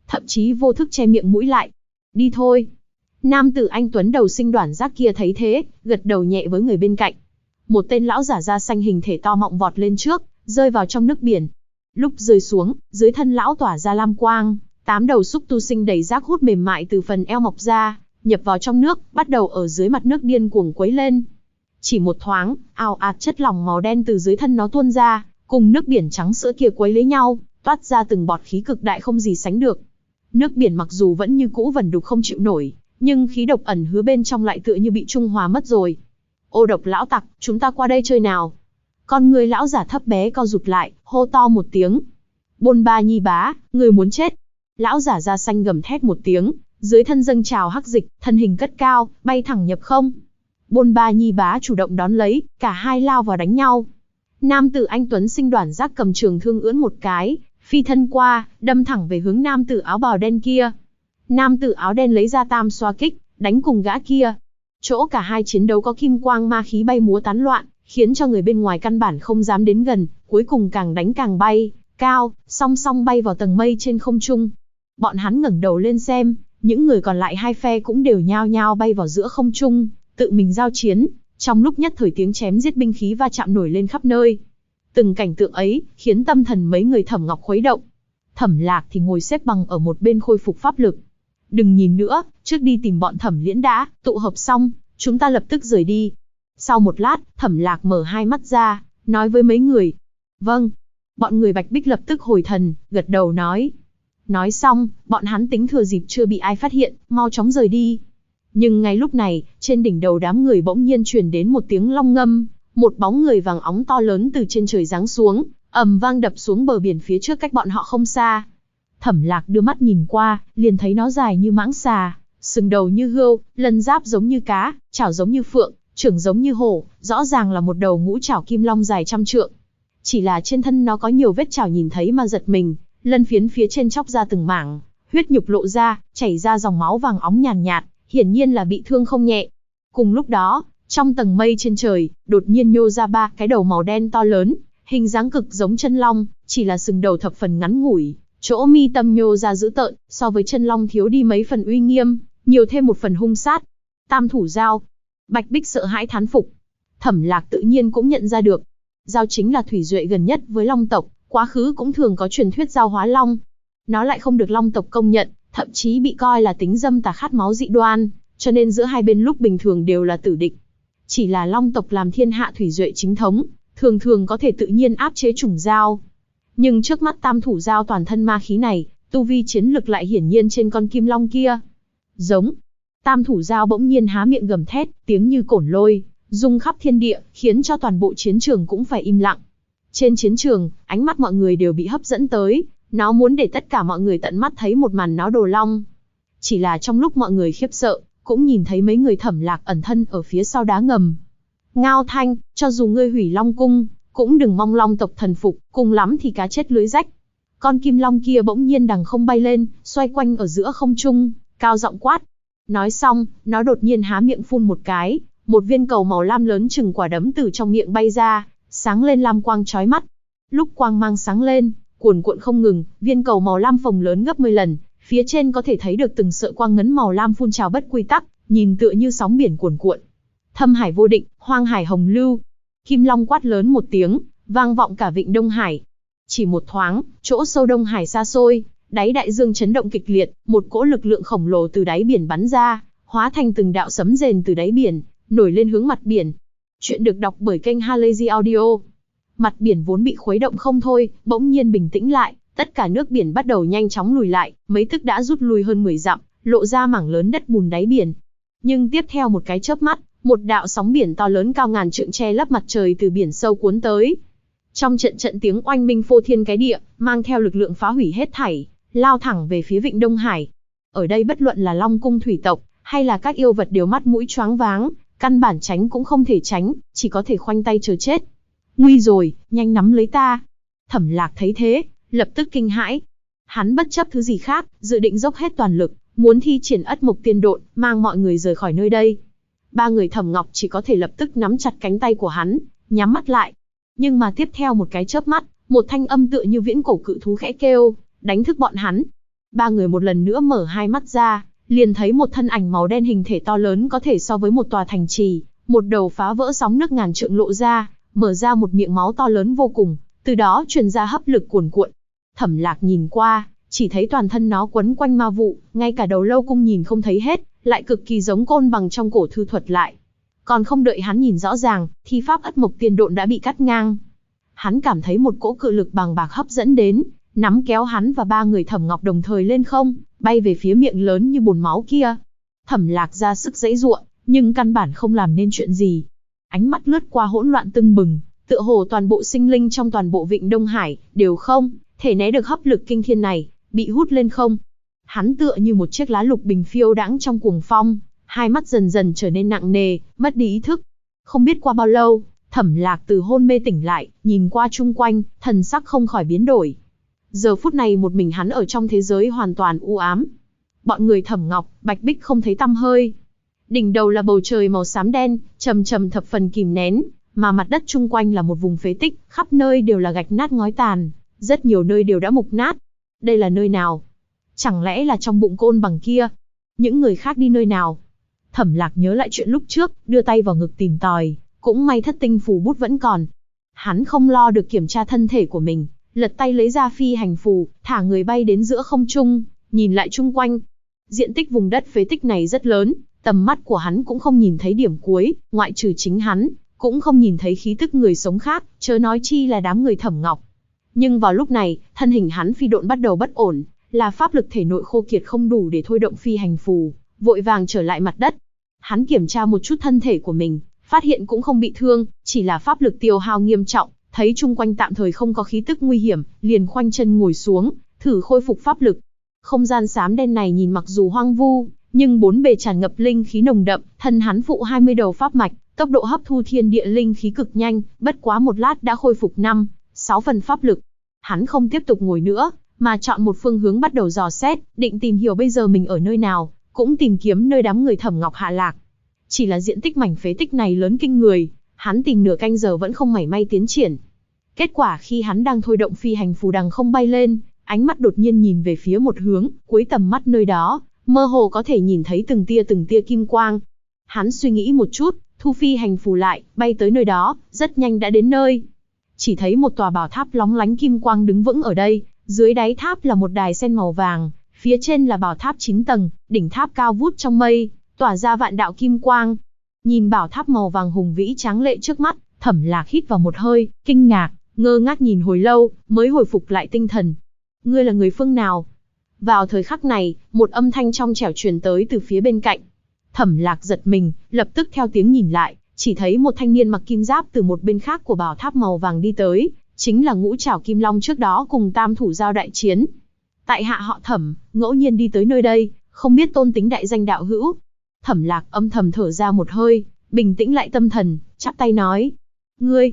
A: thậm chí vô thức che miệng mũi lại. Đi thôi. Nam tử anh tuấn đầu sinh đoản giác kia thấy thế, gật đầu nhẹ với người bên cạnh. Một tên lão giả da xanh hình thể to mọng vọt lên trước, rơi vào trong nước biển. Lúc rơi xuống, dưới thân lão tỏa ra lam quang, 8 đầu xúc tu sinh đầy rác hút mềm mại từ phần eo mọc ra, nhập vào trong nước, bắt đầu ở dưới mặt nước điên cuồng quấy lên. Chỉ một thoáng, ào ạt chất lỏng màu đen từ dưới thân nó tuôn ra, cùng nước biển trắng sữa kia quấy lấy nhau, toát ra từng bọt khí cực đại không gì sánh được. Nước biển mặc dù vẫn như cũ vẩn đục không chịu nổi, nhưng khí độc ẩn hứa bên trong lại tựa như bị trung hòa mất rồi. Ô độc lão tặc, chúng ta qua đây chơi nào. Con người lão giả thấp bé co rụt lại, hô to một tiếng. Bôn Ba Nhi Bá, người muốn chết. Lão giả da xanh gầm thét một tiếng, dưới thân dâng trào hắc dịch, thân hình cất cao, bay thẳng nhập không. Bôn Ba Nhi Bá chủ động đón lấy, cả hai lao vào đánh nhau. Nam tử anh tuấn sinh đoản giác cầm trường thương ưỡn một cái, phi thân qua, đâm thẳng về hướng nam tử áo bào đen kia. Nam tử áo đen lấy ra tam xoa kích, đánh cùng gã kia. Chỗ cả hai chiến đấu có kim quang ma khí bay múa tán loạn, khiến cho người bên ngoài căn bản không dám đến gần, cuối cùng càng đánh càng bay, cao, song song bay vào tầng mây trên không trung. Bọn hắn ngẩng đầu lên xem, những người còn lại hai phe cũng đều nhao nhao bay vào giữa không trung, tự mình giao chiến. Trong lúc nhất thời tiếng chém giết binh khí va chạm nổi lên khắp nơi. Từng cảnh tượng ấy, khiến tâm thần mấy người Thẩm Ngọc khuấy động. Thẩm Lạc thì ngồi xếp bằng ở một bên khôi phục pháp lực. Đừng nhìn nữa, trước đi tìm bọn Thẩm Liễn đã, tụ hợp xong, chúng ta lập tức rời đi. Sau một lát, Thẩm Lạc mở hai mắt ra, nói với mấy người. Vâng. Bọn người Bạch Bích lập tức hồi thần, gật đầu nói. Nói xong, bọn hắn tính thừa dịp chưa bị ai phát hiện, mau chóng rời đi. Nhưng ngay lúc này, trên đỉnh đầu đám người bỗng nhiên truyền đến một tiếng long ngâm, một bóng người vàng óng to lớn từ trên trời giáng xuống, ầm vang đập xuống bờ biển phía trước cách bọn họ không xa. Thẩm Lạc đưa mắt nhìn qua, liền thấy nó dài như mãng xà, sừng đầu như hươu, lân giáp giống như cá, chảo giống như phượng, trưởng giống như hổ, rõ ràng là một đầu ngũ trảo kim long dài trăm trượng. Chỉ là trên thân nó có nhiều vết chảo nhìn thấy mà giật mình, lân phiến phía trên chóc ra từng mảng, huyết nhục lộ ra, chảy ra dòng máu vàng óng nhàn nhạt, hiển nhiên là bị thương không nhẹ. Cùng lúc đó, trong tầng mây trên trời, đột nhiên nhô ra 3 cái đầu màu đen to lớn, hình dáng cực giống chân long, chỉ là sừng đầu thập phần ngắn ngủi, chỗ mi tâm nhô ra dữ tợn, so với chân long thiếu đi mấy phần uy nghiêm, nhiều thêm một phần hung sát. Tam thủ dao. Bạch Bích sợ hãi thán phục. Thẩm Lạc tự nhiên cũng nhận ra được. Dao chính là thủy duệ gần nhất với long tộc, quá khứ cũng thường có truyền thuyết dao hóa long. Nó lại không được long tộc công nhận, thậm chí bị coi là tính dâm tà khát máu dị đoan, cho nên giữa hai bên lúc bình thường đều là tử địch. Chỉ là long tộc làm thiên hạ thủy duệ chính thống, thường thường có thể tự nhiên áp chế chủng dao. Nhưng trước mắt tam thủ dao toàn thân ma khí này, tu vi chiến lực lại hiển nhiên trên con kim long kia. Giống. Tam thủ dao bỗng nhiên há miệng gầm thét, tiếng như cổn lôi, rung khắp thiên địa, khiến cho toàn bộ chiến trường cũng phải im lặng. Trên chiến trường, ánh mắt mọi người đều bị hấp dẫn tới, nó muốn để tất cả mọi người tận mắt thấy một màn nó đồ long. Chỉ là trong lúc mọi người khiếp sợ, cũng nhìn thấy mấy người Thẩm Lạc ẩn thân ở phía sau đá ngầm. Ngao Thanh, cho dù ngươi hủy long cung, cũng đừng mong long tộc thần phục, cùng lắm thì cá chết lưới rách. Con kim long kia bỗng nhiên đằng không bay lên, xoay quanh ở giữa không trung, cao giọng quát. Nói xong, nó đột nhiên há miệng phun một cái, một viên cầu màu lam lớn chừng quả đấm từ trong miệng bay ra, sáng lên lam quang chói mắt. Lúc quang mang sáng lên, cuồn cuộn không ngừng, viên cầu màu lam phồng lớn gấp 10 lần, phía trên có thể thấy được từng sợi quang ngấn màu lam phun trào bất quy tắc, nhìn tựa như sóng biển cuồn cuộn. Thâm hải vô định, hoang hải hồng lưu. Kim long quát lớn một tiếng, vang vọng cả vịnh Đông Hải. Chỉ một thoáng, chỗ sâu Đông Hải xa xôi, đáy đại dương chấn động kịch liệt, một cỗ lực lượng khổng lồ từ đáy biển bắn ra, hóa thành từng đạo sấm rền từ đáy biển, nổi lên hướng mặt biển. Chuyện được đọc bởi kênh Halazy Audio. Mặt biển vốn bị khuấy động không thôi, bỗng nhiên bình tĩnh lại, tất cả nước biển bắt đầu nhanh chóng lùi lại, mấy tức đã rút lui hơn 10 dặm, lộ ra mảng lớn đất bùn đáy biển. Nhưng tiếp theo một cái chớp mắt, một đạo sóng biển to lớn cao ngàn trượng che lấp mặt trời từ biển sâu cuốn tới. Trong trận trận tiếng oanh minh phô thiên cái địa, mang theo lực lượng phá hủy hết thảy, lao thẳng về phía vịnh Đông Hải. Ở đây bất luận là Long cung thủy tộc, hay là các yêu vật đều mắt mũi choáng váng, căn bản tránh cũng không thể tránh, chỉ có thể khoanh tay chờ chết. Nguy rồi, nhanh nắm lấy ta. Thẩm Lạc thấy thế, lập tức kinh hãi. Hắn bất chấp thứ gì khác, dự định dốc hết toàn lực, muốn thi triển Ất Mộc Tiên Độn, mang mọi người rời khỏi nơi đây. Ba người Thẩm Ngọc chỉ có thể lập tức nắm chặt cánh tay của hắn, nhắm mắt lại. Nhưng mà tiếp theo một cái chớp mắt, một thanh âm tựa như viễn cổ cự thú khẽ kêu, đánh thức bọn hắn. Ba người một lần nữa mở hai mắt ra, liền thấy một thân ảnh màu đen hình thể to lớn có thể so với một tòa thành trì, một đầu phá vỡ sóng nước ngàn trượng lộ ra, mở ra một miệng máu to lớn vô cùng, từ đó truyền ra hấp lực cuồn cuộn. Thẩm Lạc nhìn qua, chỉ thấy toàn thân nó quấn quanh ma vụ, ngay cả đầu lâu cung nhìn không thấy hết, lại cực kỳ giống côn bằng trong cổ thư thuật lại. Còn không đợi hắn nhìn rõ ràng, thi pháp Ất Mộc Tiên Độn đã bị cắt ngang. Hắn cảm thấy một cỗ cự lực bàng bạc hấp dẫn đến, nắm kéo hắn và ba người Thẩm Ngọc đồng thời lên không, bay về phía miệng lớn như bồn máu kia. Thẩm Lạc ra sức giãy giụa, nhưng căn bản không làm nên chuyện gì. Ánh mắt lướt qua hỗn loạn tưng bừng, tựa hồ toàn bộ sinh linh trong toàn bộ Vịnh Đông Hải đều không thể né được hấp lực kinh thiên này, bị hút lên không. Hắn tựa như một chiếc lá lục bình phiêu đãng trong cuồng phong, hai mắt dần dần trở nên nặng nề, mất đi ý thức. Không biết qua bao lâu, Thẩm Lạc từ hôn mê tỉnh lại, nhìn qua chung quanh, thần sắc không khỏi biến đổi. Giờ phút này một mình hắn ở trong thế giới hoàn toàn u ám. Bọn người Thẩm Ngọc, Bạch Bích không thấy tăm hơi. Đỉnh đầu là bầu trời màu xám đen, trầm trầm thập phần kìm nén, mà mặt đất chung quanh là một vùng phế tích, khắp nơi đều là gạch nát ngói tàn, rất nhiều nơi đều đã mục nát. Đây là nơi nào? Chẳng lẽ là trong bụng côn bằng kia? Những người khác đi nơi nào? Thẩm Lạc nhớ lại chuyện lúc trước, đưa tay vào ngực tìm tòi, cũng may thất tinh phù bút vẫn còn. Hắn không lo được kiểm tra thân thể của mình, lật tay lấy ra phi hành phù, thả người bay đến giữa không trung, nhìn lại chung quanh. Diện tích vùng đất phế tích này rất lớn, tầm mắt của hắn cũng không nhìn thấy điểm cuối, ngoại trừ chính hắn, cũng không nhìn thấy khí tức người sống khác, chớ nói chi là đám người Thẩm Ngọc. Nhưng vào lúc này, thân hình hắn phi độn bắt đầu bất ổn, là pháp lực thể nội khô kiệt không đủ để thôi động phi hành phù, vội vàng trở lại mặt đất. Hắn kiểm tra một chút thân thể của mình, phát hiện cũng không bị thương, chỉ là pháp lực tiêu hao nghiêm trọng, thấy chung quanh tạm thời không có khí tức nguy hiểm, liền khoanh chân ngồi xuống, thử khôi phục pháp lực. Không gian xám đen này nhìn mặc dù hoang vu, nhưng bốn bề tràn ngập linh khí nồng đậm, thân hắn phụ 20 đầu pháp mạch, tốc độ hấp thu thiên địa linh khí cực nhanh, bất quá một lát đã khôi phục 5-6 phần pháp lực. Hắn không tiếp tục ngồi nữa, mà chọn một phương hướng bắt đầu dò xét, định tìm hiểu bây giờ mình ở nơi nào, cũng tìm kiếm nơi đám người Thẩm Ngọc hạ lạc. Chỉ là diện tích mảnh phế tích này lớn kinh người, hắn tìm nửa canh giờ vẫn không mảy may tiến triển. Kết quả khi hắn đang thôi động phi hành phù đằng không bay lên, ánh mắt đột nhiên nhìn về phía một hướng, cuối tầm mắt nơi đó, mơ hồ có thể nhìn thấy từng tia kim quang. Hắn suy nghĩ một chút, thu phi hành phù lại, bay tới nơi đó, rất nhanh đã đến nơi. Chỉ thấy một tòa bảo tháp lóng lánh kim quang đứng vững ở đây, dưới đáy tháp là một đài sen màu vàng, phía trên là bảo tháp 9 tầng, đỉnh tháp cao vút trong mây, tỏa ra vạn đạo kim quang. Nhìn bảo tháp màu vàng hùng vĩ tráng lệ trước mắt, Thẩm Lạc hít vào một hơi, kinh ngạc, ngơ ngác nhìn hồi lâu, mới hồi phục lại tinh thần. Ngươi là người phương nào? Vào thời khắc này, một âm thanh trong trẻo truyền tới từ phía bên cạnh. Thẩm Lạc giật mình, lập tức theo tiếng nhìn lại, chỉ thấy một thanh niên mặc kim giáp từ một bên khác của bảo tháp màu vàng đi tới, chính là Ngũ Trảo Kim Long trước đó cùng Tam Thủ giao đại chiến. Tại hạ họ Thẩm, ngẫu nhiên đi tới nơi đây, không biết tôn tính đại danh đạo hữu. Thẩm Lạc âm thầm thở ra một hơi, bình tĩnh lại tâm thần, chắp tay nói: Ngươi,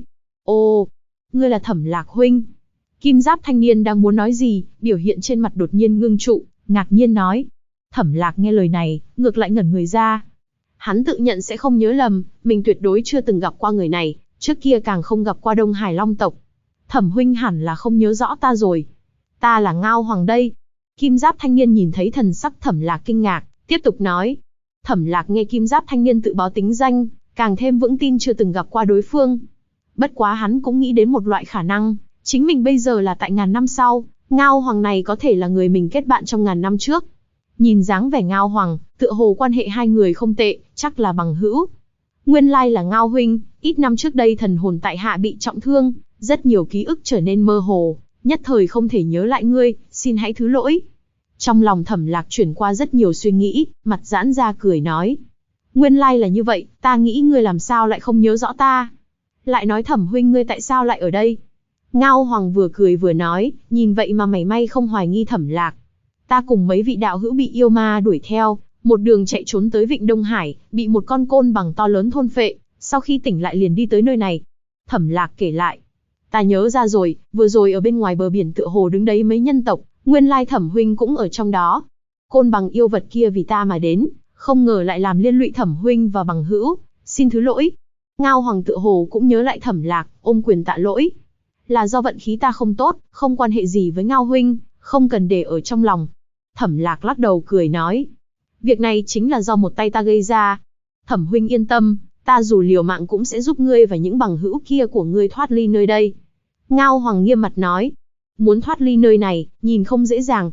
A: ngươi là Thẩm Lạc huynh. Kim giáp thanh niên đang muốn nói gì, biểu hiện trên mặt đột nhiên ngưng trụ, ngạc nhiên nói. Thẩm Lạc nghe lời này, ngược lại ngẩn người ra. Hắn tự nhận sẽ không nhớ lầm, mình tuyệt đối chưa từng gặp qua người này, trước kia càng không gặp qua Đông Hải Long tộc. Thẩm huynh hẳn là không nhớ rõ ta rồi. Ta là Ngao Hoàng đây. Kim giáp thanh niên nhìn thấy thần sắc Thẩm Lạc kinh ngạc, tiếp tục nói. Thẩm Lạc nghe kim giáp thanh niên tự báo tính danh, càng thêm vững tin chưa từng gặp qua đối phương. Bất quá hắn cũng nghĩ đến một loại khả năng, chính mình bây giờ là tại ngàn năm sau, Ngao Hoàng này có thể là người mình kết bạn trong ngàn năm trước. Nhìn dáng vẻ Ngao Hoàng, tựa hồ quan hệ hai người không tệ, chắc là bằng hữu. Nguyên lai là Ngao huynh, ít năm trước đây thần hồn tại hạ bị trọng thương, rất nhiều ký ức trở nên mơ hồ, nhất thời không thể nhớ lại ngươi, xin hãy thứ lỗi. Trong lòng Thẩm Lạc chuyển qua rất nhiều suy nghĩ, mặt giãn ra cười nói. Nguyên lai là như vậy, ta nghĩ ngươi làm sao lại không nhớ rõ ta. Lại nói Thẩm huynh ngươi tại sao lại ở đây. Ngao Hoàng vừa cười vừa nói, nhìn vậy mà mảy may không hoài nghi Thẩm Lạc. Ta cùng mấy vị đạo hữu bị yêu ma đuổi theo, một đường chạy trốn tới Vịnh Đông Hải, bị một con côn bằng to lớn thôn phệ, sau khi tỉnh lại liền đi tới nơi này. Thẩm Lạc kể lại. Ta nhớ ra rồi, vừa rồi ở bên ngoài bờ biển tựa hồ đứng đấy mấy nhân tộc, nguyên lai Thẩm huynh cũng ở trong đó. Côn bằng yêu vật kia vì ta mà đến, không ngờ lại làm liên lụy Thẩm huynh và bằng hữu, xin thứ lỗi. Ngao Hoàng tựa hồ cũng nhớ lại Thẩm Lạc, ôm quyền tạ lỗi. Là do vận khí ta không tốt, không quan hệ gì với Ngao huynh, không cần để ở trong lòng. Thẩm Lạc lắc đầu cười nói. Việc này chính là do một tay ta gây ra. Thẩm huynh yên tâm, ta dù liều mạng cũng sẽ giúp ngươi và những bằng hữu kia của ngươi thoát ly nơi đây. Ngao Hoàng nghiêm mặt nói. Muốn thoát ly nơi này, nhìn không dễ dàng,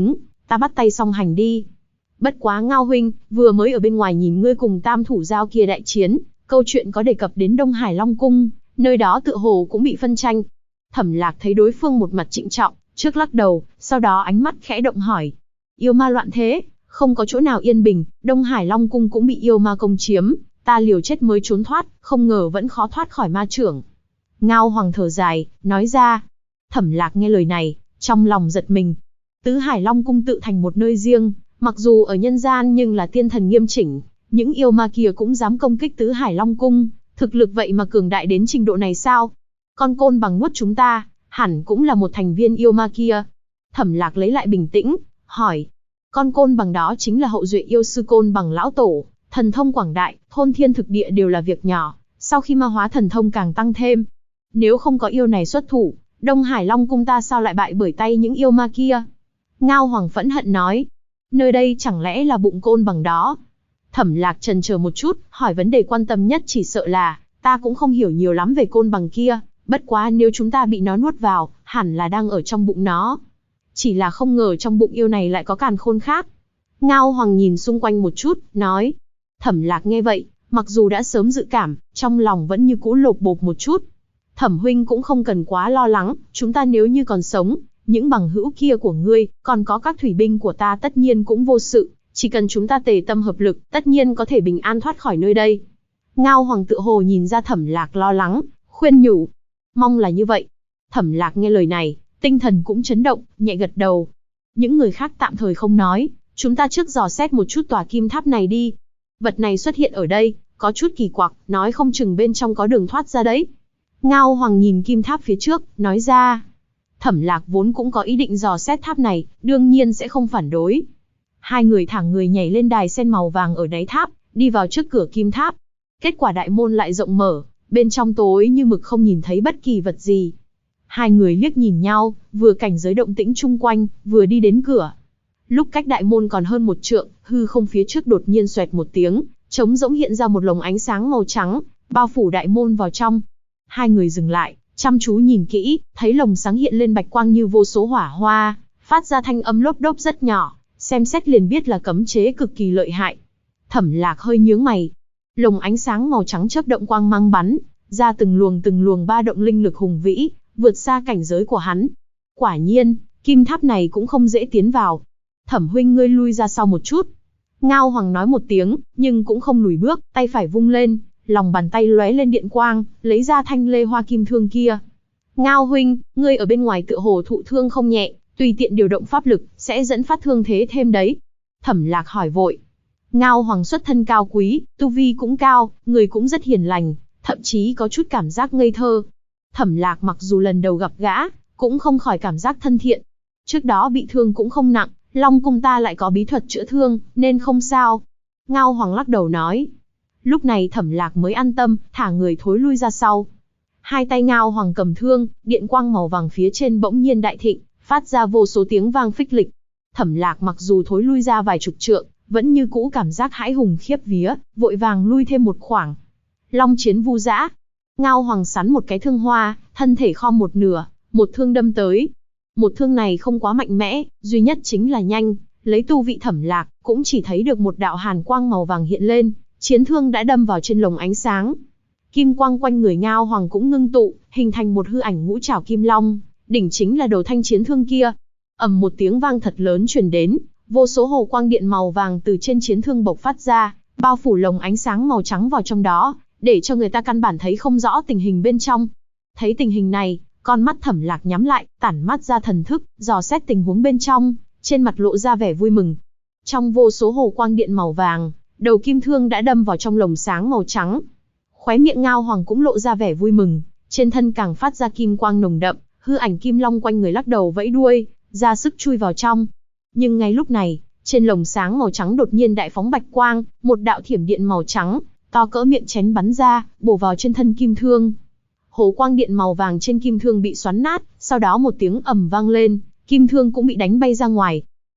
A: ta bắt tay song hành đi. Bất quá Ngao huynh, vừa mới ở bên ngoài nhìn ngươi cùng Tam thủ giao kia đại chiến, câu chuyện có đề cập đến Đông Hải Long Cung, nơi đó tựa hồ cũng bị phân tranh. Thẩm Lạc thấy đối phương một mặt trịnh trọng, trước lắc đầu, sau đó ánh mắt khẽ động hỏi. Yêu ma loạn thế, không có chỗ nào yên bình, Đông Hải Long Cung cũng bị yêu ma công chiếm, ta liều chết mới trốn thoát, không ngờ vẫn khó thoát khỏi ma chưởng. Ngao Hoàng thở dài, nói ra. Thẩm Lạc nghe lời này, trong lòng giật mình. Tứ Hải Long Cung tự thành một nơi riêng, mặc dù ở nhân gian nhưng là tiên thần nghiêm chỉnh, những yêu ma kia cũng dám công kích Tứ Hải Long Cung, thực lực vậy mà cường đại đến trình độ này sao? Con côn bằng nuốt chúng ta, hẳn cũng là một thành viên yêu ma kia. Thẩm Lạc lấy lại bình tĩnh, hỏi. Con côn bằng đó chính là hậu duệ yêu sư côn bằng lão tổ, thần thông quảng đại, thôn thiên thực địa đều là việc nhỏ, sau khi ma hóa thần thông càng tăng thêm. Nếu không có yêu này xuất thủ, Đông Hải Long Cung ta sao lại bại bởi tay những yêu ma kia? Ngao Hoàng phẫn hận nói. Nơi đây chẳng lẽ là bụng côn bằng đó? Thẩm Lạc chần chờ một chút, hỏi vấn đề quan tâm nhất chỉ sợ là, ta cũng không hiểu nhiều lắm về côn bằng kia, bất quá nếu chúng ta bị nó nuốt vào, hẳn là đang ở trong bụng nó. Chỉ là không ngờ trong bụng yêu này lại có càn khôn khác. Ngao Hoàng nhìn xung quanh một chút, nói. Thẩm Lạc nghe vậy, mặc dù đã sớm dự cảm, trong lòng vẫn như cũ lột bột một chút. Thẩm huynh cũng không cần quá lo lắng, chúng ta nếu như còn sống, những bằng hữu kia của ngươi, còn có các thủy binh của ta tất nhiên cũng vô sự, chỉ cần chúng ta tề tâm hợp lực, tất nhiên có thể bình an thoát khỏi nơi đây. Ngao Hoàng tự hồ nhìn ra Thẩm Lạc lo lắng, khuyên nhủ. Mong là như vậy. Thẩm Lạc nghe lời này, tinh thần cũng chấn động, nhẹ gật đầu. Những người khác tạm thời không nói, chúng ta trước dò xét một chút tòa kim tháp này đi. Vật này xuất hiện ở đây, có chút kỳ quặc, nói không chừng bên trong có đường thoát ra đấy. Ngao Hoàng nhìn kim tháp phía trước, nói ra. Thẩm Lạc vốn cũng có ý định dò xét tháp này, đương nhiên sẽ không phản đối. Hai người thẳng người nhảy lên đài sen màu vàng ở đáy tháp, đi vào trước cửa kim tháp. Kết quả đại môn lại rộng mở, bên trong tối như mực không nhìn thấy bất kỳ vật gì. Hai người liếc nhìn nhau, vừa cảnh giới động tĩnh chung quanh, vừa đi đến cửa. Lúc cách đại môn còn hơn một trượng, hư không phía trước đột nhiên xoẹt một tiếng, trống rỗng hiện ra một lồng ánh sáng màu trắng, bao phủ đại môn vào trong. Hai người dừng lại, chăm chú nhìn kỹ, thấy lồng sáng hiện lên bạch quang như vô số hỏa hoa, phát ra thanh âm lốp đốp rất nhỏ, xem xét liền biết là cấm chế cực kỳ lợi hại. Thẩm Lạc hơi nhướng mày. Lồng ánh sáng màu trắng chớp động quang mang bắn ra từng luồng ba động linh lực hùng vĩ, vượt xa cảnh giới của hắn. Quả nhiên, kim tháp này cũng không dễ tiến vào. Thẩm huynh ngươi lui ra sau một chút. Ngao Hoàng nói một tiếng, nhưng cũng không lùi bước, tay phải vung lên, lòng bàn tay lóe lên điện quang, lấy ra thanh lê hoa kim thương kia. Ngao huynh, ngươi ở bên ngoài tựa hồ thụ thương không nhẹ, tùy tiện điều động pháp lực, sẽ dẫn phát thương thế thêm đấy. Thẩm Lạc hỏi vội. Ngao Hoàng xuất thân cao quý, tu vi cũng cao, người cũng rất hiền lành, thậm chí có chút cảm giác ngây thơ. Thẩm Lạc mặc dù lần đầu gặp gã, cũng không khỏi cảm giác thân thiện. Trước đó bị thương cũng không nặng, Long Cung ta lại có bí thuật chữa thương, nên không sao. Ngao Hoàng lắc đầu nói. Lúc này Thẩm Lạc mới an tâm, thả người thối lui ra sau. Hai tay Ngao Hoàng cầm thương, điện quang màu vàng phía trên bỗng nhiên đại thịnh, phát ra vô số tiếng vang phích lịch. Thẩm Lạc mặc dù thối lui ra vài chục trượng, vẫn như cũ cảm giác hãi hùng khiếp vía, vội vàng lui thêm một khoảng. Long chiến vu dã. Ngao Hoàng sắn một cái thương hoa, thân thể khom một nửa, một thương đâm tới. Một thương này không quá mạnh mẽ, duy nhất chính là nhanh, lấy tu vị Thẩm Lạc, cũng chỉ thấy được một đạo hàn quang màu vàng hiện lên, chiến thương đã đâm vào trên lồng ánh sáng. Kim quang quanh người Ngao Hoàng cũng ngưng tụ, hình thành một hư ảnh ngũ trảo kim long, đỉnh chính là đầu thanh chiến thương kia. Ầm một tiếng vang thật lớn truyền đến, vô số hồ quang điện màu vàng từ trên chiến thương bộc phát ra, bao phủ lồng ánh sáng màu trắng vào trong đó, để cho người ta căn bản thấy không rõ tình hình bên trong. Thấy tình hình này, con mắt Thẩm Lạc nhắm lại, tản mắt ra thần thức, dò xét tình huống bên trong, trên mặt lộ ra vẻ vui mừng. Trong vô số hồ quang điện màu vàng, đầu kim thương đã đâm vào trong lồng sáng màu trắng. Khóe miệng Ngao Hoàng cũng lộ ra vẻ vui mừng, trên thân càng phát ra kim quang nồng đậm, hư ảnh kim long quanh người lắc đầu vẫy đuôi, ra sức chui vào trong. Nhưng ngay lúc này, trên lồng sáng màu trắng đột nhiên đại phóng bạch quang, một đạo thiểm điện màu trắng, to cỡ miệng chén bắn ra, bổ vào trên thân kim thương. Hồ quang điện màu vàng trên kim thương bị xoắn nát, sau đó một tiếng ầm vang lên, kim thương cũng bị đánh bay ra ngoài.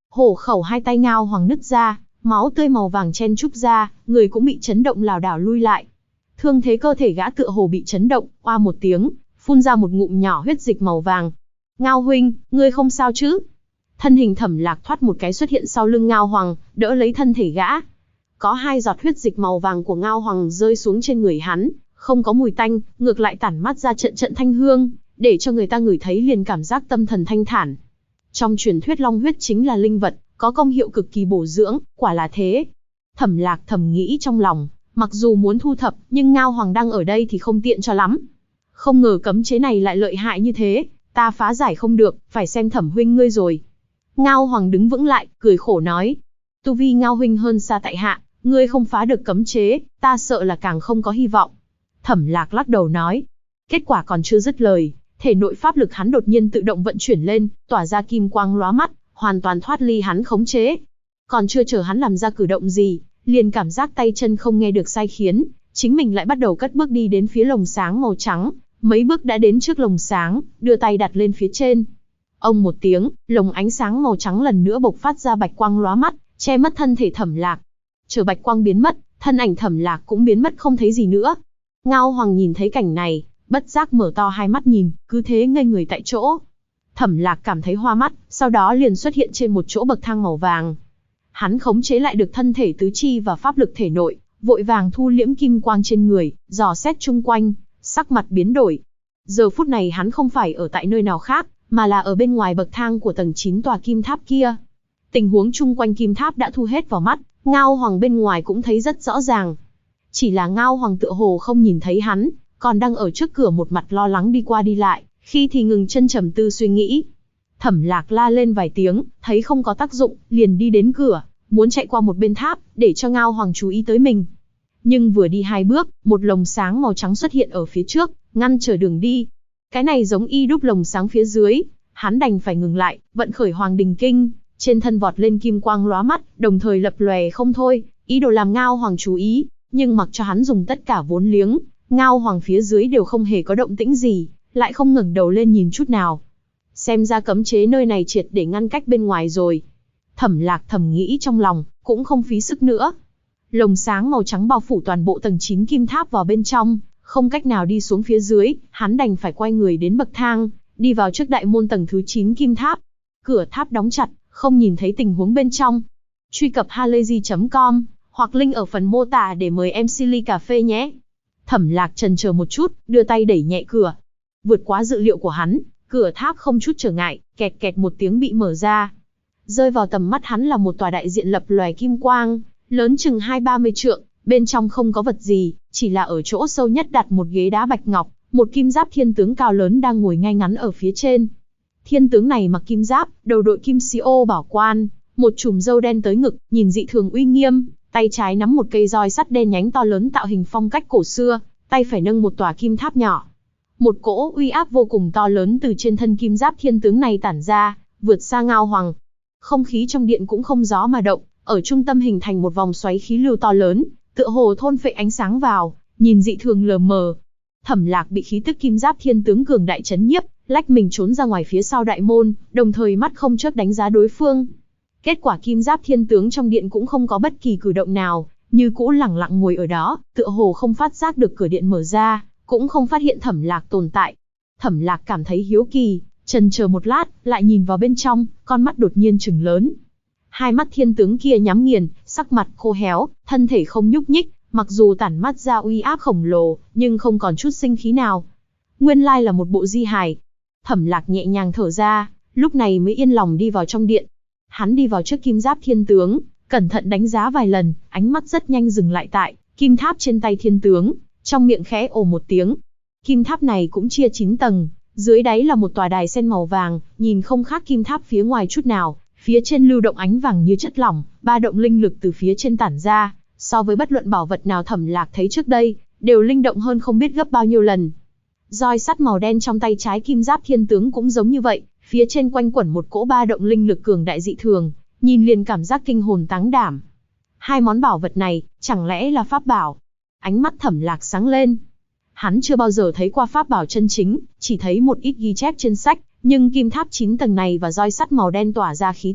A: Hổ khẩu hai tay Ngao Hoàng nứt ra, máu tươi màu vàng chen chúc ra, người cũng bị chấn động lảo đảo lui lại. Thương thế cơ thể gã tựa hồ bị chấn động, oa một tiếng, phun ra một ngụm nhỏ huyết dịch màu vàng. Ngao huynh, ngươi không sao chứ? Thân hình Thẩm Lạc thoát một cái xuất hiện sau lưng Ngao Hoàng, đỡ lấy thân thể gã. Có 2 giọt huyết dịch màu vàng của Ngao Hoàng rơi xuống trên người hắn, không có mùi tanh, ngược lại tản mát ra trận trận thanh hương, để cho người ta ngửi thấy liền cảm giác tâm thần thanh thản. Trong truyền thuyết long huyết chính là linh vật, có công hiệu cực kỳ bổ dưỡng, quả là thế. Thẩm Lạc thầm nghĩ trong lòng, mặc dù muốn thu thập, nhưng Ngao Hoàng đang ở đây thì không tiện cho lắm. Không ngờ cấm chế này lại lợi hại như thế, ta phá giải không được, phải xem Thẩm huynh ngươi rồi. Ngao Hoàng đứng vững lại, cười khổ nói. Tu vi Ngao huynh hơn xa tại hạ, ngươi không phá được cấm chế, ta sợ là càng không có hy vọng. Thẩm Lạc lắc đầu nói. Kết quả còn chưa dứt lời, thể nội pháp lực hắn đột nhiên tự động vận chuyển lên, tỏa ra kim quang lóa mắt, hoàn toàn thoát ly hắn khống chế. Còn chưa chờ hắn làm ra cử động gì, liền cảm giác tay chân không nghe được sai khiến, chính mình lại bắt đầu cất bước đi đến phía lồng sáng màu trắng, mấy bước đã đến trước lồng sáng, đưa tay đặt lên phía trên. Ông một tiếng, lồng ánh sáng màu trắng lần nữa bộc phát ra bạch quang lóa mắt, che mất thân thể Thẩm Lạc. Chờ bạch quang biến mất, thân ảnh Thẩm Lạc cũng biến mất không thấy gì nữa. Ngao Hoàng nhìn thấy cảnh này, bất giác mở to hai mắt nhìn, cứ thế ngây người tại chỗ. Thẩm Lạc cảm thấy hoa mắt, sau đó liền xuất hiện trên một chỗ bậc thang màu vàng. Hắn khống chế lại được thân thể tứ chi và pháp lực thể nội, vội vàng thu liễm kim quang trên người, dò xét chung quanh, sắc mặt biến đổi. Giờ phút này hắn không phải ở tại nơi nào khác, mà là ở bên ngoài bậc thang của tầng 9 tòa kim tháp kia. Tình huống chung quanh kim tháp đã thu hết vào mắt, Ngao Hoàng bên ngoài cũng thấy rất rõ ràng. Chỉ là Ngao Hoàng tựa hồ không nhìn thấy hắn, còn đang ở trước cửa một mặt lo lắng đi qua đi lại, khi thì ngừng chân trầm tư suy nghĩ. Thẩm Lạc la lên vài tiếng, thấy không có tác dụng, liền đi đến cửa, muốn chạy qua một bên tháp, để cho Ngao Hoàng chú ý tới mình. Nhưng vừa đi 2 bước, một lồng sáng màu trắng xuất hiện ở phía trước, ngăn trở đường đi. Cái này giống y đúc lồng sáng phía dưới, hắn đành phải ngừng lại, vận khởi Hoàng Đình Kinh, trên thân vọt lên kim quang lóa mắt, đồng thời lập lòe không thôi, ý đồ làm Ngao Hoàng chú ý, nhưng mặc cho hắn dùng tất cả vốn liếng, Ngao Hoàng phía dưới đều không hề có động tĩnh gì, lại không ngẩng đầu lên nhìn chút nào. Xem ra cấm chế nơi này triệt để ngăn cách bên ngoài rồi. Thẩm Lạc thầm nghĩ trong lòng, cũng không phí sức nữa. Lồng sáng màu trắng bao phủ toàn bộ tầng 9 kim tháp vào bên trong, không cách nào đi xuống phía dưới, hắn đành phải quay người đến bậc thang, đi vào trước đại môn tầng thứ 9 kim tháp. Cửa tháp đóng chặt, không nhìn thấy tình huống bên trong. Truy cập halayzi.com hoặc link ở phần mô tả để mời em Silly Cà Phê nhé. Thẩm Lạc chần chờ một chút, đưa tay đẩy nhẹ cửa. Vượt quá dự liệu của hắn, cửa tháp không chút trở ngại, kẹt kẹt một tiếng bị mở ra. Rơi vào tầm mắt hắn là một tòa đại diện lập lòe kim quang, lớn chừng 20-30 trượng, bên trong không có vật gì, chỉ là ở chỗ sâu nhất đặt một ghế đá bạch ngọc, một kim giáp thiên tướng cao lớn đang ngồi ngay ngắn ở phía trên. Thiên tướng này mặc kim giáp, đầu đội kim si ô bảo quan, một chùm râu đen tới ngực, nhìn dị thường uy nghiêm, tay trái nắm một cây roi sắt đen nhánh to lớn tạo hình phong cách cổ xưa, tay phải nâng một tòa kim tháp nhỏ. Một cỗ uy áp vô cùng to lớn từ trên thân kim giáp thiên tướng này tản ra, vượt xa Ngao Hoàng. Không khí trong điện cũng không gió mà động, ở trung tâm hình thành một vòng xoáy khí lưu to lớn, tựa hồ thôn phệ ánh sáng vào, nhìn dị thường lờ mờ. Thẩm Lạc bị khí tức kim giáp thiên tướng cường đại chấn nhiếp, lách mình trốn ra ngoài phía sau đại môn, đồng thời mắt không chớp đánh giá đối phương. Kết quả kim giáp thiên tướng trong điện cũng không có bất kỳ cử động nào, như cũ lẳng lặng ngồi ở đó, tựa hồ không phát giác được cửa điện mở ra, cũng không phát hiện Thẩm Lạc tồn tại. Thẩm Lạc cảm thấy hiếu kỳ, chần chờ một lát, lại nhìn vào bên trong, con mắt đột nhiên trừng lớn. Hai mắt thiên tướng kia nhắm nghiền, sắc mặt khô héo, thân thể không nhúc nhích, mặc dù tản mắt ra uy áp khổng lồ, nhưng không còn chút sinh khí nào. Nguyên lai là một bộ di hài. Thẩm Lạc nhẹ nhàng thở ra, lúc này mới yên lòng đi vào trong điện. Hắn đi vào trước kim giáp thiên tướng, cẩn thận đánh giá vài lần, ánh mắt rất nhanh dừng lại tại kim tháp trên tay thiên tướng, trong miệng khẽ ồ một tiếng. Kim tháp này cũng chia 9 tầng, dưới đáy là một tòa đài sen màu vàng, nhìn không khác kim tháp phía ngoài chút nào, phía trên lưu động ánh vàng như chất lỏng, ba động linh lực từ phía trên tản ra, so với bất luận bảo vật nào Thẩm Lạc thấy trước đây, đều linh động hơn không biết gấp bao nhiêu lần. Roi sắt màu đen trong tay trái kim giáp thiên tướng cũng giống như vậy, phía trên quanh quẩn một cỗ ba động linh lực cường đại dị thường, nhìn liền cảm giác kinh hồn táng đảm. Hai món bảo vật này, chẳng lẽ là pháp bảo? Ánh mắt Thẩm Lạc sáng lên. Hắn chưa bao giờ thấy qua pháp bảo chân chính, chỉ thấy một ít ghi chép trên sách, nhưng kim tháp 9 tầng này và roi sắt màu đen tỏa ra khí tức,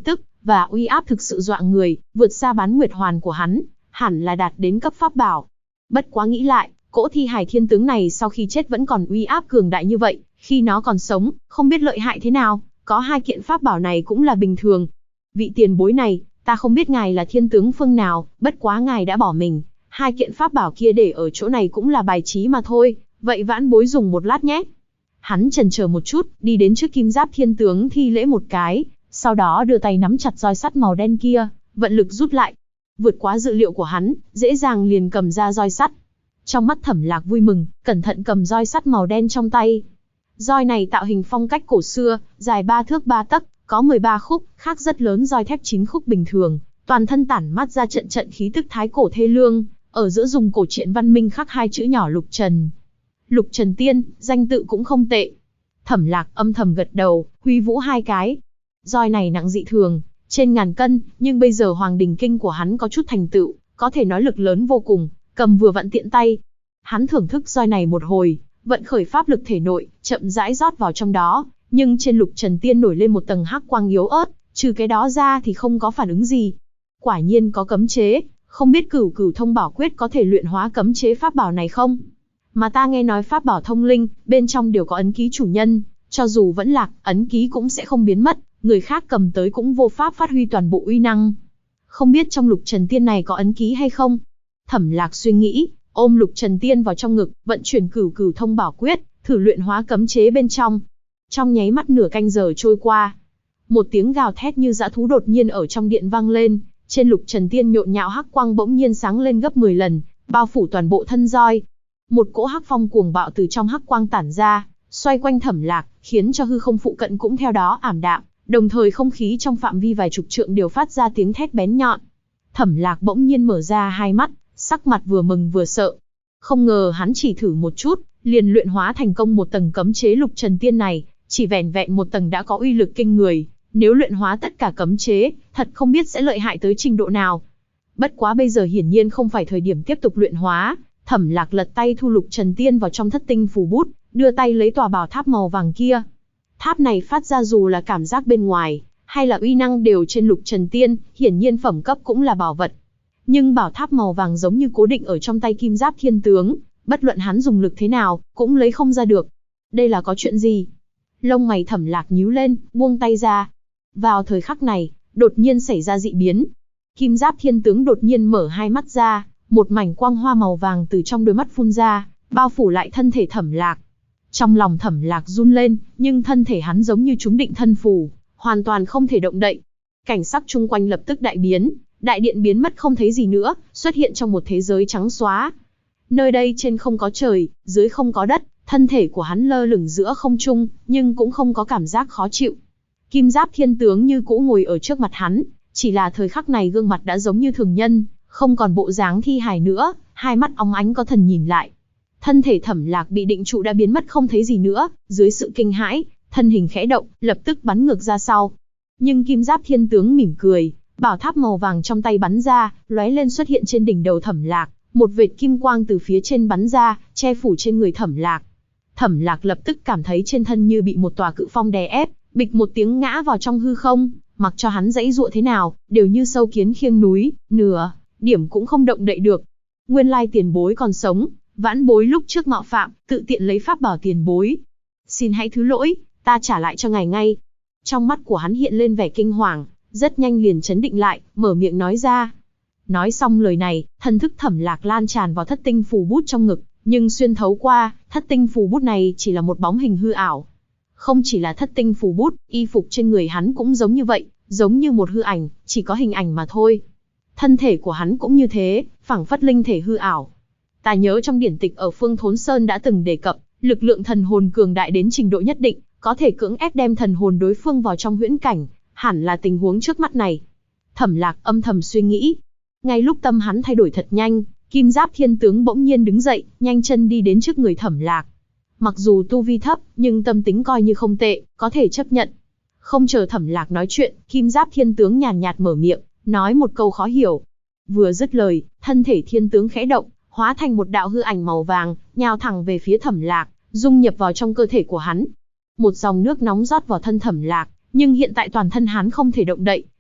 A: và uy áp thực sự dọa người, vượt xa bán nguyệt hoàn của hắn, hẳn là đạt đến cấp pháp bảo. Bất quá nghĩ lại, cỗ thi hài thiên tướng này sau khi chết vẫn còn uy áp cường đại như vậy, khi nó còn sống, không biết lợi hại thế nào, có hai kiện pháp bảo này cũng là bình thường. Vị tiền bối này, ta không biết ngài là thiên tướng phương nào, bất quá ngài đã bỏ mình, hai kiện pháp bảo kia để ở chỗ này cũng là bài trí mà thôi, vậy vãn bối dùng một lát nhé. Hắn chần chờ một chút, đi đến trước kim giáp thiên tướng thi lễ một cái, sau đó đưa tay nắm chặt roi sắt màu đen kia, vận lực rút lại. Vượt quá dự liệu của hắn, dễ dàng liền cầm ra roi sắt. Trong mắt Thẩm Lạc vui mừng, cẩn thận cầm roi sắt màu đen trong tay. Roi này tạo hình phong cách cổ xưa, dài 3 thước 3 tấc, có 13 khúc, khác rất lớn roi thép 9 khúc bình thường, toàn thân tản mát ra trận trận khí tức thái cổ thê lương, ở giữa dùng cổ truyện văn minh khắc hai chữ nhỏ Lục Trần. Lục Trần Tiên, danh tự cũng không tệ. Thẩm Lạc âm thầm gật đầu, huy vũ hai cái. Roi này nặng dị thường, trên ngàn cân, nhưng bây giờ Hoàng Đình Kinh của hắn có chút thành tựu, có thể nói lực lớn vô cùng, cầm vừa vặn tiện tay. Hắn thưởng thức roi này một hồi, vận khởi pháp lực thể nội, chậm rãi rót vào trong đó, nhưng trên Lục Trần Tiên nổi lên một tầng hắc quang yếu ớt, trừ cái đó ra thì không có phản ứng gì. Quả nhiên có cấm chế, không biết Cửu Cửu Thông Bảo Quyết có thể luyện hóa cấm chế pháp bảo này không? Mà ta nghe nói pháp bảo thông linh, bên trong đều có ấn ký chủ nhân, cho dù vẫn lạc, ấn ký cũng sẽ không biến mất, người khác cầm tới cũng vô pháp phát huy toàn bộ uy năng. Không biết trong Lục Trần Tiên này có ấn ký hay không? Thẩm Lạc suy nghĩ, ôm Lục Trần Tiên vào trong ngực, vận chuyển Cửu Cửu Thông Bảo Quyết, thử luyện hóa cấm chế bên trong. Trong nháy mắt nửa canh giờ trôi qua, một tiếng gào thét như dã thú đột nhiên ở trong điện vang lên, trên Lục Trần Tiên nhộn nhạo hắc quang bỗng nhiên sáng lên gấp 10 lần, bao phủ toàn bộ thân roi. Một cỗ hắc phong cuồng bạo từ trong hắc quang tản ra, xoay quanh Thẩm Lạc, khiến cho hư không phụ cận cũng theo đó ảm đạm, đồng thời không khí trong phạm vi vài chục trượng đều phát ra tiếng thét bén nhọn. Thẩm Lạc bỗng nhiên mở ra hai mắt, sắc mặt vừa mừng vừa sợ. Không ngờ hắn chỉ thử một chút, liền luyện hóa thành công một tầng cấm chế Lục Trần Tiên này, chỉ vẻn vẹn một tầng đã có uy lực kinh người, nếu luyện hóa tất cả cấm chế, thật không biết sẽ lợi hại tới trình độ nào. Bất quá bây giờ hiển nhiên không phải thời điểm tiếp tục luyện hóa, Thẩm Lạc lật tay thu Lục Trần Tiên vào trong thất tinh phù bút, đưa tay lấy tòa bảo tháp màu vàng kia. Tháp này phát ra dù là cảm giác bên ngoài, hay là uy năng đều trên Lục Trần Tiên, hiển nhiên phẩm cấp cũng là bảo vật. Nhưng bảo tháp màu vàng giống như cố định ở trong tay kim giáp thiên tướng, bất luận hắn dùng lực thế nào, cũng lấy không ra được. Đây là có chuyện gì? Lông mày Thẩm Lạc nhíu lên, buông tay ra. Vào thời khắc này, đột nhiên xảy ra dị biến. Kim giáp thiên tướng đột nhiên mở hai mắt ra, một mảnh quang hoa màu vàng từ trong đôi mắt phun ra, bao phủ lại thân thể Thẩm Lạc. Trong lòng Thẩm Lạc run lên, nhưng thân thể hắn giống như trúng định thân phù, hoàn toàn không thể động đậy. Cảnh sắc chung quanh lập tức đại biến, đại điện biến mất không thấy gì nữa, xuất hiện trong một thế giới trắng xóa. Nơi đây trên không có trời, dưới không có đất, thân thể của hắn lơ lửng giữa không trung, nhưng cũng không có cảm giác khó chịu. Kim giáp thiên tướng như cũ ngồi ở trước mặt hắn, chỉ là thời khắc này gương mặt đã giống như thường nhân, không còn bộ dáng thi hài nữa, hai mắt óng ánh có thần nhìn lại. Thân thể Thẩm Lạc bị định trụ đã biến mất không thấy gì nữa, dưới sự kinh hãi, thân hình khẽ động, lập tức bắn ngược ra sau. Nhưng kim giáp thiên tướng mỉm cười, bảo tháp màu vàng trong tay bắn ra, lóe lên xuất hiện trên đỉnh đầu Thẩm Lạc, một vệt kim quang từ phía trên bắn ra, che phủ trên người Thẩm Lạc. Thẩm Lạc lập tức cảm thấy trên thân như bị một tòa cự phong đè ép, bịch một tiếng ngã vào trong hư không, mặc cho hắn giãy giụa thế nào, đều như sâu kiến khiêng núi, nửa điểm cũng không động đậy được. Nguyên lai tiền bối còn sống, vãn bối lúc trước mạo phạm, tự tiện lấy pháp bảo tiền bối. Xin hãy thứ lỗi, ta trả lại cho ngài ngay. Trong mắt của hắn hiện lên vẻ kinh hoàng, rất nhanh liền chấn định lại, mở miệng nói ra. Nói xong lời này, thần thức Thẩm Lạc lan tràn vào thất tinh phù bút trong ngực, nhưng xuyên thấu qua, thất tinh phù bút này chỉ là một bóng hình hư ảo. Không chỉ là thất tinh phù bút, y phục trên người hắn cũng giống như vậy, giống như một hư ảnh, chỉ có hình ảnh mà thôi. Thân thể của hắn cũng như thế, phảng phất linh thể hư ảo. Ta nhớ trong điển tịch ở Phương Thốn Sơn đã từng đề cập, lực lượng thần hồn cường đại đến trình độ nhất định, có thể cưỡng ép đem thần hồn đối phương vào trong huyễn cảnh, hẳn là tình huống trước mắt này. Thẩm Lạc âm thầm suy nghĩ. Ngay lúc tâm hắn thay đổi thật nhanh, kim giáp thiên tướng bỗng nhiên đứng dậy, nhanh chân đi đến trước người Thẩm Lạc. Mặc dù tu vi thấp, nhưng tâm tính coi như không tệ, có thể chấp nhận. Không chờ Thẩm Lạc nói chuyện, kim giáp thiên tướng nhàn nhạt mở miệng, nói một câu khó hiểu. Vừa dứt lời, thân thể thiên tướng khẽ động, hóa thành một đạo hư ảnh màu vàng, nhào thẳng về phía Thẩm Lạc, dung nhập vào trong cơ thể của hắn. Một dòng nước nóng rót vào thân Thẩm Lạc, nhưng hiện tại toàn thân hắn không thể động đậy,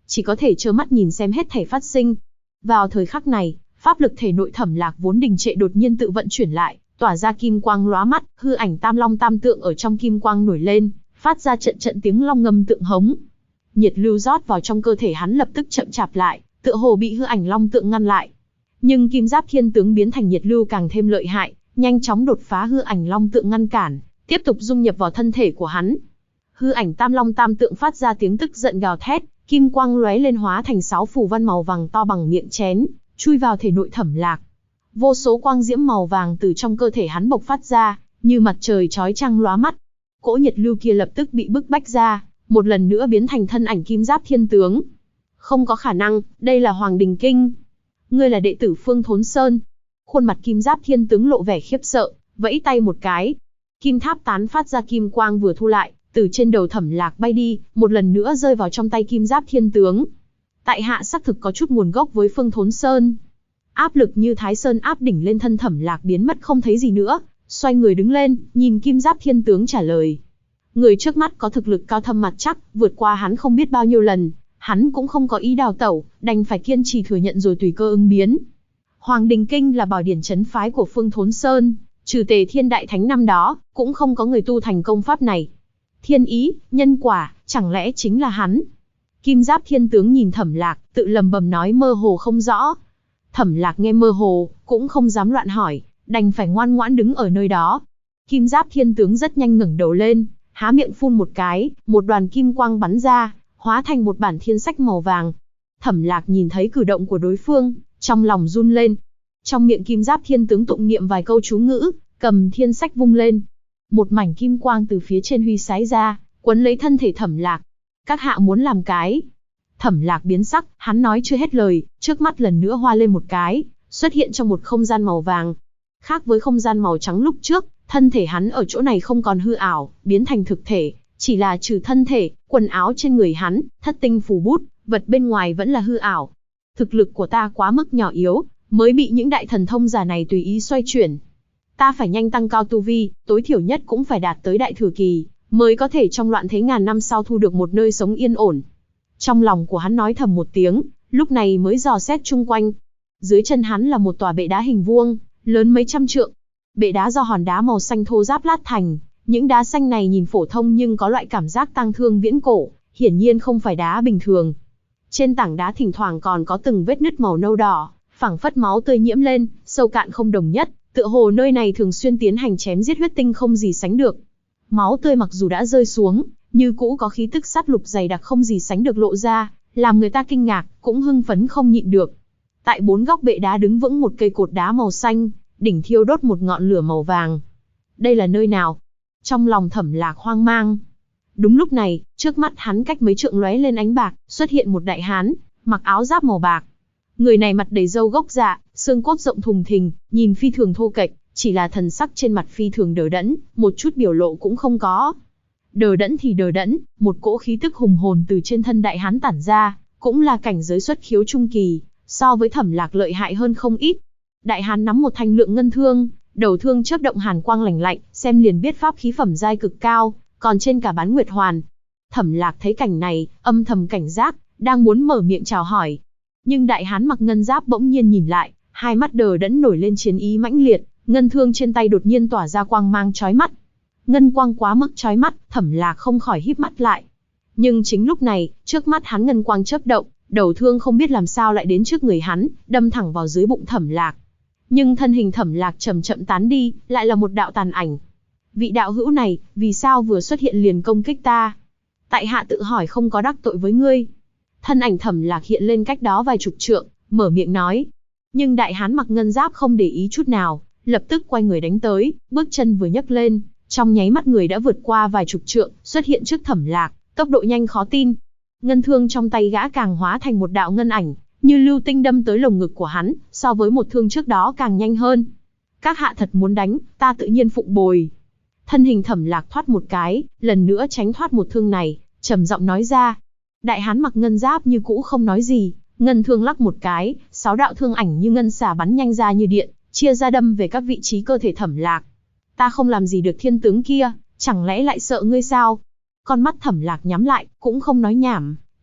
A: chỉ có thể trơ mắt nhìn xem hết thảy phát sinh. Vào thời khắc này, pháp lực thể nội Thẩm Lạc vốn đình trệ đột nhiên tự vận chuyển lại, tỏa ra kim quang lóa mắt, hư ảnh Tam Long Tam Tượng ở trong kim quang nổi lên, phát ra trận trận tiếng long ngâm tượng hống. Nhiệt lưu rót vào trong cơ thể hắn lập tức chậm chạp lại, tựa hồ bị hư ảnh long tượng ngăn lại. Nhưng Kim Giáp Thiên Tướng biến thành nhiệt lưu càng thêm lợi hại, nhanh chóng đột phá hư ảnh long tượng ngăn cản, tiếp tục dung nhập vào thân thể của hắn. Hư ảnh Tam Long Tam Tượng phát ra tiếng tức giận gào thét, kim quang lóe lên hóa thành 6 phù văn màu vàng to bằng miệng chén, chui vào thể nội Thẩm Lạc. Vô số quang diễm màu vàng từ trong cơ thể hắn bộc phát ra, như mặt trời chói chang lóa mắt. Cỗ nhiệt lưu kia lập tức bị bức bách ra, một lần nữa biến thành thân ảnh Kim Giáp Thiên Tướng. Không có khả năng, đây là Hoàng Đình Kinh. Ngươi là đệ tử Phương Thốn Sơn. Khuôn mặt Kim Giáp Thiên Tướng lộ vẻ khiếp sợ, vẫy tay một cái. Kim tháp tán phát ra kim quang vừa thu lại, từ trên đầu Thẩm Lạc bay đi, một lần nữa rơi vào trong tay Kim Giáp Thiên Tướng. Tại hạ xác thực có chút nguồn gốc với Phương Thốn Sơn. Áp lực như Thái Sơn áp đỉnh lên thân Thẩm Lạc biến mất không thấy gì nữa, xoay người đứng lên, nhìn Kim Giáp Thiên Tướng trả lời. Người trước mắt có thực lực cao thâm mặt chắc, vượt qua hắn không biết bao nhiêu lần, hắn cũng không có ý đào tẩu, đành phải kiên trì thừa nhận rồi tùy cơ ứng biến. Hoàng Đình Kinh là bảo điển trấn phái của Phương Thốn Sơn, trừ Tề Thiên Đại Thánh năm đó, cũng không có người tu thành công pháp này. Thiên ý, nhân quả, chẳng lẽ chính là hắn? Kim Giáp Thiên Tướng nhìn Thẩm Lạc, tự lầm bầm nói mơ hồ không rõ. Thẩm Lạc nghe mơ hồ, cũng không dám loạn hỏi, đành phải ngoan ngoãn đứng ở nơi đó. Kim Giáp Thiên Tướng rất nhanh ngẩng đầu lên, há miệng phun một cái, một đoàn kim quang bắn ra, hóa thành một bản thiên sách màu vàng. Thẩm Lạc nhìn thấy cử động của đối phương, trong lòng run lên. Trong miệng Kim Giáp Thiên Tướng tụng niệm vài câu chú ngữ, cầm thiên sách vung lên. Một mảnh kim quang từ phía trên huy sái ra, quấn lấy thân thể Thẩm Lạc. Các hạ muốn làm cái? Thẩm Lạc biến sắc, hắn nói chưa hết lời, trước mắt lần nữa hoa lên một cái, xuất hiện trong một không gian màu vàng. Khác với không gian màu trắng lúc trước, thân thể hắn ở chỗ này không còn hư ảo, biến thành thực thể, chỉ là trừ thân thể, quần áo trên người hắn, thất tinh phù bút, vật bên ngoài vẫn là hư ảo. Thực lực của ta quá mức nhỏ yếu, mới bị những đại thần thông giả này tùy ý xoay chuyển. Ta phải nhanh tăng cao tu vi, tối thiểu nhất cũng phải đạt tới đại thừa kỳ, mới có thể trong loạn thế ngàn năm sau thu được một nơi sống yên ổn. Trong lòng của hắn nói thầm một tiếng, lúc này mới dò xét chung quanh. Dưới chân hắn là một tòa bệ đá hình vuông, lớn mấy trăm trượng. Bệ đá do hòn đá màu xanh thô ráp lát thành, những đá xanh này nhìn phổ thông nhưng có loại cảm giác tang thương viễn cổ, hiển nhiên không phải đá bình thường. Trên tảng đá thỉnh thoảng còn có từng vết nứt màu nâu đỏ, phảng phất máu tươi nhiễm lên, sâu cạn không đồng nhất, tựa hồ nơi này thường xuyên tiến hành chém giết huyết tinh không gì sánh được. Máu tươi mặc dù đã rơi xuống, như cũ có khí tức sát lục dày đặc không gì sánh được lộ ra, làm người ta kinh ngạc, cũng hưng phấn không nhịn được. Tại bốn góc bệ đá đứng vững một cây cột đá màu xanh, đỉnh thiêu đốt một ngọn lửa màu vàng. Đây là nơi nào? Trong lòng Thẩm Lạc hoang mang. Đúng lúc này, trước mắt hắn cách mấy trượng lóe lên ánh bạc, xuất hiện một đại hán, mặc áo giáp màu bạc. Người này mặt đầy râu gốc dạ, xương cốt rộng thùng thình, nhìn phi thường thô kệch, chỉ là thần sắc trên mặt phi thường đờ đẫn, một chút biểu lộ cũng không có. Đờ đẫn thì đờ đẫn, một cỗ khí tức hùng hồn từ trên thân đại hán tản ra, cũng là cảnh giới xuất khiếu trung kỳ, so với Thẩm Lạc lợi hại hơn không ít. Đại hán nắm một thanh lượng ngân thương, đầu thương chớp động hàn quang lạnh lạnh, xem liền biết pháp khí phẩm giai cực cao, còn trên cả bán nguyệt hoàn. Thẩm Lạc thấy cảnh này, âm thầm cảnh giác, đang muốn mở miệng chào hỏi. Nhưng đại hán mặc ngân giáp bỗng nhiên nhìn lại, hai mắt đờ đẫn nổi lên chiến ý mãnh liệt, ngân thương trên tay đột nhiên tỏa ra quang mang chói mắt. Ngân quang quá mức chói mắt, Thẩm Lạc không khỏi híp mắt lại. Nhưng chính lúc này, trước mắt hắn ngân quang chớp động, đầu thương không biết làm sao lại đến trước người hắn, đâm thẳng vào dưới bụng Thẩm Lạc. Nhưng thân hình Thẩm Lạc chậm chậm tán đi, lại là một đạo tàn ảnh. Vị đạo hữu này, vì sao vừa xuất hiện liền công kích ta? Tại hạ tự hỏi không có đắc tội với ngươi. Thân ảnh Thẩm Lạc hiện lên cách đó vài chục trượng, mở miệng nói. Nhưng đại hán mặc ngân giáp không để ý chút nào, lập tức quay người đánh tới, bước chân vừa nhấc lên, trong nháy mắt người đã vượt qua vài chục trượng, xuất hiện trước Thẩm Lạc, tốc độ nhanh khó tin. Ngân thương trong tay gã càng hóa thành một đạo ngân ảnh, như lưu tinh đâm tới lồng ngực của hắn, so với một thương trước đó càng nhanh hơn. Các hạ thật muốn đánh, ta tự nhiên phụng bồi. Thân hình Thẩm Lạc thoát một cái, lần nữa tránh thoát một thương này, trầm giọng nói ra. Đại hán mặc ngân giáp như cũ không nói gì, ngân thương lắc một cái, 6 đạo thương ảnh như ngân xà bắn nhanh ra như điện, chia ra đâm về các vị trí cơ thể Thẩm Lạc. Ta không làm gì được thiên tướng kia, chẳng lẽ lại sợ ngươi sao? Con mắt Thẩm Lạc nhắm lại, cũng không nói nhảm,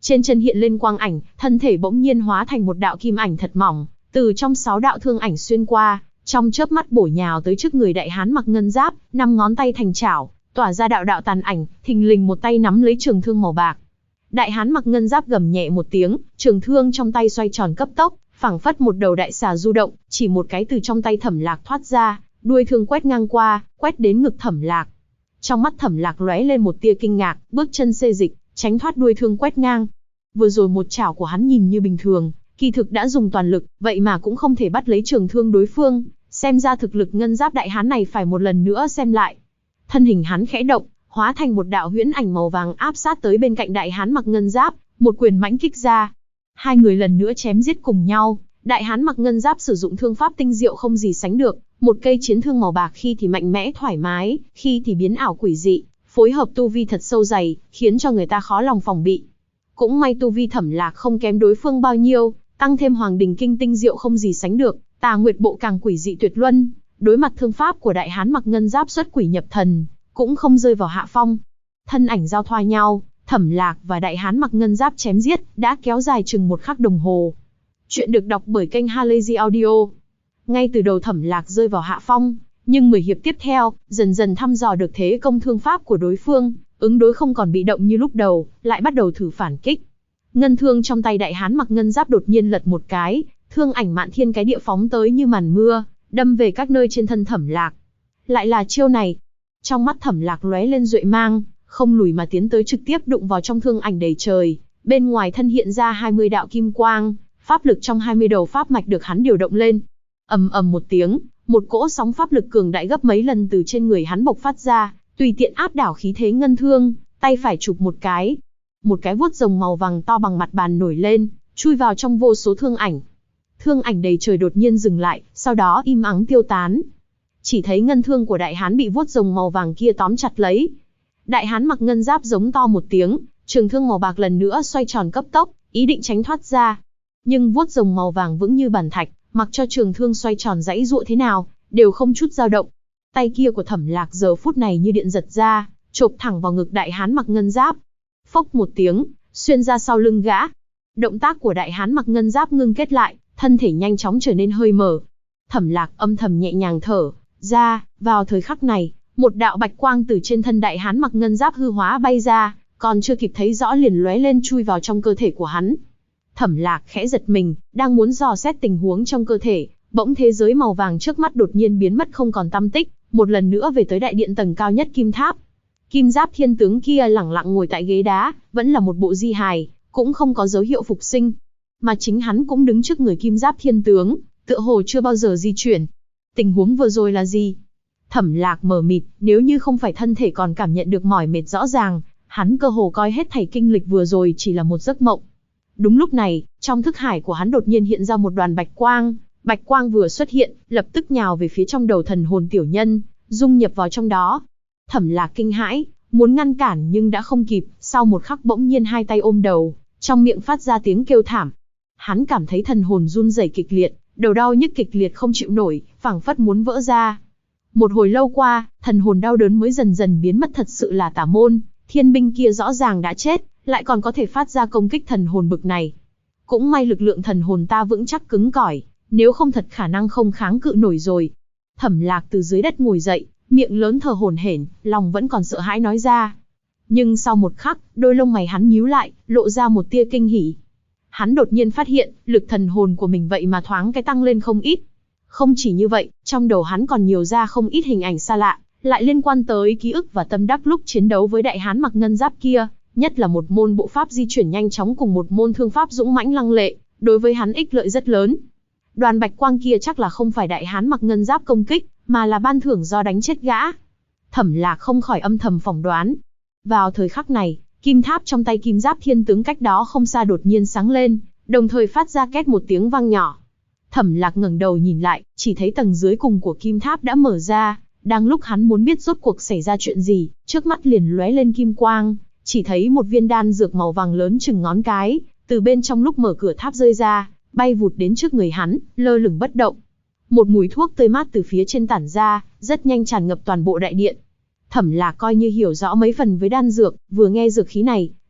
A: Trên chân hiện lên quang ảnh, thân thể bỗng nhiên hóa thành một đạo kim ảnh thật mỏng, từ trong 6 đạo thương ảnh xuyên qua, trong chớp mắt bổ nhào tới trước người đại hán mặc ngân giáp, 5 ngón tay thành chảo, tỏa ra đạo đạo tàn ảnh, thình lình một tay nắm lấy trường thương màu bạc. Đại hán mặc ngân giáp gầm nhẹ một tiếng, trường thương trong tay xoay tròn cấp tốc, phảng phất một đầu đại xà du động, chỉ một cái từ trong tay Thẩm Lạc thoát ra, đuôi thương quét ngang qua, quét đến ngực Thẩm Lạc. Trong mắt Thẩm Lạc lóe lên một tia kinh ngạc, bước chân xê dịch, tránh thoát đuôi thương quét ngang. Vừa rồi một chảo của hắn nhìn như bình thường, kỳ thực đã dùng toàn lực, vậy mà cũng không thể bắt lấy trường thương đối phương, xem ra thực lực ngân giáp đại hán này phải một lần nữa xem lại. Thân hình hắn khẽ động, hóa thành một đạo huyễn ảnh màu vàng áp sát tới bên cạnh đại hán mặc ngân giáp, một quyền mãnh kích ra. Hai người lần nữa chém giết cùng nhau, đại hán mặc ngân giáp sử dụng thương pháp tinh diệu không gì sánh được, một cây chiến thương màu bạc khi thì mạnh mẽ thoải mái, khi thì biến ảo quỷ dị, phối hợp tu vi thật sâu dày, khiến cho người ta khó lòng phòng bị. Cũng may tu vi Thẩm Lạc không kém đối phương bao nhiêu, tăng thêm Hoàng Đình Kinh tinh diệu không gì sánh được, Tà Nguyệt Bộ càng quỷ dị tuyệt luân, đối mặt thương pháp của đại hán mặc ngân giáp xuất quỷ nhập thần, cũng không rơi vào hạ phong. Thân ảnh giao thoa nhau, Thẩm Lạc và đại hán mặc ngân giáp chém giết, đã kéo dài chừng 1 khắc đồng hồ. Chuyện được đọc bởi kênh Halazy Audio. Ngay từ đầu Thẩm Lạc rơi vào hạ phong, nhưng 10 hiệp tiếp theo, dần dần thăm dò được thế công thương pháp của đối phương, ứng đối không còn bị động như lúc đầu, lại bắt đầu thử phản kích. Ngân thương trong tay đại hán mặc ngân giáp đột nhiên lật một cái, thương ảnh mạn thiên cái địa phóng tới như màn mưa, đâm về các nơi trên thân Thẩm Lạc. Lại là chiêu này. Trong mắt Thẩm Lạc lóe lên duệ mang, không lùi mà tiến tới trực tiếp đụng vào trong thương ảnh đầy trời, bên ngoài thân hiện ra 20 đạo kim quang, pháp lực trong 20 đầu pháp mạch được hắn điều động lên. Ầm ầm một tiếng, một cỗ sóng pháp lực cường đại gấp mấy lần từ trên người hắn bộc phát ra, tùy tiện áp đảo khí thế ngân thương, tay phải chụp một cái vuốt rồng màu vàng to bằng mặt bàn nổi lên, chui vào trong vô số thương ảnh. Thương ảnh đầy trời đột nhiên dừng lại, sau đó im ắng tiêu tán. Chỉ thấy ngân thương của đại hán bị vuốt rồng màu vàng kia tóm chặt lấy. Đại hán mặc ngân giáp giống to một tiếng, trường thương màu bạc lần nữa xoay tròn cấp tốc, ý định tránh thoát ra. Nhưng vuốt rồng màu vàng vững như bàn thạch, mặc cho trường thương xoay tròn giãy giụa thế nào, đều không chút dao động. Tay kia của Thẩm Lạc giờ phút này như điện giật ra, chộp thẳng vào ngực đại hán mặc ngân giáp. Phốc một tiếng, xuyên ra sau lưng gã. Động tác của đại hán mặc ngân giáp ngưng kết lại, thân thể nhanh chóng trở nên hơi mở. Thẩm Lạc âm thầm nhẹ nhàng thở ra, vào thời khắc này, một đạo bạch quang từ trên thân đại hán mặc ngân giáp hư hóa bay ra, còn chưa kịp thấy rõ liền lóe lên chui vào trong cơ thể của hắn. Thẩm Lạc khẽ giật mình, đang muốn dò xét tình huống trong cơ thể, bỗng thế giới màu vàng trước mắt đột nhiên biến mất không còn tăm tích, một lần nữa về tới đại điện tầng cao nhất kim tháp. Kim Giáp Thiên tướng kia lẳng lặng ngồi tại ghế đá, vẫn là một bộ di hài, cũng không có dấu hiệu phục sinh. Mà chính hắn cũng đứng trước người Kim Giáp Thiên tướng, tựa hồ chưa bao giờ di chuyển. Tình huống vừa rồi là gì? Thẩm Lạc mờ mịt, nếu như không phải thân thể còn cảm nhận được mỏi mệt rõ ràng, hắn cơ hồ coi hết thảy kinh lịch vừa rồi chỉ là một giấc mộng. Đúng lúc này, trong thức hải của hắn đột nhiên hiện ra một đoàn bạch quang vừa xuất hiện, lập tức nhào về phía trong đầu thần hồn tiểu nhân, dung nhập vào trong đó. Thẩm Lạc kinh hãi, muốn ngăn cản nhưng đã không kịp, sau một khắc bỗng nhiên hai tay ôm đầu, trong miệng phát ra tiếng kêu thảm. Hắn cảm thấy thần hồn run rẩy kịch liệt, đầu đau nhức kịch liệt không chịu nổi, phảng phất muốn vỡ ra. Một hồi lâu qua, thần hồn đau đớn mới dần dần biến mất. Thật sự là tà môn, thiên binh kia rõ ràng đã chết, lại còn có thể phát ra công kích thần hồn bực này. Cũng may lực lượng thần hồn ta vững chắc cứng cỏi, nếu không thật khả năng không kháng cự nổi rồi. Thẩm Lạc từ dưới đất ngồi dậy, miệng lớn thở hổn hển, lòng vẫn còn sợ hãi nói ra. Nhưng sau một khắc, đôi lông mày hắn nhíu lại, lộ ra một tia kinh hỉ. Hắn đột nhiên phát hiện, lực thần hồn của mình vậy mà thoáng cái tăng lên không ít. Không chỉ như vậy, trong đầu hắn còn nhiều ra không ít hình ảnh xa lạ, lại liên quan tới ký ức và tâm đắc lúc chiến đấu với đại hán mặc ngân giáp kia, nhất là một môn bộ pháp di chuyển nhanh chóng cùng một môn thương pháp dũng mãnh lăng lệ, đối với hắn ích lợi rất lớn. Đoàn bạch quang kia chắc là không phải đại hán mặc ngân giáp công kích, mà là ban thưởng do đánh chết gã. Thẩm Lạc không khỏi âm thầm phỏng đoán. Vào thời khắc này, kim tháp trong tay Kim Giáp Thiên tướng cách đó không xa đột nhiên sáng lên, đồng thời phát ra két một tiếng vang nhỏ. Thẩm Lạc ngẩng đầu nhìn lại, chỉ thấy tầng dưới cùng của kim tháp đã mở ra, đang lúc hắn muốn biết rốt cuộc xảy ra chuyện gì, trước mắt liền lóe lên kim quang, chỉ thấy một viên đan dược màu vàng lớn chừng ngón cái, từ bên trong lúc mở cửa tháp rơi ra, bay vụt đến trước người hắn, lơ lửng bất động. Một mùi thuốc tươi mát từ phía trên tản ra, rất nhanh tràn ngập toàn bộ đại điện. Thẩm Lạc coi như hiểu rõ mấy phần với đan dược, vừa nghe dược khí này,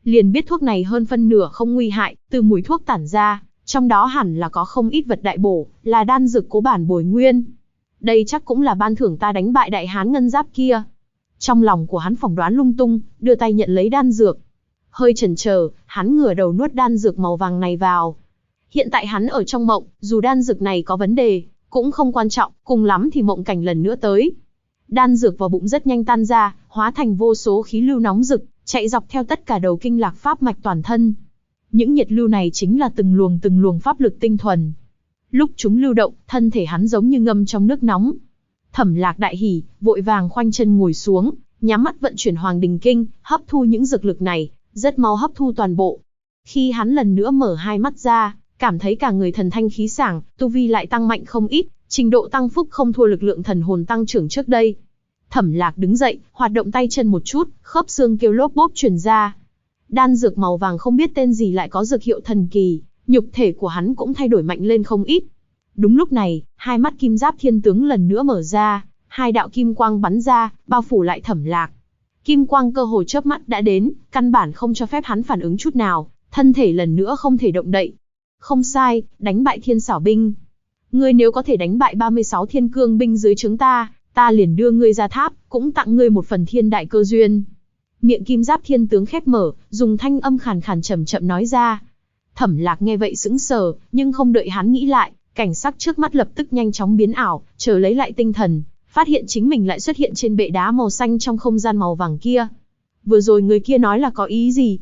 A: liền biết thuốc này hơn phân nửa không nguy hại, từ mùi thuốc tản ra, trong đó hẳn là có không ít vật đại bổ, là đan dược cố bản bồi nguyên. Đây chắc cũng là ban thưởng ta đánh bại đại hán ngân giáp kia. Trong lòng của hắn phỏng đoán lung tung, đưa tay nhận lấy đan dược. Hơi chần chờ, hắn ngửa đầu nuốt đan dược màu vàng này vào. Hiện tại hắn ở trong mộng, dù đan dược này có vấn đề, cũng không quan trọng, cùng lắm thì mộng cảnh lần nữa tới. Đan dược vào bụng rất nhanh tan ra, hóa thành vô số khí lưu nóng rực, chạy dọc theo tất cả đầu kinh lạc pháp mạch toàn thân. Những nhiệt lưu này chính là từng luồng pháp lực tinh thuần. Lúc chúng lưu động, thân thể hắn giống như ngâm trong nước nóng. Thẩm Lạc đại hỉ, vội vàng khoanh chân ngồi xuống, nhắm mắt vận chuyển Hoàng Đình Kinh, hấp thu những dược lực này, rất mau hấp thu toàn bộ. Khi hắn lần nữa mở hai mắt ra, cảm thấy cả người thần thanh khí sảng, tu vi lại tăng mạnh không ít, trình độ tăng phúc không thua lực lượng thần hồn tăng trưởng trước đây. Thẩm Lạc đứng dậy, hoạt động tay chân một chút, khớp xương kêu lốp bốp truyền ra. Đan dược màu vàng không biết tên gì lại có dược hiệu thần kỳ, nhục thể của hắn cũng thay đổi mạnh lên không ít. Đúng lúc này, hai mắt Kim Giáp Thiên Tướng lần nữa mở ra, hai đạo kim quang bắn ra, bao phủ lại Thẩm Lạc. Kim quang cơ hồ chớp mắt đã đến, căn bản không cho phép hắn phản ứng chút nào, thân thể lần nữa không thể động đậy. Không sai, đánh bại Thiên Xảo binh. Ngươi nếu có thể đánh bại 36 Thiên Cương binh dưới trướng ta liền đưa ngươi ra tháp, cũng tặng ngươi một phần thiên đại cơ duyên. Miệng Kim Giáp Thiên Tướng khép mở, dùng thanh âm khàn khàn chậm chậm nói ra. Thẩm Lạc nghe vậy sững sờ, nhưng không đợi hắn nghĩ lại, cảnh sắc trước mắt lập tức nhanh chóng biến ảo, chờ lấy lại tinh thần, phát hiện chính mình lại xuất hiện trên bệ đá màu xanh trong không gian màu vàng kia. Vừa rồi người kia nói là có ý gì?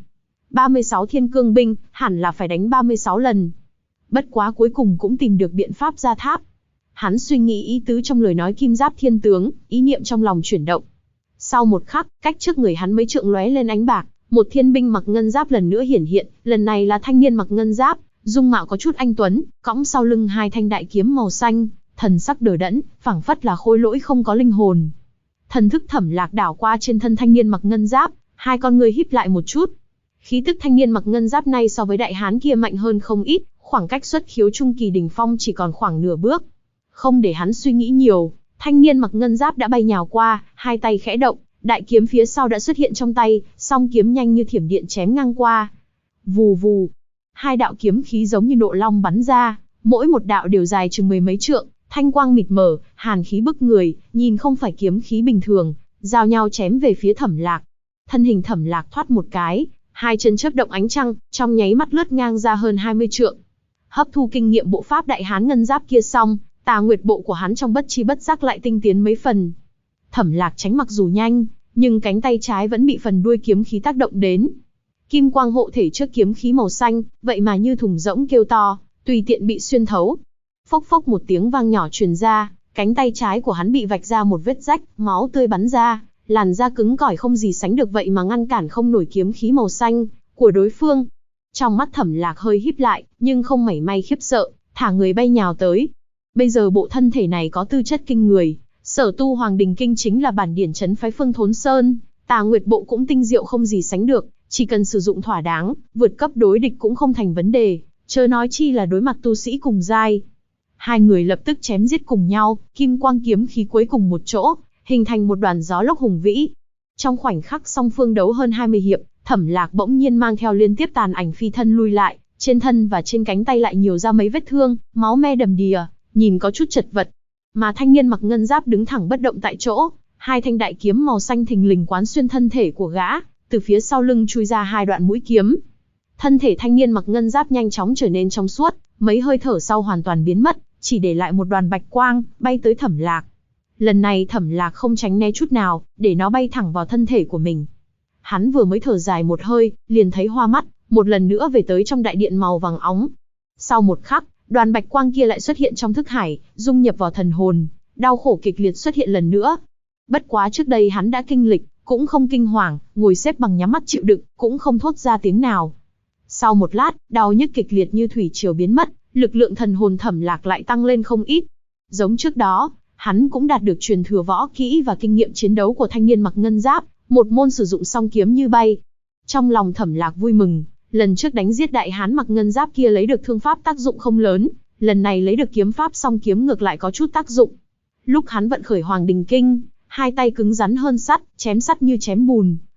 A: 36 Thiên Cương binh, hẳn là phải đánh 36 lần. Bất quá cuối cùng cũng tìm được biện pháp ra tháp. Hắn suy nghĩ ý tứ trong lời nói Kim Giáp Thiên Tướng, ý niệm trong lòng chuyển động. Sau một khắc, cách trước người hắn mấy trượng lóe lên ánh bạc, một thiên binh mặc ngân giáp lần nữa hiển hiện, lần này là thanh niên mặc ngân giáp, dung mạo có chút anh tuấn, cõng sau lưng hai thanh đại kiếm màu xanh, thần sắc đờ đẫn, phảng phất là khôi lỗi không có linh hồn. Thần thức Thẩm Lạc đảo qua trên thân thanh niên mặc ngân giáp, hai con người híp lại một chút. Khí tức thanh niên mặc ngân giáp này so với đại hán kia mạnh hơn không ít, khoảng cách xuất khiếu trung kỳ đỉnh phong chỉ còn khoảng nửa bước. Không để hắn suy nghĩ nhiều, thanh niên mặc ngân giáp đã bay nhào qua, hai tay khẽ động, đại kiếm phía sau đã xuất hiện trong tay, song kiếm nhanh như thiểm điện chém ngang qua. Vù vù, hai đạo kiếm khí giống như nộ long bắn ra, mỗi một đạo đều dài chừng mười mấy trượng, thanh quang mịt mờ, hàn khí bức người, nhìn không phải kiếm khí bình thường, giao nhau chém về phía Thẩm Lạc. Thân hình Thẩm Lạc thoát một cái, hai chân chớp động ánh trăng, trong nháy mắt lướt ngang ra hơn 20 trượng. Hấp thu kinh nghiệm bộ pháp đại hán ngân giáp kia xong, Tà Nguyệt bộ của hắn trong bất chi bất giác lại tinh tiến mấy phần. Thẩm Lạc tránh mặc dù nhanh, nhưng cánh tay trái vẫn bị phần đuôi kiếm khí tác động đến. Kim quang hộ thể trước kiếm khí màu xanh, vậy mà như thùng rỗng kêu to, tùy tiện bị xuyên thấu. Phốc phốc một tiếng vang nhỏ truyền ra, cánh tay trái của hắn bị vạch ra một vết rách, máu tươi bắn ra, làn da cứng cỏi không gì sánh được vậy mà ngăn cản không nổi kiếm khí màu xanh của đối phương. Trong mắt Thẩm Lạc hơi híp lại, nhưng không mảy may khiếp sợ, thả người bay nhào tới. Bây giờ bộ thân thể này có tư chất kinh người, sở tu Hoàng Đình Kinh chính là bản điển trấn phái Phương Thốn Sơn, Tà Nguyệt bộ cũng tinh diệu không gì sánh được, chỉ cần sử dụng thỏa đáng, vượt cấp đối địch cũng không thành vấn đề, chớ nói chi là đối mặt tu sĩ cùng giai. Hai người lập tức chém giết cùng nhau, kim quang kiếm khí quấy cùng một chỗ, hình thành một đoàn gió lốc hùng vĩ. Trong khoảnh khắc song phương đấu hơn 20 hiệp, Thẩm Lạc bỗng nhiên mang theo liên tiếp tàn ảnh phi thân lui lại, trên thân và trên cánh tay lại nhiều ra mấy vết thương, máu me đầm đìa, nhìn có chút chật vật. Mà thanh niên mặc ngân giáp đứng thẳng bất động tại chỗ, hai thanh đại kiếm màu xanh thình lình quán xuyên thân thể của gã, từ phía sau lưng chui ra hai đoạn mũi kiếm. Thân thể thanh niên mặc ngân giáp nhanh chóng trở nên trong suốt, mấy hơi thở sau hoàn toàn biến mất, chỉ để lại một đoàn bạch quang, bay tới Thẩm Lạc. Lần này Thẩm Lạc không tránh né chút nào, để nó bay thẳng vào thân thể của mình. Hắn vừa mới thở dài một hơi, liền thấy hoa mắt, một lần nữa về tới trong đại điện màu vàng óng. Sau một khắc, đoàn bạch quang kia lại xuất hiện trong thức hải, dung nhập vào thần hồn, đau khổ kịch liệt xuất hiện lần nữa. Bất quá trước đây hắn đã kinh lịch, cũng không kinh hoàng, ngồi xếp bằng nhắm mắt chịu đựng, cũng không thốt ra tiếng nào. Sau một lát, đau nhức kịch liệt như thủy triều biến mất, lực lượng thần hồn Thẩm Lạc lại tăng lên không ít. Giống trước đó, hắn cũng đạt được truyền thừa võ kỹ và kinh nghiệm chiến đấu của thanh niên mặc ngân giáp, một môn sử dụng song kiếm như bay. Trong lòng Thẩm Lạc vui mừng, lần trước đánh giết đại hán mặc ngân giáp kia lấy được thương pháp tác dụng không lớn, lần này lấy được kiếm pháp song kiếm ngược lại có chút tác dụng. Lúc hắn vận khởi Hoàng Đình Kinh, hai tay cứng rắn hơn sắt, chém sắt như chém bùn,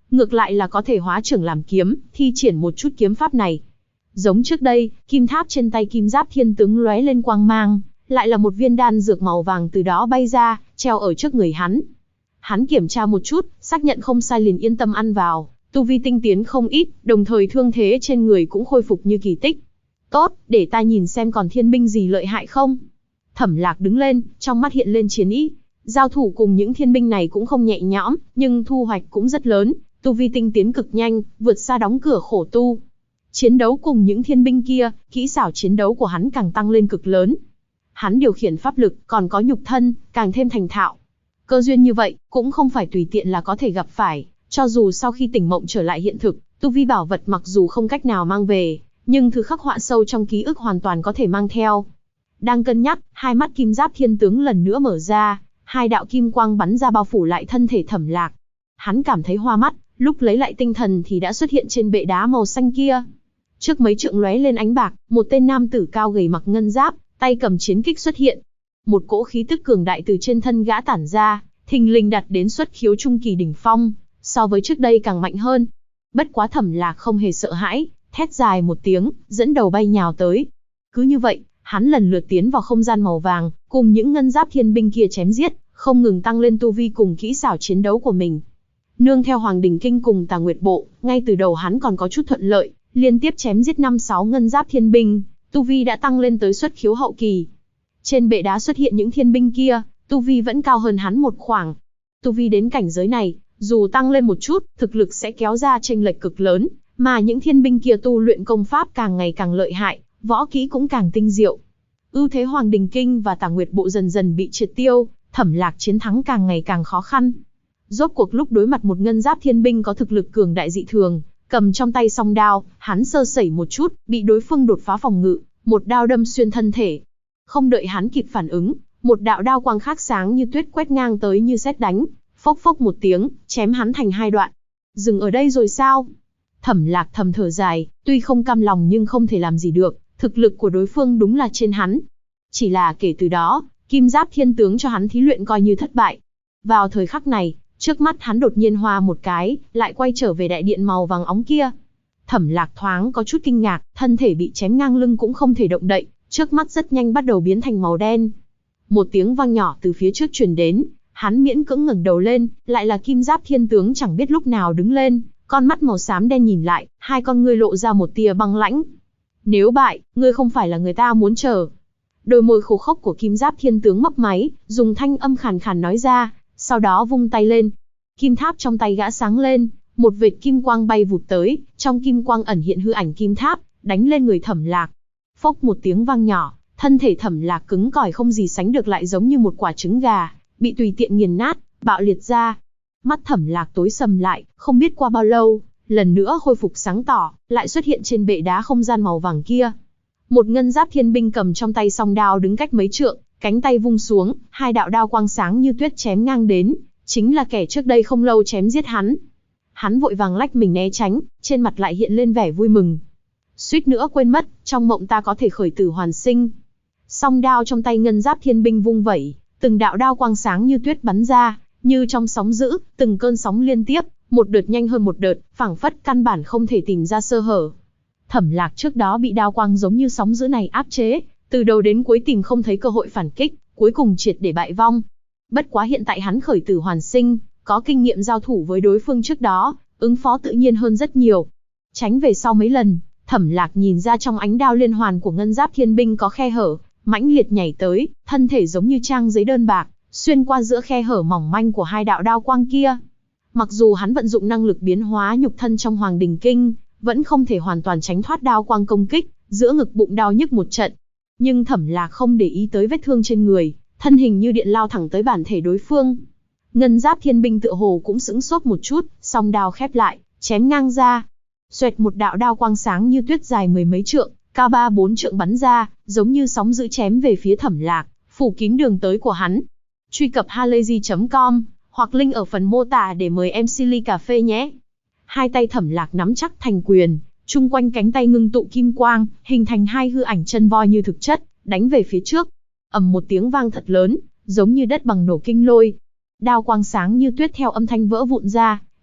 A: ngược lại là có thể hóa trưởng làm kiếm, thi triển một chút kiếm pháp này. Giống trước đây, kim tháp trên tay Kim Giáp Thiên Tướng lóe lên quang mang, lại là một viên đan dược màu vàng từ đó bay ra, treo ở trước người hắn. Hắn kiểm tra một chút, xác nhận không sai liền yên tâm ăn vào, tu vi tinh tiến không ít, đồng thời thương thế trên người cũng khôi phục như kỳ tích. Tốt, để ta nhìn xem còn thiên binh gì lợi hại không. Thẩm Lạc đứng lên, trong mắt hiện lên chiến ý. Giao thủ cùng những thiên binh này cũng không nhẹ nhõm, nhưng thu hoạch cũng rất lớn, tu vi tinh tiến cực nhanh, vượt xa đóng cửa khổ tu. Chiến đấu cùng những thiên binh kia, kỹ xảo chiến đấu của hắn càng tăng lên cực lớn. Hắn điều khiển pháp lực, còn có nhục thân, càng thêm thành thạo. Cơ duyên như vậy, cũng không phải tùy tiện là có thể gặp phải, cho dù sau khi tỉnh mộng trở lại hiện thực, tu vi bảo vật mặc dù không cách nào mang về, nhưng thứ khắc họa sâu trong ký ức hoàn toàn có thể mang theo. Đang cân nhắc, hai mắt Kim Giáp Thiên Tướng lần nữa mở ra, hai đạo kim quang bắn ra bao phủ lại thân thể Thẩm Lạc. Hắn cảm thấy hoa mắt, lúc lấy lại tinh thần thì đã xuất hiện trên bệ đá màu xanh kia. Trước mấy trượng lóe lên ánh bạc, một tên nam tử cao gầy mặc ngân giáp, tay cầm chiến kích xuất hiện. Một cỗ khí tức cường đại từ trên thân gã tản ra, thình lình đạt đến xuất khiếu trung kỳ đỉnh phong, so với trước đây càng mạnh hơn. Bất quá Thẩm Lạc không hề sợ hãi, thét dài một tiếng, dẫn đầu bay nhào tới. Cứ như vậy, hắn lần lượt tiến vào không gian màu vàng, cùng những ngân giáp thiên binh kia chém giết, không ngừng tăng lên tu vi cùng kỹ xảo chiến đấu của mình. Nương theo Hoàng Đình Kinh cùng Tà Nguyệt Bộ, ngay từ đầu hắn còn có chút thuận lợi, liên tiếp chém giết 5-6 ngân giáp thiên binh, tu vi đã tăng lên tới xuất khiếu hậu kỳ. Trên bệ đá xuất hiện những thiên binh kia, tu vi vẫn cao hơn hắn một khoảng. Tu vi đến cảnh giới này, dù tăng lên một chút, thực lực sẽ kéo ra chênh lệch cực lớn, mà những thiên binh kia tu luyện công pháp càng ngày càng lợi hại, võ kỹ cũng càng tinh diệu. Ưu thế Hoàng Đình Kinh và Tà Nguyệt Bộ dần dần bị triệt tiêu, Thẩm Lạc chiến thắng càng ngày càng khó khăn. Rốt cuộc lúc đối mặt một ngân giáp thiên binh có thực lực cường đại dị thường, cầm trong tay song đao, hắn sơ sẩy một chút, bị đối phương đột phá phòng ngự, một đao đâm xuyên thân thể. Không đợi hắn kịp phản ứng, một đạo đao quang khác sáng như tuyết quét ngang tới như sét đánh, phốc phốc một tiếng, chém hắn thành hai đoạn. Dừng ở đây rồi sao? Thẩm Lạc thầm thở dài, tuy không cam lòng nhưng không thể làm gì được, thực lực của đối phương đúng là trên hắn. Chỉ là kể từ đó, Kim Giáp Thiên Tướng cho hắn thí luyện coi như thất bại. Vào thời khắc này, trước mắt hắn đột nhiên hoa một cái, lại quay trở về đại điện màu vàng óng kia. Thẩm Lạc thoáng có chút kinh ngạc, thân thể bị chém ngang lưng cũng không thể động đậy, trước mắt rất nhanh bắt đầu biến thành màu đen. Một tiếng vang nhỏ từ phía trước truyền đến, hắn miễn cưỡng ngẩng đầu lên, lại là Kim Giáp Thiên Tướng chẳng biết lúc nào đứng lên, con mắt màu xám đen nhìn lại, hai con ngươi lộ ra một tia băng lãnh. Nếu bại, ngươi không phải là người ta muốn chờ. Đôi môi khô khốc của Kim Giáp Thiên Tướng mấp máy, dùng thanh âm khàn khàn nói ra, sau đó vung tay lên. Kim tháp trong tay gã sáng lên, một vệt kim quang bay vụt tới, trong kim quang ẩn hiện hư ảnh kim tháp, đánh lên người Thẩm Lạc. Phốc một tiếng vang nhỏ, thân thể Thẩm Lạc cứng cỏi không gì sánh được lại giống như một quả trứng gà, bị tùy tiện nghiền nát, bạo liệt ra. Mắt Thẩm Lạc tối sầm lại, không biết qua bao lâu, lần nữa khôi phục sáng tỏ, lại xuất hiện trên bệ đá không gian màu vàng kia. Một ngân giáp thiên binh cầm trong tay song đao đứng cách mấy trượng, cánh tay vung xuống, hai đạo đao quang sáng như tuyết chém ngang đến, chính là kẻ trước đây không lâu chém giết hắn. Hắn vội vàng lách mình né tránh, trên mặt lại hiện lên vẻ vui mừng. Suýt nữa quên mất, trong mộng ta có thể khởi tử hoàn sinh. Song đao trong tay ngân giáp thiên binh vung vẩy, từng đạo đao quang sáng như tuyết bắn ra, như trong sóng dữ, từng cơn sóng liên tiếp, một đợt nhanh hơn một đợt, phảng phất căn bản không thể tìm ra sơ hở. Thẩm Lạc trước đó bị đao quang giống như sóng dữ này áp chế, từ đầu đến cuối tìm không thấy cơ hội phản kích, cuối cùng triệt để bại vong. Bất quá hiện tại hắn khởi tử hoàn sinh, có kinh nghiệm giao thủ với đối phương trước đó, ứng phó tự nhiên hơn rất nhiều. Tránh về sau mấy lần, Thẩm Lạc nhìn ra trong ánh đao liên hoàn của ngân giáp thiên binh có khe hở, mãnh liệt nhảy tới, thân thể giống như trang giấy đơn bạc, xuyên qua giữa khe hở mỏng manh của hai đạo đao quang kia. Mặc dù hắn vận dụng năng lực biến hóa nhục thân trong Hoàng Đình Kinh, vẫn không thể hoàn toàn tránh thoát đao quang công kích, giữa ngực bụng đau nhức một trận. Nhưng Thẩm Lạc không để ý tới vết thương trên người, thân hình như điện lao thẳng tới bản thể đối phương. Ngân giáp thiên binh tựa hồ cũng sững sốt một chút, song đao khép lại, chém ngang ra. Xoẹt một đạo đao quang sáng như tuyết dài mười mấy trượng, cao 3-4 trượng bắn ra, giống như sóng dữ chém về phía Thẩm Lạc, phủ kín đường tới của hắn. Truy cập halayzi.com hoặc link ở phần mô tả để mời em Silly Cà Phê nhé. Hai tay Thẩm Lạc nắm chắc thành quyền, chung quanh cánh tay ngưng tụ kim quang, hình thành hai hư ảnh chân voi như thực chất, đánh về phía trước. Ầm một tiếng vang thật lớn, giống như đất bằng nổ kinh lôi. Đao quang sáng như tuyết theo âm thanh vỡ vụn ra,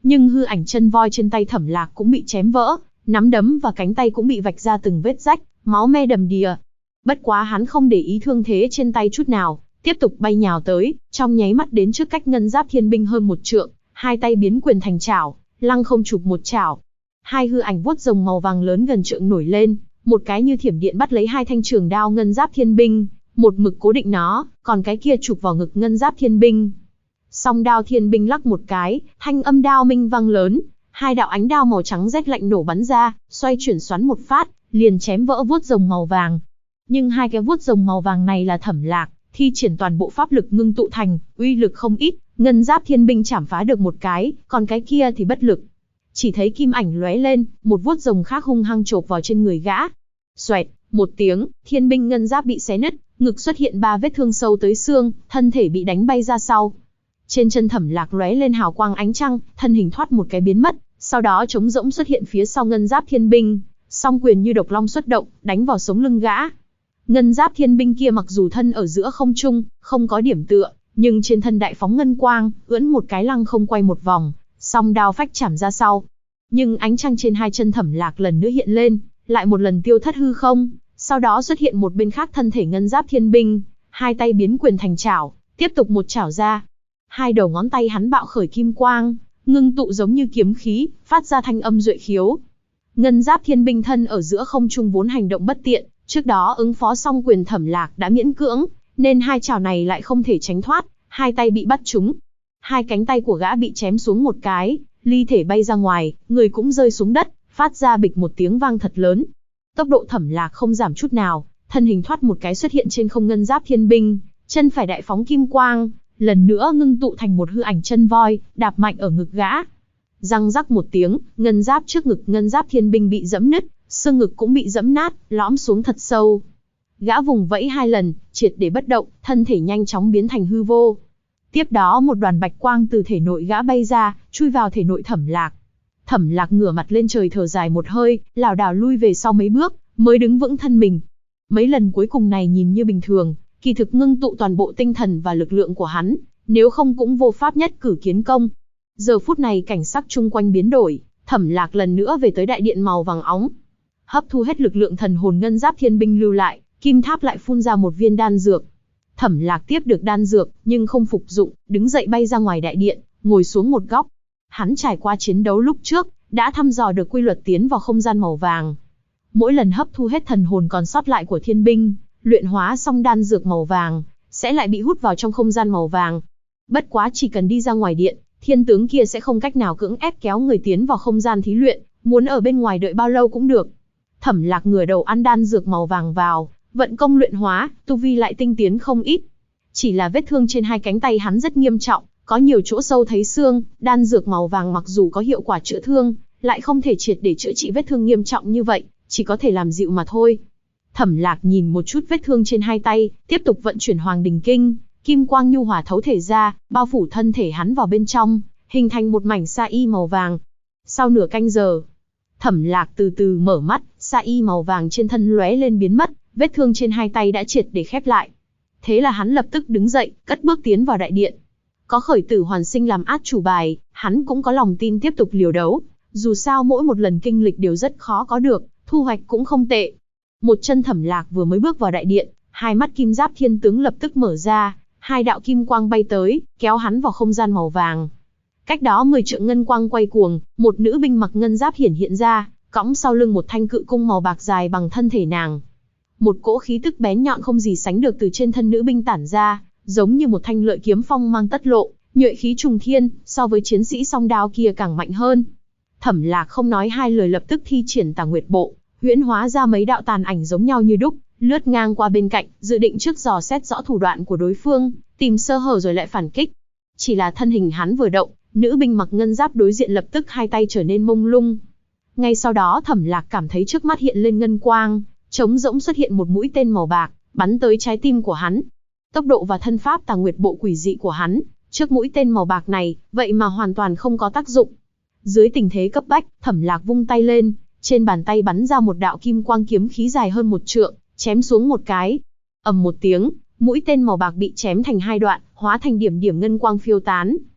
A: Nhưng hư ảnh chân voi trên tay Thẩm Lạc cũng bị chém vỡ, nắm đấm và cánh tay cũng bị vạch ra từng vết rách, máu me đầm đìa. Bất quá hắn không để ý thương thế trên tay chút nào, tiếp tục bay nhào tới, trong nháy mắt đến trước cách Ngân Giáp Thiên Binh hơn một trượng, hai tay biến quyền thành chảo, lăng không chụp một chảo. Hai hư ảnh vuốt rồng màu vàng lớn gần trượng nổi lên, một cái như thiểm điện bắt lấy hai thanh trường đao Ngân Giáp Thiên Binh, một mực cố định nó, còn cái kia chụp vào ngực Ngân Giáp Thiên Binh. Song đao thiên binh lắc một cái, thanh âm đao minh vang lớn, hai đạo ánh đao màu trắng rét lạnh nổ bắn ra, xoay chuyển xoắn một phát, liền chém vỡ vuốt rồng màu vàng. Nhưng hai cái vuốt rồng màu vàng này là Thẩm Lạc thi triển toàn bộ pháp lực ngưng tụ thành, uy lực không ít, Ngân Giáp Thiên Binh chảm phá được một cái, còn cái kia thì bất lực. Chỉ thấy kim ảnh lóe lên, một vuốt rồng khác hung hăng chộp vào trên người gã. Xoẹt, một tiếng, thiên binh ngân giáp bị xé nứt, ngực xuất hiện 3 vết thương sâu tới xương, thân thể bị đánh bay ra sau. Trên chân Thẩm Lạc lóe lên hào quang ánh trăng, thân hình thoát một cái biến mất, sau đó trống rỗng xuất hiện phía sau Ngân Giáp Thiên Binh, song quyền như độc long xuất động, đánh vào sống lưng gã. Ngân Giáp Thiên Binh kia mặc dù thân ở giữa không trung, không có điểm tựa, nhưng trên thân đại phóng ngân quang, ưỡn một cái lăng không quay một vòng, song đao phách chảm ra sau. Nhưng ánh trăng trên hai chân Thẩm Lạc lần nữa hiện lên, lại một lần tiêu thất hư không, sau đó xuất hiện một bên khác thân thể Ngân Giáp Thiên Binh, hai tay biến quyền thành chảo, tiếp tục một chảo ra. Hai đầu ngón tay hắn bạo khởi kim quang, ngưng tụ giống như kiếm khí, phát ra thanh âm duệ khiếu. Ngân Giáp Thiên Binh thân ở giữa không trung vốn hành động bất tiện, trước đó ứng phó xong quyền Thẩm Lạc đã miễn cưỡng, nên hai chảo này lại không thể tránh thoát, hai tay bị bắt trúng. Hai cánh tay của gã bị chém xuống một cái, ly thể bay ra ngoài, người cũng rơi xuống đất, phát ra bịch một tiếng vang thật lớn. Tốc độ Thẩm Lạc không giảm chút nào, thân hình thoát một cái xuất hiện trên không Ngân Giáp Thiên Binh, chân phải đại phóng kim quang, lần nữa ngưng tụ thành một hư ảnh chân voi, đạp mạnh ở ngực gã. Răng rắc một tiếng, ngân giáp trước ngực Ngân Giáp Thiên Binh bị giẫm nứt, xương ngực cũng bị giẫm nát, lõm xuống thật sâu. Gã vùng vẫy 2 lần, triệt để bất động, thân thể nhanh chóng biến thành hư vô. Tiếp đó một đoàn bạch quang từ thể nội gã bay ra, chui vào thể nội Thẩm Lạc. Thẩm Lạc ngửa mặt lên trời thở dài một hơi, lảo đảo lui về sau mấy bước, mới đứng vững thân mình. Mấy lần cuối cùng này nhìn như bình thường, kỳ thực ngưng tụ toàn bộ tinh thần và lực lượng của hắn, nếu không cũng vô pháp nhất cử kiến công. Giờ phút này cảnh sắc chung quanh biến đổi, Thẩm Lạc lần nữa về tới đại điện màu vàng óng. Hấp thu hết lực lượng thần hồn Ngân Giáp Thiên Binh lưu lại, kim tháp lại phun ra một viên đan dược. Thẩm Lạc tiếp được đan dược, nhưng không phục dụng, đứng dậy bay ra ngoài đại điện, ngồi xuống một góc. Hắn trải qua chiến đấu lúc trước, đã thăm dò được quy luật tiến vào không gian màu vàng. Mỗi lần hấp thu hết thần hồn còn sót lại của thiên binh, luyện hóa xong đan dược màu vàng, sẽ lại bị hút vào trong không gian màu vàng. Bất quá chỉ cần đi ra ngoài điện, thiên tướng kia sẽ không cách nào cưỡng ép kéo người tiến vào không gian thí luyện, muốn ở bên ngoài đợi bao lâu cũng được. Thẩm Lạc ngửa đầu ăn đan dược màu vàng vào, vận công luyện hóa, tu vi lại tinh tiến không ít. Chỉ là vết thương trên hai cánh tay hắn rất nghiêm trọng, có nhiều chỗ sâu thấy xương, đan dược màu vàng mặc dù có hiệu quả chữa thương, lại không thể triệt để chữa trị vết thương nghiêm trọng như vậy, chỉ có thể làm dịu mà thôi. Thẩm Lạc nhìn một chút vết thương trên hai tay, tiếp tục vận chuyển Hoàng Đình Kinh, kim quang nhu hòa thấu thể ra, bao phủ thân thể hắn vào bên trong, hình thành một mảnh sa y màu vàng. Sau nửa canh giờ, Thẩm Lạc từ từ mở mắt, sa y màu vàng trên thân lóe lên biến mất, vết thương trên hai tay đã triệt để khép lại. Thế là hắn lập tức đứng dậy, cất bước tiến vào đại điện. Có Khởi Tử Hoàn Sinh làm át chủ bài, hắn cũng có lòng tin tiếp tục liều đấu. Dù sao mỗi một lần kinh lịch đều rất khó có được, thu hoạch cũng không tệ. Một chân Thẩm Lạc vừa mới bước vào đại điện, hai mắt Kim Giáp Thiên Tướng lập tức mở ra, hai đạo kim quang bay tới, kéo hắn vào không gian màu vàng. Cách đó 10 trượng ngân quang quay cuồng, một nữ binh mặc ngân giáp hiện ra, cõng sau lưng một thanh cự cung màu bạc dài bằng thân thể nàng. Một cỗ khí tức bén nhọn không gì sánh được từ trên thân nữ binh tản ra, giống như một thanh lợi kiếm phong mang tất lộ, nhuệ khí trùng thiên, so với chiến sĩ song đao kia càng mạnh hơn. Thẩm Lạc không nói hai lời lập tức thi triển Tà Nguyệt Bộ, huyễn hóa ra mấy đạo tàn ảnh giống nhau như đúc, lướt ngang qua bên cạnh, dự định trước dò xét rõ thủ đoạn của đối phương, tìm sơ hở rồi lại phản kích. Chỉ là thân hình hắn vừa động, nữ binh mặc ngân giáp đối diện lập tức hai tay trở nên mông lung. Ngay sau đó Thẩm Lạc cảm thấy trước mắt hiện lên ngân quang, trống rỗng xuất hiện một mũi tên màu bạc, bắn tới trái tim của hắn. Tốc độ và thân pháp Tà Nguyệt Bộ quỷ dị của hắn, trước mũi tên màu bạc này, vậy mà hoàn toàn không có tác dụng. Dưới tình thế cấp bách, Thẩm Lạc vung tay lên, trên bàn tay bắn ra một đạo kim quang kiếm khí dài hơn 1 trượng, chém xuống một cái. Ầm một tiếng, mũi tên màu bạc bị chém thành hai đoạn, hóa thành điểm điểm ngân quang phiêu tán.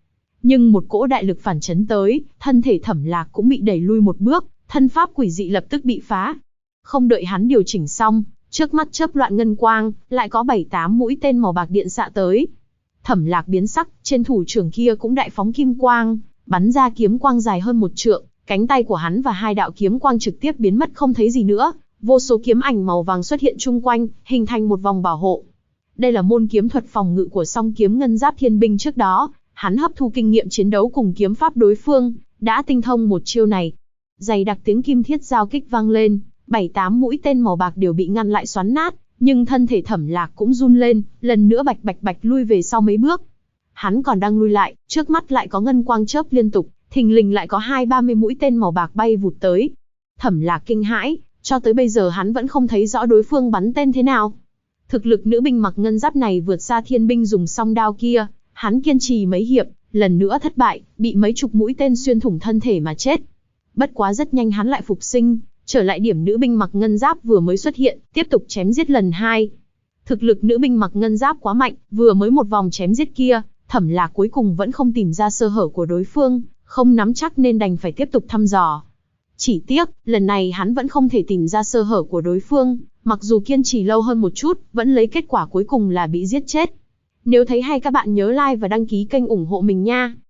A: Nhưng một cỗ đại lực phản chấn tới, thân thể Thẩm Lạc cũng bị đẩy lui một bước, thân pháp quỷ dị lập tức bị phá. Không đợi hắn điều chỉnh xong, trước mắt chớp loạn ngân quang, lại có 7-8 mũi tên màu bạc điện xạ tới. Thẩm Lạc biến sắc, trên thủ trưởng kia cũng đại phóng kim quang, bắn ra kiếm quang dài hơn 1 trượng, cánh tay của hắn và 2 đạo kiếm quang trực tiếp biến mất không thấy gì nữa, vô số kiếm ảnh màu vàng xuất hiện chung quanh, hình thành một vòng bảo hộ. Đây là môn kiếm thuật phòng ngự của Song Kiếm Ngân Giáp Thiên Binh trước đó, hắn hấp thu kinh nghiệm chiến đấu cùng kiếm pháp đối phương, đã tinh thông một chiêu này. Dày đặc tiếng kim thiết giao kích vang lên, 7-8 mũi tên màu bạc đều bị ngăn lại xoắn nát, nhưng thân thể Thẩm Lạc cũng run lên, lần nữa bạch bạch bạch lui về sau mấy bước. Hắn còn đang lui lại, trước mắt lại có ngân quang chớp liên tục, thình lình lại có 20-30 mũi tên màu bạc bay vụt tới. Thẩm Lạc kinh hãi, cho tới bây giờ hắn vẫn không thấy rõ đối phương bắn tên thế nào. Thực lực nữ binh mặc ngân giáp này vượt xa thiên binh dùng song đao kia, hắn kiên trì mấy hiệp, lần nữa thất bại, bị mấy chục mũi tên xuyên thủng thân thể mà chết. Bất quá rất nhanh hắn lại phục sinh, trở lại điểm nữ binh mặc ngân giáp vừa mới xuất hiện, tiếp tục chém giết lần 2. Thực lực nữ binh mặc ngân giáp quá mạnh, vừa mới một vòng chém giết kia, Thẩm Lạc cuối cùng vẫn không tìm ra sơ hở của đối phương, không nắm chắc nên đành phải tiếp tục thăm dò. Chỉ tiếc, lần này hắn vẫn không thể tìm ra sơ hở của đối phương, mặc dù kiên trì lâu hơn một chút, vẫn lấy kết quả cuối cùng là bị giết chết. Nếu thấy hay các bạn nhớ like và đăng ký kênh ủng hộ mình nha.